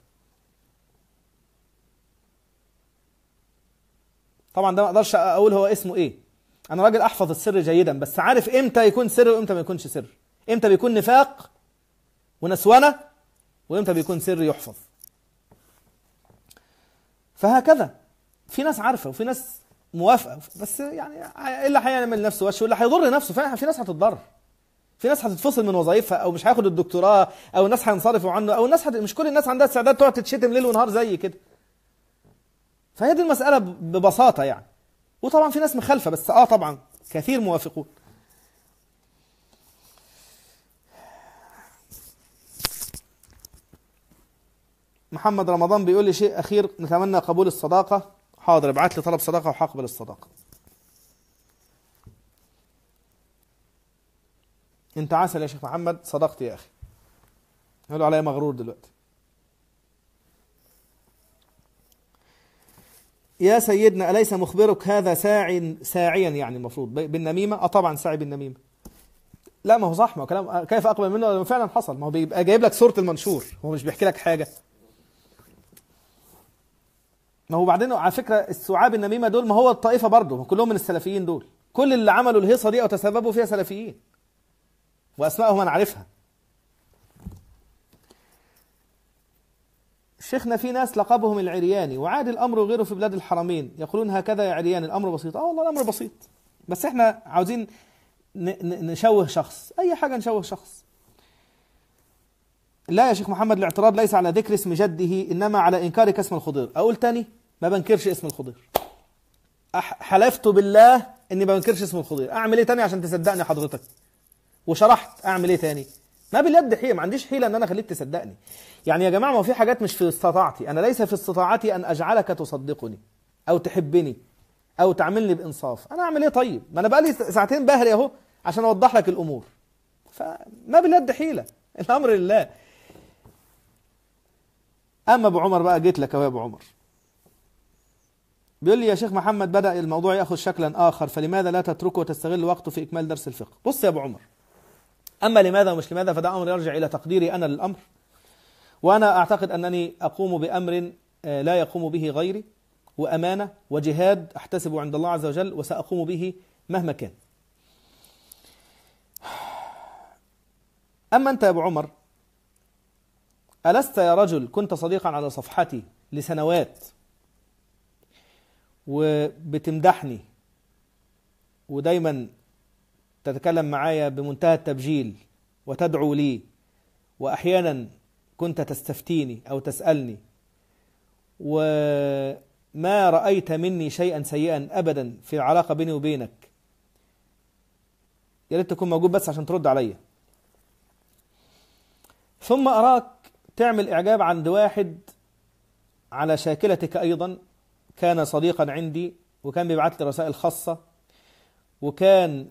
طبعا ده ما اقدرش اقول هو اسمه ايه، انا راجل احفظ السر جيدا، بس عارف امتى يكون سر وامتى ما يكونش سر، امتى بيكون نفاق ونسوانه وامتى بيكون سر يحفظ. فهكذا في ناس عارفه وفي ناس موافقه، بس يعني ايه اللي هيعمل نفسه وش واللي هيضر نفسه، فعلا في ناس هتتضرر، في ناس هتتفصل من وظائفها، او مش هياخد الدكتوراه، او الناس هينصرفوا عنه، او الناس هت... مش كل الناس عندها استعداد تقعد تتشتم ليل ونهار زي كده. فهي دي المساله ببساطه يعني. وطبعا في ناس مخالفه، بس اه طبعا كثير موافقون. محمد رمضان بيقول لي شيء اخير، نتمنى قبول الصداقه. حاضر، ابعت لي طلب صداقه وهقبل الصداقه. انت عسل يا شيخ محمد، صدقت يا اخي. يقولوا عليا مغرور دلوقتي. يا سيدنا أليس مخبرك هذا ساعي ساعيا يعني المفروض بالنميمة؟ اه طبعا ساعي بالنميمة. لا ما هو صح، ما هو كلام كيف اقبل منه لما فعلا حصل، ما هو بيبقى جايب لك صورة المنشور، هو مش بيحكي لك حاجة. ما هو بعدين على فكرة السعاب النميمة دول ما هو الطائفة برضه كلهم من السلفيين دول، كل اللي عملوا الهيصة دي او تسببوا فيها سلفيين واسمائهم انا عارفها. شيخنا في ناس لقبهم العرياني، وعادي الامر وغيره في بلاد الحرمين، يقولون هكذا يا عريان الامر بسيط. اه والله الامر بسيط، بس احنا عاوزين نشوه شخص، اي حاجه نشوه شخص. لا يا شيخ محمد، الاعتراض ليس على ذكر اسم جده، انما على انكارك اسم الخضير. اقول تاني، ما بنكرش اسم الخضير، حلفت بالله اني ما بنكرش اسم الخضير. اعمل ايه تاني عشان تصدقني حضرتك؟ وشرحت اعمل ايه تاني؟ ما باليد حيله، ما عنديش حيله ان انا اخليك تصدقني. يعني يا جماعه ما في حاجات مش في استطاعتي، انا ليس في استطاعتي ان اجعلك تصدقني او تحبني او تعملني بانصاف. انا اعمل ايه طيب؟ ما انا بقالي ساعتين بهري اهو عشان اوضح لك الامور، فما باليد حيله، الامر لله. اما ابو عمر بقى، جيت لك اهو يا ابو عمر. بيقول لي يا شيخ محمد بدأ الموضوع ياخذ شكلا اخر، فلماذا لا تتركه وتستغل وقته في اكمال درس الفقه؟ بص يا ابو عمر، اما لماذا ومش لماذا فده امر يرجع الى تقديري انا للامر، وانا اعتقد انني اقوم بامر لا يقوم به غيري، وامانه وجهاد احتسبه عند الله عز وجل، وساقوم به مهما كان. اما انت يا ابو عمر، ألست يا رجل كنت صديقا على صفحتي لسنوات وبتمدحني ودايما تتكلم معايا بمنتهى التبجيل وتدعو لي، وأحيانا كنت تستفتيني أو تسألني، وما رأيت مني شيئا سيئا أبدا في العلاقة بيني وبينك. يا ريت تكون موجود بس عشان ترد عليا. ثم أراك تعمل إعجاب عند واحد على شاكلتك أيضا، كان صديقا عندي وكان بيبعت لي رسائل خاصة، وكان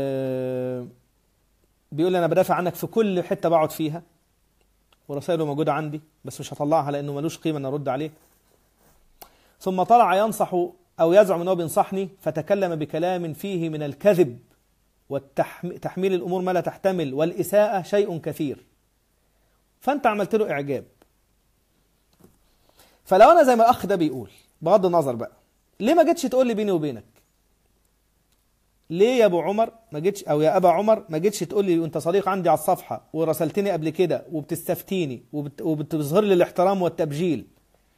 بيقول لي أنا بدافع عنك في كل حتة بقعد فيها، ورسائله موجودة عندي بس مش هطلعها لأنه ملوش قيمة أن أرد عليه. ثم طلع ينصح أو يزعم أنه بينصحني، فتكلم بكلام فيه من الكذب وتحميل الأمور ما لا تحتمل والإساءة شيء كثير، فأنت عملت له إعجاب. فلو أنا زي ما الأخ ده بيقول، بغض النظر بقى، ليه ما جيتش تقول لي بيني وبينك؟ ليه يا ابو عمر ما جيتش، او يا ابا عمر ما جيتش تقول لي وانت صديق عندي على الصفحه ورسلتني قبل كده وبتستفتيني وبت... وبتظهر لي الاحترام والتبجيل،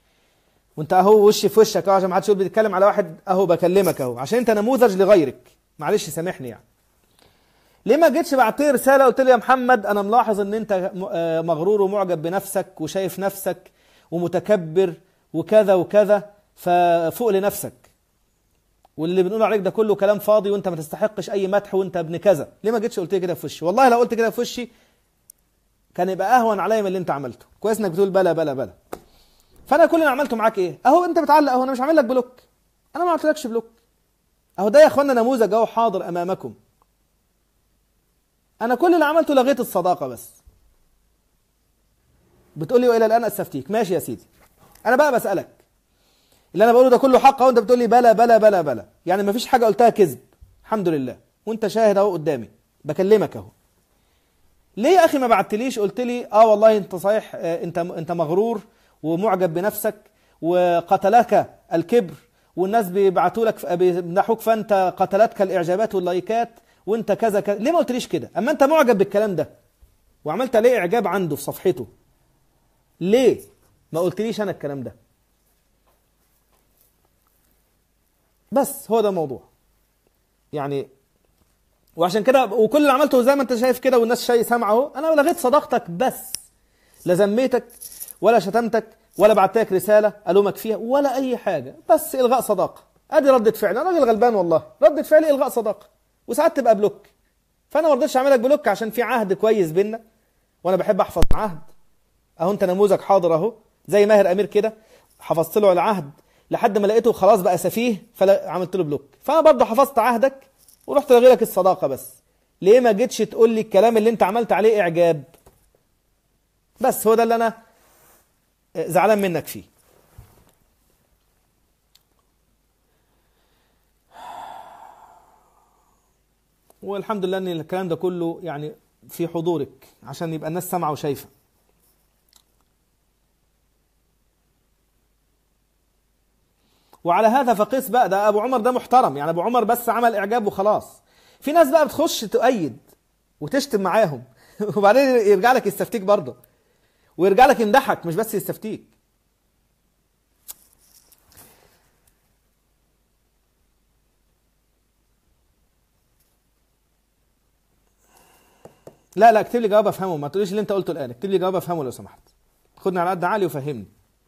وانت اهو وشي في وشك اهو، عشان ما حدش يقول بتتكلم على واحد، اهو بكلمك اهو عشان انت نموذج لغيرك، معلش سامحني يعني. ليه ما جيتش بعت لي رساله قلت لي يا محمد انا ملاحظ ان انت مغرور ومعجب بنفسك وشايف نفسك ومتكبر وكذا وكذا، ففوق لنفسك، واللي بنقول عليك ده كله كلام فاضي وانت ما تستحقش اي مدح وانت ابن كذا. ليه ما جيتش قلت لي كده في وشي؟ والله لو قلت كده في وشي كان يبقى اهون عليا من اللي انت عملته. كويس انك بتقول بلا بلا بلا. فانا كل اللي عملته معاك ايه؟ اهو انت بتعلق اهو، انا مش عامل لك بلوك، انا ما عملتلكش بلوك اهو. ده يا اخوانا نموذج اهو حاضر امامكم. انا كل اللي عملته لغيت الصداقه بس. بتقول لي والى الان استفتيك، ماشي يا سيدي. انا بقى بسالك اللي انا بقوله ده كله حق اهو، انت بتقول لي بلا بلا بلا بلا، يعني ما فيش حاجه قلتها كذب. الحمد لله وانت شاهد اهو قدامي بكلمك اهو. ليه يا اخي ما بعتليش قلت لي اه والله انت صحيح، آه انت انت مغرور ومعجب بنفسك وقتلك الكبر، والناس بيبعتوا لك بيمدحوك فانت قتلتك الاعجابات واللايكات وانت كذا كذا. ليه ما قلتليش كده اما انت معجب بالكلام ده وعملت عليه اعجاب عنده في صفحته؟ ليه ما قلتليش انا الكلام ده؟ بس هو ده الموضوع يعني. وعشان كده وكل اللي عملته زي ما انت شايف كده والناس شايف سامعه اهو، انا لغيت صداقتك بس. لا ذميتك ولا شتمتك ولا بعت لك رساله الومك فيها ولا اي حاجه، بس الغاء صداقه. ادي رده فعل، انا راجل غلبان والله، رده فعلي الغاء صداقه، وساعات تبقى بلوك. فانا ما رضيتش اعمل لك بلوك عشان في عهد كويس بينا وانا بحب احفظ عهد. اهو انت نموذج حاضر اهو، زي ماهر امير كده حفظت له العهد لحد ما لقيته خلاص بقى سفيه فعملت له بلوك. فانا برضه حفظت عهدك ورحت لغي لك الصداقه بس. ليه ما جيتش تقول لي الكلام اللي انت عملت عليه اعجاب؟ بس هو ده اللي انا زعلان منك فيه. والحمد لله ان الكلام ده كله يعني في حضورك عشان يبقى الناس سامعه وشايفه. وعلى هذا فقيس بقى، ده ابو عمر ده محترم يعني، ابو عمر بس عمل اعجاب وخلاص. في ناس بقى بتخش تؤيد وتشتم معاهم وبعدين يرجع لك يستفتيك برضه، ويرجع لك يمدحك مش بس يستفتيك. لا لا اكتب لي جواب افهمه، ما تقوليش اللي انت قلته الان، اكتب لي جواب افهمه لو سمحت. خدني على قد عقلي وفهمني.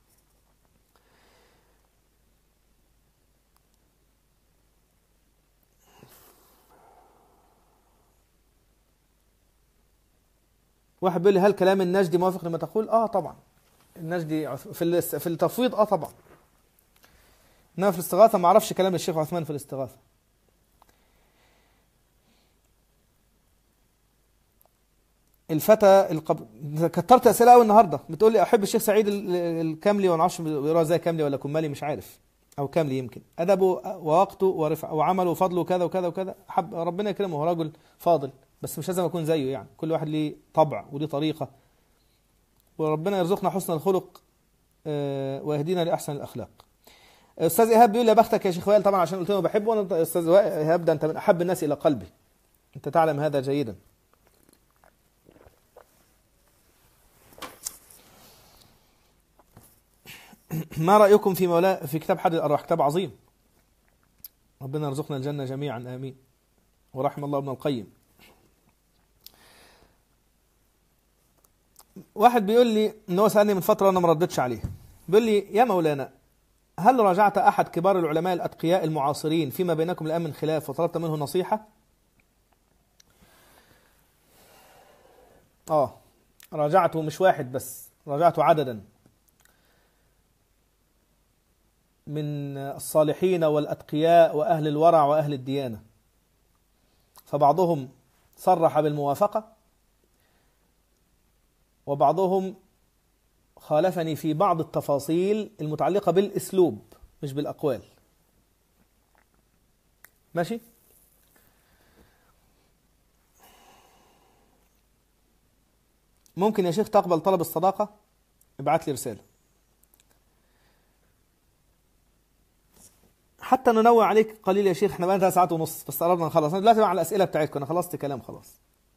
واحد بيقول لي هل كلام النجدي موافق لما تقول؟ اه طبعا النجدي في في التفويض اه طبعا، انما في الاستغاثه ما اعرفش كلام الشيخ عثمان في الاستغاثه. الفتى القب... كترت اسئله قوي النهارده. بتقول لي احب الشيخ سعيد الكاملي، وانا عارفش بيقراها زي كاملي ولا كمالي مش عارف، او كاملي يمكن. ادبه ووقته ورفع وعمله وفضله وكذا وكذا وكذا. حب ربنا يكرمه، هو رجل فاضل بس مش لازم اكون زيه يعني. كل واحد ليه طبع وليه طريقه، وربنا يرزقنا حسن الخلق ويهدينا لاحسن الاخلاق. استاذ ايهاب بيقول يا بختك يا شيخ وائل، طبعا عشان قلت له بحبه. وانا استاذ ايهاب ده انت من احب الناس الى قلبي، انت تعلم هذا جيدا. ما رأيكم في مولا في كتاب حد الأرواح؟ كتاب عظيم، ربنا يرزقنا الجنة جميعا آمين، ورحم الله ابن القيم. واحد بيقول لي إن هو سألني من فترة وأنا ما ردتش عليه، بيقول لي يا مولانا هل راجعت أحد كبار العلماء الأتقياء المعاصرين فيما بينكم الآن من خلاف وطلبت منه نصيحة؟ آه راجعته، مش واحد بس، راجعته عددا من الصالحين والأتقياء وأهل الورع وأهل الديانة، فبعضهم صرح بالموافقة وبعضهم خالفني في بعض التفاصيل المتعلقة بالأسلوب مش بالأقوال. ماشي؟ ممكن يا شيخ تقبل طلب الصداقة؟ ابعت لي رسالة حتى ننوع عليك قليل يا شيخ. احنا بقى ثلاث ساعات ونص بس قربنا نخلص. انا دلوقتي مع الاسئله بتاعتكم، انا خلصت كلام خلاص.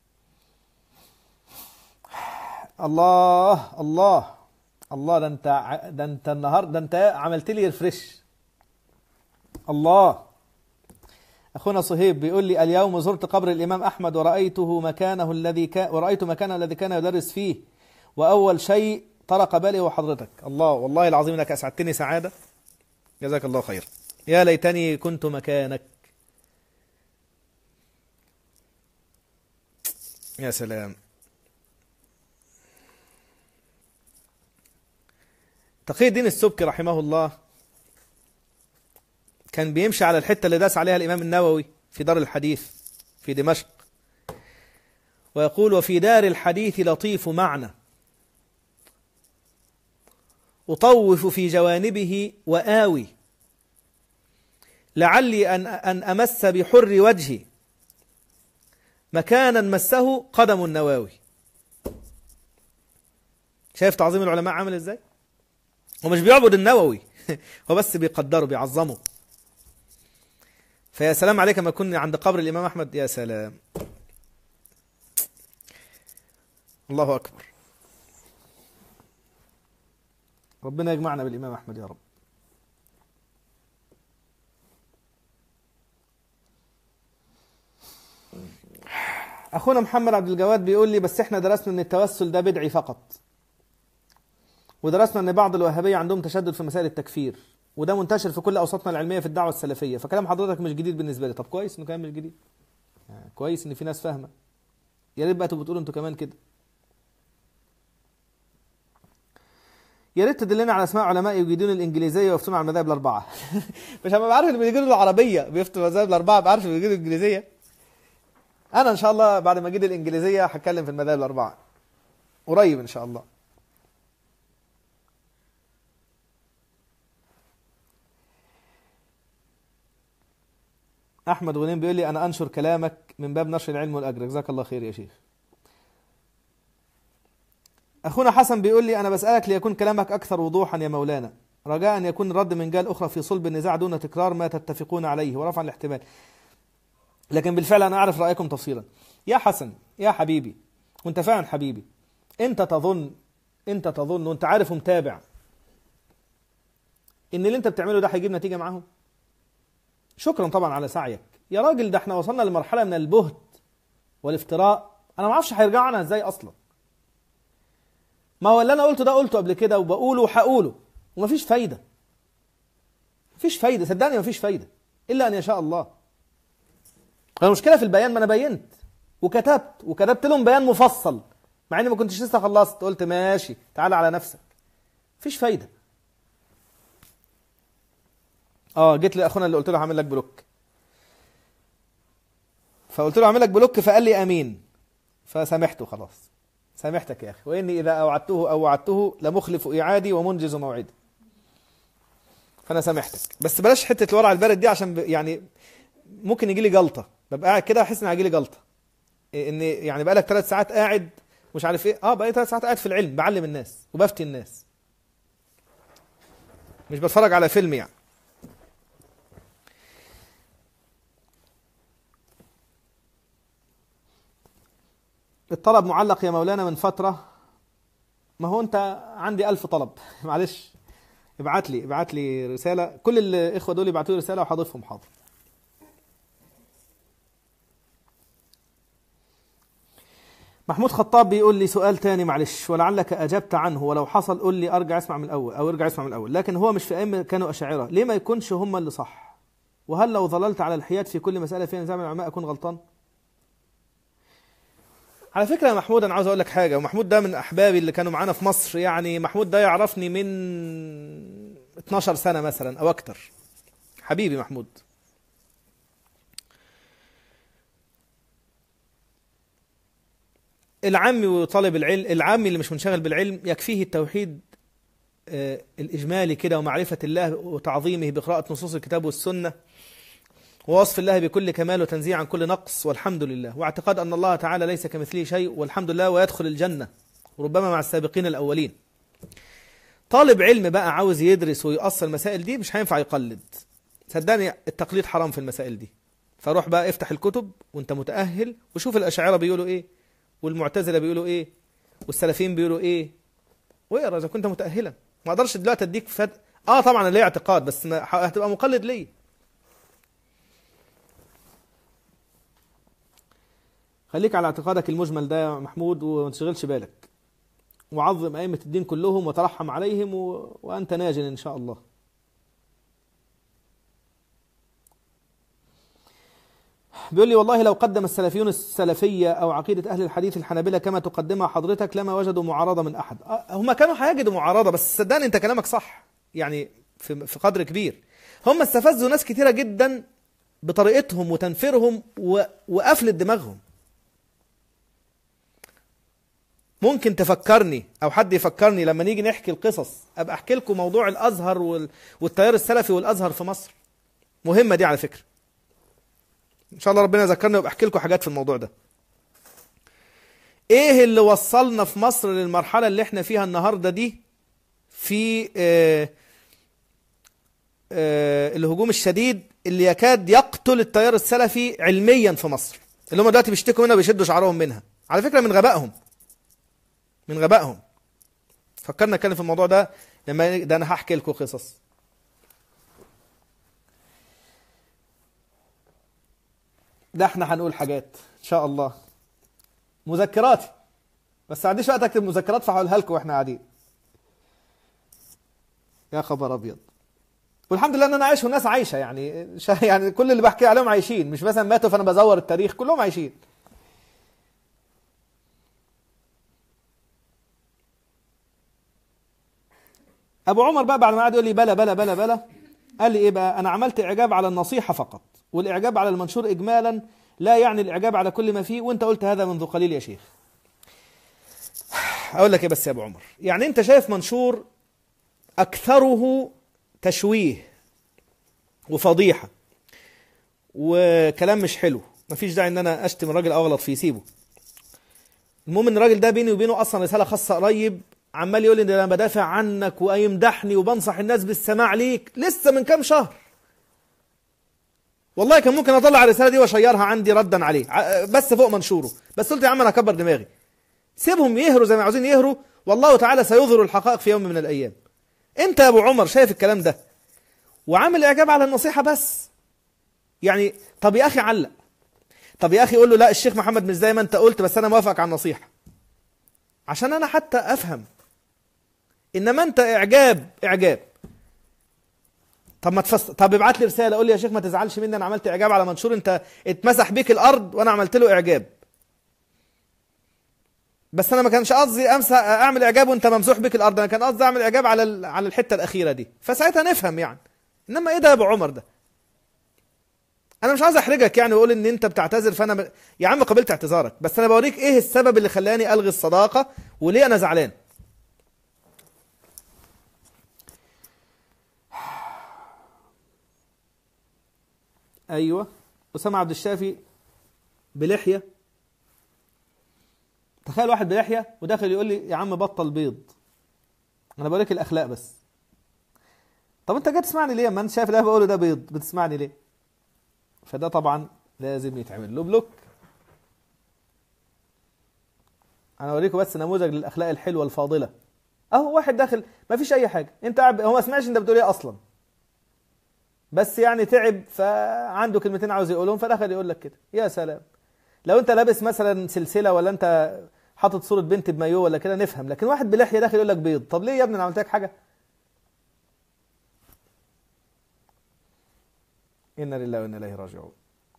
الله الله الله، ده انت ده انت النهارده ده انت عملت لي ريفريش. الله، أخونا صهيب بيقول لي اليوم زرت قبر الإمام أحمد ورأيته مكانه الذي كان ورأيت مكانه الذي كان يدرس فيه، وأول شيء طرق بالي وحضرتك. الله، والله العظيم إنك أسعدتني سعادة، جزاك الله خير. يا ليتني كنت مكانك. يا سلام. تقي الدين السبكي رحمه الله كان بيمشي على الحتة اللي داس عليها الإمام النووي في دار الحديث في دمشق، ويقول: وفي دار الحديث لطيف معنى أطوف في جوانبه وآوي، لعلي أن, أن أمس بحر وجهي مكانا مسه قدم النواوي. شايف تعظيم العلماء عامل ازاي؟ هو مش بيعبد النووي هو بس بيقدره بيعظمه. فيا سلام عليك لما كنا عند قبر الإمام أحمد، يا سلام، الله أكبر. ربنا يجمعنا بالإمام أحمد يا رب. أخونا محمد عبد الجواد بيقول لي: بس احنا درسنا ان التوسل ده بدعي فقط، ودرسنا ان بعض الوهابية عندهم تشدد في مسائل التكفير، وده منتشر في كل أوساطنا العلمية في الدعوة السلفية، فكلام حضرتك مش جديد بالنسبة لي. طب كويس انه كلام مش جديد، يعني كويس ان في ناس فاهمة. يا ريت بقى تبقوا بتقولوا انتوا كمان كده. يا ريت تدلنا على اسماء علماء يجيدون الانجليزيه ويفتون على المذاهب الاربعه. مش هبقى بعرف اللي بيجيدوا العربيه بيفتوا المذاهب الاربعه، بعرف اللي بيجيدوا الانجليزيه. انا ان شاء الله بعد ما اجيد الانجليزيه هتكلم في المذاهب الاربعه قريب ان شاء الله. احمد غنيم بيقول لي: انا انشر كلامك من باب نشر العلم والاجر، جزاك الله خير يا شيخ. أخونا حسن بيقول لي: أنا بسألك ليكون كلامك أكثر وضوحا يا مولانا، رجاء أن يكون الرد من جهة أخرى في صلب النزاع دون تكرار ما تتفقون عليه ورفع الاحتمال، لكن بالفعل أنا أعرف رأيكم تفصيلا. يا حسن يا حبيبي، وأنت فعلا حبيبي، أنت تظن أنت تظن وأنت عارف ومتابع إن اللي أنت بتعمله ده هيجيب نتيجة معاهم؟ شكرا طبعا على سعيك يا راجل، ده احنا وصلنا لمرحلة من البهت والافتراء أنا ما أعرفش هيرجعوا عنها إزاي أصلا. ما هو اللي انا قلته ده قلته قبل كده وبقوله وهقوله ومفيش فايده، مفيش فايده، صدقني مفيش فايده الا ان يشاء الله. المشكله في البيان، ما انا بينت وكتبت وكتبت لهم بيان مفصل مع اني ما كنتش لسه خلصت، قلت ماشي تعالى على نفسك، مفيش فايده. اه جيت لاخونا اللي قلت له هعمل لك بلوك، فقلت له هعمل لك بلوك فقال لي امين، فسامحته خلاص، سامحتك يا أخي، وإني إذا أوعدته أو وعدته لمخلف إيعادي ومنجز موعدي. فأنا سامحتك، بس بلاش حتة الورع البارد دي عشان ب... يعني ممكن يجي لي جلطة، ببقى قاعد كده أحس إن هيجي لي جلطة، إن يعني بقى لك ثلاث ساعات قاعد مش عارف إيه، أه بقى لي ثلاث ساعات قاعد في العلم بعلم الناس وبفتي الناس، مش بتفرج على فيلم يعني. الطلب معلق يا مولانا من فترة. ما هو أنت عندي ألف طلب معلش، ابعت لي ابعت لي رسالة، كل الإخوة دول يبعتوا لي رسالة وحاضفهم حاضر. محمود خطاب بيقول لي سؤال تاني معلش ولعلك أجبت عنه، ولو حصل قول لي أرجع أسمع من الأول أو ارجع أسمع من الأول، لكن هو مش في أئمة كانوا أشاعرة، ليه ما يكونش هم اللي صح؟ وهل لو ظللت على الحياد في كل مسألة فيها نزاع من العلماء أكون غلطان؟ على فكرة يا محمود أنا عاوز أقول لك حاجة، ومحمود ده من أحبابي اللي كانوا معانا في مصر، يعني محمود ده يعرفني من اتناشر سنة مثلا أو أكتر، حبيبي محمود. العامي وطالب العلم، العامي اللي مش منشغل بالعلم يكفيه التوحيد آه الإجمالي كده، ومعرفة الله وتعظيمه بقراءة نصوص الكتاب والسنة، ووصف الله بكل كمال وتنزيه عن كل نقص والحمد لله، واعتقاد أن الله تعالى ليس كمثله شيء والحمد لله، ويدخل الجنة وربما مع السابقين الأولين. طالب علم بقى عاوز يدرس ويؤصل المسائل دي مش هينفع يقلد، صدقني التقليد حرام في المسائل دي. فروح بقى افتح الكتب وانت متأهل وشوف الأشاعرة بيقولوا ايه، والمعتزلة بيقولوا ايه، والسلفيين بيقولوا ايه، واقرا إذا كنت متأهلا. ما اقدرش دلوقتي اديك فد... اه طبعا ليه اعتقاد، بس ما... هتبقى مقلد ليه. خليك على اعتقادك المجمل ده يا محمود وما تشغلش بالك، وعظم أئمة الدين كلهم وترحم عليهم و... وأنت ناج إن شاء الله. بيقول لي والله لو قدم السلفيون السلفية أو عقيدة أهل الحديث الحنابلة كما تقدمها حضرتك لما وجدوا معارضة من أحد. هم كانوا هيجدوا معارضة، بس صدقني أنت كلامك صح يعني في في قدر كبير. هم استفزوا ناس كتيرة جدا بطريقتهم وتنفيرهم و... وقفلة دماغهم. ممكن تفكرني أو حد يفكرني لما نيجي نحكي القصص أبقى أحكي لكم موضوع الأزهر وال... والتيار السلفي والأزهر في مصر. مهمة دي على فكرة، إن شاء الله ربنا يذكرنا وأبقى أحكي لكم حاجات في الموضوع ده. إيه اللي وصلنا في مصر للمرحلة اللي إحنا فيها النهاردة دي في آه آه الهجوم الشديد اللي يكاد يقتل التيار السلفي علميا في مصر، اللي هم دلوقتي بيشتكوا منها وبيشدوا شعرهم منها، على فكرة من غبائهم من غبائهم. فكرنا نتكلم في الموضوع ده لما ده أنا هحكي لكم قصص. ده احنا هنقول حاجات ان شاء الله، مذكراتي، بس ما عنديش وقت اكتب مذكرات فهقولها لكم واحنا قاعدين. يا خبر ابيض. والحمد لله ان انا عايش والناس عايشه، يعني يعني كل اللي بحكي عليهم عايشين، مش مثلا ماتوا فانا بزور التاريخ، كلهم عايشين. ابو عمر بقى بعد ما قعد يقول لي بلا بلا بلا بلا قال لي ايه بقى؟ انا عملت اعجاب على النصيحه فقط، والاعجاب على المنشور اجمالا لا يعني الاعجاب على كل ما فيه، وانت قلت هذا منذ قليل يا شيخ. اقول لك ايه بس يا ابو عمر، يعني انت شايف منشور اكثره تشويه وفضيحه وكلام مش حلو، مفيش داعي ان انا اشتم الراجل او اغلط فيه، سيبه. المهم ان الراجل ده بيني وبينه اصلا رساله خاصه قريب، عمال يقول لي ان انا بدافع عنك ويمدحني وبنصح الناس بالسماع ليك لسه من كام شهر. والله كان ممكن اطلع الرساله دي واشيرها عندي ردا عليه بس فوق منشوره، بس قلت يا عم انا اكبر دماغي، سيبهم يهروا زي ما عاوزين يهروا، والله تعالى سيظهر الحقائق في يوم من الايام. انت يا ابو عمر شايف الكلام ده وعامل اعجاب على النصيحه بس، يعني طب يا اخي علق، طب يا اخي قول له لا الشيخ محمد مش زي ما انت قلت بس انا موافق على النصيحه عشان انا حتى افهم. انما انت اعجاب اعجاب. طب ما تفص... طب ابعت لي رساله قول لي يا شيخ ما تزعلش مني انا عملت اعجاب على منشور انت اتمسح بيك الارض وانا عملت له اعجاب، بس انا ما كانش قصدي امسح اعمل اعجاب وانت ممسوح بيك الارض، انا كان قصدي اعمل اعجاب على ال... على الحته الاخيره دي، فساعتها نفهم يعني. انما ايه ده يا ابو عمر ده؟ انا مش عايز احرجك يعني واقول ان انت بتعتذر، فانا ب... يا عم قبلت اعتذارك، بس انا بوريك ايه السبب اللي خلاني الغي الصداقه وليه انا زعلان. ايوه اسامه عبد الشافي بلحيه، تخيل واحد بلحيه وداخل يقول لي يا عم بطل بيض، انا بوريك الاخلاق بس. طب انت جاي تسمعني ليه؟ ما انت شايف اللي انا بقوله ده بيض، بتسمعني ليه؟ فده طبعا لازم يتعمل له بلوك. انا اوريكم بس نموذج للاخلاق الحلوه الفاضله. اهو واحد داخل ما فيش اي حاجه، انت قاعد هو ما سمعش انت بتقول ايه اصلا، بس يعني تعب فعنده كلمتين عاوز يقولهم فدخل يقول لك كده. يا سلام، لو انت لابس مثلا سلسله ولا انت حاطط صوره بنت بمايو ولا كده نفهم، لكن واحد بلحيه داخل يقول لك بيض، طب ليه يا ابني انا عملت لك حاجه؟ انا لله وانا اليه راجعون.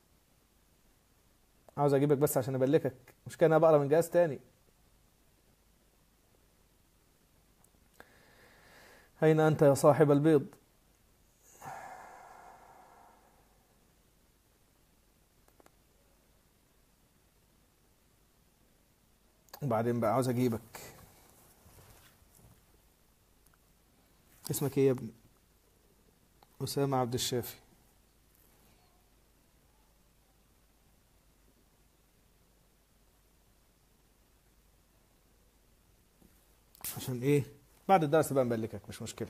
عاوز اجيبك بس عشان ابلكك، مش كان انا بقرا من جهاز تاني. اين انت يا صاحب البيض؟ وبعدين بقى عاوز اجيبك. اسمك ايه يا ابني؟ اسامه عبد الشافي. عشان ايه؟ بعد الدرس بقى نبلكك مش مشكله.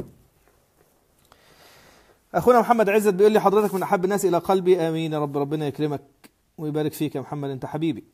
اخونا محمد عزت بيقول لي حضرتك من احب الناس الى قلبي، امين يا رب، ربنا يكرمك ويبارك فيك يا محمد، انت حبيبي.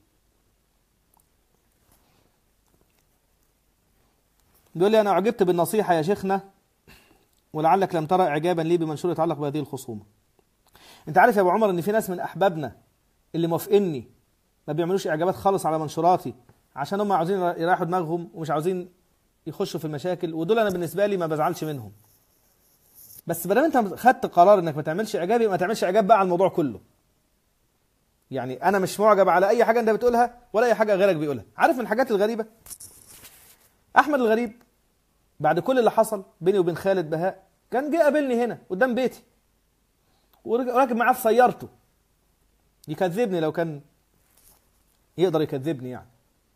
بيقول لي انا اعجبت بالنصيحه يا شيخنا ولعلك لم ترى اعجابا لي بمنشور يتعلق بهذه الخصومه. انت عارف يا ابو عمر ان في ناس من احبابنا اللي موافقني ما بيعملوش اعجابات خالص على منشوراتي عشان هم عاوزين يريحوا دماغهم ومش عاوزين يخشوا في المشاكل، ودول انا بالنسبه لي ما بزعلش منهم. بس ما دام انت خدت قرار انك ما تعملش اعجابي، ما تعملش اعجاب بقى على الموضوع كله. يعني انا مش معجب على اي حاجه انت بتقولها ولا اي حاجه غيرك بيقولها. عارف من الحاجات الغريبه، احمد الغريب بعد كل اللي حصل بيني وبين خالد بهاء كان جه قابلني هنا قدام بيتي وراكب معاه في سيارته يكذبني لو كان يقدر يكذبني يعني،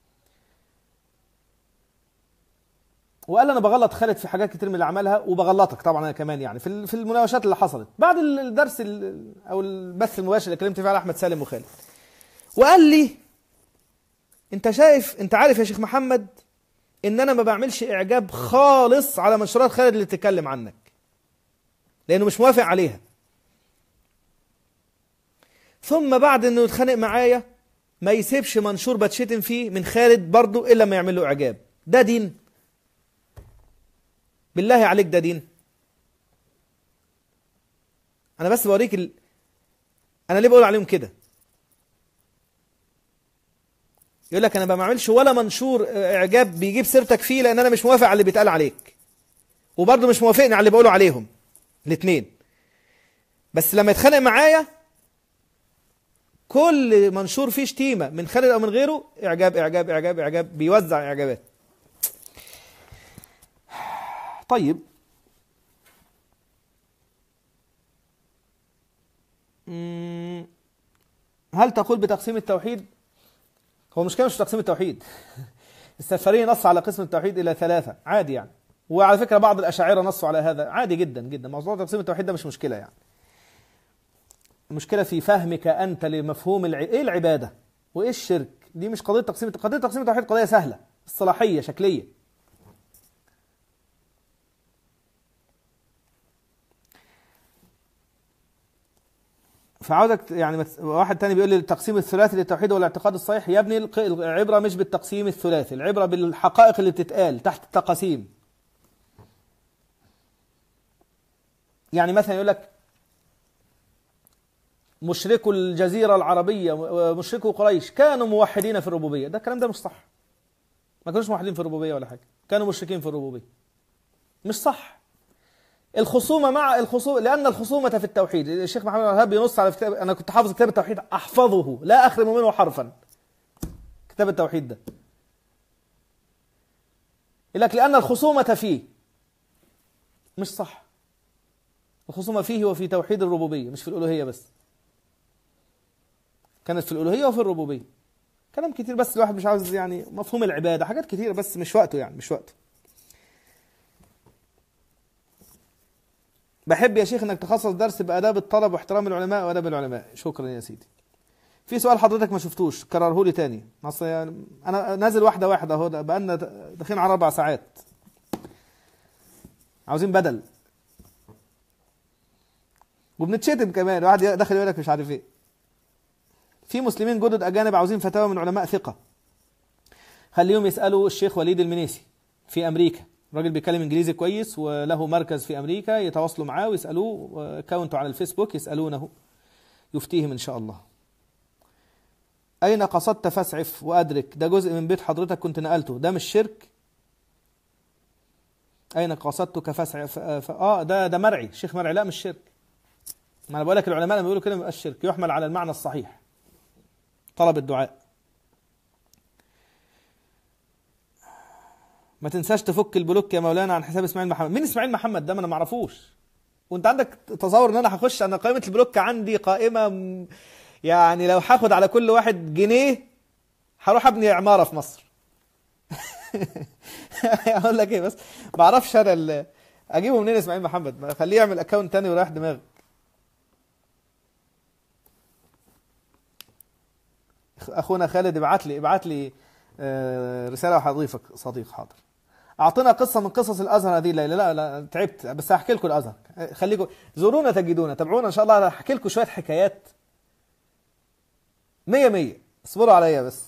وقال انا بغلط خالد في حاجات كتير من اللي عملها وبغلطك طبعا انا كمان يعني في في المناوشات اللي حصلت بعد الدرس او البث المباشر اللي كلمت فيه على احمد سالم وخالد. وقال لي انت شايف، انت عارف يا شيخ محمد ان انا ما بعملش اعجاب خالص على منشورات خالد اللي بتتكلم عنك لانه مش موافق عليها. ثم بعد انه يتخانق معايا ما يسيبش منشور بتشتم فيه من خالد برضه الا ما يعمل له اعجاب. ده دين؟ بالله عليك ده دين؟ انا بس بوريك ال... انا ليه بقول عليهم كده. يقول لك انا ما بعملش ولا منشور اعجاب بيجيب سيرتك فيه لان انا مش موافق على اللي بيتقال عليك، وبرضه مش موافقني على اللي بقوله عليهم الاثنين. بس لما يتخانق معايا كل منشور فيه شتيمه من خالد او من غيره اعجاب اعجاب اعجاب اعجاب، بيوزع اعجابات. طيب هل تقول بتقسيم التوحيد؟ هو مش كان مش تقسيم التوحيد السفرية نص على قسم التوحيد إلى ثلاثة عادي يعني، وعلى فكرة بعض الأشاعرة نصوا على هذا عادي جدا جدا. موضوع تقسيم التوحيد ده مش مشكلة يعني، المشكلة في فهمك أنت لمفهوم الع... إيه العبادة وإيه الشرك. دي مش قضية تقسيم قضية تقسيم التوحيد، قضية سهلة اصطلاحية شكلية. فعاوزك يعني واحد تاني بيقول لي التقسيم الثلاثي للتوحيد هو الاعتقاد الصحيح. يا ابني العبرة مش بالتقسيم الثلاثي، العبرة بالحقائق اللي بتتقال تحت التقاسيم. يعني مثلا يقول لك مشركو الجزيرة العربية مشركو قريش كانوا موحدين في الربوبية، ده الكلام ده مش صح. ما كانوش موحدين في الربوبية ولا حاجة، كانوا مشركين في الربوبية، مش صح. الخصومة مع الخصومة، لأن الخصومة في التوحيد. الشيخ محمد الوهاب بينص على كتاب، أنا كنت حافظ كتاب التوحيد أحفظه لا أخرم منه حرفا، كتاب التوحيد ده يقول لك لأن الخصومة فيه، مش صح. الخصومة فيه وفي توحيد الربوبية مش في الألوهية بس، كانت في الألوهية وفي الربوبية. كلام كتير بس الواحد مش عاوز يعني مفهوم العبادة، حاجات كتير بس مش وقته يعني مش وقته. بحب يا شيخ انك تخصص درس بآداب الطلب واحترام العلماء وآداب العلماء. شكرا يا سيدي. في سؤال حضرتك ما شفتوش كرره لي تاني، يعني انا نازل واحده واحده اهو، بقالنا داخلين على اربع ساعات، عاوزين بدل وبنتشتم كمان. واحد داخل يقول لك مش عارف ايه. في مسلمين جدد اجانب عاوزين فتاوى من علماء ثقه، خليهم يسالوا الشيخ وليد المنيسي في امريكا، راجل بيتكلم انجليزي كويس وله مركز في امريكا، يتواصلوا معاه ويسالوه، اكونته على الفيسبوك يسالونه يفتيهم ان شاء الله. اين قصدت فاسعف وادرك؟ ده جزء من بيت حضرتك كنت نقلته، ده مش شرك؟ اين قصدتك فاسعف ف... اه ده ده مرعي، الشيخ مرعي. لا مش شرك. ما انا بقول لك العلماء لما بيقولوا كده ما يبقاش شرك، يحمل على المعنى الصحيح، طلب الدعاء. ما تنساش تفك البلوك يا مولانا عن حساب اسماعيل محمد. مين اسماعيل محمد ده؟ ما انا ما اعرفوش. وانت عندك تصور ان انا هخش؟ انا قائمه البلوك عندي قائمه م... يعني لو هاخد على كل واحد جنيه هروح ابني عماره في مصر. اقول لك ايه بس ما اعرفش انا ال... اجيبه منين اسماعيل محمد؟ خليه يعمل اكونت تاني ورايح دماغك. اخونا خالد ابعت لي ابعت لي رساله وهضيفك صديق. حاضر. اعطينا قصه من قصص الازهر هذه الليله. لا لا تعبت، بس هحكي لكم الازهر. خليكم زورونا تجدونا، تابعونا ان شاء الله. هحكي لكم شويه حكايات مية مية. اصبروا عليا بس.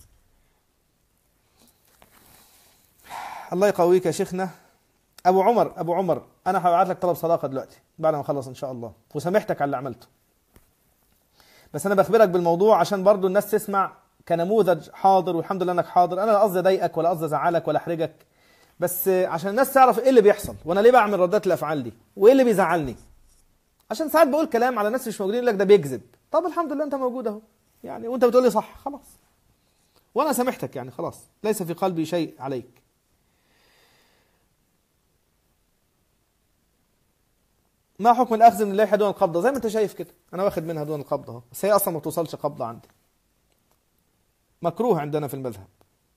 الله يقويك يا شيخنا. ابو عمر ابو عمر انا هبعت لك طلب صداقه دلوقتي بعد ما اخلص ان شاء الله، وسامحتك على اللي عملته. بس انا بخبرك بالموضوع عشان برضو الناس تسمع كنموذج حاضر، والحمد لله انك حاضر. انا لا قصدي اضايقك ولا قصدي ازعلك ولا احرجك، بس عشان الناس تعرف ايه اللي بيحصل وانا ليه بعمل ردات الافعال دي وايه اللي بيزعلني. عشان ساعات بقول كلام على ناس مش موجودين يقول لك ده بيكذب. طب الحمد لله انت موجود اهو يعني، وانت بتقول لي صح خلاص، وانا سامحتك يعني خلاص، ليس في قلبي شيء عليك. ما حكم الاخذ من اللائحه دون القبضه؟ زي ما انت شايف كده انا واخد منها دون القبضه اهو، بس هي اصلا ما توصلش قبضه عندي، مكروه عندنا في المذهب.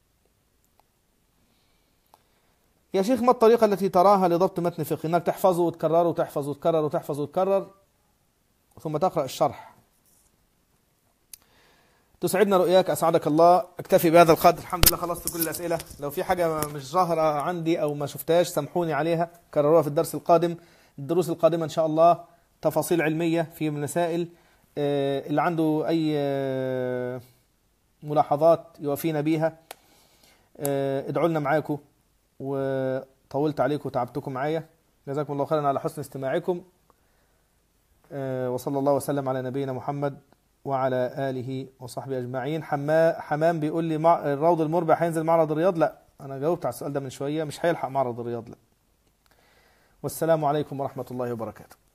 يا شيخ ما الطريقه التي تراها لضبط متن فقهي؟ انك تحفظه وتكرره وتحفظ وتكرر وتحفظ وتكرر ثم تقرا الشرح. تسعدنا رؤياك اسعدك الله. اكتفي بهذا القدر، الحمد لله خلصت كل الاسئله. لو في حاجه مش ظاهره عندي او ما شفتهاش سامحوني عليها، كرروها في الدرس القادم. الدروس القادمه ان شاء الله تفاصيل علميه في المسائل. اللي عنده اي ملاحظات يوافينا بيها. ادعوا لنا معاكم، وطولت عليكم وتعبتكم معايا. جزاكم الله خيرا على حسن استماعكم، وصلى الله وسلم على نبينا محمد وعلى آله وصحبه أجمعين. حمام بيقول لي مع الروض المربع هينزل معرض الرياض؟ لا، أنا جاوبت على السؤال ده من شوية، مش هيلحق معرض الرياض لا. والسلام عليكم ورحمة الله وبركاته.